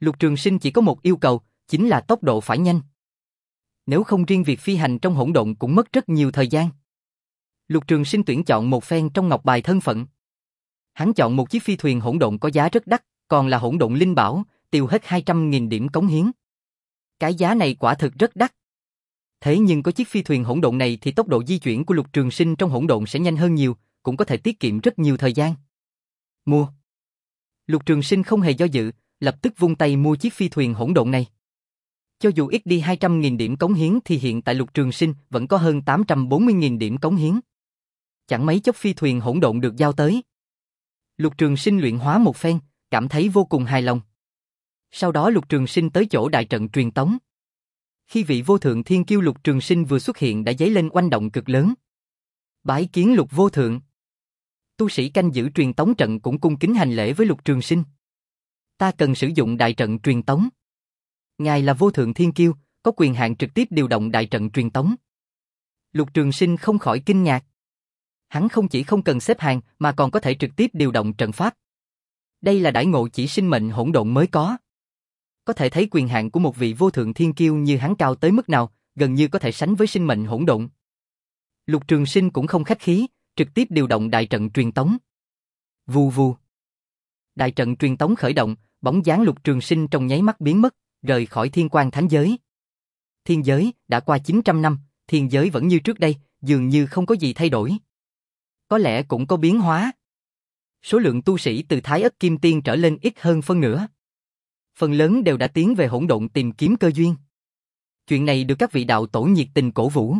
Lục Trường Sinh chỉ có một yêu cầu, chính là tốc độ phải nhanh. Nếu không riêng việc phi hành trong hỗn độn cũng mất rất nhiều thời gian. Lục Trường Sinh tuyển chọn một phen trong ngọc bài thân phận. Hắn chọn một chiếc phi thuyền hỗn độn có giá rất đắt, còn là hỗn độn linh bảo, tiêu hết hai trăm nghìn điểm cống hiến. Cái giá này quả thực rất đắt. Thế nhưng có chiếc phi thuyền hỗn độn này thì tốc độ di chuyển của Lục Trường Sinh trong hỗn độn sẽ nhanh hơn nhiều, cũng có thể tiết kiệm rất nhiều thời gian. Mua. Lục Trường Sinh không hề do dự, lập tức vung tay mua chiếc phi thuyền hỗn độn này. Cho dù ít đi hai trăm nghìn điểm cống hiến thì hiện tại Lục Trường Sinh vẫn có hơn tám trăm bốn mươi nghìn điểm cống hiến. Chẳng mấy chốc phi thuyền hỗn độn được giao tới. Lục Trường Sinh luyện hóa một phen, cảm thấy vô cùng hài lòng. Sau đó Lục Trường Sinh tới chỗ đại trận truyền tống. Khi vị vô thượng thiên kiêu Lục Trường Sinh vừa xuất hiện đã dấy lên oanh động cực lớn. Bái kiến Lục vô thượng. Tu sĩ canh giữ truyền tống trận cũng cung kính hành lễ với Lục Trường Sinh. Ta cần sử dụng đại trận truyền tống. Ngài là vô thượng thiên kiêu, có quyền hạn trực tiếp điều động đại trận truyền tống. Lục Trường Sinh không khỏi kinh ngạc. Hắn không chỉ không cần xếp hàng mà còn có thể trực tiếp điều động trận pháp. Đây là đãi ngộ chỉ sinh mệnh hỗn độn mới có. Có thể thấy quyền hạn của một vị vô thượng thiên kiêu như hắn cao tới mức nào, gần như có thể sánh với sinh mệnh hỗn độn. Lục Trường Sinh cũng không khách khí, trực tiếp điều động đại trận truyền tống. Vù vù. Đại trận truyền tống khởi động, bóng dáng Lục Trường Sinh trong nháy mắt biến mất, rời khỏi thiên quan thánh giới. Thiên giới, đã qua chín trăm năm, thiên giới vẫn như trước đây, dường như không có gì thay đổi. Có lẽ cũng có biến hóa. Số lượng tu sĩ từ Thái Ất Kim Tiên trở lên ít hơn phân nửa. Phần lớn đều đã tiến về hỗn độn tìm kiếm cơ duyên. Chuyện này được các vị đạo tổ nhiệt tình cổ vũ.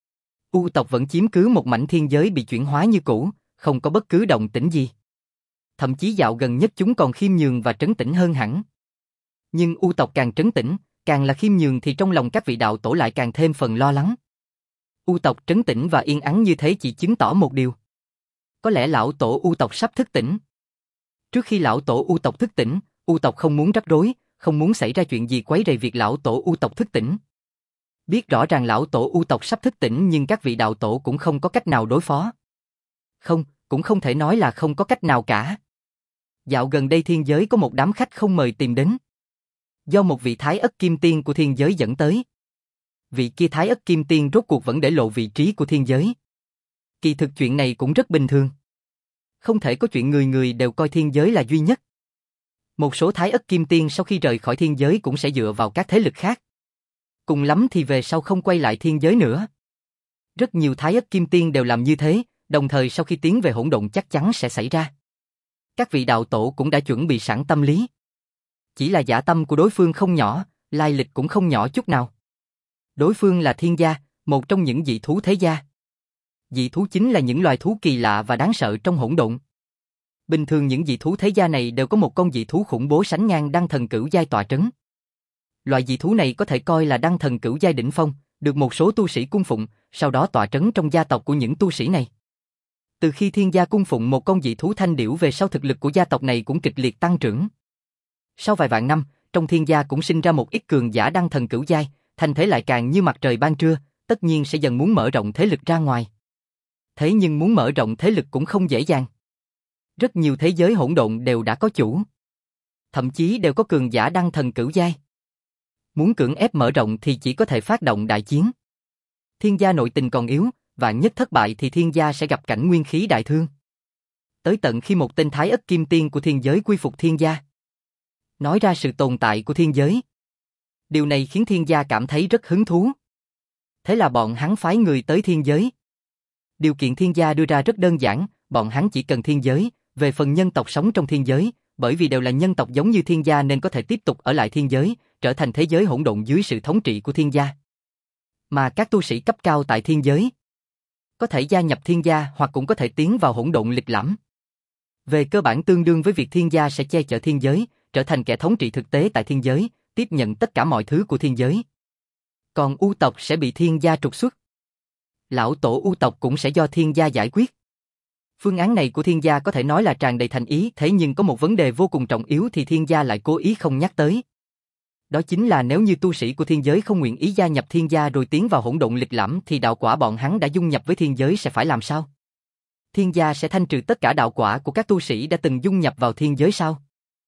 U tộc vẫn chiếm cứ một mảnh thiên giới bị chuyển hóa như cũ, không có bất cứ động tĩnh gì. Thậm chí dạo gần nhất chúng còn khiêm nhường và trấn tĩnh hơn hẳn. Nhưng U tộc càng trấn tĩnh, càng là khiêm nhường thì trong lòng các vị đạo tổ lại càng thêm phần lo lắng. U tộc trấn tĩnh và yên ắng như thế chỉ chứng tỏ một điều. Có lẽ lão tổ U tộc sắp thức tỉnh. Trước khi lão tổ U tộc thức tỉnh, U tộc không muốn rắc rối, không muốn xảy ra chuyện gì quấy rầy việc lão tổ U tộc thức tỉnh. Biết rõ ràng lão tổ U tộc sắp thức tỉnh nhưng các vị đạo tổ cũng không có cách nào đối phó. Không, cũng không thể nói là không có cách nào cả. Dạo gần đây thiên giới có một đám khách không mời tìm đến. Do một vị Thái Ất Kim Tiên của thiên giới dẫn tới. Vị kia Thái Ất Kim Tiên rốt cuộc vẫn để lộ vị trí của thiên giới. Kỳ thực chuyện này cũng rất bình thường. Không thể có chuyện người người đều coi thiên giới là duy nhất. Một số Thái Ất Kim Tiên sau khi rời khỏi thiên giới cũng sẽ dựa vào các thế lực khác. Cùng lắm thì về sau không quay lại thiên giới nữa. Rất nhiều Thái Ất Kim Tiên đều làm như thế, đồng thời sau khi tiến về hỗn độn chắc chắn sẽ xảy ra. Các vị đạo tổ cũng đã chuẩn bị sẵn tâm lý. Chỉ là dã tâm của đối phương không nhỏ, lai lịch cũng không nhỏ chút nào. Đối phương là thiên gia, một trong những dị thú thế gia. Dị thú chính là những loài thú kỳ lạ và đáng sợ trong hỗn độn. Bình thường những dị thú thế gia này đều có một con dị thú khủng bố sánh ngang đăng thần cửu giai tọa trấn. Loại dị thú này có thể coi là đăng thần cửu giai đỉnh phong, được một số tu sĩ cung phụng, sau đó tọa trấn trong gia tộc của những tu sĩ này. Từ khi thiên gia cung phụng một con dị thú thanh điểu về sau thực lực của gia tộc này cũng kịch liệt tăng trưởng. Sau vài vạn năm, trong thiên gia cũng sinh ra một ít cường giả đăng thần cửu giai, thành thế lại càng như mặt trời ban trưa, tất nhiên sẽ dần muốn mở rộng thế lực ra ngoài. Thế nhưng muốn mở rộng thế lực cũng không dễ dàng. Rất nhiều thế giới hỗn độn đều đã có chủ. Thậm chí đều có cường giả đăng thần cửu giai. Muốn cưỡng ép mở rộng thì chỉ có thể phát động đại chiến. Thiên gia nội tình còn yếu, vạn nhất thất bại thì thiên gia sẽ gặp cảnh nguyên khí đại thương. Tới tận khi một tên Thái Ất Kim Tiên của thiên giới quy phục thiên gia. Nói ra sự tồn tại của thiên giới. Điều này khiến thiên gia cảm thấy rất hứng thú. Thế là bọn hắn phái người tới thiên giới. Điều kiện thiên gia đưa ra rất đơn giản, bọn hắn chỉ cần thiên giới, về phần nhân tộc sống trong thiên giới, bởi vì đều là nhân tộc giống như thiên gia nên có thể tiếp tục ở lại thiên giới, trở thành thế giới hỗn độn dưới sự thống trị của thiên gia. Mà các tu sĩ cấp cao tại thiên giới, có thể gia nhập thiên gia hoặc cũng có thể tiến vào hỗn độn lịch lãm. Về cơ bản tương đương với việc thiên gia sẽ che chở thiên giới, trở thành kẻ thống trị thực tế tại thiên giới, tiếp nhận tất cả mọi thứ của thiên giới. Còn U tộc sẽ bị thiên gia trục xuất. Lão tổ U tộc cũng sẽ do thiên gia giải quyết. Phương án này của thiên gia có thể nói là tràn đầy thành ý, thế nhưng có một vấn đề vô cùng trọng yếu thì thiên gia lại cố ý không nhắc tới. Đó chính là nếu như tu sĩ của thiên giới không nguyện ý gia nhập thiên gia rồi tiến vào hỗn độn lịch lãm thì đạo quả bọn hắn đã dung nhập với thiên giới sẽ phải làm sao? Thiên gia sẽ thanh trừ tất cả đạo quả của các tu sĩ đã từng dung nhập vào thiên giới sao?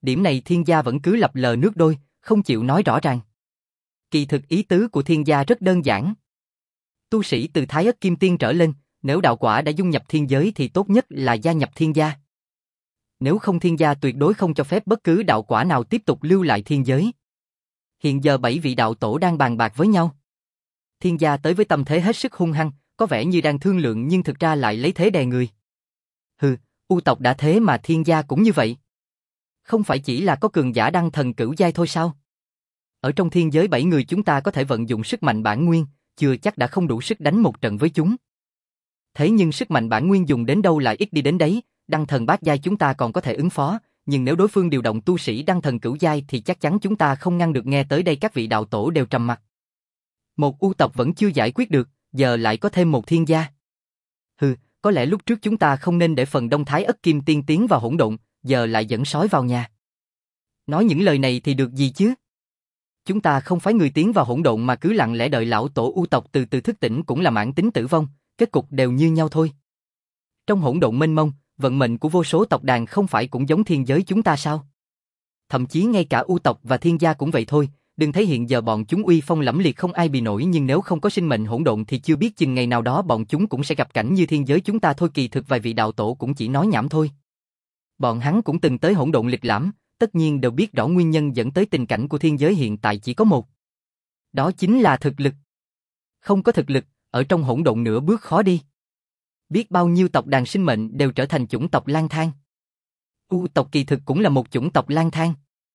Điểm này thiên gia vẫn cứ lập lờ nước đôi, không chịu nói rõ ràng. Kỳ thực ý tứ của thiên gia rất đơn giản. Tu sĩ từ Thái Ất Kim Tiên trở lên, nếu đạo quả đã dung nhập thiên giới thì tốt nhất là gia nhập thiên gia. Nếu không thiên gia tuyệt đối không cho phép bất cứ đạo quả nào tiếp tục lưu lại thiên giới. Hiện giờ bảy vị đạo tổ đang bàn bạc với nhau. Thiên gia tới với tâm thế hết sức hung hăng, có vẻ như đang thương lượng nhưng thực ra lại lấy thế đè người. Hừ, U tộc đã thế mà thiên gia cũng như vậy. Không phải chỉ là có cường giả đăng thần cửu giai thôi sao? Ở trong thiên giới bảy người chúng ta có thể vận dụng sức mạnh bản nguyên, chưa chắc đã không đủ sức đánh một trận với chúng. Thế nhưng sức mạnh bản nguyên dùng đến đâu lại ít đi đến đấy, đăng thần bát giai chúng ta còn có thể ứng phó, nhưng nếu đối phương điều động tu sĩ đăng thần cửu giai thì chắc chắn chúng ta không ngăn được. Nghe tới đây các vị đạo tổ đều trầm mặc. Một U tộc vẫn chưa giải quyết được, giờ lại có thêm một thiên gia. Hừ, có lẽ lúc trước chúng ta không nên để phần Đông Thái Ất Kim Tiên tiến vào hỗn độn, giờ lại dẫn sói vào nhà. Nói những lời này thì được gì chứ? Chúng ta không phái người tiến vào hỗn độn mà cứ lặng lẽ đợi lão tổ U tộc từ từ thức tỉnh cũng là mãn tính tử vong, kết cục đều như nhau thôi. Trong hỗn độn mênh mông, vận mệnh của vô số tộc đàn không phải cũng giống thiên giới chúng ta sao? Thậm chí ngay cả U tộc và thiên gia cũng vậy thôi, đừng thấy hiện giờ bọn chúng uy phong lẫm liệt không ai bì nổi, nhưng nếu không có sinh mệnh hỗn độn thì chưa biết chừng ngày nào đó bọn chúng cũng sẽ gặp cảnh như thiên giới chúng ta thôi. Kỳ thực vài vị đạo tổ cũng chỉ nói nhảm thôi. Bọn hắn cũng từng tới hỗn độn lịch lãm, tất nhiên đều biết rõ nguyên nhân dẫn tới tình cảnh của thiên giới hiện tại chỉ có một. Đó chính là thực lực. Không có thực lực, ở trong hỗn độn nửa bước khó đi. Biết bao nhiêu tộc đàn sinh mệnh đều trở thành chủng tộc lang thang. U tộc kỳ thực cũng là một chủng tộc lang thang.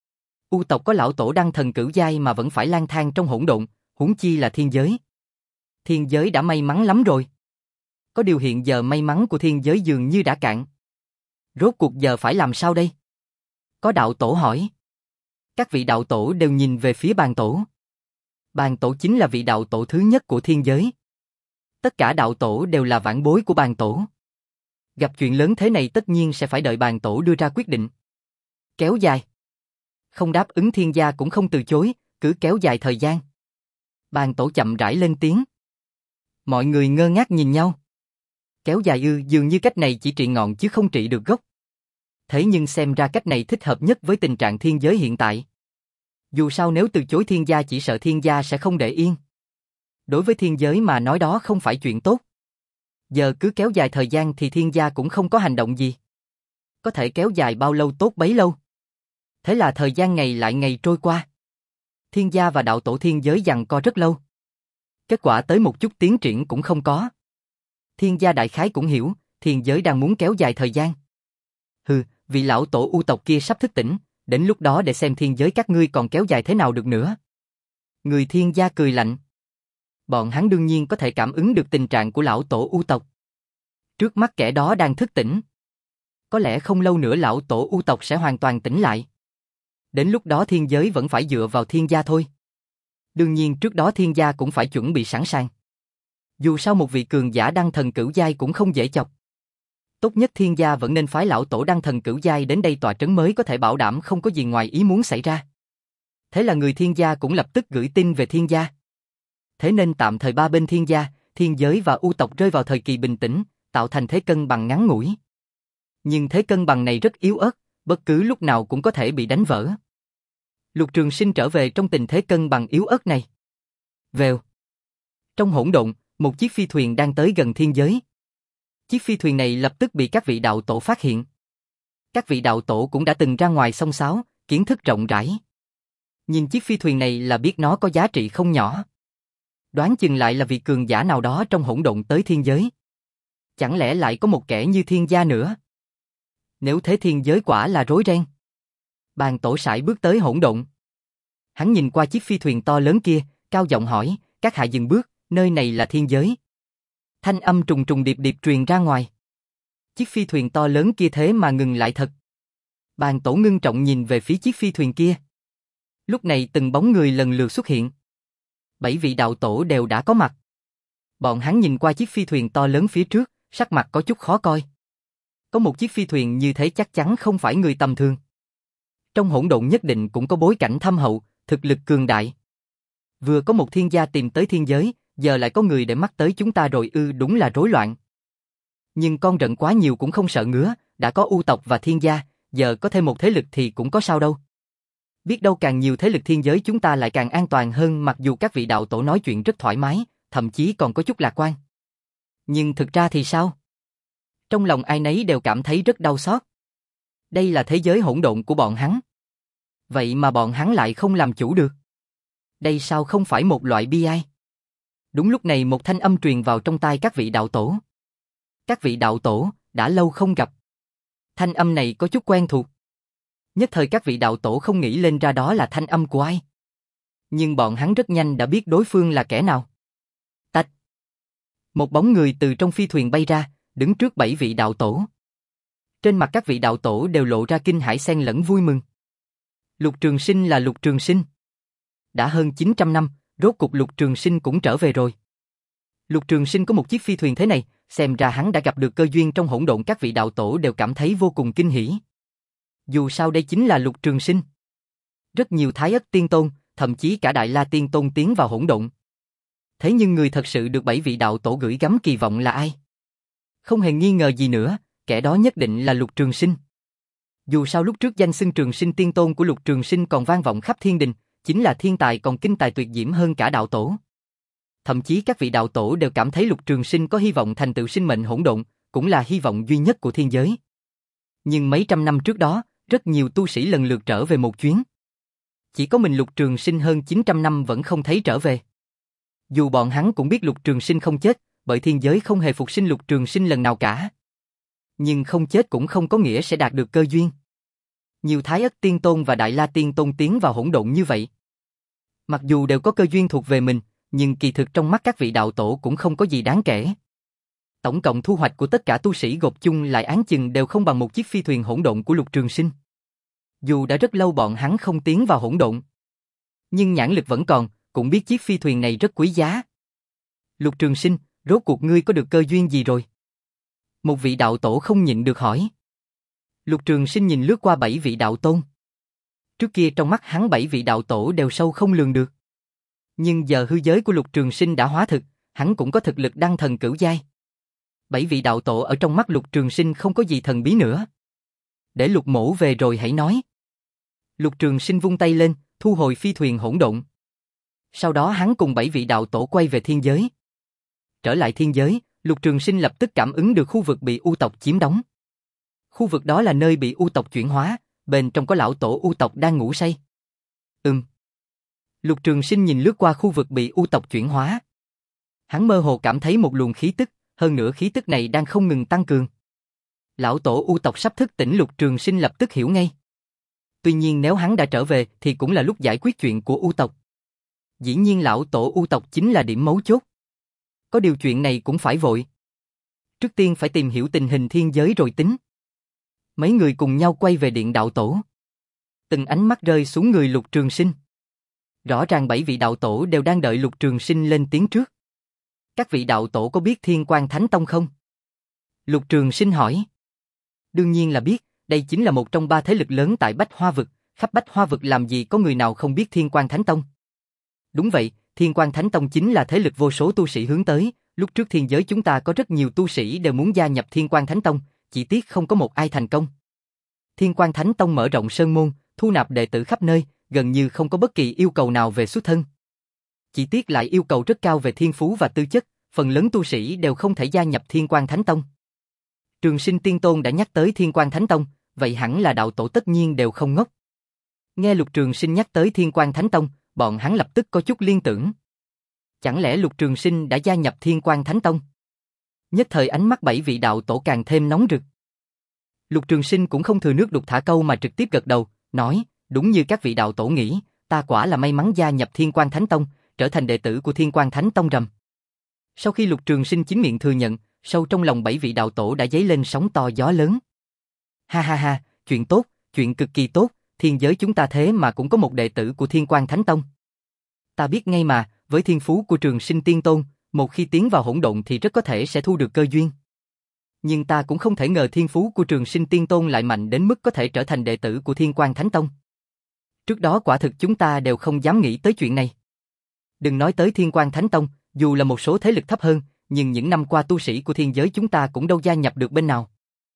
U tộc có lão tổ đăng thần cửu giai mà vẫn phải lang thang trong hỗn độn, huống chi là thiên giới. Thiên giới đã may mắn lắm rồi. Có điều hiện giờ may mắn của thiên giới dường như đã cạn. Rốt cuộc giờ phải làm sao đây? Có đạo tổ hỏi. Các vị đạo tổ đều nhìn về phía bàn tổ. Bàn tổ chính là vị đạo tổ thứ nhất của thiên giới. Tất cả đạo tổ đều là vãn bối của bàn tổ. Gặp chuyện lớn thế này tất nhiên sẽ phải đợi bàn tổ đưa ra quyết định. Kéo dài. Không đáp ứng thiên gia cũng không từ chối, cứ kéo dài thời gian. Bàn tổ chậm rãi lên tiếng. Mọi người ngơ ngác nhìn nhau. Kéo dài ư, dường như cách này chỉ trị ngọn chứ không trị được gốc. Thế nhưng xem ra cách này thích hợp nhất với tình trạng thiên giới hiện tại. Dù sao nếu từ chối thiên gia chỉ sợ thiên gia sẽ không để yên. Đối với thiên giới mà nói đó không phải chuyện tốt. Giờ cứ kéo dài thời gian thì thiên gia cũng không có hành động gì. Có thể kéo dài bao lâu tốt bấy lâu. Thế là thời gian ngày lại ngày trôi qua. Thiên gia và đạo tổ thiên giới giằng co rất lâu. Kết quả tới một chút tiến triển cũng không có. Thiên gia đại khái cũng hiểu, thiên giới đang muốn kéo dài thời gian. Hừ, vị lão tổ U tộc kia sắp thức tỉnh, đến lúc đó để xem thiên giới các ngươi còn kéo dài thế nào được nữa. Người thiên gia cười lạnh. Bọn hắn đương nhiên có thể cảm ứng được tình trạng của lão tổ U tộc. Trước mắt kẻ đó đang thức tỉnh. Có lẽ không lâu nữa lão tổ U tộc sẽ hoàn toàn tỉnh lại. Đến lúc đó thiên giới vẫn phải dựa vào thiên gia thôi. Đương nhiên trước đó thiên gia cũng phải chuẩn bị sẵn sàng. Dù sao một vị cường giả đăng thần cửu giai cũng không dễ chọc. Tốt nhất thiên gia vẫn nên phái lão tổ đăng thần cửu giai đến đây tọa trấn mới có thể bảo đảm không có gì ngoài ý muốn xảy ra. Thế là người thiên gia cũng lập tức gửi tin về thiên gia. Thế nên tạm thời ba bên thiên gia, thiên giới và U tộc rơi vào thời kỳ bình tĩnh, tạo thành thế cân bằng ngắn ngủi. Nhưng thế cân bằng này rất yếu ớt, bất cứ lúc nào cũng có thể bị đánh vỡ. Lục Trường Sinh trở về trong tình thế cân bằng yếu ớt này. Vèo. Trong hỗn độn, một chiếc phi thuyền đang tới gần thiên giới. Chiếc phi thuyền này lập tức bị các vị đạo tổ phát hiện. Các vị đạo tổ cũng đã từng ra ngoài xông xáo, kiến thức rộng rãi. Nhìn chiếc phi thuyền này là biết nó có giá trị không nhỏ. Đoán chừng lại là vị cường giả nào đó trong hỗn độn tới thiên giới. Chẳng lẽ lại có một kẻ như thiên gia nữa? Nếu thế thiên giới quả là rối ren. Bàn tổ sải bước tới hỗn độn. Hắn nhìn qua chiếc phi thuyền to lớn kia, cao giọng hỏi, các hạ dừng bước, nơi này là thiên giới. Thanh âm trùng trùng điệp điệp truyền ra ngoài. Chiếc phi thuyền to lớn kia thế mà ngừng lại thật. Bàn tổ ngưng trọng nhìn về phía chiếc phi thuyền kia. Lúc này từng bóng người lần lượt xuất hiện. Bảy vị đạo tổ đều đã có mặt. Bọn hắn nhìn qua chiếc phi thuyền to lớn phía trước, sắc mặt có chút khó coi. Có một chiếc phi thuyền như thế chắc chắn không phải người tầm thường. Trong hỗn độn nhất định cũng có bối cảnh thâm hậu, thực lực cường đại. Vừa có một thiên gia tìm tới thiên giới, giờ lại có người để mắt tới chúng ta rồi ư, đúng là rối loạn. Nhưng con rận quá nhiều cũng không sợ ngứa, đã có U tộc và thiên gia, giờ có thêm một thế lực thì cũng có sao đâu. Biết đâu càng nhiều thế lực thiên giới chúng ta lại càng an toàn hơn, mặc dù các vị đạo tổ nói chuyện rất thoải mái, thậm chí còn có chút lạc quan. Nhưng thực ra thì sao? Trong lòng ai nấy đều cảm thấy rất đau xót. Đây là thế giới hỗn độn của bọn hắn. Vậy mà bọn hắn lại không làm chủ được. Đây sao không phải một loại bi ai? Đúng lúc này một thanh âm truyền vào trong tai các vị đạo tổ. Các vị đạo tổ, đã lâu không gặp. Thanh âm này có chút quen thuộc. Nhất thời các vị đạo tổ không nghĩ lên ra đó là thanh âm của ai. Nhưng bọn hắn rất nhanh đã biết đối phương là kẻ nào. Tạch. Một bóng người từ trong phi thuyền bay ra, đứng trước bảy vị đạo tổ. Trên mặt các vị đạo tổ đều lộ ra kinh hãi xen lẫn vui mừng. Lục Trường Sinh là Lục Trường Sinh. Đã hơn chín trăm năm, rốt cục Lục Trường Sinh cũng trở về rồi. Lục Trường Sinh có một chiếc phi thuyền thế này, xem ra hắn đã gặp được cơ duyên trong hỗn độn, các vị đạo tổ đều cảm thấy vô cùng kinh hỉ. Dù sao đây chính là Lục Trường Sinh. Rất nhiều Thái Ất Tiên Tôn, thậm chí cả Đại La Tiên Tôn tiến vào hỗn độn. Thế nhưng người thật sự được bảy vị đạo tổ gửi gắm kỳ vọng là ai? Không hề nghi ngờ gì nữa, kẻ đó nhất định là Lục Trường Sinh. Dù sao lúc trước danh xưng Trường Sinh Tiên Tôn của Lục Trường Sinh còn vang vọng khắp thiên đình, chính là thiên tài còn kinh tài tuyệt diễm hơn cả đạo tổ. Thậm chí các vị đạo tổ đều cảm thấy Lục Trường Sinh có hy vọng thành tựu sinh mệnh hỗn độn, cũng là hy vọng duy nhất của thiên giới. Nhưng mấy trăm năm trước đó, rất nhiều tu sĩ lần lượt trở về một chuyến. Chỉ có mình Lục Trường Sinh hơn chín trăm năm vẫn không thấy trở về. Dù bọn hắn cũng biết Lục Trường Sinh không chết, bởi thiên giới không hề phục sinh Lục Trường Sinh lần nào cả. Nhưng không chết cũng không có nghĩa sẽ đạt được cơ duyên. Nhiều Thái Ất Tiên Tôn và Đại La Tiên Tôn tiến vào hỗn độn như vậy. Mặc dù đều có cơ duyên thuộc về mình, nhưng kỳ thực trong mắt các vị đạo tổ cũng không có gì đáng kể. Tổng cộng thu hoạch của tất cả tu sĩ gộp chung lại án chừng đều không bằng một chiếc phi thuyền hỗn độn của Lục Trường Sinh. Dù đã rất lâu bọn hắn không tiến vào hỗn độn, nhưng nhãn lực vẫn còn, cũng biết chiếc phi thuyền này rất quý giá. Lục Trường Sinh, rốt cuộc ngươi có được cơ duyên gì rồi? Một vị đạo tổ không nhịn được hỏi. Lục Trường Sinh nhìn lướt qua bảy vị đạo tôn. Trước kia trong mắt hắn bảy vị đạo tổ đều sâu không lường được. Nhưng giờ hư giới của Lục Trường Sinh đã hóa thực, hắn cũng có thực lực đăng thần cửu giai. Bảy vị đạo tổ ở trong mắt Lục Trường Sinh không có gì thần bí nữa. Để Lục mỗ về rồi hãy nói. Lục Trường Sinh vung tay lên, thu hồi phi thuyền hỗn độn. Sau đó hắn cùng bảy vị đạo tổ quay về thiên giới. Trở lại thiên giới, Lục Trường Sinh lập tức cảm ứng được khu vực bị U tộc chiếm đóng. Khu vực đó là nơi bị U tộc chuyển hóa, bên trong có lão tổ U tộc đang ngủ say. Ừm. Lục Trường Sinh nhìn lướt qua khu vực bị U tộc chuyển hóa. Hắn mơ hồ cảm thấy một luồng khí tức, hơn nữa khí tức này đang không ngừng tăng cường. Lão tổ U tộc sắp thức tỉnh, Lục Trường Sinh lập tức hiểu ngay. Tuy nhiên nếu hắn đã trở về thì cũng là lúc giải quyết chuyện của U tộc. Dĩ nhiên lão tổ U tộc chính là điểm mấu chốt. Có điều chuyện này cũng phải vội. Trước tiên phải tìm hiểu tình hình thiên giới rồi tính. Mấy người cùng nhau quay về điện đạo tổ. Từng ánh mắt rơi xuống người Lục Trường Sinh. Rõ ràng bảy vị đạo tổ đều đang đợi Lục Trường Sinh lên tiếng trước. Các vị đạo tổ có biết Thiên Quang Thánh Tông không? Lục Trường Sinh hỏi. Đương nhiên là biết, đây chính là một trong ba thế lực lớn tại Bách Hoa Vực, khắp Bách Hoa Vực làm gì có người nào không biết Thiên Quang Thánh Tông. Đúng vậy, Thiên Quang Thánh Tông chính là thế lực vô số tu sĩ hướng tới, lúc trước thiên giới chúng ta có rất nhiều tu sĩ đều muốn gia nhập Thiên Quang Thánh Tông, chỉ tiếc không có một ai thành công. Thiên Quang Thánh Tông mở rộng sơn môn, thu nạp đệ tử khắp nơi, gần như không có bất kỳ yêu cầu nào về xuất thân. Chỉ tiếc lại yêu cầu rất cao về thiên phú và tư chất, phần lớn tu sĩ đều không thể gia nhập Thiên Quang Thánh Tông. Trường Sinh Tiên Tôn đã nhắc tới Thiên Quang Thánh Tông, vậy hẳn là đạo tổ tất nhiên đều không ngốc. Nghe Lục Trường Sinh nhắc tới Thiên Quang Thánh Tông, bọn hắn lập tức có chút liên tưởng. Chẳng lẽ Lục Trường Sinh đã gia nhập Thiên Quang Thánh Tông? Nhất thời ánh mắt bảy vị đạo tổ càng thêm nóng rực. Lục Trường Sinh cũng không thừa nước đục thả câu mà trực tiếp gật đầu, nói, đúng như các vị đạo tổ nghĩ, ta quả là may mắn gia nhập Thiên Quang Thánh Tông, trở thành đệ tử của Thiên Quang Thánh Tông rầm. Sau khi Lục Trường Sinh chính miệng thừa nhận, sâu trong lòng bảy vị đạo tổ đã dấy lên sóng to gió lớn. Ha ha ha, chuyện tốt, chuyện cực kỳ tốt, thiên giới chúng ta thế mà cũng có một đệ tử của Thiên Quang Thánh Tông. Ta biết ngay mà, với thiên phú của Trường Sinh Tiên Tôn, một khi tiến vào hỗn độn thì rất có thể sẽ thu được cơ duyên. Nhưng ta cũng không thể ngờ thiên phú của Trường Sinh Tiên Tôn lại mạnh đến mức có thể trở thành đệ tử của Thiên Quang Thánh Tông. Trước đó quả thực chúng ta đều không dám nghĩ tới chuyện này. Đừng nói tới Thiên Quang Thánh Tông, dù là một số thế lực thấp hơn, nhưng những năm qua tu sĩ của thiên giới chúng ta cũng đâu gia nhập được bên nào.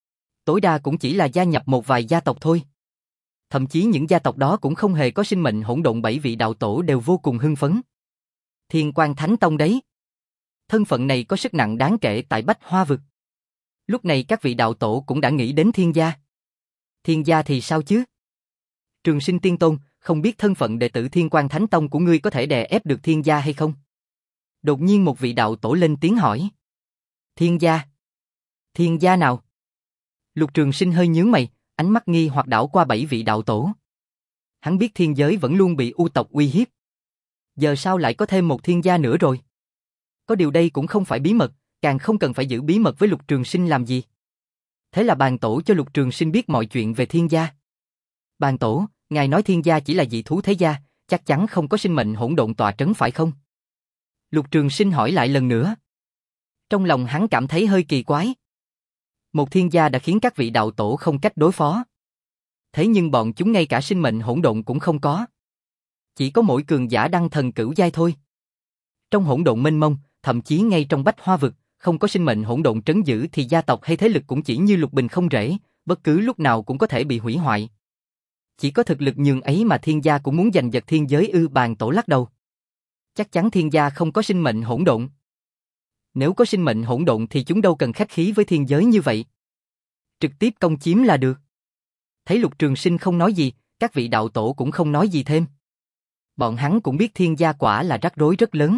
tối đa cũng chỉ là gia nhập một vài gia tộc thôi. Thậm chí những gia tộc đó cũng không hề có sinh mệnh hỗn độn, bảy vị đạo tổ đều vô cùng hưng phấn. Thiên Quang Thánh Tông đấy. Thân phận này có sức nặng đáng kể tại Bách Hoa Vực. Lúc này các vị đạo tổ cũng đã nghĩ đến Thiên gia. Thiên gia thì sao chứ? Trường Sinh Tiên Tôn, không biết thân phận đệ tử Thiên Quang Thánh Tông của ngươi có thể đè ép được Thiên gia hay không? Đột nhiên một vị đạo tổ lên tiếng hỏi. Thiên gia? Thiên gia nào? Lục Trường Sinh hơi nhướng mày, ánh mắt nghi hoặc đảo qua bảy vị đạo tổ. Hắn biết thiên giới vẫn luôn bị u tộc uy hiếp. Giờ sao lại có thêm một thiên gia nữa rồi? Có điều đây cũng không phải bí mật, càng không cần phải giữ bí mật với Lục Trường Sinh làm gì. Thế là bàn tổ cho Lục Trường Sinh biết mọi chuyện về thiên gia. Bàn tổ, ngài nói thiên gia chỉ là dị thú thế gia, chắc chắn không có sinh mệnh hỗn độn tọa trấn phải không? Lục Trường Sinh hỏi lại lần nữa. Trong lòng hắn cảm thấy hơi kỳ quái. Một thiên gia đã khiến các vị đạo tổ không cách đối phó. Thế nhưng bọn chúng ngay cả sinh mệnh hỗn độn cũng không có. Chỉ có mỗi cường giả đăng thần cửu giai thôi. Trong hỗn độn mênh mông, thậm chí ngay trong Bách Hoa Vực, không có sinh mệnh hỗn độn trấn giữ thì gia tộc hay thế lực cũng chỉ như lục bình không rễ, bất cứ lúc nào cũng có thể bị hủy hoại. Chỉ có thực lực nhường ấy mà thiên gia cũng muốn giành giật thiên giới ư? Bàn tổ lắc đầu. Chắc chắn thiên gia không có sinh mệnh hỗn độn. Nếu có sinh mệnh hỗn độn thì chúng đâu cần khách khí với thiên giới như vậy. Trực tiếp công chiếm là được. Thấy Lục Trường Sinh không nói gì, các vị đạo tổ cũng không nói gì thêm. Bọn hắn cũng biết thiên gia quả là rắc rối rất lớn.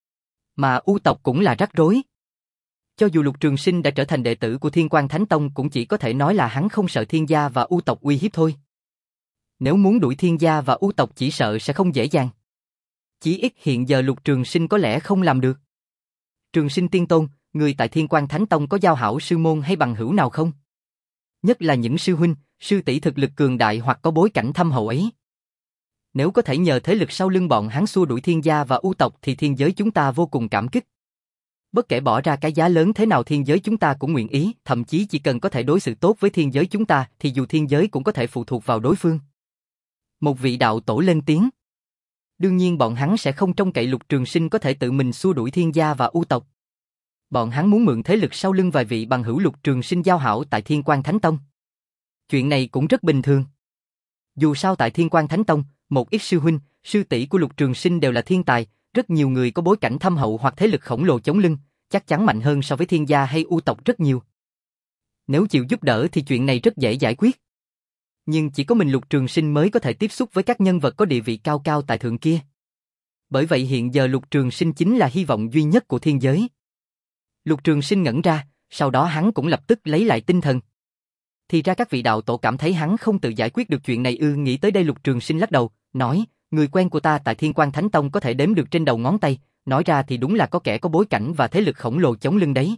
Mà u tộc cũng là rắc rối. Cho dù Lục Trường Sinh đã trở thành đệ tử của Thiên Quang Thánh Tông cũng chỉ có thể nói là hắn không sợ thiên gia và u tộc uy hiếp thôi. Nếu muốn đuổi thiên gia và u tộc chỉ sợ sẽ không dễ dàng. Chỉ ít hiện giờ Lục Trường Sinh có lẽ không làm được. Trường Sinh Tiên Tôn, người tại Thiên Quang Thánh Tông có giao hảo sư môn hay bằng hữu nào không? Nhất là những sư huynh, sư tỷ thực lực cường đại hoặc có bối cảnh thâm hậu ấy. Nếu có thể nhờ thế lực sau lưng bọn hắn xua đuổi thiên gia và u tộc thì thiên giới chúng ta vô cùng cảm kích. Bất kể bỏ ra cái giá lớn thế nào thiên giới chúng ta cũng nguyện ý, thậm chí chỉ cần có thể đối xử tốt với thiên giới chúng ta thì dù thiên giới cũng có thể phụ thuộc vào đối phương. Một vị đạo tổ lên tiếng. Đương nhiên bọn hắn sẽ không trông cậy Lục Trường Sinh có thể tự mình xua đuổi thiên gia và u tộc. Bọn hắn muốn mượn thế lực sau lưng vài vị bằng hữu Lục Trường Sinh giao hảo tại Thiên Quang Thánh Tông. Chuyện này cũng rất bình thường. Dù sao tại Thiên Quang Thánh Tông, một ít sư huynh, sư tỷ của Lục Trường Sinh đều là thiên tài, rất nhiều người có bối cảnh thâm hậu hoặc thế lực khổng lồ chống lưng, chắc chắn mạnh hơn so với thiên gia hay u tộc rất nhiều. Nếu chịu giúp đỡ thì chuyện này rất dễ giải quyết. Nhưng chỉ có mình Lục Trường Sinh mới có thể tiếp xúc với các nhân vật có địa vị cao cao tại thượng kia. Bởi vậy hiện giờ Lục Trường Sinh chính là hy vọng duy nhất của thiên giới. Lục Trường Sinh ngẩn ra, sau đó hắn cũng lập tức lấy lại tinh thần. Thì ra các vị đạo tổ cảm thấy hắn không tự giải quyết được chuyện này ư? Nghĩ tới đây Lục Trường Sinh lắc đầu, nói, người quen của ta tại Thiên Quang Thánh Tông có thể đếm được trên đầu ngón tay, nói ra thì đúng là có kẻ có bối cảnh và thế lực khổng lồ chống lưng đấy.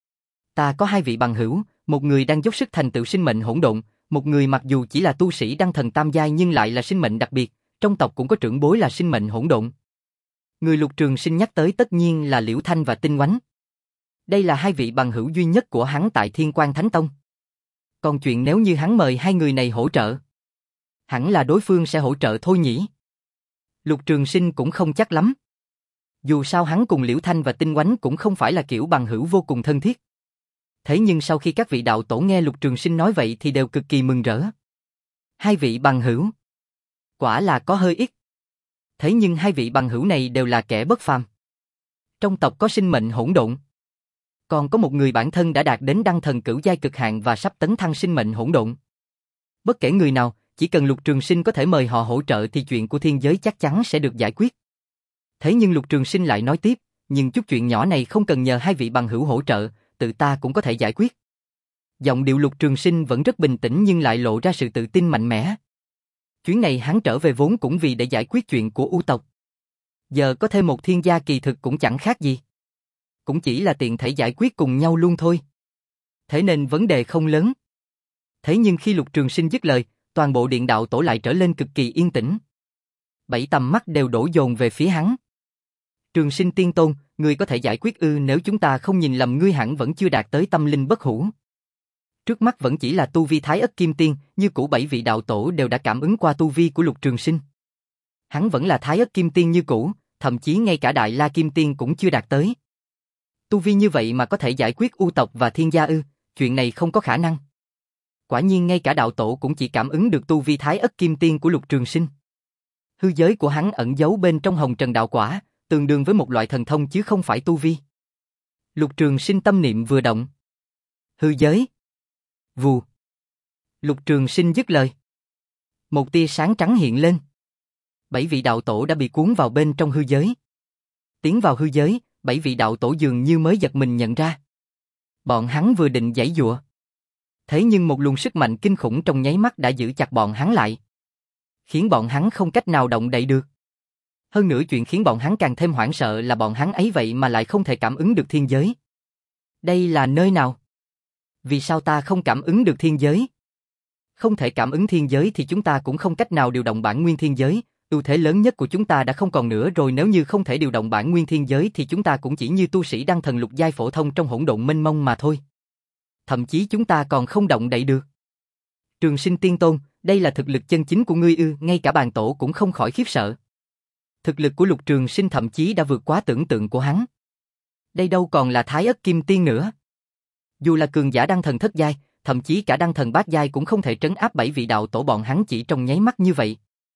Ta có hai vị bằng hữu, một người đang dốc sức thành tựu sinh mệnh hỗn độn, một người mặc dù chỉ là tu sĩ đăng thần tam giai nhưng lại là sinh mệnh đặc biệt, trong tộc cũng có trưởng bối là sinh mệnh hỗn độn. Người Lục Trường Sinh nhắc tới tất nhiên là Liễu Thanh và Tinh Oánh. Đây là hai vị bằng hữu duy nhất của hắn tại Thiên Quang Thánh Tông. Còn chuyện nếu như hắn mời hai người này hỗ trợ, hẳn là đối phương sẽ hỗ trợ thôi nhỉ? Lục Trường Sinh cũng không chắc lắm. Dù sao hắn cùng Liễu Thanh và Tinh Oánh cũng không phải là kiểu bằng hữu vô cùng thân thiết. Thế nhưng sau khi các vị đạo tổ nghe Lục Trường Sinh nói vậy thì đều cực kỳ mừng rỡ. Hai vị bằng hữu, quả là có hơi ít. Thế nhưng hai vị bằng hữu này đều là kẻ bất phàm. Trong tộc có sinh mệnh hỗn độn. Còn có một người bản thân đã đạt đến đăng thần cửu giai cực hạn và sắp tấn thăng sinh mệnh hỗn độn. Bất kể người nào, chỉ cần Lục Trường Sinh có thể mời họ hỗ trợ thì chuyện của thiên giới chắc chắn sẽ được giải quyết. Thế nhưng Lục Trường Sinh lại nói tiếp, nhưng chút chuyện nhỏ này không cần nhờ hai vị bằng hữu hỗ trợ, tự ta cũng có thể giải quyết. Giọng điệu Lục Trường Sinh vẫn rất bình tĩnh nhưng lại lộ ra sự tự tin mạnh mẽ. Chuyến này hắn trở về vốn cũng vì để giải quyết chuyện của u tộc. Giờ có thêm một thiên gia kỳ thực cũng chẳng khác gì. Cũng chỉ là tiện thể giải quyết cùng nhau luôn thôi. Thế nên vấn đề không lớn. Thế nhưng khi Lục Trường Sinh dứt lời, toàn bộ điện đạo tổ lại trở lên cực kỳ yên tĩnh. Bảy tầm mắt đều đổ dồn về phía hắn. Trường Sinh Tiên Tôn, ngươi có thể giải quyết ư? Nếu chúng ta không nhìn lầm ngươi hẳn vẫn chưa đạt tới tâm linh bất hủ. Trước mắt vẫn chỉ là tu vi Thái Ất Kim Tiên, như cũ bảy vị đạo tổ đều đã cảm ứng qua tu vi của Lục Trường Sinh. Hắn vẫn là Thái Ất Kim Tiên như cũ, thậm chí ngay cả Đại La Kim Tiên cũng chưa đạt tới. Tu vi như vậy mà có thể giải quyết u tộc và thiên gia ư? Chuyện này không có khả năng. Quả nhiên ngay cả đạo tổ cũng chỉ cảm ứng được tu vi Thái Ất Kim Tiên của Lục Trường Sinh. Hư giới của hắn ẩn giấu bên trong Hồng Trần Đạo Quả, tương đương với một loại thần thông chứ không phải tu vi. Lục Trường Sinh tâm niệm vừa động. Hư giới. Vù. Lục Trường Sinh dứt lời. Một tia sáng trắng hiện lên. Bảy vị đạo tổ đã bị cuốn vào bên trong hư giới. Tiến vào hư giới, bảy vị đạo tổ dường như mới giật mình nhận ra. Bọn hắn vừa định giãy giụa. Thế nhưng một luồng sức mạnh kinh khủng trong nháy mắt đã giữ chặt bọn hắn lại, khiến bọn hắn không cách nào động đậy được. Hơn nữa chuyện khiến bọn hắn càng thêm hoảng sợ là bọn hắn ấy vậy mà lại không thể cảm ứng được thiên giới. Đây là nơi nào? Vì sao ta không cảm ứng được thiên giới? Không thể cảm ứng thiên giới thì chúng ta cũng không cách nào điều động bản nguyên thiên giới, ưu thế lớn nhất của chúng ta đã không còn nữa rồi. Nếu như không thể điều động bản nguyên thiên giới thì chúng ta cũng chỉ như tu sĩ đăng thần lục giai phổ thông trong hỗn độn mênh mông mà thôi. Thậm chí chúng ta còn không động đậy được. Trường Sinh Tiên Tôn, đây là thực lực chân chính của ngươi ư? Ngay cả bàn tổ cũng không khỏi khiếp sợ. Thực lực của Lục Trường Sinh thậm chí đã vượt quá tưởng tượng của hắn. Đây đâu còn là Thái Ất Kim Tiên nữa. Dù là cường giả đăng thần thất giai, thậm chí cả đăng thần bát giai cũng không thể trấn áp bảy vị đạo tổ bọn hắn chỉ trong nháy mắt như vậy.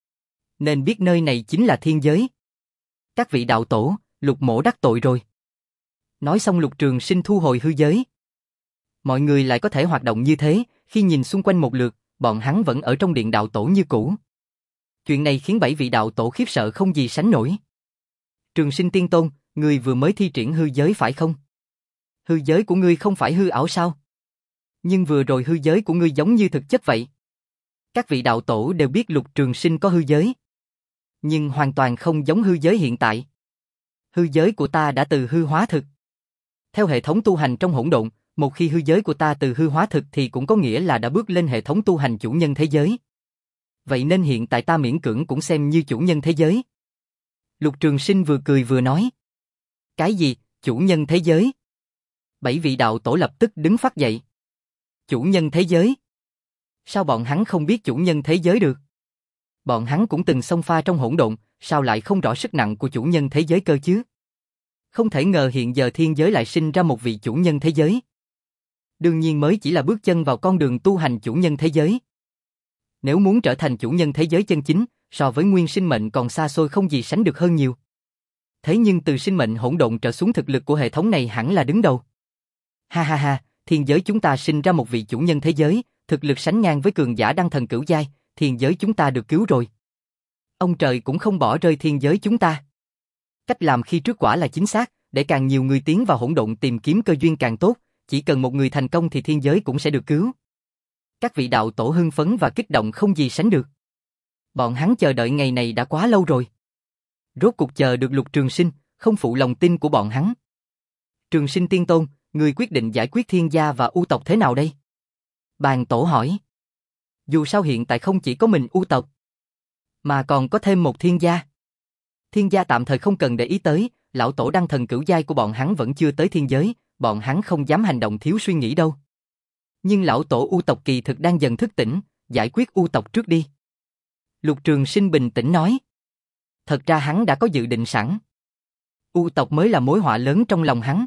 Nên biết nơi này chính là thiên giới. Các vị đạo tổ, Lục mỗ đắc tội rồi. Nói xong Lục Trường Sinh thu hồi hư giới. Mọi người lại có thể hoạt động như thế, khi nhìn xung quanh một lượt, bọn hắn vẫn ở trong điện đạo tổ như cũ. Chuyện này khiến bảy vị đạo tổ khiếp sợ không gì sánh nổi. Trường Sinh Tiên Tôn, ngươi vừa mới thi triển hư giới phải không? Hư giới của ngươi không phải hư ảo sao? Nhưng vừa rồi hư giới của ngươi giống như thực chất vậy. Các vị đạo tổ đều biết Lục Trường Sinh có hư giới, nhưng hoàn toàn không giống hư giới hiện tại. Hư giới của ta đã từ hư hóa thực. Theo hệ thống tu hành trong hỗn độn, một khi hư giới của ta từ hư hóa thực thì cũng có nghĩa là đã bước lên hệ thống tu hành chủ nhân thế giới. Vậy nên hiện tại ta miễn cưỡng cũng xem như chủ nhân thế giới. Lục Trường Sinh vừa cười vừa nói. Cái gì, chủ nhân thế giới? Bảy vị đạo tổ lập tức đứng phát dậy. Chủ nhân thế giới? Sao bọn hắn không biết chủ nhân thế giới được? Bọn hắn cũng từng xông pha trong hỗn độn, sao lại không rõ sức nặng của chủ nhân thế giới cơ chứ? Không thể ngờ hiện giờ thiên giới lại sinh ra một vị chủ nhân thế giới. Đương nhiên mới chỉ là bước chân vào con đường tu hành chủ nhân thế giới. Nếu muốn trở thành chủ nhân thế giới chân chính, so với nguyên sinh mệnh còn xa xôi không gì sánh được hơn nhiều. Thế nhưng từ sinh mệnh hỗn độn trở xuống thực lực của hệ thống này hẳn là đứng đầu. Ha ha ha, thiên giới chúng ta sinh ra một vị chủ nhân thế giới, thực lực sánh ngang với cường giả đăng thần cửu giai, thiên giới chúng ta được cứu rồi. Ông trời cũng không bỏ rơi thiên giới chúng ta. Cách làm khi trước quả là chính xác, để càng nhiều người tiến vào hỗn độn tìm kiếm cơ duyên càng tốt, chỉ cần một người thành công thì thiên giới cũng sẽ được cứu. Các vị đạo tổ hưng phấn và kích động không gì sánh được. Bọn hắn chờ đợi ngày này đã quá lâu rồi. Rốt cuộc chờ được Lục Trường Sinh, không phụ lòng tin của bọn hắn. Trường Sinh Tiên Tôn, người quyết định giải quyết thiên gia và u tộc thế nào đây? Bàn tổ hỏi. Dù sao hiện tại không chỉ có mình u tộc, mà còn có thêm một thiên gia. Thiên gia tạm thời không cần để ý tới, lão tổ đăng thần cửu giai của bọn hắn vẫn chưa tới thiên giới, bọn hắn không dám hành động thiếu suy nghĩ đâu. Nhưng lão tổ u tộc kỳ thực đang dần thức tỉnh, giải quyết u tộc trước đi. Lục Trường Sinh bình tĩnh nói. Thật ra hắn đã có dự định sẵn. U tộc mới là mối họa lớn trong lòng hắn.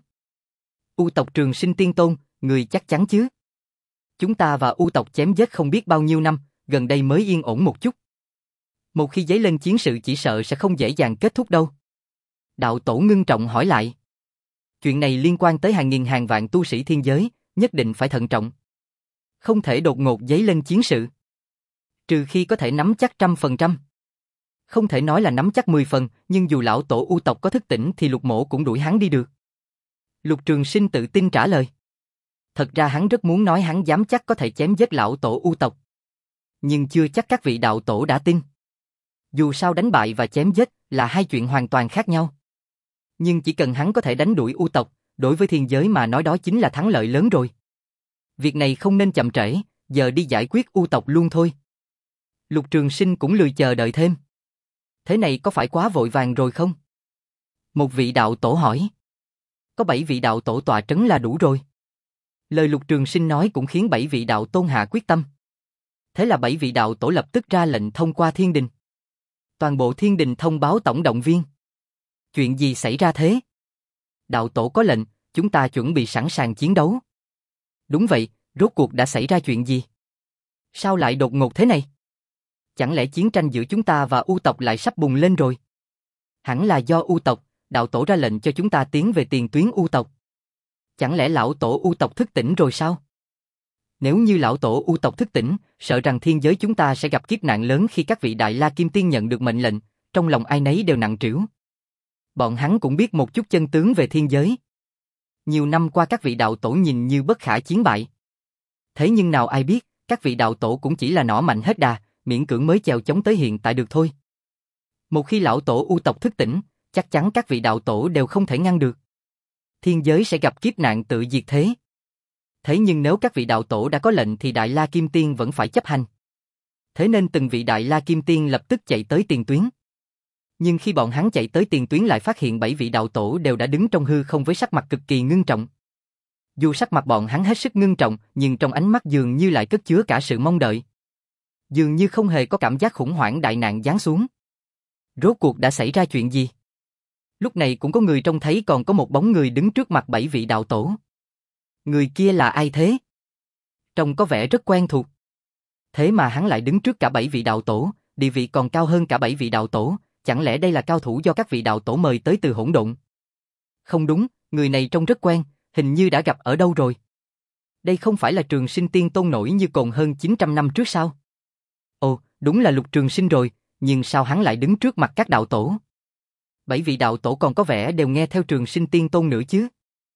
U tộc Trường Sinh Tiên Tôn, người chắc chắn chứ? Chúng ta và u tộc chém giết không biết bao nhiêu năm, gần đây mới yên ổn một chút. Một khi dấy lên chiến sự chỉ sợ sẽ không dễ dàng kết thúc đâu. Đạo tổ ngưng trọng hỏi lại. Chuyện này liên quan tới hàng nghìn hàng vạn tu sĩ thiên giới, nhất định phải thận trọng. Không thể đột ngột dấy lên chiến sự. Trừ khi có thể nắm chắc trăm phần trăm. Không thể nói là nắm chắc mười phần, nhưng dù lão tổ u tộc có thức tỉnh thì Lục mỗ cũng đuổi hắn đi được. Lục Trường Sinh tự tin trả lời. Thật ra hắn rất muốn nói hắn dám chắc có thể chém giết lão tổ u tộc. Nhưng chưa chắc các vị đạo tổ đã tin. Dù sao đánh bại và chém giết là hai chuyện hoàn toàn khác nhau. Nhưng chỉ cần hắn có thể đánh đuổi u tộc, đối với thiên giới mà nói đó chính là thắng lợi lớn rồi. Việc này không nên chậm trễ, giờ đi giải quyết u tộc luôn thôi. Lục Trường Sinh cũng lười chờ đợi thêm. Thế này có phải quá vội vàng rồi không? Một vị đạo tổ hỏi. Có bảy vị đạo tổ tọa trấn là đủ rồi. Lời Lục Trường Sinh nói cũng khiến bảy vị đạo tôn hạ quyết tâm. Thế là bảy vị đạo tổ lập tức ra lệnh thông qua thiên đình. Toàn bộ thiên đình thông báo tổng động viên. Chuyện gì xảy ra thế? Đạo tổ có lệnh, chúng ta chuẩn bị sẵn sàng chiến đấu. Đúng vậy, rốt cuộc đã xảy ra chuyện gì? Sao lại đột ngột thế này? Chẳng lẽ chiến tranh giữa chúng ta và U tộc lại sắp bùng lên rồi? Hẳn là do U tộc, đạo tổ ra lệnh cho chúng ta tiến về tiền tuyến U tộc. Chẳng lẽ lão tổ U tộc thức tỉnh rồi sao? Nếu như lão tổ U tộc thức tỉnh, sợ rằng thiên giới chúng ta sẽ gặp kiếp nạn lớn khi các vị Đại La Kim Tiên nhận được mệnh lệnh, trong lòng ai nấy đều nặng trĩu. Bọn hắn cũng biết một chút chân tướng về thiên giới. Nhiều năm qua các vị đạo tổ nhìn như bất khả chiến bại. Thế nhưng nào ai biết, các vị đạo tổ cũng chỉ là nỏ mạnh hết đà, miễn cưỡng mới chèo chống tới hiện tại được thôi. Một khi lão tổ U tộc thức tỉnh, chắc chắn các vị đạo tổ đều không thể ngăn được. Thiên giới sẽ gặp kiếp nạn tự diệt thế. Thế nhưng nếu các vị đạo tổ đã có lệnh thì Đại La Kim Tiên vẫn phải chấp hành. Thế nên từng vị Đại La Kim Tiên lập tức chạy tới tiền tuyến. Nhưng khi bọn hắn chạy tới tiền tuyến lại phát hiện bảy vị đạo tổ đều đã đứng trong hư không với sắc mặt cực kỳ ngưng trọng. Dù sắc mặt bọn hắn hết sức ngưng trọng, nhưng trong ánh mắt dường như lại cất chứa cả sự mong đợi. Dường như không hề có cảm giác khủng hoảng đại nạn giáng xuống. Rốt cuộc đã xảy ra chuyện gì? Lúc này cũng có người trông thấy còn có một bóng người đứng trước mặt bảy vị đạo tổ. Người kia là ai thế? Trông có vẻ rất quen thuộc. Thế mà hắn lại đứng trước cả bảy vị đạo tổ, địa vị còn cao hơn cả bảy vị đạo tổ, chẳng lẽ đây là cao thủ do các vị đạo tổ mời tới từ hỗn độn? Không đúng, người này trông rất quen, hình như đã gặp ở đâu rồi. Đây không phải là Trường Sinh Tiên Tôn nổi như cồn hơn chín trăm năm trước sao? Ồ, đúng là Lục Trường Sinh rồi, nhưng sao hắn lại đứng trước mặt các đạo tổ? Bảy vị đạo tổ còn có vẻ đều nghe theo Trường Sinh Tiên Tôn nữa chứ?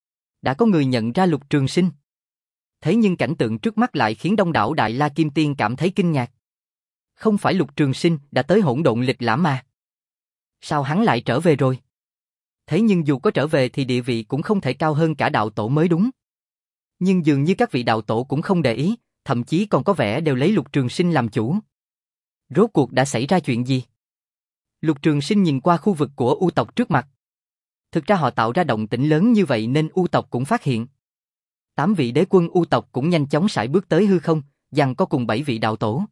Đã có người nhận ra Lục Trường Sinh. Thế nhưng cảnh tượng trước mắt lại khiến đông đảo Đại La Kim Tiên cảm thấy kinh ngạc. Không phải Lục Trường Sinh đã tới hỗn độn lịch lãm mà? Sao hắn lại trở về rồi? Thế nhưng dù có trở về thì địa vị cũng không thể cao hơn cả đạo tổ mới đúng. Nhưng dường như các vị đạo tổ cũng không để ý, thậm chí còn có vẻ đều lấy Lục Trường Sinh làm chủ. Rốt cuộc đã xảy ra chuyện gì? Lục Trường Sinh nhìn qua khu vực của U tộc trước mặt. Thực ra họ tạo ra động tĩnh lớn như vậy nên U tộc cũng phát hiện. Tám vị đế quân U tộc cũng nhanh chóng sải bước tới hư không, giằng co cùng bảy vị đạo tổ.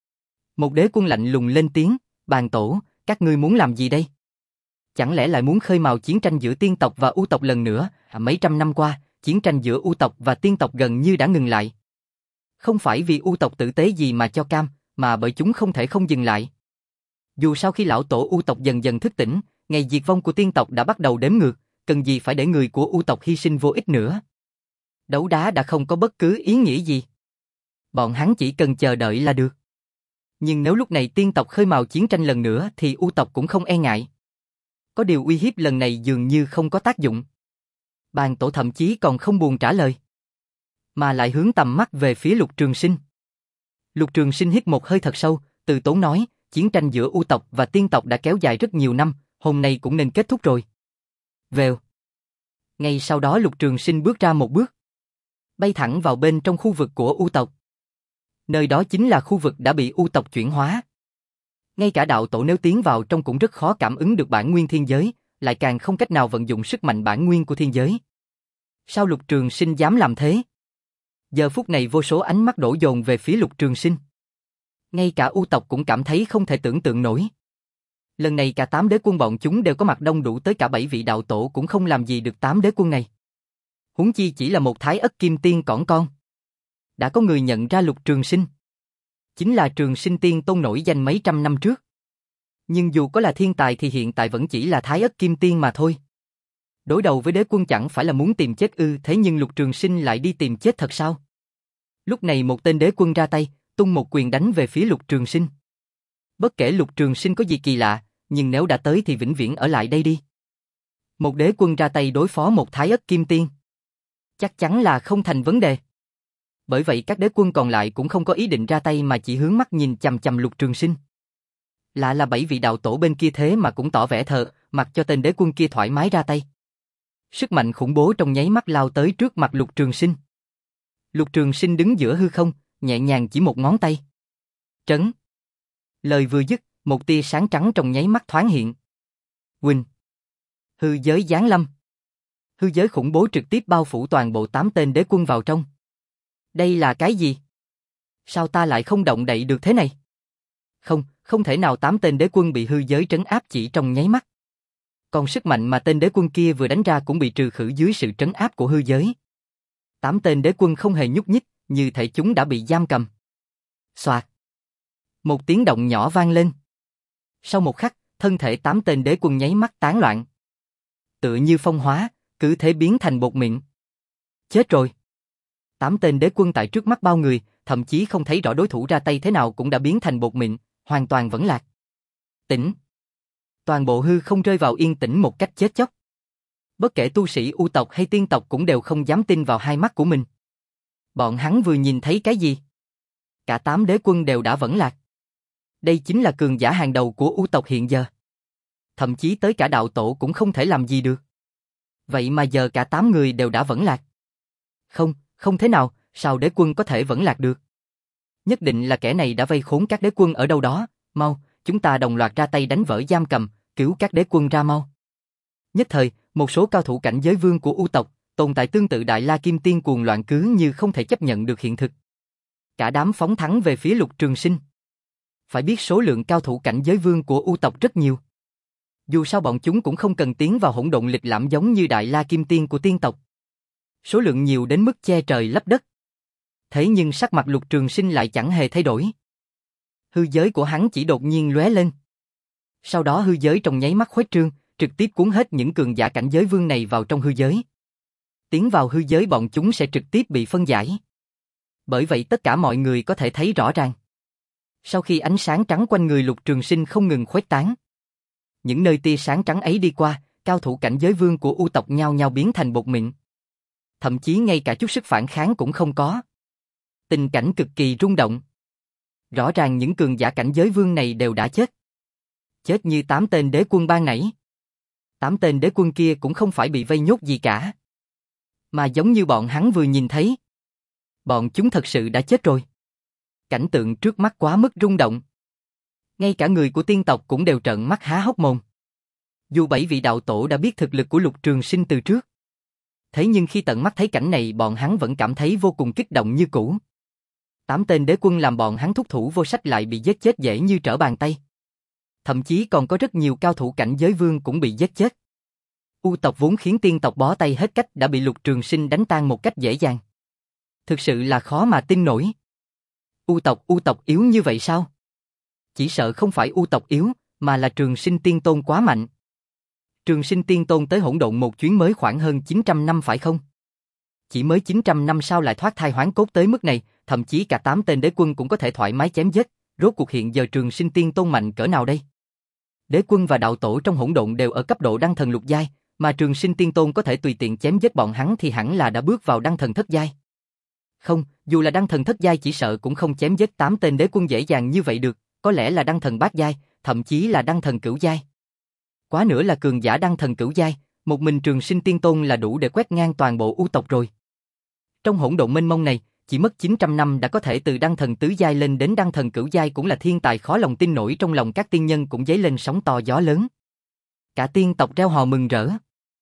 Một đế quân lạnh lùng lên tiếng, bàn tổ, các ngươi muốn làm gì đây? Chẳng lẽ lại muốn khơi mào chiến tranh giữa tiên tộc và U tộc lần nữa? À, mấy trăm năm qua, chiến tranh giữa U tộc và tiên tộc gần như đã ngừng lại. Không phải vì U tộc tử tế gì mà cho cam, mà bởi chúng không thể không dừng lại. Dù sau khi lão tổ U tộc dần dần thức tỉnh, ngày diệt vong của tiên tộc đã bắt đầu đếm ngược, cần gì phải để người của U tộc hy sinh vô ích nữa. Đấu đá đã không có bất cứ ý nghĩa gì. Bọn hắn chỉ cần chờ đợi là được. Nhưng nếu lúc này tiên tộc khơi mào chiến tranh lần nữa thì U tộc cũng không e ngại. Có điều uy hiếp lần này dường như không có tác dụng. Bàn tổ thậm chí còn không buồn trả lời, mà lại hướng tầm mắt về phía Lục Trường Sinh. Lục Trường Sinh hít một hơi thật sâu, từ tốn nói, chiến tranh giữa U tộc và tiên tộc đã kéo dài rất nhiều năm, hôm nay cũng nên kết thúc rồi. Vèo. Ngay sau đó Lục Trường Sinh bước ra một bước, bay thẳng vào bên trong khu vực của U tộc. Nơi đó chính là khu vực đã bị U tộc chuyển hóa. Ngay cả đạo tổ nếu tiến vào trong cũng rất khó cảm ứng được bản nguyên thiên giới, lại càng không cách nào vận dụng sức mạnh bản nguyên của thiên giới. Sao Lục Trường Sinh dám làm thế? Giờ phút này vô số ánh mắt đổ dồn về phía Lục Trường Sinh. Ngay cả U tộc cũng cảm thấy không thể tưởng tượng nổi. Lần này cả tám đế quân bọn chúng đều có mặt đông đủ tới cả bảy vị đạo tổ cũng không làm gì được tám đế quân này. Huống chi chỉ là một thái ất kim tiên cỏn con. Đã có người nhận ra Lục Trường Sinh. Chính là Trường Sinh Tiên Tôn nổi danh mấy trăm năm trước. Nhưng dù có là thiên tài thì hiện tại vẫn chỉ là thái ất kim tiên mà thôi. Đối đầu với đế quân chẳng phải là muốn tìm chết ư? Thế nhưng Lục Trường Sinh lại đi tìm chết thật sao? Lúc này một tên đế quân ra tay, tung một quyền đánh về phía Lục Trường Sinh. Bất kể Lục Trường Sinh có gì kỳ lạ, nhưng nếu đã tới thì vĩnh viễn ở lại đây đi. Một đế quân ra tay đối phó một thái ất kim tiên, chắc chắn là không thành vấn đề. Bởi vậy các đế quân còn lại cũng không có ý định ra tay mà chỉ hướng mắt nhìn chằm chằm Lục Trường Sinh. Lạ là bảy vị đạo tổ bên kia thế mà cũng tỏ vẻ thờ, mặc cho tên đế quân kia thoải mái ra tay. Sức mạnh khủng bố trong nháy mắt lao tới trước mặt Lục Trường Sinh. Lục Trường Sinh đứng giữa hư không, nhẹ nhàng chỉ một ngón tay. Trấn. Lời vừa dứt, một tia sáng trắng trong nháy mắt thoáng hiện. Huỳnh. Hư giới giáng lâm. Hư giới khủng bố trực tiếp bao phủ toàn bộ tám tên đế quân vào trong. Đây là cái gì? Sao ta lại không động đậy được thế này? Không, không thể nào, tám tên đế quân bị hư giới trấn áp chỉ trong nháy mắt. Còn sức mạnh mà tên đế quân kia vừa đánh ra cũng bị trừ khử dưới sự trấn áp của hư giới. Tám tên đế quân không hề nhúc nhích, như thể chúng đã bị giam cầm. Soạt. Một tiếng động nhỏ vang lên. Sau một khắc, thân thể tám tên đế quân nháy mắt tán loạn. Tựa như phong hóa, cứ thế biến thành bột mịn. Chết rồi. Tám tên đế quân tại trước mắt bao người, thậm chí không thấy rõ đối thủ ra tay thế nào cũng đã biến thành bột mịn, hoàn toàn vẫn lạc. Tĩnh. Toàn bộ hư không rơi vào yên tĩnh một cách chết chóc. Bất kể tu sĩ U tộc hay tiên tộc cũng đều không dám tin vào hai mắt của mình. Bọn hắn vừa nhìn thấy cái gì? Cả tám đế quân đều đã vẫn lạc. Đây chính là cường giả hàng đầu của U tộc hiện giờ. Thậm chí tới cả đạo tổ cũng không thể làm gì được. Vậy mà giờ cả tám người đều đã vẫn lạc. Không, không thế nào, sao đế quân có thể vẫn lạc được? Nhất định là kẻ này đã vây khốn các đế quân ở đâu đó, mau, chúng ta đồng loạt ra tay đánh vỡ giam cầm, cứu các đế quân ra mau. Nhất thời, một số cao thủ cảnh giới vương của U tộc, tồn tại tương tự Đại La Kim Tiên cuồng loạn cứ như không thể chấp nhận được hiện thực. Cả đám phóng thẳng về phía Lục Trường Sinh. Phải biết số lượng cao thủ cảnh giới vương của U tộc rất nhiều. Dù sao bọn chúng cũng không cần tiến vào hỗn độn lịch lãm giống như Đại La Kim Tiên của tiên tộc. Số lượng nhiều đến mức che trời lấp đất. Thế nhưng sắc mặt Lục Trường Sinh lại chẳng hề thay đổi. Hư giới của hắn chỉ đột nhiên lóe lên. Sau đó hư giới trong nháy mắt khuếch trương, trực tiếp cuốn hết những cường giả cảnh giới vương này vào trong hư giới. Tiến vào hư giới bọn chúng sẽ trực tiếp bị phân giải. Bởi vậy tất cả mọi người có thể thấy rõ ràng. Sau khi ánh sáng trắng quanh người Lục Trường Sinh không ngừng khuếch tán, những nơi tia sáng trắng ấy đi qua, cao thủ cảnh giới vương của U tộc nhao nhao biến thành bột mịn. Thậm chí ngay cả chút sức phản kháng cũng không có. Tình cảnh cực kỳ rung động. Rõ ràng những cường giả cảnh giới vương này đều đã chết. Chết như tám tên đế quân ban nãy. Tám tên đế quân kia cũng không phải bị vây nhốt gì cả. Mà giống như bọn hắn vừa nhìn thấy. Bọn chúng thật sự đã chết rồi. Cảnh tượng trước mắt quá mức rung động. Ngay cả người của tiên tộc cũng đều trợn mắt há hốc mồm. Dù bảy vị đạo tổ đã biết thực lực của Lục Trường Sinh từ trước. Thế nhưng khi tận mắt thấy cảnh này bọn hắn vẫn cảm thấy vô cùng kích động như cũ. Tám tên đế quân làm bọn hắn thúc thủ vô sách lại bị giết chết dễ như trở bàn tay. Thậm chí còn có rất nhiều cao thủ cảnh giới vương cũng bị giết chết. U tộc vốn khiến tiên tộc bó tay hết cách đã bị Lục Trường Sinh đánh tan một cách dễ dàng. Thực sự là khó mà tin nổi. U tộc U tộc yếu như vậy sao? Chỉ sợ không phải U tộc yếu, mà là Trường Sinh Tiên Tôn quá mạnh. Trường Sinh Tiên Tôn tới hỗn độn một chuyến mới khoảng hơn chín trăm năm phải không? Chỉ mới chín trăm năm sao lại thoát thai hoán cốt tới mức này, thậm chí cả tám tên đế quân cũng có thể thoải mái chém giết. Rốt cuộc hiện giờ Trường Sinh Tiên Tôn mạnh cỡ nào đây? Đế quân và đạo tổ trong hỗn độn đều ở cấp độ đăng thần lục giai, mà Trường Sinh Tiên Tôn có thể tùy tiện chém giết bọn hắn thì hẳn là đã bước vào đăng thần thất giai. Không, dù là đăng thần thất giai chỉ sợ cũng không chém giết tám tên đế quân dễ dàng như vậy được, có lẽ là đăng thần bát giai, thậm chí là đăng thần cửu giai. Quá nữa là cường giả đăng thần cửu giai, một mình Trường Sinh Tiên Tôn là đủ để quét ngang toàn bộ U tộc rồi. Trong hỗn độn mênh mông này, chỉ mất chín trăm năm đã có thể từ đăng thần tứ giai lên đến đăng thần cửu giai cũng là thiên tài khó lòng tin nổi, trong lòng các tiên nhân cũng dấy lên sóng to gió lớn. Cả tiên tộc reo hò mừng rỡ.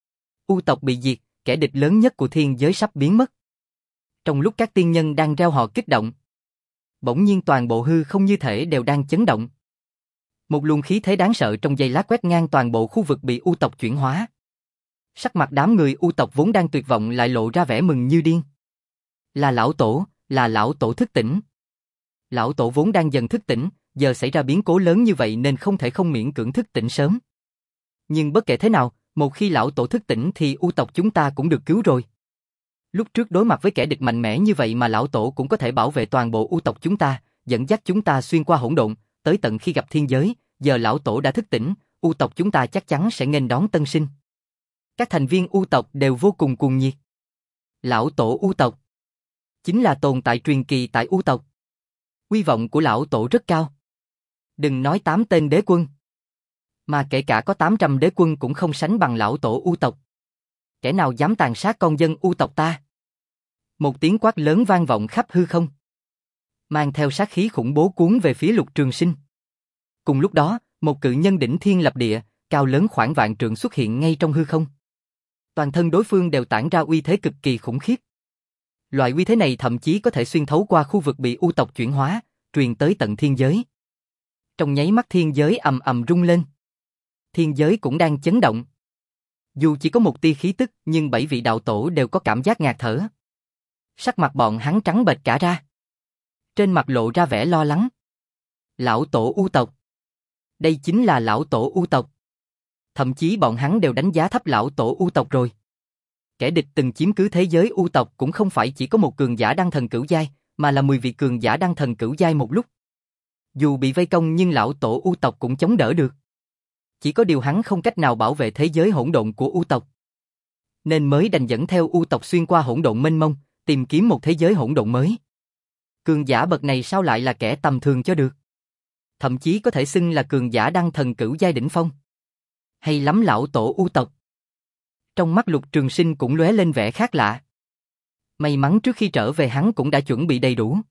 U tộc bị diệt, kẻ địch lớn nhất của thiên giới sắp biến mất. Trong lúc các tiên nhân đang reo hò kích động, bỗng nhiên toàn bộ hư không như thể đều đang chấn động. Một luồng khí thế đáng sợ trong giây lát quét ngang toàn bộ khu vực bị U tộc chuyển hóa. Sắc mặt đám người U tộc vốn đang tuyệt vọng lại lộ ra vẻ mừng như điên. Là lão tổ, là lão tổ thức tỉnh. Lão tổ vốn đang dần thức tỉnh, giờ xảy ra biến cố lớn như vậy nên không thể không miễn cưỡng thức tỉnh sớm. Nhưng bất kể thế nào, một khi lão tổ thức tỉnh thì U tộc chúng ta cũng được cứu rồi. Lúc trước đối mặt với kẻ địch mạnh mẽ như vậy mà lão tổ cũng có thể bảo vệ toàn bộ U tộc chúng ta, dẫn dắt chúng ta xuyên qua hỗn độn, tới tận khi gặp thiên giới, giờ lão tổ đã thức tỉnh, U tộc chúng ta chắc chắn sẽ nghênh đón tân sinh. Các thành viên U tộc đều vô cùng cuồng nhiệt. Lão tổ U tộc chính là tồn tại truyền kỳ tại U tộc. Uy vọng của lão tổ rất cao. Đừng nói tám tên đế quân, mà kể cả có tám trăm đế quân cũng không sánh bằng lão tổ U tộc. Kẻ nào dám tàn sát con dân U tộc ta? Một tiếng quát lớn vang vọng khắp hư không, mang theo sát khí khủng bố cuốn về phía Lục Trường Sinh. Cùng lúc đó, một cự nhân đỉnh thiên lập địa, cao lớn khoảng vạn trượng xuất hiện ngay trong hư không. Toàn thân đối phương đều tản ra uy thế cực kỳ khủng khiếp. Loại uy thế này thậm chí có thể xuyên thấu qua khu vực bị U tộc chuyển hóa, truyền tới tận thiên giới. Trong nháy mắt thiên giới ầm ầm rung lên. Thiên giới cũng đang chấn động. Dù chỉ có một tia khí tức, nhưng bảy vị đạo tổ đều có cảm giác ngạt thở. Sắc mặt bọn hắn trắng bệch cả ra. trên mặt lộ ra vẻ lo lắng. Lão tổ U tộc. Đây chính là lão tổ U tộc. Thậm chí bọn hắn đều đánh giá thấp lão tổ U tộc rồi. Kẻ địch từng chiếm cứ thế giới U tộc cũng không phải chỉ có một cường giả đăng thần cửu giai, mà là mười vị cường giả đăng thần cửu giai một lúc. Dù bị vây công nhưng lão tổ U tộc cũng chống đỡ được. Chỉ có điều hắn không cách nào bảo vệ thế giới hỗn độn của U tộc, nên mới đành dẫn theo U tộc xuyên qua hỗn độn mênh mông, tìm kiếm một thế giới hỗn độn mới. Cường giả bậc này sao lại là kẻ tầm thường cho được? Thậm chí có thể xưng là cường giả đăng thần cửu giai đỉnh phong. Hay lắm lão tổ U tộc. Trong mắt Lục Trường Sinh cũng lóe lên vẻ khác lạ. May mắn trước khi trở về hắn cũng đã chuẩn bị đầy đủ.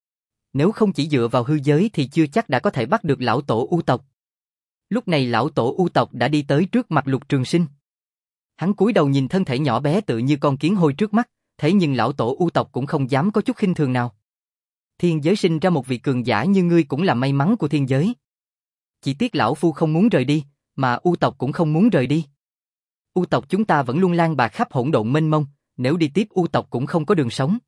Nếu không chỉ dựa vào hư giới thì chưa chắc đã có thể bắt được lão tổ U tộc. Lúc này lão tổ U tộc đã đi tới trước mặt Lục Trường Sinh. Hắn cúi đầu nhìn thân thể nhỏ bé tự như con kiến hôi trước mắt, thế nhưng lão tổ U tộc cũng không dám có chút khinh thường nào. Thiên giới sinh ra một vị cường giả như ngươi cũng là may mắn của thiên giới. Chỉ tiếc lão phu không muốn rời đi, mà U tộc cũng không muốn rời đi. U tộc chúng ta vẫn luôn lang bạc khắp hỗn độn mênh mông, nếu đi tiếp U tộc cũng không có đường sống.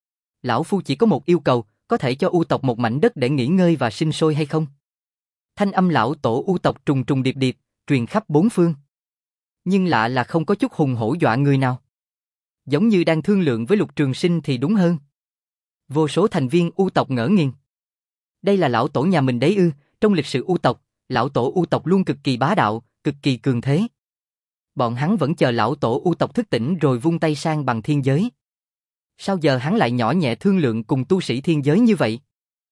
Lão phu chỉ có một yêu cầu, có thể cho U tộc một mảnh đất để nghỉ ngơi và sinh sôi hay không? Thanh âm lão tổ U tộc trùng trùng điệp điệp, truyền khắp bốn phương. Nhưng lạ là không có chút hùng hổ dọa người nào. Giống như đang thương lượng với Lục Trường Sinh thì đúng hơn. Vô số thành viên U tộc ngỡ ngàng. Đây là lão tổ nhà mình đấy ư? Trong lịch sử U tộc, lão tổ U tộc luôn cực kỳ bá đạo, cực kỳ cường thế. Bọn hắn vẫn chờ lão tổ U tộc thức tỉnh rồi vung tay sang bằng thiên giới. Sao giờ hắn lại nhỏ nhẹ thương lượng cùng tu sĩ thiên giới như vậy?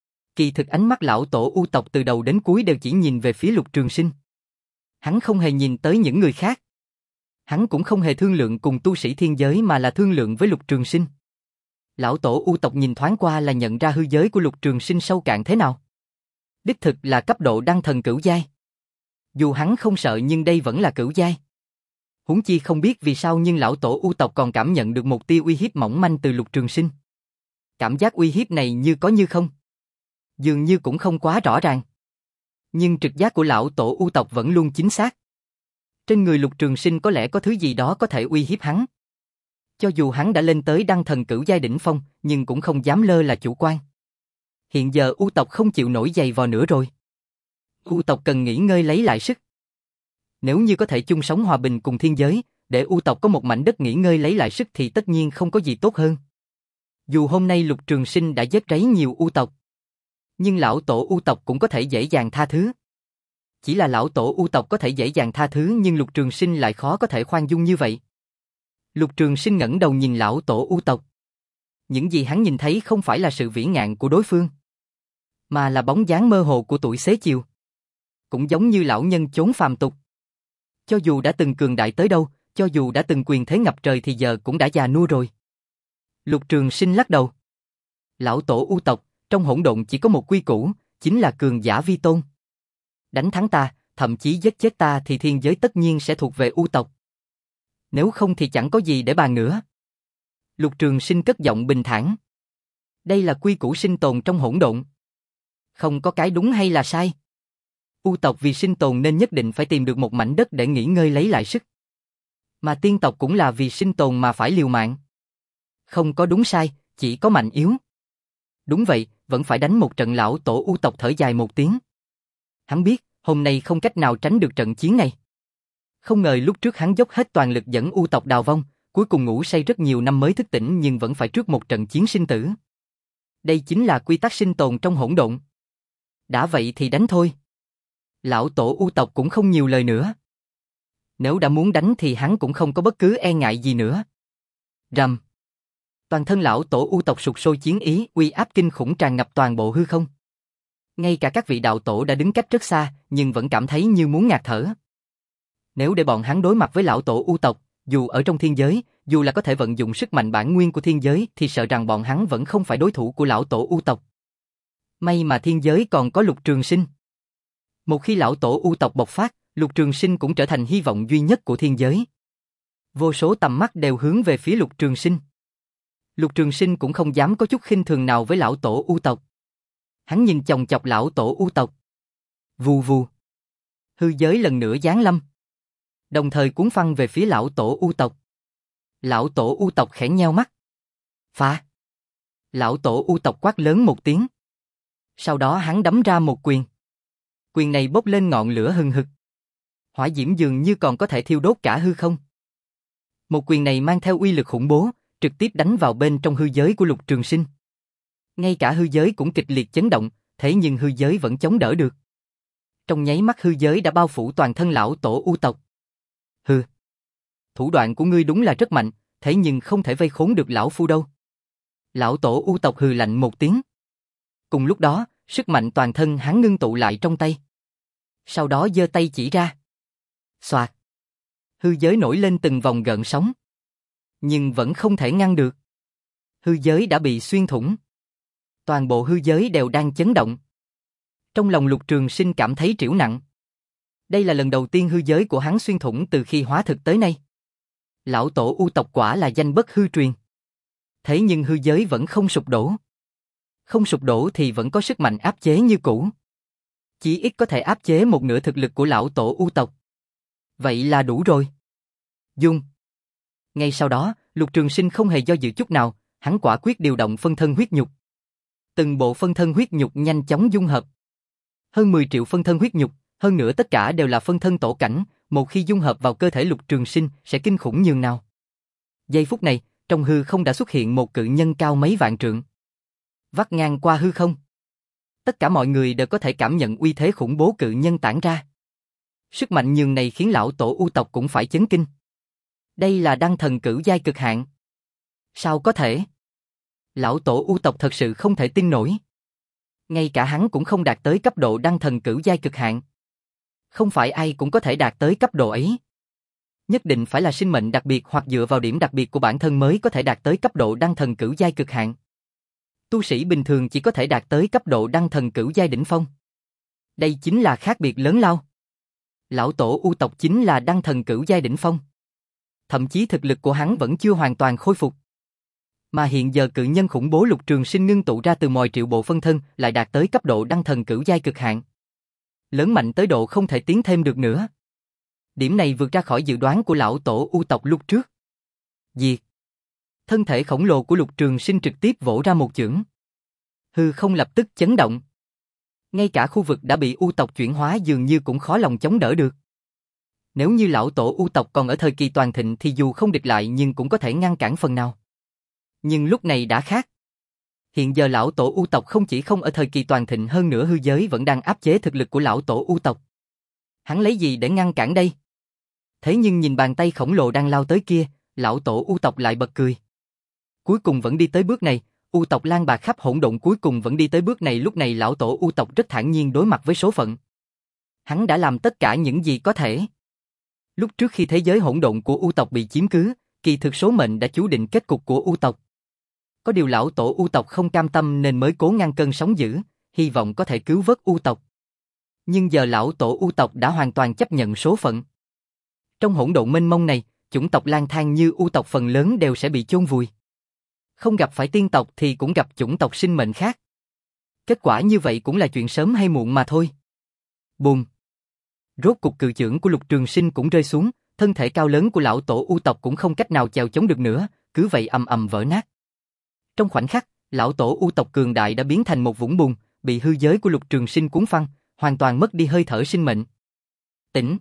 Kỳ thực ánh mắt lão tổ U tộc từ đầu đến cuối đều chỉ nhìn về phía Lục Trường Sinh. Hắn không hề nhìn tới những người khác. Hắn cũng không hề thương lượng cùng tu sĩ thiên giới mà là thương lượng với Lục Trường Sinh. Lão tổ U tộc nhìn thoáng qua là nhận ra hư giới của Lục Trường Sinh sâu cạn thế nào. Đích thực là cấp độ đăng thần cửu giai. Dù hắn không sợ nhưng đây vẫn là cửu giai. Huống chi không biết vì sao nhưng lão tổ U tộc còn cảm nhận được một tia uy hiếp mỏng manh từ Lục Trường Sinh. Cảm giác uy hiếp này như có như không. Dường như cũng không quá rõ ràng. Nhưng trực giác của lão tổ U tộc vẫn luôn chính xác. Trên người Lục Trường Sinh có lẽ có thứ gì đó có thể uy hiếp hắn. Cho dù hắn đã lên tới đăng thần cửu giai đỉnh phong, nhưng cũng không dám lơ là chủ quan. Hiện giờ U tộc không chịu nổi giày vò nữa rồi. U tộc cần nghỉ ngơi lấy lại sức. Nếu như có thể chung sống hòa bình cùng thiên giới, để U tộc có một mảnh đất nghỉ ngơi lấy lại sức thì tất nhiên không có gì tốt hơn. Dù hôm nay Lục Trường Sinh đã giết ráy nhiều U tộc, nhưng lão tổ U tộc cũng có thể dễ dàng tha thứ. Chỉ là lão tổ U tộc có thể dễ dàng tha thứ nhưng Lục Trường Sinh lại khó có thể khoan dung như vậy. Lục Trường Sinh ngẩng đầu nhìn lão tổ U tộc. Những gì hắn nhìn thấy không phải là sự vĩ ngạn của đối phương, mà là bóng dáng mơ hồ của tuổi xế chiều. Cũng giống như lão nhân chốn phàm tục. Cho dù đã từng cường đại tới đâu, cho dù đã từng quyền thế ngập trời thì giờ cũng đã già nua rồi. Lục Trường Sinh lắc đầu. Lão tổ U tộc, trong hỗn độn chỉ có một quy củ, chính là cường giả vi tôn. Đánh thắng ta, thậm chí giết chết ta thì thiên giới tất nhiên sẽ thuộc về U tộc. Nếu không thì chẳng có gì để bàn nữa. Lục Trường Sinh cất giọng bình thản. Đây là quy củ sinh tồn trong hỗn độn. Không có cái đúng hay là sai. U tộc vì sinh tồn nên nhất định phải tìm được một mảnh đất để nghỉ ngơi lấy lại sức. Mà tiên tộc cũng là vì sinh tồn mà phải liều mạng. Không có đúng sai, chỉ có mạnh yếu. Đúng vậy, vẫn phải đánh một trận. Lão tổ U tộc thở dài một tiếng. Hắn biết, hôm nay không cách nào tránh được trận chiến này. Không ngờ lúc trước hắn dốc hết toàn lực dẫn U tộc đào vong, cuối cùng ngủ say rất nhiều năm mới thức tỉnh nhưng vẫn phải trước một trận chiến sinh tử. Đây chính là quy tắc sinh tồn trong hỗn độn. Đã vậy thì đánh thôi. Lão tổ U tộc cũng không nhiều lời nữa. Nếu đã muốn đánh thì hắn cũng không có bất cứ e ngại gì nữa. Rầm. Toàn thân lão tổ U tộc sục sôi chiến ý, uy áp kinh khủng tràn ngập toàn bộ hư không. Ngay cả các vị đạo tổ đã đứng cách rất xa, nhưng vẫn cảm thấy như muốn ngạt thở. Nếu để bọn hắn đối mặt với lão tổ U tộc, dù ở trong thiên giới, dù là có thể vận dụng sức mạnh bản nguyên của thiên giới thì sợ rằng bọn hắn vẫn không phải đối thủ của lão tổ U tộc. May mà thiên giới còn có Lục Trường Sinh. Một khi lão tổ U tộc bộc phát, Lục Trường Sinh cũng trở thành hy vọng duy nhất của thiên giới. Vô số tầm mắt đều hướng về phía Lục Trường Sinh. Lục Trường Sinh cũng không dám có chút khinh thường nào với lão tổ U tộc. Hắn nhìn chòng chọc lão tổ U tộc. Vù vù. Hư giới lần nữa giáng lâm. Đồng thời cuốn phăng về phía lão tổ U tộc. Lão tổ U tộc khẽ nheo mắt. Phá. Lão tổ U tộc quát lớn một tiếng. Sau đó hắn đấm ra một quyền. Quyền này bốc lên ngọn lửa hừng hực. Hỏa diễm dường như còn có thể thiêu đốt cả hư không. Một quyền này mang theo uy lực khủng bố, trực tiếp đánh vào bên trong hư giới của Lục Trường Sinh. Ngay cả hư giới cũng kịch liệt chấn động, thế nhưng hư giới vẫn chống đỡ được. Trong nháy mắt hư giới đã bao phủ toàn thân lão tổ U tộc. Hừ. Thủ đoạn của ngươi đúng là rất mạnh, thế nhưng không thể vây khốn được lão phu đâu. Lão tổ U tộc hừ lạnh một tiếng. Cùng lúc đó, sức mạnh toàn thân hắn ngưng tụ lại trong tay. Sau đó giơ tay chỉ ra. Xoạt. Hư giới nổi lên từng vòng gợn sóng. Nhưng vẫn không thể ngăn được. Hư giới đã bị xuyên thủng. Toàn bộ hư giới đều đang chấn động. Trong lòng Lục Trường Sinh cảm thấy trĩu nặng. Đây là lần đầu tiên hư giới của hắn xuyên thủng từ khi hóa thực tới nay. Lão tổ U tộc quả là danh bất hư truyền. Thế nhưng hư giới vẫn không sụp đổ. Không sụp đổ thì vẫn có sức mạnh áp chế như cũ. Chỉ ít có thể áp chế một nửa thực lực của lão tổ U tộc. Vậy là đủ rồi. Dung. Ngay sau đó, Lục Trường Sinh không hề do dự chút nào, hắn quả quyết điều động phân thân huyết nhục. Từng bộ phân thân huyết nhục nhanh chóng dung hợp. Hơn mười triệu phân thân huyết nhục, hơn nữa tất cả đều là phân thân tổ cảnh, một khi dung hợp vào cơ thể Lục Trường Sinh sẽ kinh khủng nhường nào. Giây phút này, trong hư không đã xuất hiện một cự nhân cao mấy vạn trượng. Vắt ngang qua hư không. Tất cả mọi người đều có thể cảm nhận uy thế khủng bố cự nhân tản ra. Sức mạnh nhường này khiến lão tổ U tộc cũng phải chấn kinh. Đây là đăng thần cửu giai cực hạn. Sao có thể? Lão tổ U tộc thật sự không thể tin nổi. Ngay cả hắn cũng không đạt tới cấp độ đăng thần cửu giai cực hạn. Không phải ai cũng có thể đạt tới cấp độ ấy. Nhất định phải là sinh mệnh đặc biệt hoặc dựa vào điểm đặc biệt của bản thân mới có thể đạt tới cấp độ đăng thần cửu giai cực hạn. Tu sĩ bình thường chỉ có thể đạt tới cấp độ đăng thần cửu giai đỉnh phong. Đây chính là khác biệt lớn lao. Lão tổ U tộc chính là đăng thần cửu giai đỉnh phong. Thậm chí thực lực của hắn vẫn chưa hoàn toàn khôi phục. Mà hiện giờ cự nhân khủng bố Lục Trường Sinh ngưng tụ ra từ mọi triệu bộ phân thân lại đạt tới cấp độ đăng thần cửu giai cực hạn. Lớn mạnh tới độ không thể tiến thêm được nữa. Điểm này vượt ra khỏi dự đoán của lão tổ U tộc lúc trước. Diệt. Thân thể khổng lồ của Lục Trường Sinh trực tiếp vỗ ra một chưởng. Hư không lập tức chấn động. Ngay cả khu vực đã bị U tộc chuyển hóa dường như cũng khó lòng chống đỡ được. Nếu như lão tổ U tộc còn ở thời kỳ toàn thịnh thì dù không địch lại nhưng cũng có thể ngăn cản phần nào. Nhưng lúc này đã khác. Hiện giờ lão tổ U tộc không chỉ không ở thời kỳ toàn thịnh, hơn nữa hư giới vẫn đang áp chế thực lực của lão tổ U tộc. Hắn lấy gì để ngăn cản đây? Thế nhưng nhìn bàn tay khổng lồ đang lao tới kia, lão tổ U tộc lại bật cười. Cuối cùng vẫn đi tới bước này, U tộc lang bạc khắp hỗn độn cuối cùng vẫn đi tới bước này. Lúc này lão tổ U tộc rất thản nhiên đối mặt với số phận. Hắn đã làm tất cả những gì có thể. Lúc trước khi thế giới hỗn độn của U tộc bị chiếm cứ, kỳ thực số mệnh đã chú định kết cục của U tộc. Có điều lão tổ U tộc không cam tâm nên mới cố ngăn cơn sóng dữ, hy vọng có thể cứu vớt U tộc. Nhưng giờ lão tổ U tộc đã hoàn toàn chấp nhận số phận. Trong hỗn độn mênh mông này, chủng tộc lang thang như U tộc phần lớn đều sẽ bị chôn vùi. Không gặp phải tiên tộc thì cũng gặp chủng tộc sinh mệnh khác. Kết quả như vậy cũng là chuyện sớm hay muộn mà thôi. Bùm. Rốt cục cự chưởng của Lục Trường Sinh cũng rơi xuống, thân thể cao lớn của lão tổ U tộc cũng không cách nào chèo chống được nữa, cứ vậy ầm ầm vỡ nát. Trong khoảnh khắc, lão tổ U tộc cường đại đã biến thành một vũng bùn, bị hư giới của Lục Trường Sinh cuốn phăng, hoàn toàn mất đi hơi thở sinh mệnh. Tỉnh.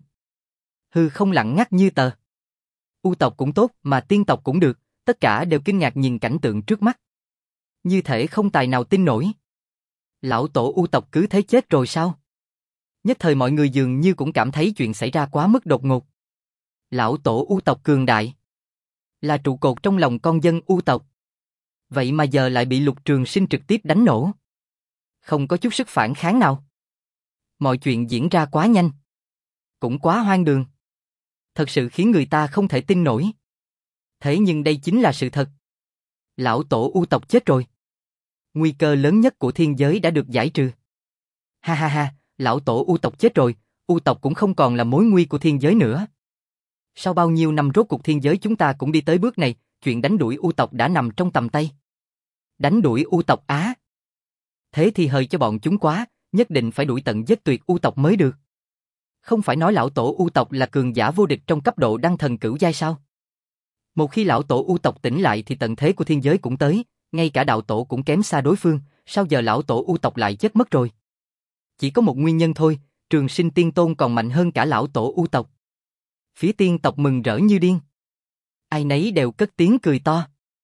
Hư không lặng ngắt như tờ. U tộc cũng tốt mà tiên tộc cũng được, tất cả đều kinh ngạc nhìn cảnh tượng trước mắt. Như thể không tài nào tin nổi. Lão tổ U tộc cứ thế chết rồi sao? Nhất thời mọi người dường như cũng cảm thấy chuyện xảy ra quá mức đột ngột. Lão tổ U tộc cường đại, là trụ cột trong lòng con dân U tộc. Vậy mà giờ lại bị Lục Trường Sinh trực tiếp đánh nổ. Không có chút sức phản kháng nào. Mọi chuyện diễn ra quá nhanh. Cũng quá hoang đường. Thật sự khiến người ta không thể tin nổi. Thế nhưng đây chính là sự thật. Lão tổ U tộc chết rồi. Nguy cơ lớn nhất của thiên giới đã được giải trừ. Ha ha ha, lão tổ U tộc chết rồi, U tộc cũng không còn là mối nguy của thiên giới nữa. Sau bao nhiêu năm rốt cuộc thiên giới chúng ta cũng đi tới bước này, chuyện đánh đuổi U tộc đã nằm trong tầm tay. Đánh đuổi U tộc á? Thế thì hời cho bọn chúng quá, nhất định phải đuổi tận giết tuyệt U tộc mới được. Không phải nói lão tổ U tộc là cường giả vô địch trong cấp độ đăng thần cửu giai sao? Một khi lão tổ U tộc tỉnh lại thì tận thế của thiên giới cũng tới, ngay cả đạo tổ cũng kém xa đối phương, Sao giờ lão tổ U tộc lại chết mất rồi? Chỉ có một nguyên nhân thôi, Trường Sinh Tiên Tôn còn mạnh hơn cả lão tổ U tộc. Phía tiên tộc mừng rỡ như điên. Ai nấy đều cất tiếng cười to.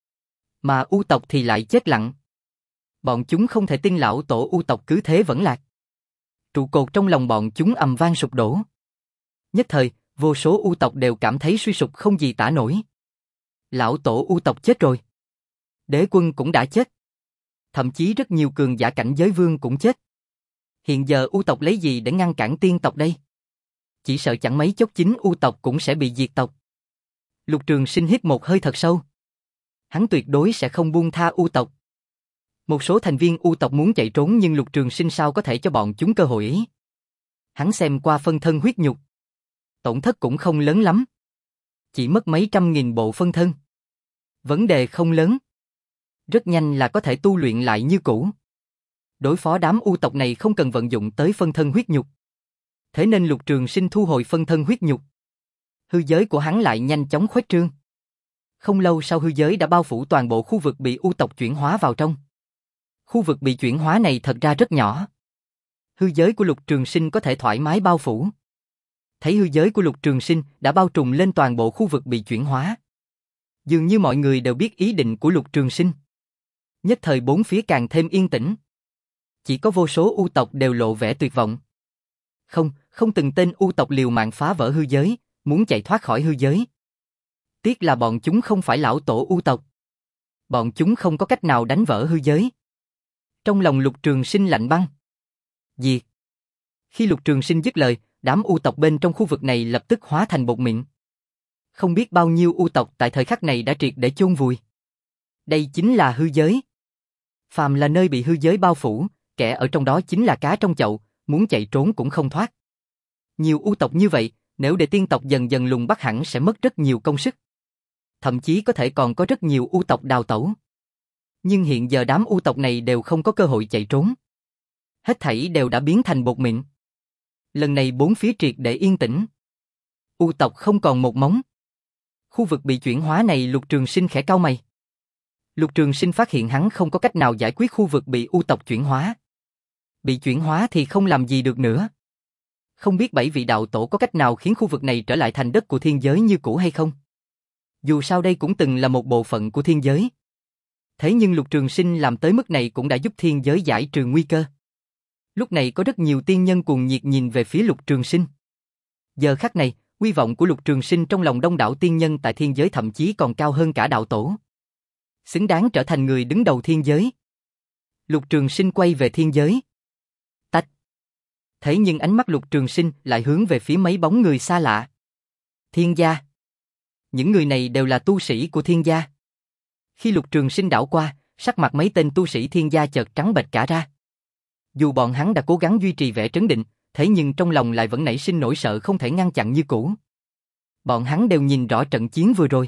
Mà U tộc thì lại chết lặng. Bọn chúng không thể tin lão tổ U tộc cứ thế vẫn lạc. Trụ cột trong lòng bọn chúng ầm vang sụp đổ. Nhất thời, vô số U tộc đều cảm thấy suy sụp không gì tả nổi. Lão tổ U tộc chết rồi. Đế quân cũng đã chết. Thậm chí rất nhiều cường giả cảnh giới vương cũng chết. Hiện giờ U tộc lấy gì để ngăn cản tiên tộc đây? Chỉ sợ chẳng mấy chốc chính U tộc cũng sẽ bị diệt tộc. Lục Trường Sinh hít một hơi thật sâu. Hắn tuyệt đối sẽ không buông tha U tộc. Một số thành viên U tộc muốn chạy trốn nhưng Lục Trường Sinh sao có thể cho bọn chúng cơ hội ấy. Hắn xem qua phân thân huyết nhục. Tổn thất cũng không lớn lắm. Chỉ mất mấy trăm nghìn bộ phân thân. Vấn đề không lớn. Rất nhanh là có thể tu luyện lại như cũ. Đối phó đám U tộc này không cần vận dụng tới phân thân huyết nhục. Thế nên Lục Trường Sinh thu hồi phân thân huyết nhục. Hư giới của hắn lại nhanh chóng khuếch trương. Không lâu sau hư giới đã bao phủ toàn bộ khu vực bị U tộc chuyển hóa vào trong. Khu vực bị chuyển hóa này thật ra rất nhỏ. Hư giới của Lục Trường Sinh có thể thoải mái bao phủ. Thấy hư giới của Lục Trường Sinh đã bao trùm lên toàn bộ khu vực bị chuyển hóa. Dường như mọi người đều biết ý định của Lục Trường Sinh. Nhất thời bốn phía càng thêm yên tĩnh. Chỉ có vô số U tộc đều lộ vẻ tuyệt vọng. Không, không từng tên U tộc liều mạng phá vỡ hư giới, muốn chạy thoát khỏi hư giới. Tiếc là bọn chúng không phải lão tổ U tộc. Bọn chúng không có cách nào đánh vỡ hư giới. Trong lòng Lục Trường Sinh lạnh băng. Diệt. Khi Lục Trường Sinh dứt lời, đám U tộc bên trong khu vực này lập tức hóa thành bột mịn. Không biết bao nhiêu U tộc tại thời khắc này đã triệt để chôn vùi. Đây chính là hư giới. Phàm là nơi bị hư giới bao phủ, kẻ ở trong đó chính là cá trong chậu, muốn chạy trốn cũng không thoát. Nhiều U tộc như vậy, nếu để tiên tộc dần dần lùng bắt hẳn sẽ mất rất nhiều công sức. Thậm chí có thể còn có rất nhiều U tộc đào tẩu. Nhưng hiện giờ đám U tộc này đều không có cơ hội chạy trốn. Hết thảy đều đã biến thành bột mịn. Lần này bốn phía triệt để yên tĩnh. U tộc không còn một móng. Khu vực bị chuyển hóa này Lục Trường Sinh khẽ cau mày. Lục Trường Sinh phát hiện hắn không có cách nào giải quyết khu vực bị U tộc chuyển hóa. Bị chuyển hóa thì không làm gì được nữa. Không biết bảy vị đạo tổ có cách nào khiến khu vực này trở lại thành đất của thiên giới như cũ hay không? Dù sao đây cũng từng là một bộ phận của thiên giới. Thế nhưng Lục Trường Sinh làm tới mức này cũng đã giúp thiên giới giải trừ nguy cơ. Lúc này có rất nhiều tiên nhân cuồng nhiệt nhìn về phía Lục Trường Sinh. Giờ khắc này, uy vọng của Lục Trường Sinh trong lòng đông đảo tiên nhân tại thiên giới thậm chí còn cao hơn cả đạo tổ. Xứng đáng trở thành người đứng đầu thiên giới. Lục Trường Sinh quay về thiên giới. Tách. Thế nhưng ánh mắt Lục Trường Sinh lại hướng về phía mấy bóng người xa lạ. Thiên gia. Những người này đều là tu sĩ của thiên gia. Khi Lục Trường Sinh đảo qua, sắc mặt mấy tên tu sĩ thiên gia chợt trắng bệch cả ra. Dù bọn hắn đã cố gắng duy trì vẻ trấn định, thế nhưng trong lòng lại vẫn nảy sinh nỗi sợ không thể ngăn chặn như cũ. Bọn hắn đều nhìn rõ trận chiến vừa rồi.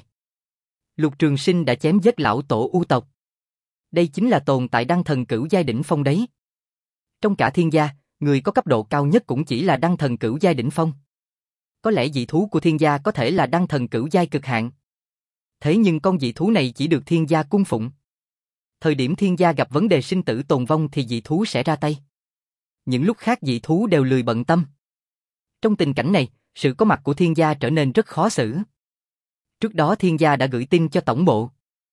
Lục Trường Sinh đã chém giết lão tổ U tộc. Đây chính là tồn tại đăng thần cửu giai đỉnh phong đấy. Trong cả thiên gia, người có cấp độ cao nhất cũng chỉ là đăng thần cửu giai đỉnh phong. Có lẽ dị thú của thiên gia có thể là đăng thần cửu giai cực hạn. Thế nhưng con dị thú này chỉ được thiên gia cung phụng. Thời điểm thiên gia gặp vấn đề sinh tử tồn vong thì dị thú sẽ ra tay. Những lúc khác dị thú đều lười bận tâm. Trong tình cảnh này, sự có mặt của thiên gia trở nên rất khó xử. Trước đó thiên gia đã gửi tin cho tổng bộ.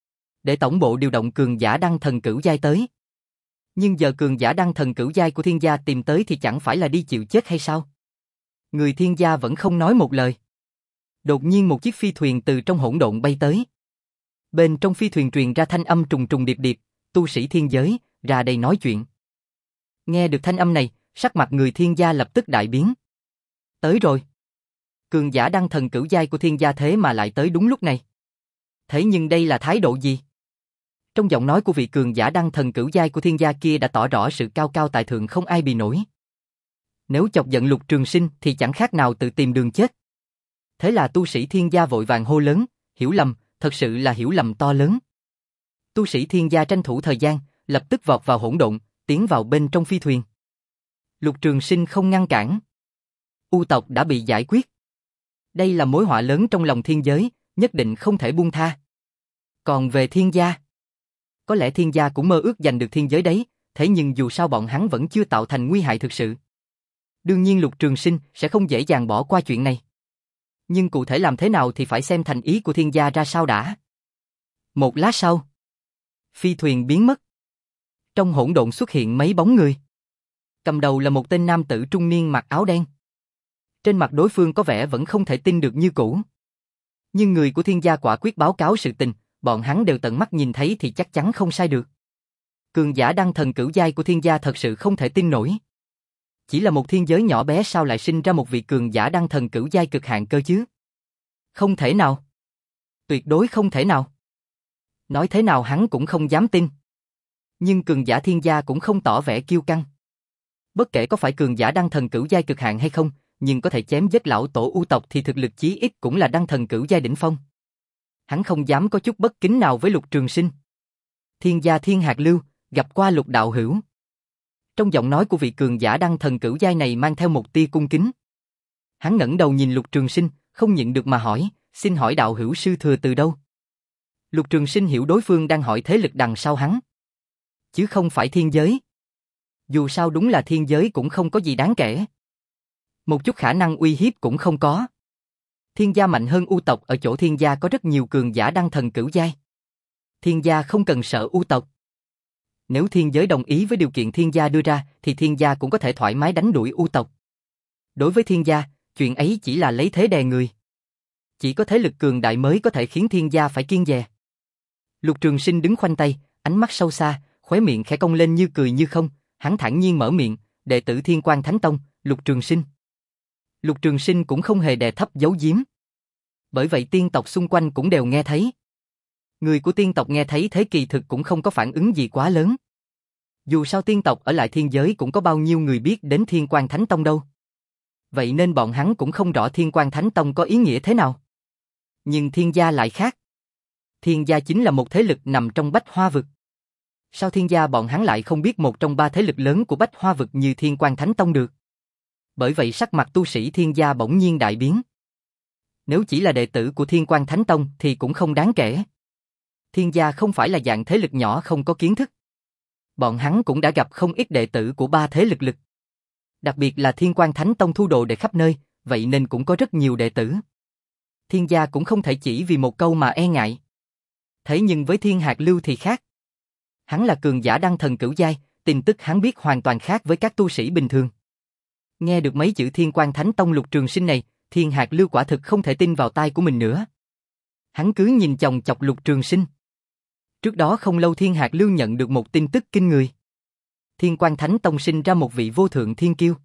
Để tổng bộ điều động cường giả đăng thần cửu giai tới. Nhưng giờ cường giả đăng thần cửu giai của thiên gia tìm tới thì chẳng phải là đi chịu chết hay sao? Người thiên gia vẫn không nói một lời. Đột nhiên một chiếc phi thuyền từ trong hỗn độn bay tới. Bên trong phi thuyền truyền ra thanh âm trùng trùng điệp điệp, tu sĩ thiên giới, ra đây nói chuyện. Nghe được thanh âm này, sắc mặt người thiên gia lập tức đại biến. Tới rồi. Cường giả đăng thần cửu giai của thiên gia thế mà lại tới đúng lúc này. Thế nhưng đây là thái độ gì? Trong giọng nói của vị cường giả đăng thần cửu giai của thiên gia kia đã tỏ rõ sự cao cao tại thượng không ai bì nổi. Nếu chọc giận Lục Trường Sinh thì chẳng khác nào tự tìm đường chết. Thế là tu sĩ thiên gia vội vàng hô lớn, hiểu lầm, thật sự là hiểu lầm to lớn. Tu sĩ thiên gia tranh thủ thời gian, lập tức vọt vào hỗn độn, tiến vào bên trong phi thuyền. Lục Trường Sinh không ngăn cản. U tộc đã bị giải quyết. Đây là mối họa lớn trong lòng thiên giới, nhất định không thể buông tha. Còn về thiên gia, có lẽ thiên gia cũng mơ ước giành được thiên giới đấy, thế nhưng dù sao bọn hắn vẫn chưa tạo thành nguy hại thực sự. Đương nhiên Lục Trường Sinh sẽ không dễ dàng bỏ qua chuyện này. Nhưng cụ thể làm thế nào thì phải xem thành ý của thiên gia ra sao đã. Một lát sau, phi thuyền biến mất. Trong hỗn độn xuất hiện mấy bóng người. Cầm đầu là một tên nam tử trung niên mặc áo đen. Trên mặt đối phương có vẻ vẫn không thể tin được như cũ. Nhưng người của thiên gia quả quyết báo cáo sự tình, bọn hắn đều tận mắt nhìn thấy thì chắc chắn không sai được. Cường giả đăng thần cửu giai của thiên gia thật sự không thể tin nổi. Chỉ là một thiên giới nhỏ bé sao lại sinh ra một vị cường giả đăng thần cửu giai cực hạn cơ chứ? Không thể nào. Tuyệt đối không thể nào. Nói thế nào hắn cũng không dám tin. Nhưng cường giả thiên gia cũng không tỏ vẻ kiêu căng. Bất kể có phải cường giả đăng thần cửu giai cực hạn hay không, nhưng có thể chém giết lão tổ U tộc thì thực lực chí ít cũng là đăng thần cửu giai đỉnh phong. Hắn không dám có chút bất kính nào với Lục Trường Sinh. Thiên gia Thiên Hạt Lưu, gặp qua Lục đạo hữu. Trong giọng nói của vị cường giả đăng thần cửu giai này mang theo một tia cung kính. Hắn ngẩng đầu nhìn Lục Trường Sinh, không nhịn được mà hỏi, xin hỏi đạo hữu sư thừa từ đâu? Lục Trường Sinh hiểu đối phương đang hỏi thế lực đằng sau hắn, chứ không phải thiên giới. Dù sao đúng là thiên giới cũng không có gì đáng kể. Một chút khả năng uy hiếp cũng không có. Thiên gia mạnh hơn U tộc ở chỗ thiên gia có rất nhiều cường giả đăng thần cửu giai. Thiên gia không cần sợ U tộc. Nếu thiên giới đồng ý với điều kiện thiên gia đưa ra thì thiên gia cũng có thể thoải mái đánh đuổi U tộc. Đối với thiên gia, chuyện ấy chỉ là lấy thế đè người. Chỉ có thế lực cường đại mới có thể khiến thiên gia phải kiêng dè. Lục Trường Sinh đứng khoanh tay, ánh mắt sâu xa, khóe miệng khẽ cong lên như cười như không, hắn thản nhiên mở miệng, đệ tử Thiên Quang Thánh Tông, Lục Trường Sinh. Lục Trường Sinh cũng không hề đè thấp giấu giếm. Bởi vậy tiên tộc xung quanh cũng đều nghe thấy. Người của tiên tộc nghe thấy thế kỳ thực cũng không có phản ứng gì quá lớn. Dù sao tiên tộc ở lại thiên giới cũng có bao nhiêu người biết đến Thiên Quang Thánh Tông đâu. Vậy nên bọn hắn cũng không rõ Thiên Quang Thánh Tông có ý nghĩa thế nào. Nhưng thiên gia lại khác. Thiên gia chính là một thế lực nằm trong Bách Hoa Vực. Sao thiên gia bọn hắn lại không biết một trong ba thế lực lớn của Bách Hoa Vực như Thiên Quang Thánh Tông được? Bởi vậy sắc mặt tu sĩ thiên gia bỗng nhiên đại biến. Nếu chỉ là đệ tử của Thiên Quang Thánh Tông thì cũng không đáng kể. Thiên gia không phải là dạng thế lực nhỏ không có kiến thức. Bọn hắn cũng đã gặp không ít đệ tử của ba thế lực lực. Đặc biệt là Thiên Quang Thánh Tông thu đồ đệ khắp nơi, vậy nên cũng có rất nhiều đệ tử. Thiên gia cũng không thể chỉ vì một câu mà e ngại. Thế nhưng với Thiên Hạt Lưu thì khác. Hắn là cường giả đăng thần cửu giai, tin tức hắn biết hoàn toàn khác với các tu sĩ bình thường. Nghe được mấy chữ Thiên Quang Thánh Tông Lục Trường Sinh này, Thiên Hạt Lưu quả thực không thể tin vào tai của mình nữa. Hắn cứ nhìn chòng chọc Lục Trường Sinh. Trước đó không lâu Thiên Hạt Lưu nhận được một tin tức kinh người. Thiên Quang Thánh Tông sinh ra một vị vô thượng thiên kiêu.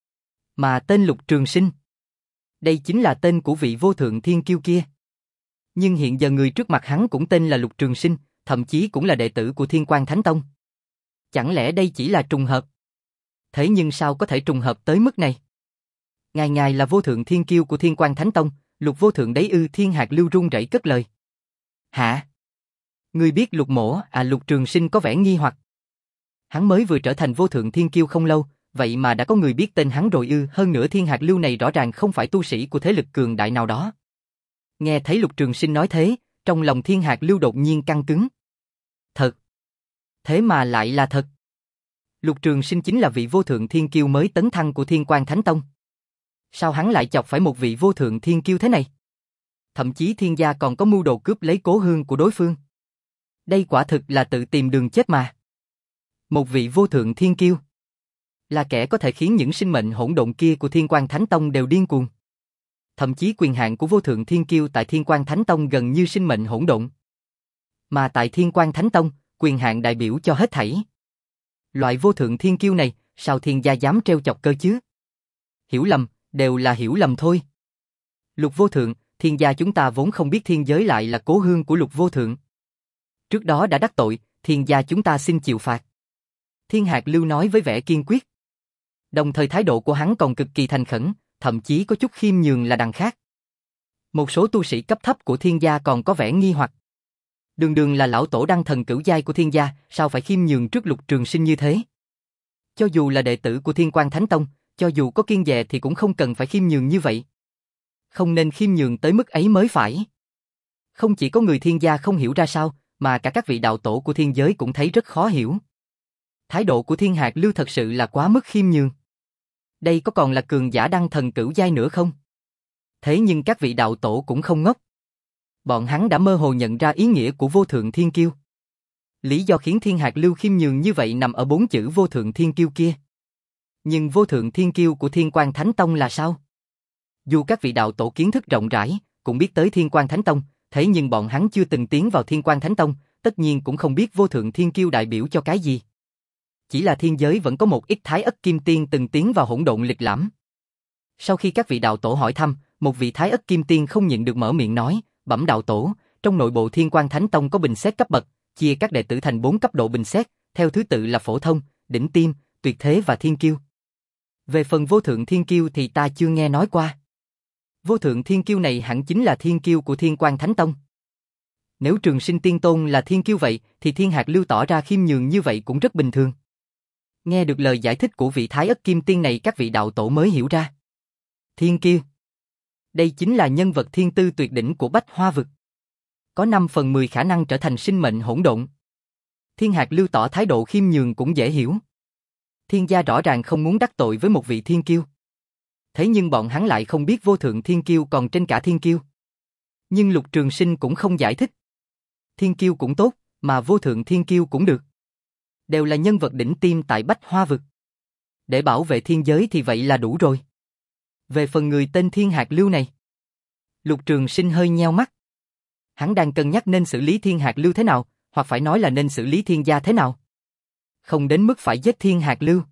Mà tên Lục Trường Sinh. Đây chính là tên của vị vô thượng thiên kiêu kia. Nhưng hiện giờ người trước mặt hắn cũng tên là Lục Trường Sinh, thậm chí cũng là đệ tử của Thiên Quang Thánh Tông. Chẳng lẽ đây chỉ là trùng hợp? Thế nhưng sao có thể trùng hợp tới mức này? Ngài ngài là vô thượng thiên kiêu của Thiên Quang Thánh Tông, Lục vô thượng đấy ư? Thiên Hạt Lưu run rẩy cất lời. Hả? Ngươi biết Lục mỗ à? Lục Trường Sinh có vẻ nghi hoặc. Hắn mới vừa trở thành vô thượng thiên kiêu không lâu, vậy mà đã có người biết tên hắn rồi ư? Hơn nữa Thiên Hạt Lưu này rõ ràng không phải tu sĩ của thế lực cường đại nào đó. Nghe thấy Lục Trường Sinh nói thế, trong lòng Thiên Hạt Lưu đột nhiên căng cứng. Thật. Thế mà lại là thật. Lục Trường Sinh chính là vị vô thượng thiên kiêu mới tấn thăng của Thiên Quang Thánh Tông. Sao hắn lại chọc phải một vị vô thượng thiên kiêu thế này? Thậm chí thiên gia còn có mưu đồ cướp lấy cố hương của đối phương. Đây quả thực là tự tìm đường chết mà. Một vị vô thượng thiên kiêu là kẻ có thể khiến những sinh mệnh hỗn độn kia của Thiên Quang Thánh Tông đều điên cuồng. Thậm chí quyền hạn của vô thượng thiên kiêu tại Thiên Quang Thánh Tông gần như sinh mệnh hỗn độn. Mà tại Thiên Quang Thánh Tông, quyền hạn đại biểu cho hết thảy. Loại vô thượng thiên kiêu này, sao thiên gia dám trêu chọc cơ chứ? Hiểu lầm, đều là hiểu lầm thôi. Lục vô thượng, thiên gia chúng ta vốn không biết thiên giới lại là cố hương của Lục vô thượng. Trước đó đã đắc tội, thiên gia chúng ta xin chịu phạt. Thiên Hạt Lưu nói với vẻ kiên quyết. Đồng thời thái độ của hắn còn cực kỳ thành khẩn, thậm chí có chút khiêm nhường là đằng khác. Một số tu sĩ cấp thấp của thiên gia còn có vẻ nghi hoặc. Đường đường là lão tổ đăng thần cửu giai của thiên gia, sao phải khiêm nhường trước Lục Trường Sinh như thế? Cho dù là đệ tử của Thiên Quang Thánh Tông, cho dù có kiêng dè thì cũng không cần phải khiêm nhường như vậy. Không nên khiêm nhường tới mức ấy mới phải. Không chỉ có người thiên gia không hiểu ra sao, mà cả các vị đạo tổ của thiên giới cũng thấy rất khó hiểu. Thái độ của Thiên Hạc Lưu thật sự là quá mức khiêm nhường. Đây có còn là cường giả đăng thần cửu giai nữa không? Thế nhưng các vị đạo tổ cũng không ngốc. Bọn hắn đã mơ hồ nhận ra ý nghĩa của vô thượng thiên kiêu. Lý do khiến Thiên Hạc Lưu khiêm nhường như vậy nằm ở bốn chữ vô thượng thiên kiêu kia. Nhưng vô thượng thiên kiêu của Thiên Quang Thánh Tông là sao? Dù các vị đạo tổ kiến thức rộng rãi, cũng biết tới Thiên Quang Thánh Tông, thế nhưng bọn hắn chưa từng tiến vào Thiên Quang Thánh Tông, tất nhiên cũng không biết vô thượng thiên kiêu đại biểu cho cái gì. Chỉ là thiên giới vẫn có một ít Thái Ất Kim Tiên từng tiến vào hỗn độn lịch lãm. Sau khi các vị đạo tổ hỏi thăm, một vị Thái Ất Kim Tiên không nhịn được mở miệng nói, bẩm đạo tổ, trong nội bộ Thiên Quang Thánh Tông có bình xét cấp bậc, chia các đệ tử thành bốn cấp độ bình xét, theo thứ tự là phổ thông, đỉnh tiêm, tuyệt thế và thiên kiêu. Về phần vô thượng thiên kiêu thì ta chưa nghe nói qua. Vô thượng thiên kiêu này hẳn chính là thiên kiêu của Thiên Quang Thánh Tông. Nếu Trường Sinh Tiên Tôn là thiên kiêu vậy, thì Thiên Hạc Lưu tỏ ra khiêm nhường như vậy cũng rất bình thường. Nghe được lời giải thích của vị Thái Ất Kim Tiên này, các vị đạo tổ mới hiểu ra. Thiên kiêu. Đây chính là nhân vật thiên tư tuyệt đỉnh của Bách Hoa Vực. Có năm phần mười khả năng trở thành sinh mệnh hỗn độn. Thiên Hạc Lưu tỏ thái độ khiêm nhường cũng dễ hiểu. Thiên gia rõ ràng không muốn đắc tội với một vị thiên kiêu. Thế nhưng bọn hắn lại không biết vô thượng thiên kiêu còn trên cả thiên kiêu. Nhưng Lục Trường Sinh cũng không giải thích. Thiên kiêu cũng tốt, mà vô thượng thiên kiêu cũng được. Đều là nhân vật đỉnh tiêm tại Bách Hoa Vực. Để bảo vệ thiên giới thì vậy là đủ rồi. Về phần người tên Thiên Hạc Lưu này, Lục Trường Sinh hơi nheo mắt. Hắn đang cân nhắc nên xử lý Thiên Hạc Lưu thế nào, hoặc phải nói là nên xử lý Thiên gia thế nào. Không đến mức phải giết Thiên Hạc Lưu.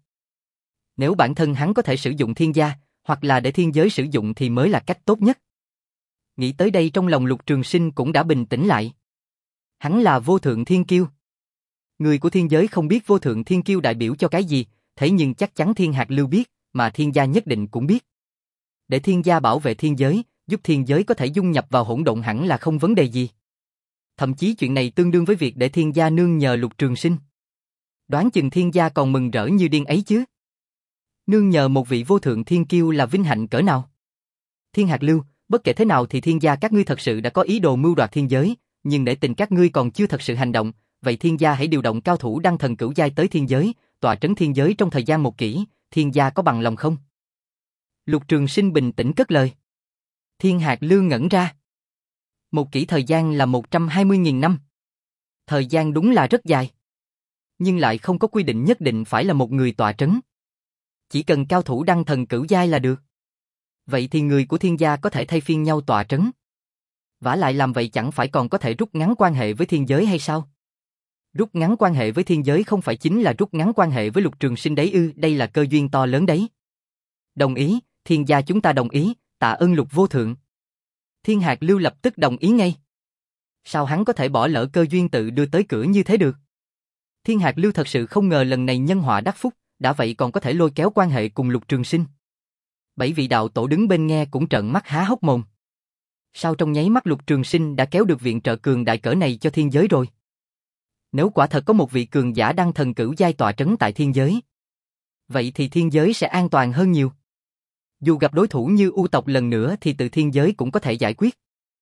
Nếu bản thân hắn có thể sử dụng Thiên gia, hoặc là để thiên giới sử dụng thì mới là cách tốt nhất. Nghĩ tới đây trong lòng Lục Trường Sinh cũng đã bình tĩnh lại. Hắn là vô thượng thiên kiêu. Người của thiên giới không biết vô thượng thiên kiêu đại biểu cho cái gì, thế nhưng chắc chắn Thiên Hạc Lưu biết, mà thiên gia nhất định cũng biết. Để thiên gia bảo vệ thiên giới, giúp thiên giới có thể dung nhập vào hỗn độn hẳn là không vấn đề gì. Thậm chí chuyện này tương đương với việc để thiên gia nương nhờ Lục Trường Sinh. Đoán chừng thiên gia còn mừng rỡ như điên ấy chứ. Nương nhờ một vị vô thượng thiên kiêu là vinh hạnh cỡ nào. Thiên Hạc Lưu, bất kể thế nào thì thiên gia các ngươi thật sự đã có ý đồ mưu đoạt thiên giới, nhưng để tình các ngươi còn chưa thật sự hành động, vậy thiên gia hãy điều động cao thủ đăng thần cửu giai tới thiên giới, tọa trấn thiên giới trong thời gian một kỷ, thiên gia có bằng lòng không? Lục Trường Sinh bình tĩnh cất lời. Thiên Hạc Lưu ngẩn ra. Một kỷ thời gian là một trăm hai mươi nghìn năm. Thời gian đúng là rất dài. Nhưng lại không có quy định nhất định phải là một người tọa trấn. Chỉ cần cao thủ đăng thần cửu giai là được. Vậy thì người của thiên gia có thể thay phiên nhau tọa trấn. Vả lại làm vậy chẳng phải còn có thể rút ngắn quan hệ với thiên giới hay sao? Rút ngắn quan hệ với thiên giới không phải chính là rút ngắn quan hệ với Lục Trường Sinh đấy ư? Đây là cơ duyên to lớn đấy. Đồng ý, thiên gia chúng ta đồng ý, tạ ơn Lục vô thượng. Thiên Hạc Lưu lập tức đồng ý ngay. Sao hắn có thể bỏ lỡ cơ duyên tự đưa tới cửa như thế được? Thiên Hạc Lưu thật sự không ngờ lần này nhân họa đắc phúc, đã vậy còn có thể lôi kéo quan hệ cùng Lục Trường Sinh. Bảy vị đạo tổ đứng bên nghe cũng trợn mắt há hốc mồm. Sao trong nháy mắt Lục Trường Sinh đã kéo được viện trợ cường đại cỡ này cho thiên giới rồi? Nếu quả thật có một vị cường giả đăng thần cửu giai tọa trấn tại thiên giới, vậy thì thiên giới sẽ an toàn hơn nhiều. Dù gặp đối thủ như U tộc lần nữa thì từ thiên giới cũng có thể giải quyết.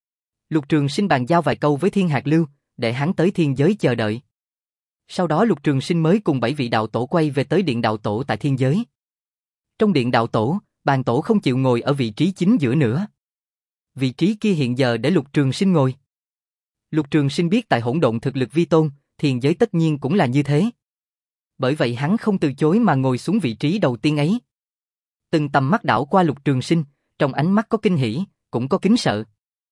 Lục Trường Sinh bàn giao vài câu với Thiên Hạc Lưu, để hắn tới thiên giới chờ đợi. Sau đó Lục Trường Sinh mới cùng bảy vị đạo tổ quay về tới điện đạo tổ tại thiên giới. Trong điện đạo tổ, bàn tổ không chịu ngồi ở vị trí chính giữa nữa. Vị trí kia hiện giờ để Lục Trường Sinh ngồi. Lục Trường Sinh biết tại hỗn độn thực lực vi tôn, thiên giới tất nhiên cũng là như thế. Bởi vậy hắn không từ chối mà ngồi xuống vị trí đầu tiên ấy. Từng tầm mắt đảo qua Lục Trường Sinh, trong ánh mắt có kinh hỉ, cũng có kính sợ.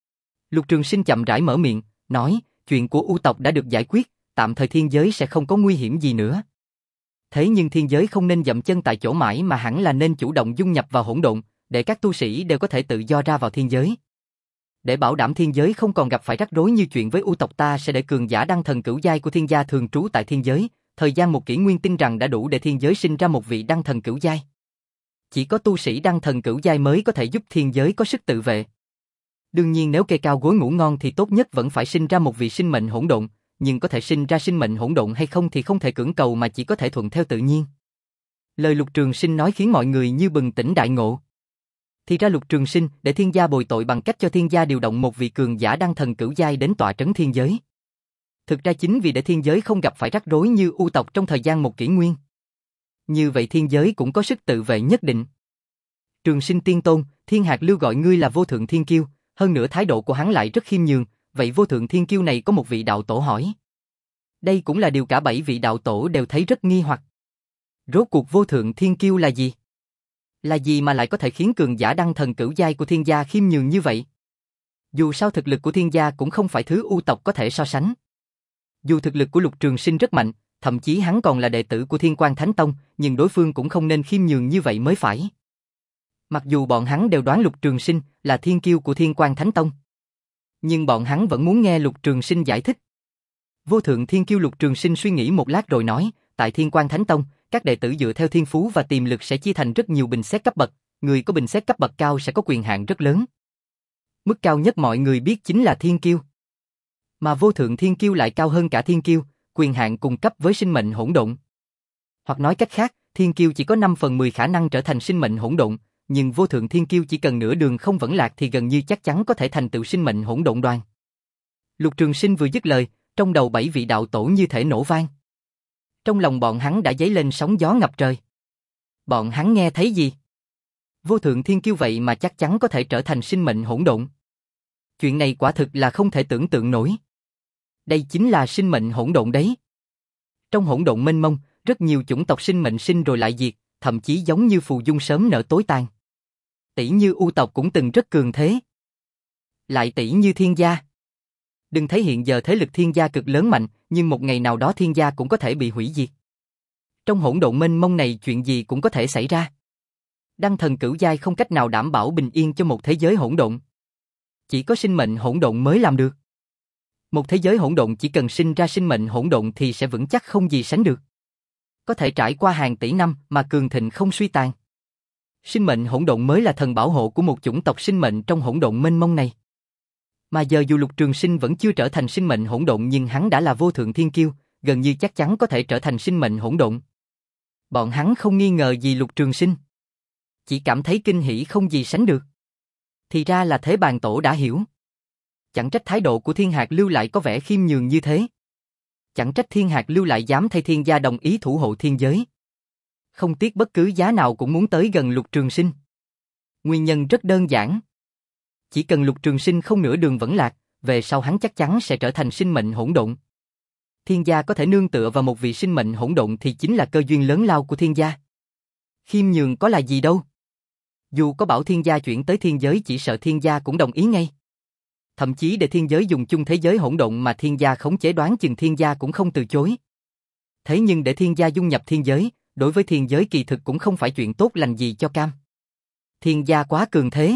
Lục Trường Sinh chậm rãi mở miệng, nói, chuyện của U tộc đã được giải quyết, tạm thời thiên giới sẽ không có nguy hiểm gì nữa. Thế nhưng thiên giới không nên dậm chân tại chỗ mãi mà hẳn là nên chủ động dung nhập vào hỗn độn, để các tu sĩ đều có thể tự do ra vào thiên giới. Để bảo đảm thiên giới không còn gặp phải rắc rối như chuyện với U tộc, ta sẽ để cường giả đăng thần cửu giai của thiên gia thường trú tại thiên giới, thời gian một kỷ nguyên tin rằng đã đủ để thiên giới sinh ra một vị đăng thần cửu giai. Chỉ có tu sĩ đăng thần cửu giai mới có thể giúp thiên giới có sức tự vệ. Đương nhiên nếu cây cao gối ngủ ngon thì tốt nhất vẫn phải sinh ra một vị sinh mệnh hỗn độn, nhưng có thể sinh ra sinh mệnh hỗn độn hay không thì không thể cưỡng cầu mà chỉ có thể thuận theo tự nhiên. Lời Lục Trường Sinh nói khiến mọi người như bừng tỉnh đại ngộ. Thì ra Lục Trường Sinh để thiên gia bồi tội bằng cách cho thiên gia điều động một vị cường giả đăng thần cửu giai đến tọa trấn thiên giới. Thực ra chính vì để thiên giới không gặp phải rắc rối như U tộc trong thời gian một kỷ nguyên. Như vậy thiên giới cũng có sức tự vệ nhất định. Trường Sinh Tiên Tôn, Thiên Hạc Lưu gọi ngươi là vô thượng thiên kiêu, hơn nữa thái độ của hắn lại rất khiêm nhường, vậy vô thượng thiên kiêu này có một vị đạo tổ hỏi. Đây cũng là điều cả bảy vị đạo tổ đều thấy rất nghi hoặc. Rốt cuộc vô thượng thiên kiêu là gì? Là gì mà lại có thể khiến cường giả đăng thần cửu giai của thiên gia khiêm nhường như vậy? Dù sao thực lực của thiên gia cũng không phải thứ U tộc có thể so sánh. Dù thực lực của Lục Trường Sinh rất mạnh, thậm chí hắn còn là đệ tử của Thiên Quang Thánh Tông, nhưng đối phương cũng không nên khiêm nhường như vậy mới phải. Mặc dù bọn hắn đều đoán Lục Trường Sinh là thiên kiêu của Thiên Quang Thánh Tông, nhưng bọn hắn vẫn muốn nghe Lục Trường Sinh giải thích. Vô thượng thiên kiêu Lục Trường Sinh suy nghĩ một lát rồi nói, tại Thiên Quang Thánh Tông, các đệ tử dựa theo thiên phú và tiềm lực sẽ chia thành rất nhiều bình xét cấp bậc, người có bình xét cấp bậc cao sẽ có quyền hạn rất lớn. Mức cao nhất mọi người biết chính là thiên kiêu. Mà vô thượng thiên kiêu lại cao hơn cả thiên kiêu, quyền hạn cùng cấp với sinh mệnh hỗn độn. Hoặc nói cách khác, thiên kiêu chỉ có năm phần mười khả năng trở thành sinh mệnh hỗn độn, nhưng vô thượng thiên kiêu chỉ cần nửa đường không vẫn lạc thì gần như chắc chắn có thể thành tựu sinh mệnh hỗn độn đoàn. Lục Trường Sinh vừa dứt lời, trong đầu bảy vị đạo tổ như thể nổ vang. Trong lòng bọn hắn đã dấy lên sóng gió ngập trời. Bọn hắn nghe thấy gì? Vô thượng thiên kiêu vậy mà chắc chắn có thể trở thành sinh mệnh hỗn độn. Chuyện này quả thực là không thể tưởng tượng nổi. Đây chính là sinh mệnh hỗn độn đấy. Trong hỗn độn mênh mông, rất nhiều chủng tộc sinh mệnh sinh rồi lại diệt, thậm chí giống như phù dung sớm nở tối tàn. Tỷ như U tộc cũng từng rất cường thế. Lại tỷ như thiên gia. Đừng thấy hiện giờ thế lực thiên gia cực lớn mạnh, nhưng một ngày nào đó thiên gia cũng có thể bị hủy diệt. Trong hỗn độn mênh mông này chuyện gì cũng có thể xảy ra. Đăng thần cửu giai không cách nào đảm bảo bình yên cho một thế giới hỗn độn. Chỉ có sinh mệnh hỗn độn mới làm được. Một thế giới hỗn độn chỉ cần sinh ra sinh mệnh hỗn độn thì sẽ vững chắc không gì sánh được. Có thể trải qua hàng tỷ năm mà cường thịnh không suy tàn. Sinh mệnh hỗn độn mới là thần bảo hộ của một chủng tộc sinh mệnh trong hỗn độn mênh mông này. Mà giờ dù Lục Trường Sinh vẫn chưa trở thành sinh mệnh hỗn độn nhưng hắn đã là vô thượng thiên kiêu, gần như chắc chắn có thể trở thành sinh mệnh hỗn độn. Bọn hắn không nghi ngờ gì Lục Trường Sinh, chỉ cảm thấy kinh hỉ không gì sánh được. Thì ra là thế, bàn tổ đã hiểu. Chẳng trách thái độ của Thiên Hạc Lưu lại có vẻ khiêm nhường như thế. Chẳng trách Thiên Hạc Lưu lại dám thay thiên gia đồng ý thủ hộ thiên giới. Không tiếc bất cứ giá nào cũng muốn tới gần Lục Trường Sinh. Nguyên nhân rất đơn giản. Chỉ cần Lục Trường Sinh không nửa đường vẫn lạc, về sau hắn chắc chắn sẽ trở thành sinh mệnh hỗn độn. Thiên gia có thể nương tựa vào một vị sinh mệnh hỗn độn thì chính là cơ duyên lớn lao của thiên gia. Khiêm nhường có là gì đâu. Dù có bảo thiên gia chuyển tới thiên giới chỉ sợ thiên gia cũng đồng ý ngay. Thậm chí để thiên giới dùng chung thế giới hỗn độn mà thiên gia khống chế đoán chừng thiên gia cũng không từ chối. Thế nhưng để thiên gia dung nhập thiên giới, đối với thiên giới kỳ thực cũng không phải chuyện tốt lành gì cho cam. Thiên gia quá cường thế.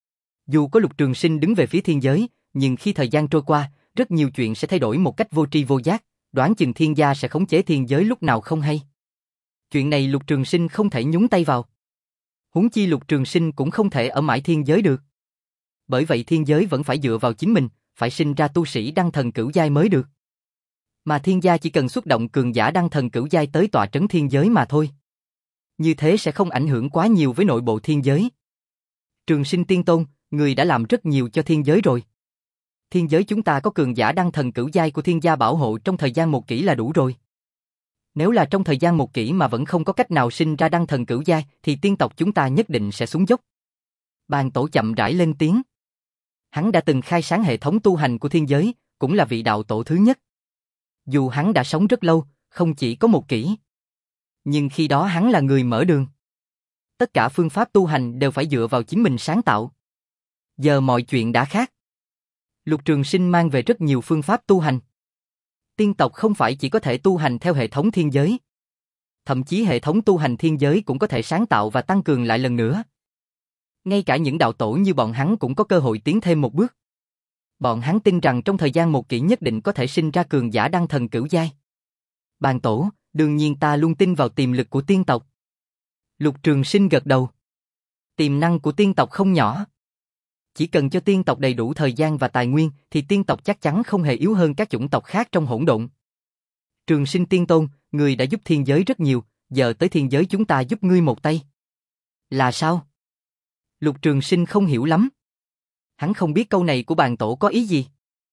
Dù có Lục Trường Sinh đứng về phía thiên giới, nhưng khi thời gian trôi qua, rất nhiều chuyện sẽ thay đổi một cách vô tri vô giác, đoán chừng thiên gia sẽ khống chế thiên giới lúc nào không hay. Chuyện này Lục Trường Sinh không thể nhúng tay vào. Huống chi Lục Trường Sinh cũng không thể ở mãi thiên giới được. Bởi vậy thiên giới vẫn phải dựa vào chính mình, phải sinh ra tu sĩ đăng thần cửu giai mới được. Mà thiên gia chỉ cần xuất động cường giả đăng thần cửu giai tới tọa trấn thiên giới mà thôi. Như thế sẽ không ảnh hưởng quá nhiều với nội bộ thiên giới. Trường Sinh Tiên Tôn, người đã làm rất nhiều cho thiên giới rồi. Thiên giới chúng ta có cường giả đăng thần cửu giai của thiên gia bảo hộ trong thời gian một kỷ là đủ rồi. Nếu là trong thời gian một kỷ mà vẫn không có cách nào sinh ra đăng thần cửu giai thì tiên tộc chúng ta nhất định sẽ xuống dốc. Bàn tổ chậm rãi lên tiếng. Hắn đã từng khai sáng hệ thống tu hành của thiên giới, cũng là vị đạo tổ thứ nhất. Dù hắn đã sống rất lâu, không chỉ có một kỷ. Nhưng khi đó hắn là người mở đường. Tất cả phương pháp tu hành đều phải dựa vào chính mình sáng tạo. Giờ mọi chuyện đã khác. Lục Trường Sinh mang về rất nhiều phương pháp tu hành. Tiên tộc không phải chỉ có thể tu hành theo hệ thống thiên giới. Thậm chí hệ thống tu hành thiên giới cũng có thể sáng tạo và tăng cường lại lần nữa. Ngay cả những đạo tổ như bọn hắn cũng có cơ hội tiến thêm một bước. Bọn hắn tin rằng trong thời gian một kỷ nhất định có thể sinh ra cường giả đăng thần cửu giai. Bàn tổ, đương nhiên ta luôn tin vào tiềm lực của tiên tộc. Lục Trường Sinh gật đầu. Tiềm năng của tiên tộc không nhỏ. Chỉ cần cho tiên tộc đầy đủ thời gian và tài nguyên thì tiên tộc chắc chắn không hề yếu hơn các chủng tộc khác trong hỗn độn. Trường Sinh Tiên Tôn, người đã giúp thiên giới rất nhiều, giờ tới thiên giới chúng ta giúp ngươi một tay. Là sao? Lục Trường Sinh không hiểu lắm. Hắn không biết câu này của bàn tổ có ý gì.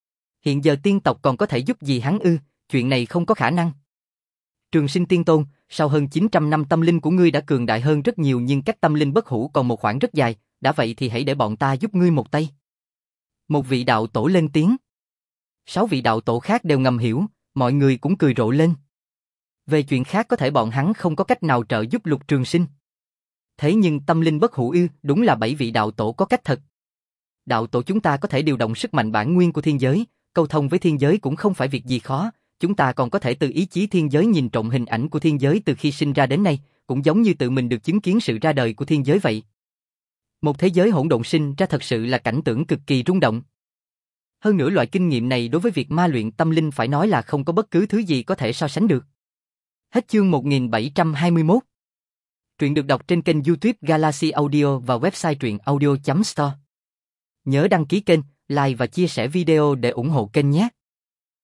Hiện giờ tiên tộc còn có thể giúp gì hắn ư, chuyện này không có khả năng. Trường Sinh Tiên Tôn, sau hơn chín trăm năm tâm linh của ngươi đã cường đại hơn rất nhiều nhưng cách tâm linh bất hủ còn một khoảng rất dài, đã vậy thì hãy để bọn ta giúp ngươi một tay. Một vị đạo tổ lên tiếng. Sáu vị đạo tổ khác đều ngầm hiểu, mọi người cũng cười rộ lên. Về chuyện khác có thể bọn hắn không có cách nào trợ giúp Lục Trường Sinh. Thế nhưng tâm linh bất hủ ư, đúng là bảy vị đạo tổ có cách thật. Đạo tổ chúng ta có thể điều động sức mạnh bản nguyên của thiên giới, câu thông với thiên giới cũng không phải việc gì khó, chúng ta còn có thể từ ý chí thiên giới nhìn trộm hình ảnh của thiên giới từ khi sinh ra đến nay, cũng giống như tự mình được chứng kiến sự ra đời của thiên giới vậy. Một thế giới hỗn độn sinh ra thật sự là cảnh tượng cực kỳ rung động. Hơn nữa loại kinh nghiệm này đối với việc ma luyện tâm linh phải nói là không có bất cứ thứ gì có thể so sánh được. Hết chương một nghìn bảy trăm hai mươi mốt. Truyện được đọc trên kênh YouTube Galaxy Audio và website truyện audio chấm store. Nhớ đăng ký kênh, like và chia sẻ video để ủng hộ kênh nhé.